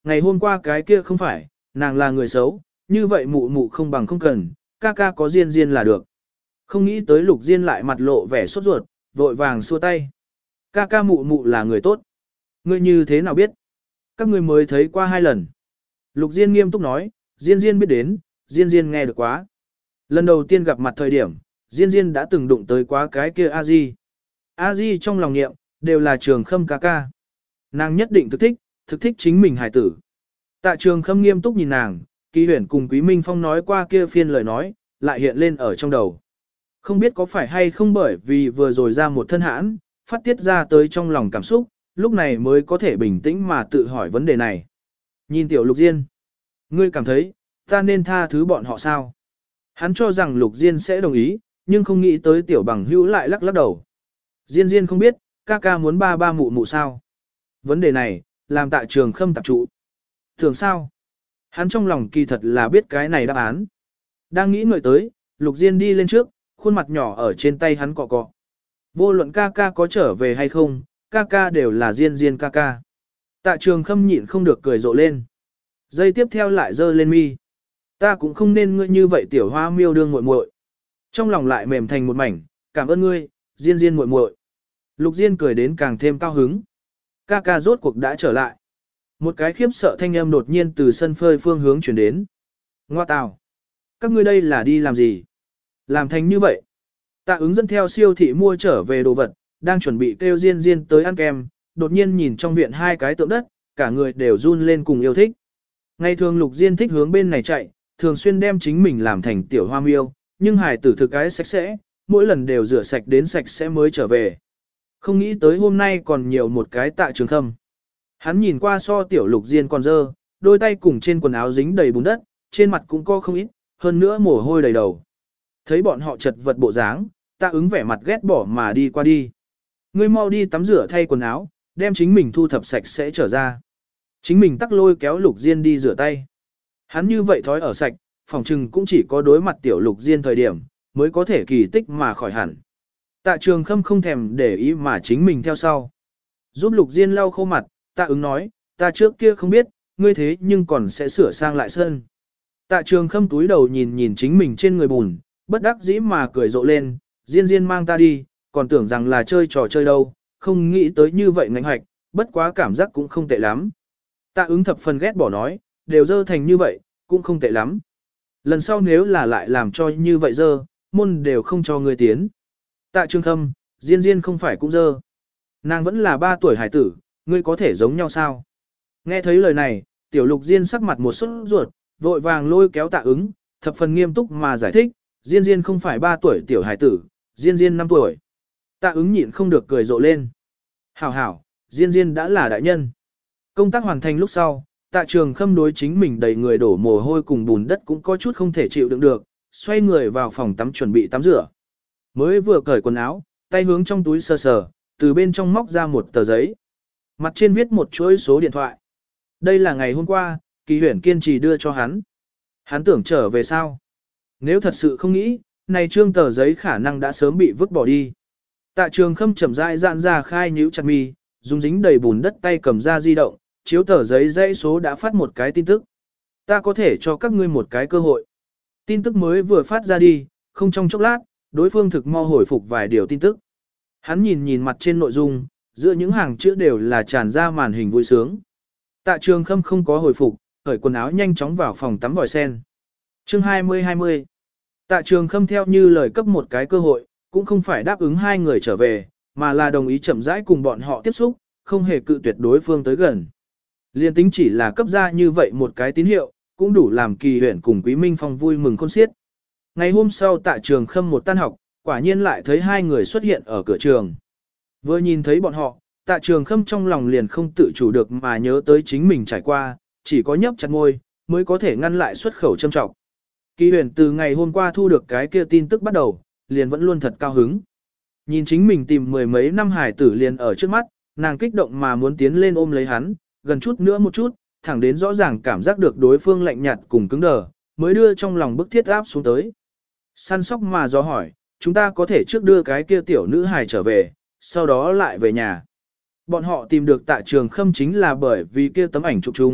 ngày hôm qua cái kia không phải, nàng là người xấu, như vậy mụ mụ không bằng không cần, ca ca có Diên Diên là được. Không nghĩ tới Lục Diên lại mặt lộ vẻ sốt ruột, vội vàng xua tay. Ca ca mụ mụ là người tốt. Ngươi như thế nào biết? Các ngươi mới thấy qua 2 lần. Lục Diên nghiêm túc nói, Diên Diên biết đến, Diên Diên nghe được quá. Lần đầu tiên gặp mặt thời điểm, Diên Diên đã từng đụng tới quá cái kia A-di. A-di trong lòng niệm, đều là Trường Khâm ca ca. Nàng nhất định thực thích chính mình hài tử. Tạ Trường Khâm nghiêm túc nhìn nàng, Kỳ Huyền cùng Quý Minh Phong nói qua kia phiên lời nói, lại hiện lên ở trong đầu. Không biết có phải hay không bởi vì vừa rồi ra một thân hãn, phát tiết ra tới trong lòng cảm xúc, lúc này mới có thể bình tĩnh mà tự hỏi vấn đề này. Nhìn tiểu Lục Diên, ngươi cảm thấy, ta nên tha thứ bọn họ sao? Hắn cho rằng Lục Diên sẽ đồng ý, nhưng không nghĩ tới tiểu bằng hữu lại lắc lắc đầu. Diên Diên không biết, ca ca muốn ba ba mụ mụ sao? Vấn đề này, làm Tạ Trường Khâm tạp trụ. Thường sao? Hắn trong lòng kỳ thật là biết cái này đáp án. Đang nghĩ ngợi tới, Lục Diên đi lên trước, khuôn mặt nhỏ ở trên tay hắn cọ cọ. Vô luận ca ca có trở về hay không, ca ca đều là Diên Diên ca ca. Tạ Trường Khâm nhịn không được cười rộ lên. Giây tiếp theo lại giơ lên mi. Ta cũng không nên ngươi như vậy tiểu hoa miêu đương muội muội. Trong lòng lại mềm thành một mảnh, cảm ơn ngươi, Diên Diên muội muội. Lục Diên cười đến càng thêm cao hứng. Ca ca rốt cuộc đã trở lại. Một cái khiếp sợ thanh âm đột nhiên từ sân phơi phương hướng chuyển đến. Ngoa tào. Các ngươi đây là đi làm gì? Làm thành như vậy. Tạ ứng dẫn theo siêu thị mua trở về đồ vật, đang chuẩn bị kêu Diên Diên tới ăn kem, đột nhiên nhìn trong viện 2 cái tượng đất, cả người đều run lên cùng yêu thích. Ngày thường Lục Diên thích hướng bên này chạy, thường xuyên đem chính mình làm thành tiểu hoa miêu, nhưng hài tử thực cái sạch sẽ, mỗi lần đều rửa sạch đến sạch sẽ mới trở về. Không nghĩ tới hôm nay còn nhiều một cái Tạ Trường Khâm. Hắn nhìn qua so tiểu Lục Diên còn dơ, đôi tay cùng trên quần áo dính đầy bùn đất, trên mặt cũng có không ít, hơn nữa mồ hôi đầy đầu. Thấy bọn họ chật vật bộ dáng, Tạ ứng vẻ mặt ghét bỏ mà đi qua đi. Ngươi mau đi tắm rửa thay quần áo, đem chính mình thu thập sạch sẽ trở ra. Chính mình tắc lôi kéo Lục Diên đi rửa tay. Hắn như vậy thói ở sạch, phòng trừng cũng chỉ có đối mặt tiểu Lục Diên thời điểm, mới có thể kỳ tích mà khỏi hẳn. Tạ Trường Khâm không thèm để ý mà chính mình theo sau. Giúp Lục Diên lau khô mặt, Tạ ứng nói, ta trước kia không biết, ngươi thế nhưng còn sẽ sửa sang lại sơn. Tạ Trường Khâm túi đầu nhìn nhìn chính mình trên người bùn, bất đắc dĩ mà cười rộ lên, Diên Diên mang ta đi, còn tưởng rằng là chơi trò chơi đâu, không nghĩ tới như vậy ngạnh hoạch, bất quá cảm giác cũng không tệ lắm. Tạ ứng thập phần ghét bỏ nói, đều dơ thành như vậy, cũng không tệ lắm. Lần sau nếu là lại làm cho như vậy dơ, môn đều không cho người tiến. Tạ Trường Khâm, Diên Diên không phải cũng dơ. Nàng vẫn là 3 tuổi hải tử, ngươi có thể giống nhau sao? Nghe thấy lời này, tiểu Lục Diên sắc mặt một sốt ruột, vội vàng lôi kéo Tạ ứng, thập phần nghiêm túc mà giải thích, Diên Diên không phải 3 tuổi tiểu hải tử, Diên Diên 5 tuổi. Tạ ứng nhịn không được cười rộ lên. Hảo hảo, Diên Diên đã là đại nhân. Công tác hoàn thành lúc sau, Tạ Trường Khâm đối chính mình đầy người đổ mồ hôi cùng bùn đất cũng có chút không thể chịu đựng được, xoay người vào phòng tắm chuẩn bị tắm rửa. Mới vừa cởi quần áo, tay hướng trong túi sờ sờ, từ bên trong móc ra một tờ giấy. Mặt trên viết một chuỗi số điện thoại. Đây là ngày hôm qua, Kỳ Huyển kiên trì đưa cho hắn. Hắn tưởng trở về sao? Nếu thật sự không nghĩ, này trương tờ giấy khả năng đã sớm bị vứt bỏ đi. Tạ Trường Khâm chậm rãi giãn ra khai nhíu chặt mi, dùng dính đầy bùn đất tay cầm ra di động, chiếu tờ giấy dãy số đã phát một cái tin tức. Ta có thể cho các ngươi một cái cơ hội. Tin tức mới vừa phát ra đi, không trong chốc lát, đối phương thực mau hồi phục vài điều tin tức. Hắn nhìn nhìn mặt trên nội dung, giữa những hàng chữ đều là tràn ra màn hình vui sướng. Tạ Trường Khâm không có hồi phục, cởi quần áo nhanh chóng vào phòng tắm vòi sen. Chương 20-20. Tạ Trường Khâm theo như lời cấp một cái cơ hội, cũng không phải đáp ứng 2 người trở về, mà là đồng ý chậm rãi cùng bọn họ tiếp xúc, không hề cự tuyệt đối phương tới gần. Liên tính chỉ là cấp ra như vậy một cái tín hiệu, cũng đủ làm Kỳ Huyển cùng Quý Minh Phong vui mừng khôn xiết. Ngày hôm sau Tạ Trường Khâm một tan học, quả nhiên lại thấy 2 người xuất hiện ở cửa trường. Vừa nhìn thấy bọn họ, Tạ Trường Khâm trong lòng liền không tự chủ được mà nhớ tới chính mình trải qua, chỉ có nhấp chặt môi, mới có thể ngăn lại xuất khẩu châm trọng. Kỳ Huyền từ ngày hôm qua thu được cái kia tin tức bắt đầu, liền vẫn luôn thật cao hứng. Nhìn chính mình tìm 10 mấy năm hải tử liền ở trước mắt, nàng kích động mà muốn tiến lên ôm lấy hắn, gần chút nữa một chút, thẳng đến rõ ràng cảm giác được đối phương lạnh nhạt cùng cứng đờ, mới đưa trong lòng bức thiết áp xuống tới. Săn sóc mà do hỏi, chúng ta có thể trước đưa cái kia tiểu nữ hài trở về, sau đó lại về nhà. Bọn họ tìm được Tạ Trường Khâm chính là bởi vì kia tấm ảnh chụp chung,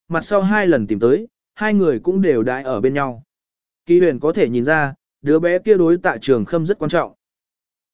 mặt sau 2 lần tìm tới, hai người cũng đều đãi ở bên nhau. Kỳ huyền có thể nhìn ra, đứa bé kia đối Tạ Trường Khâm rất quan trọng.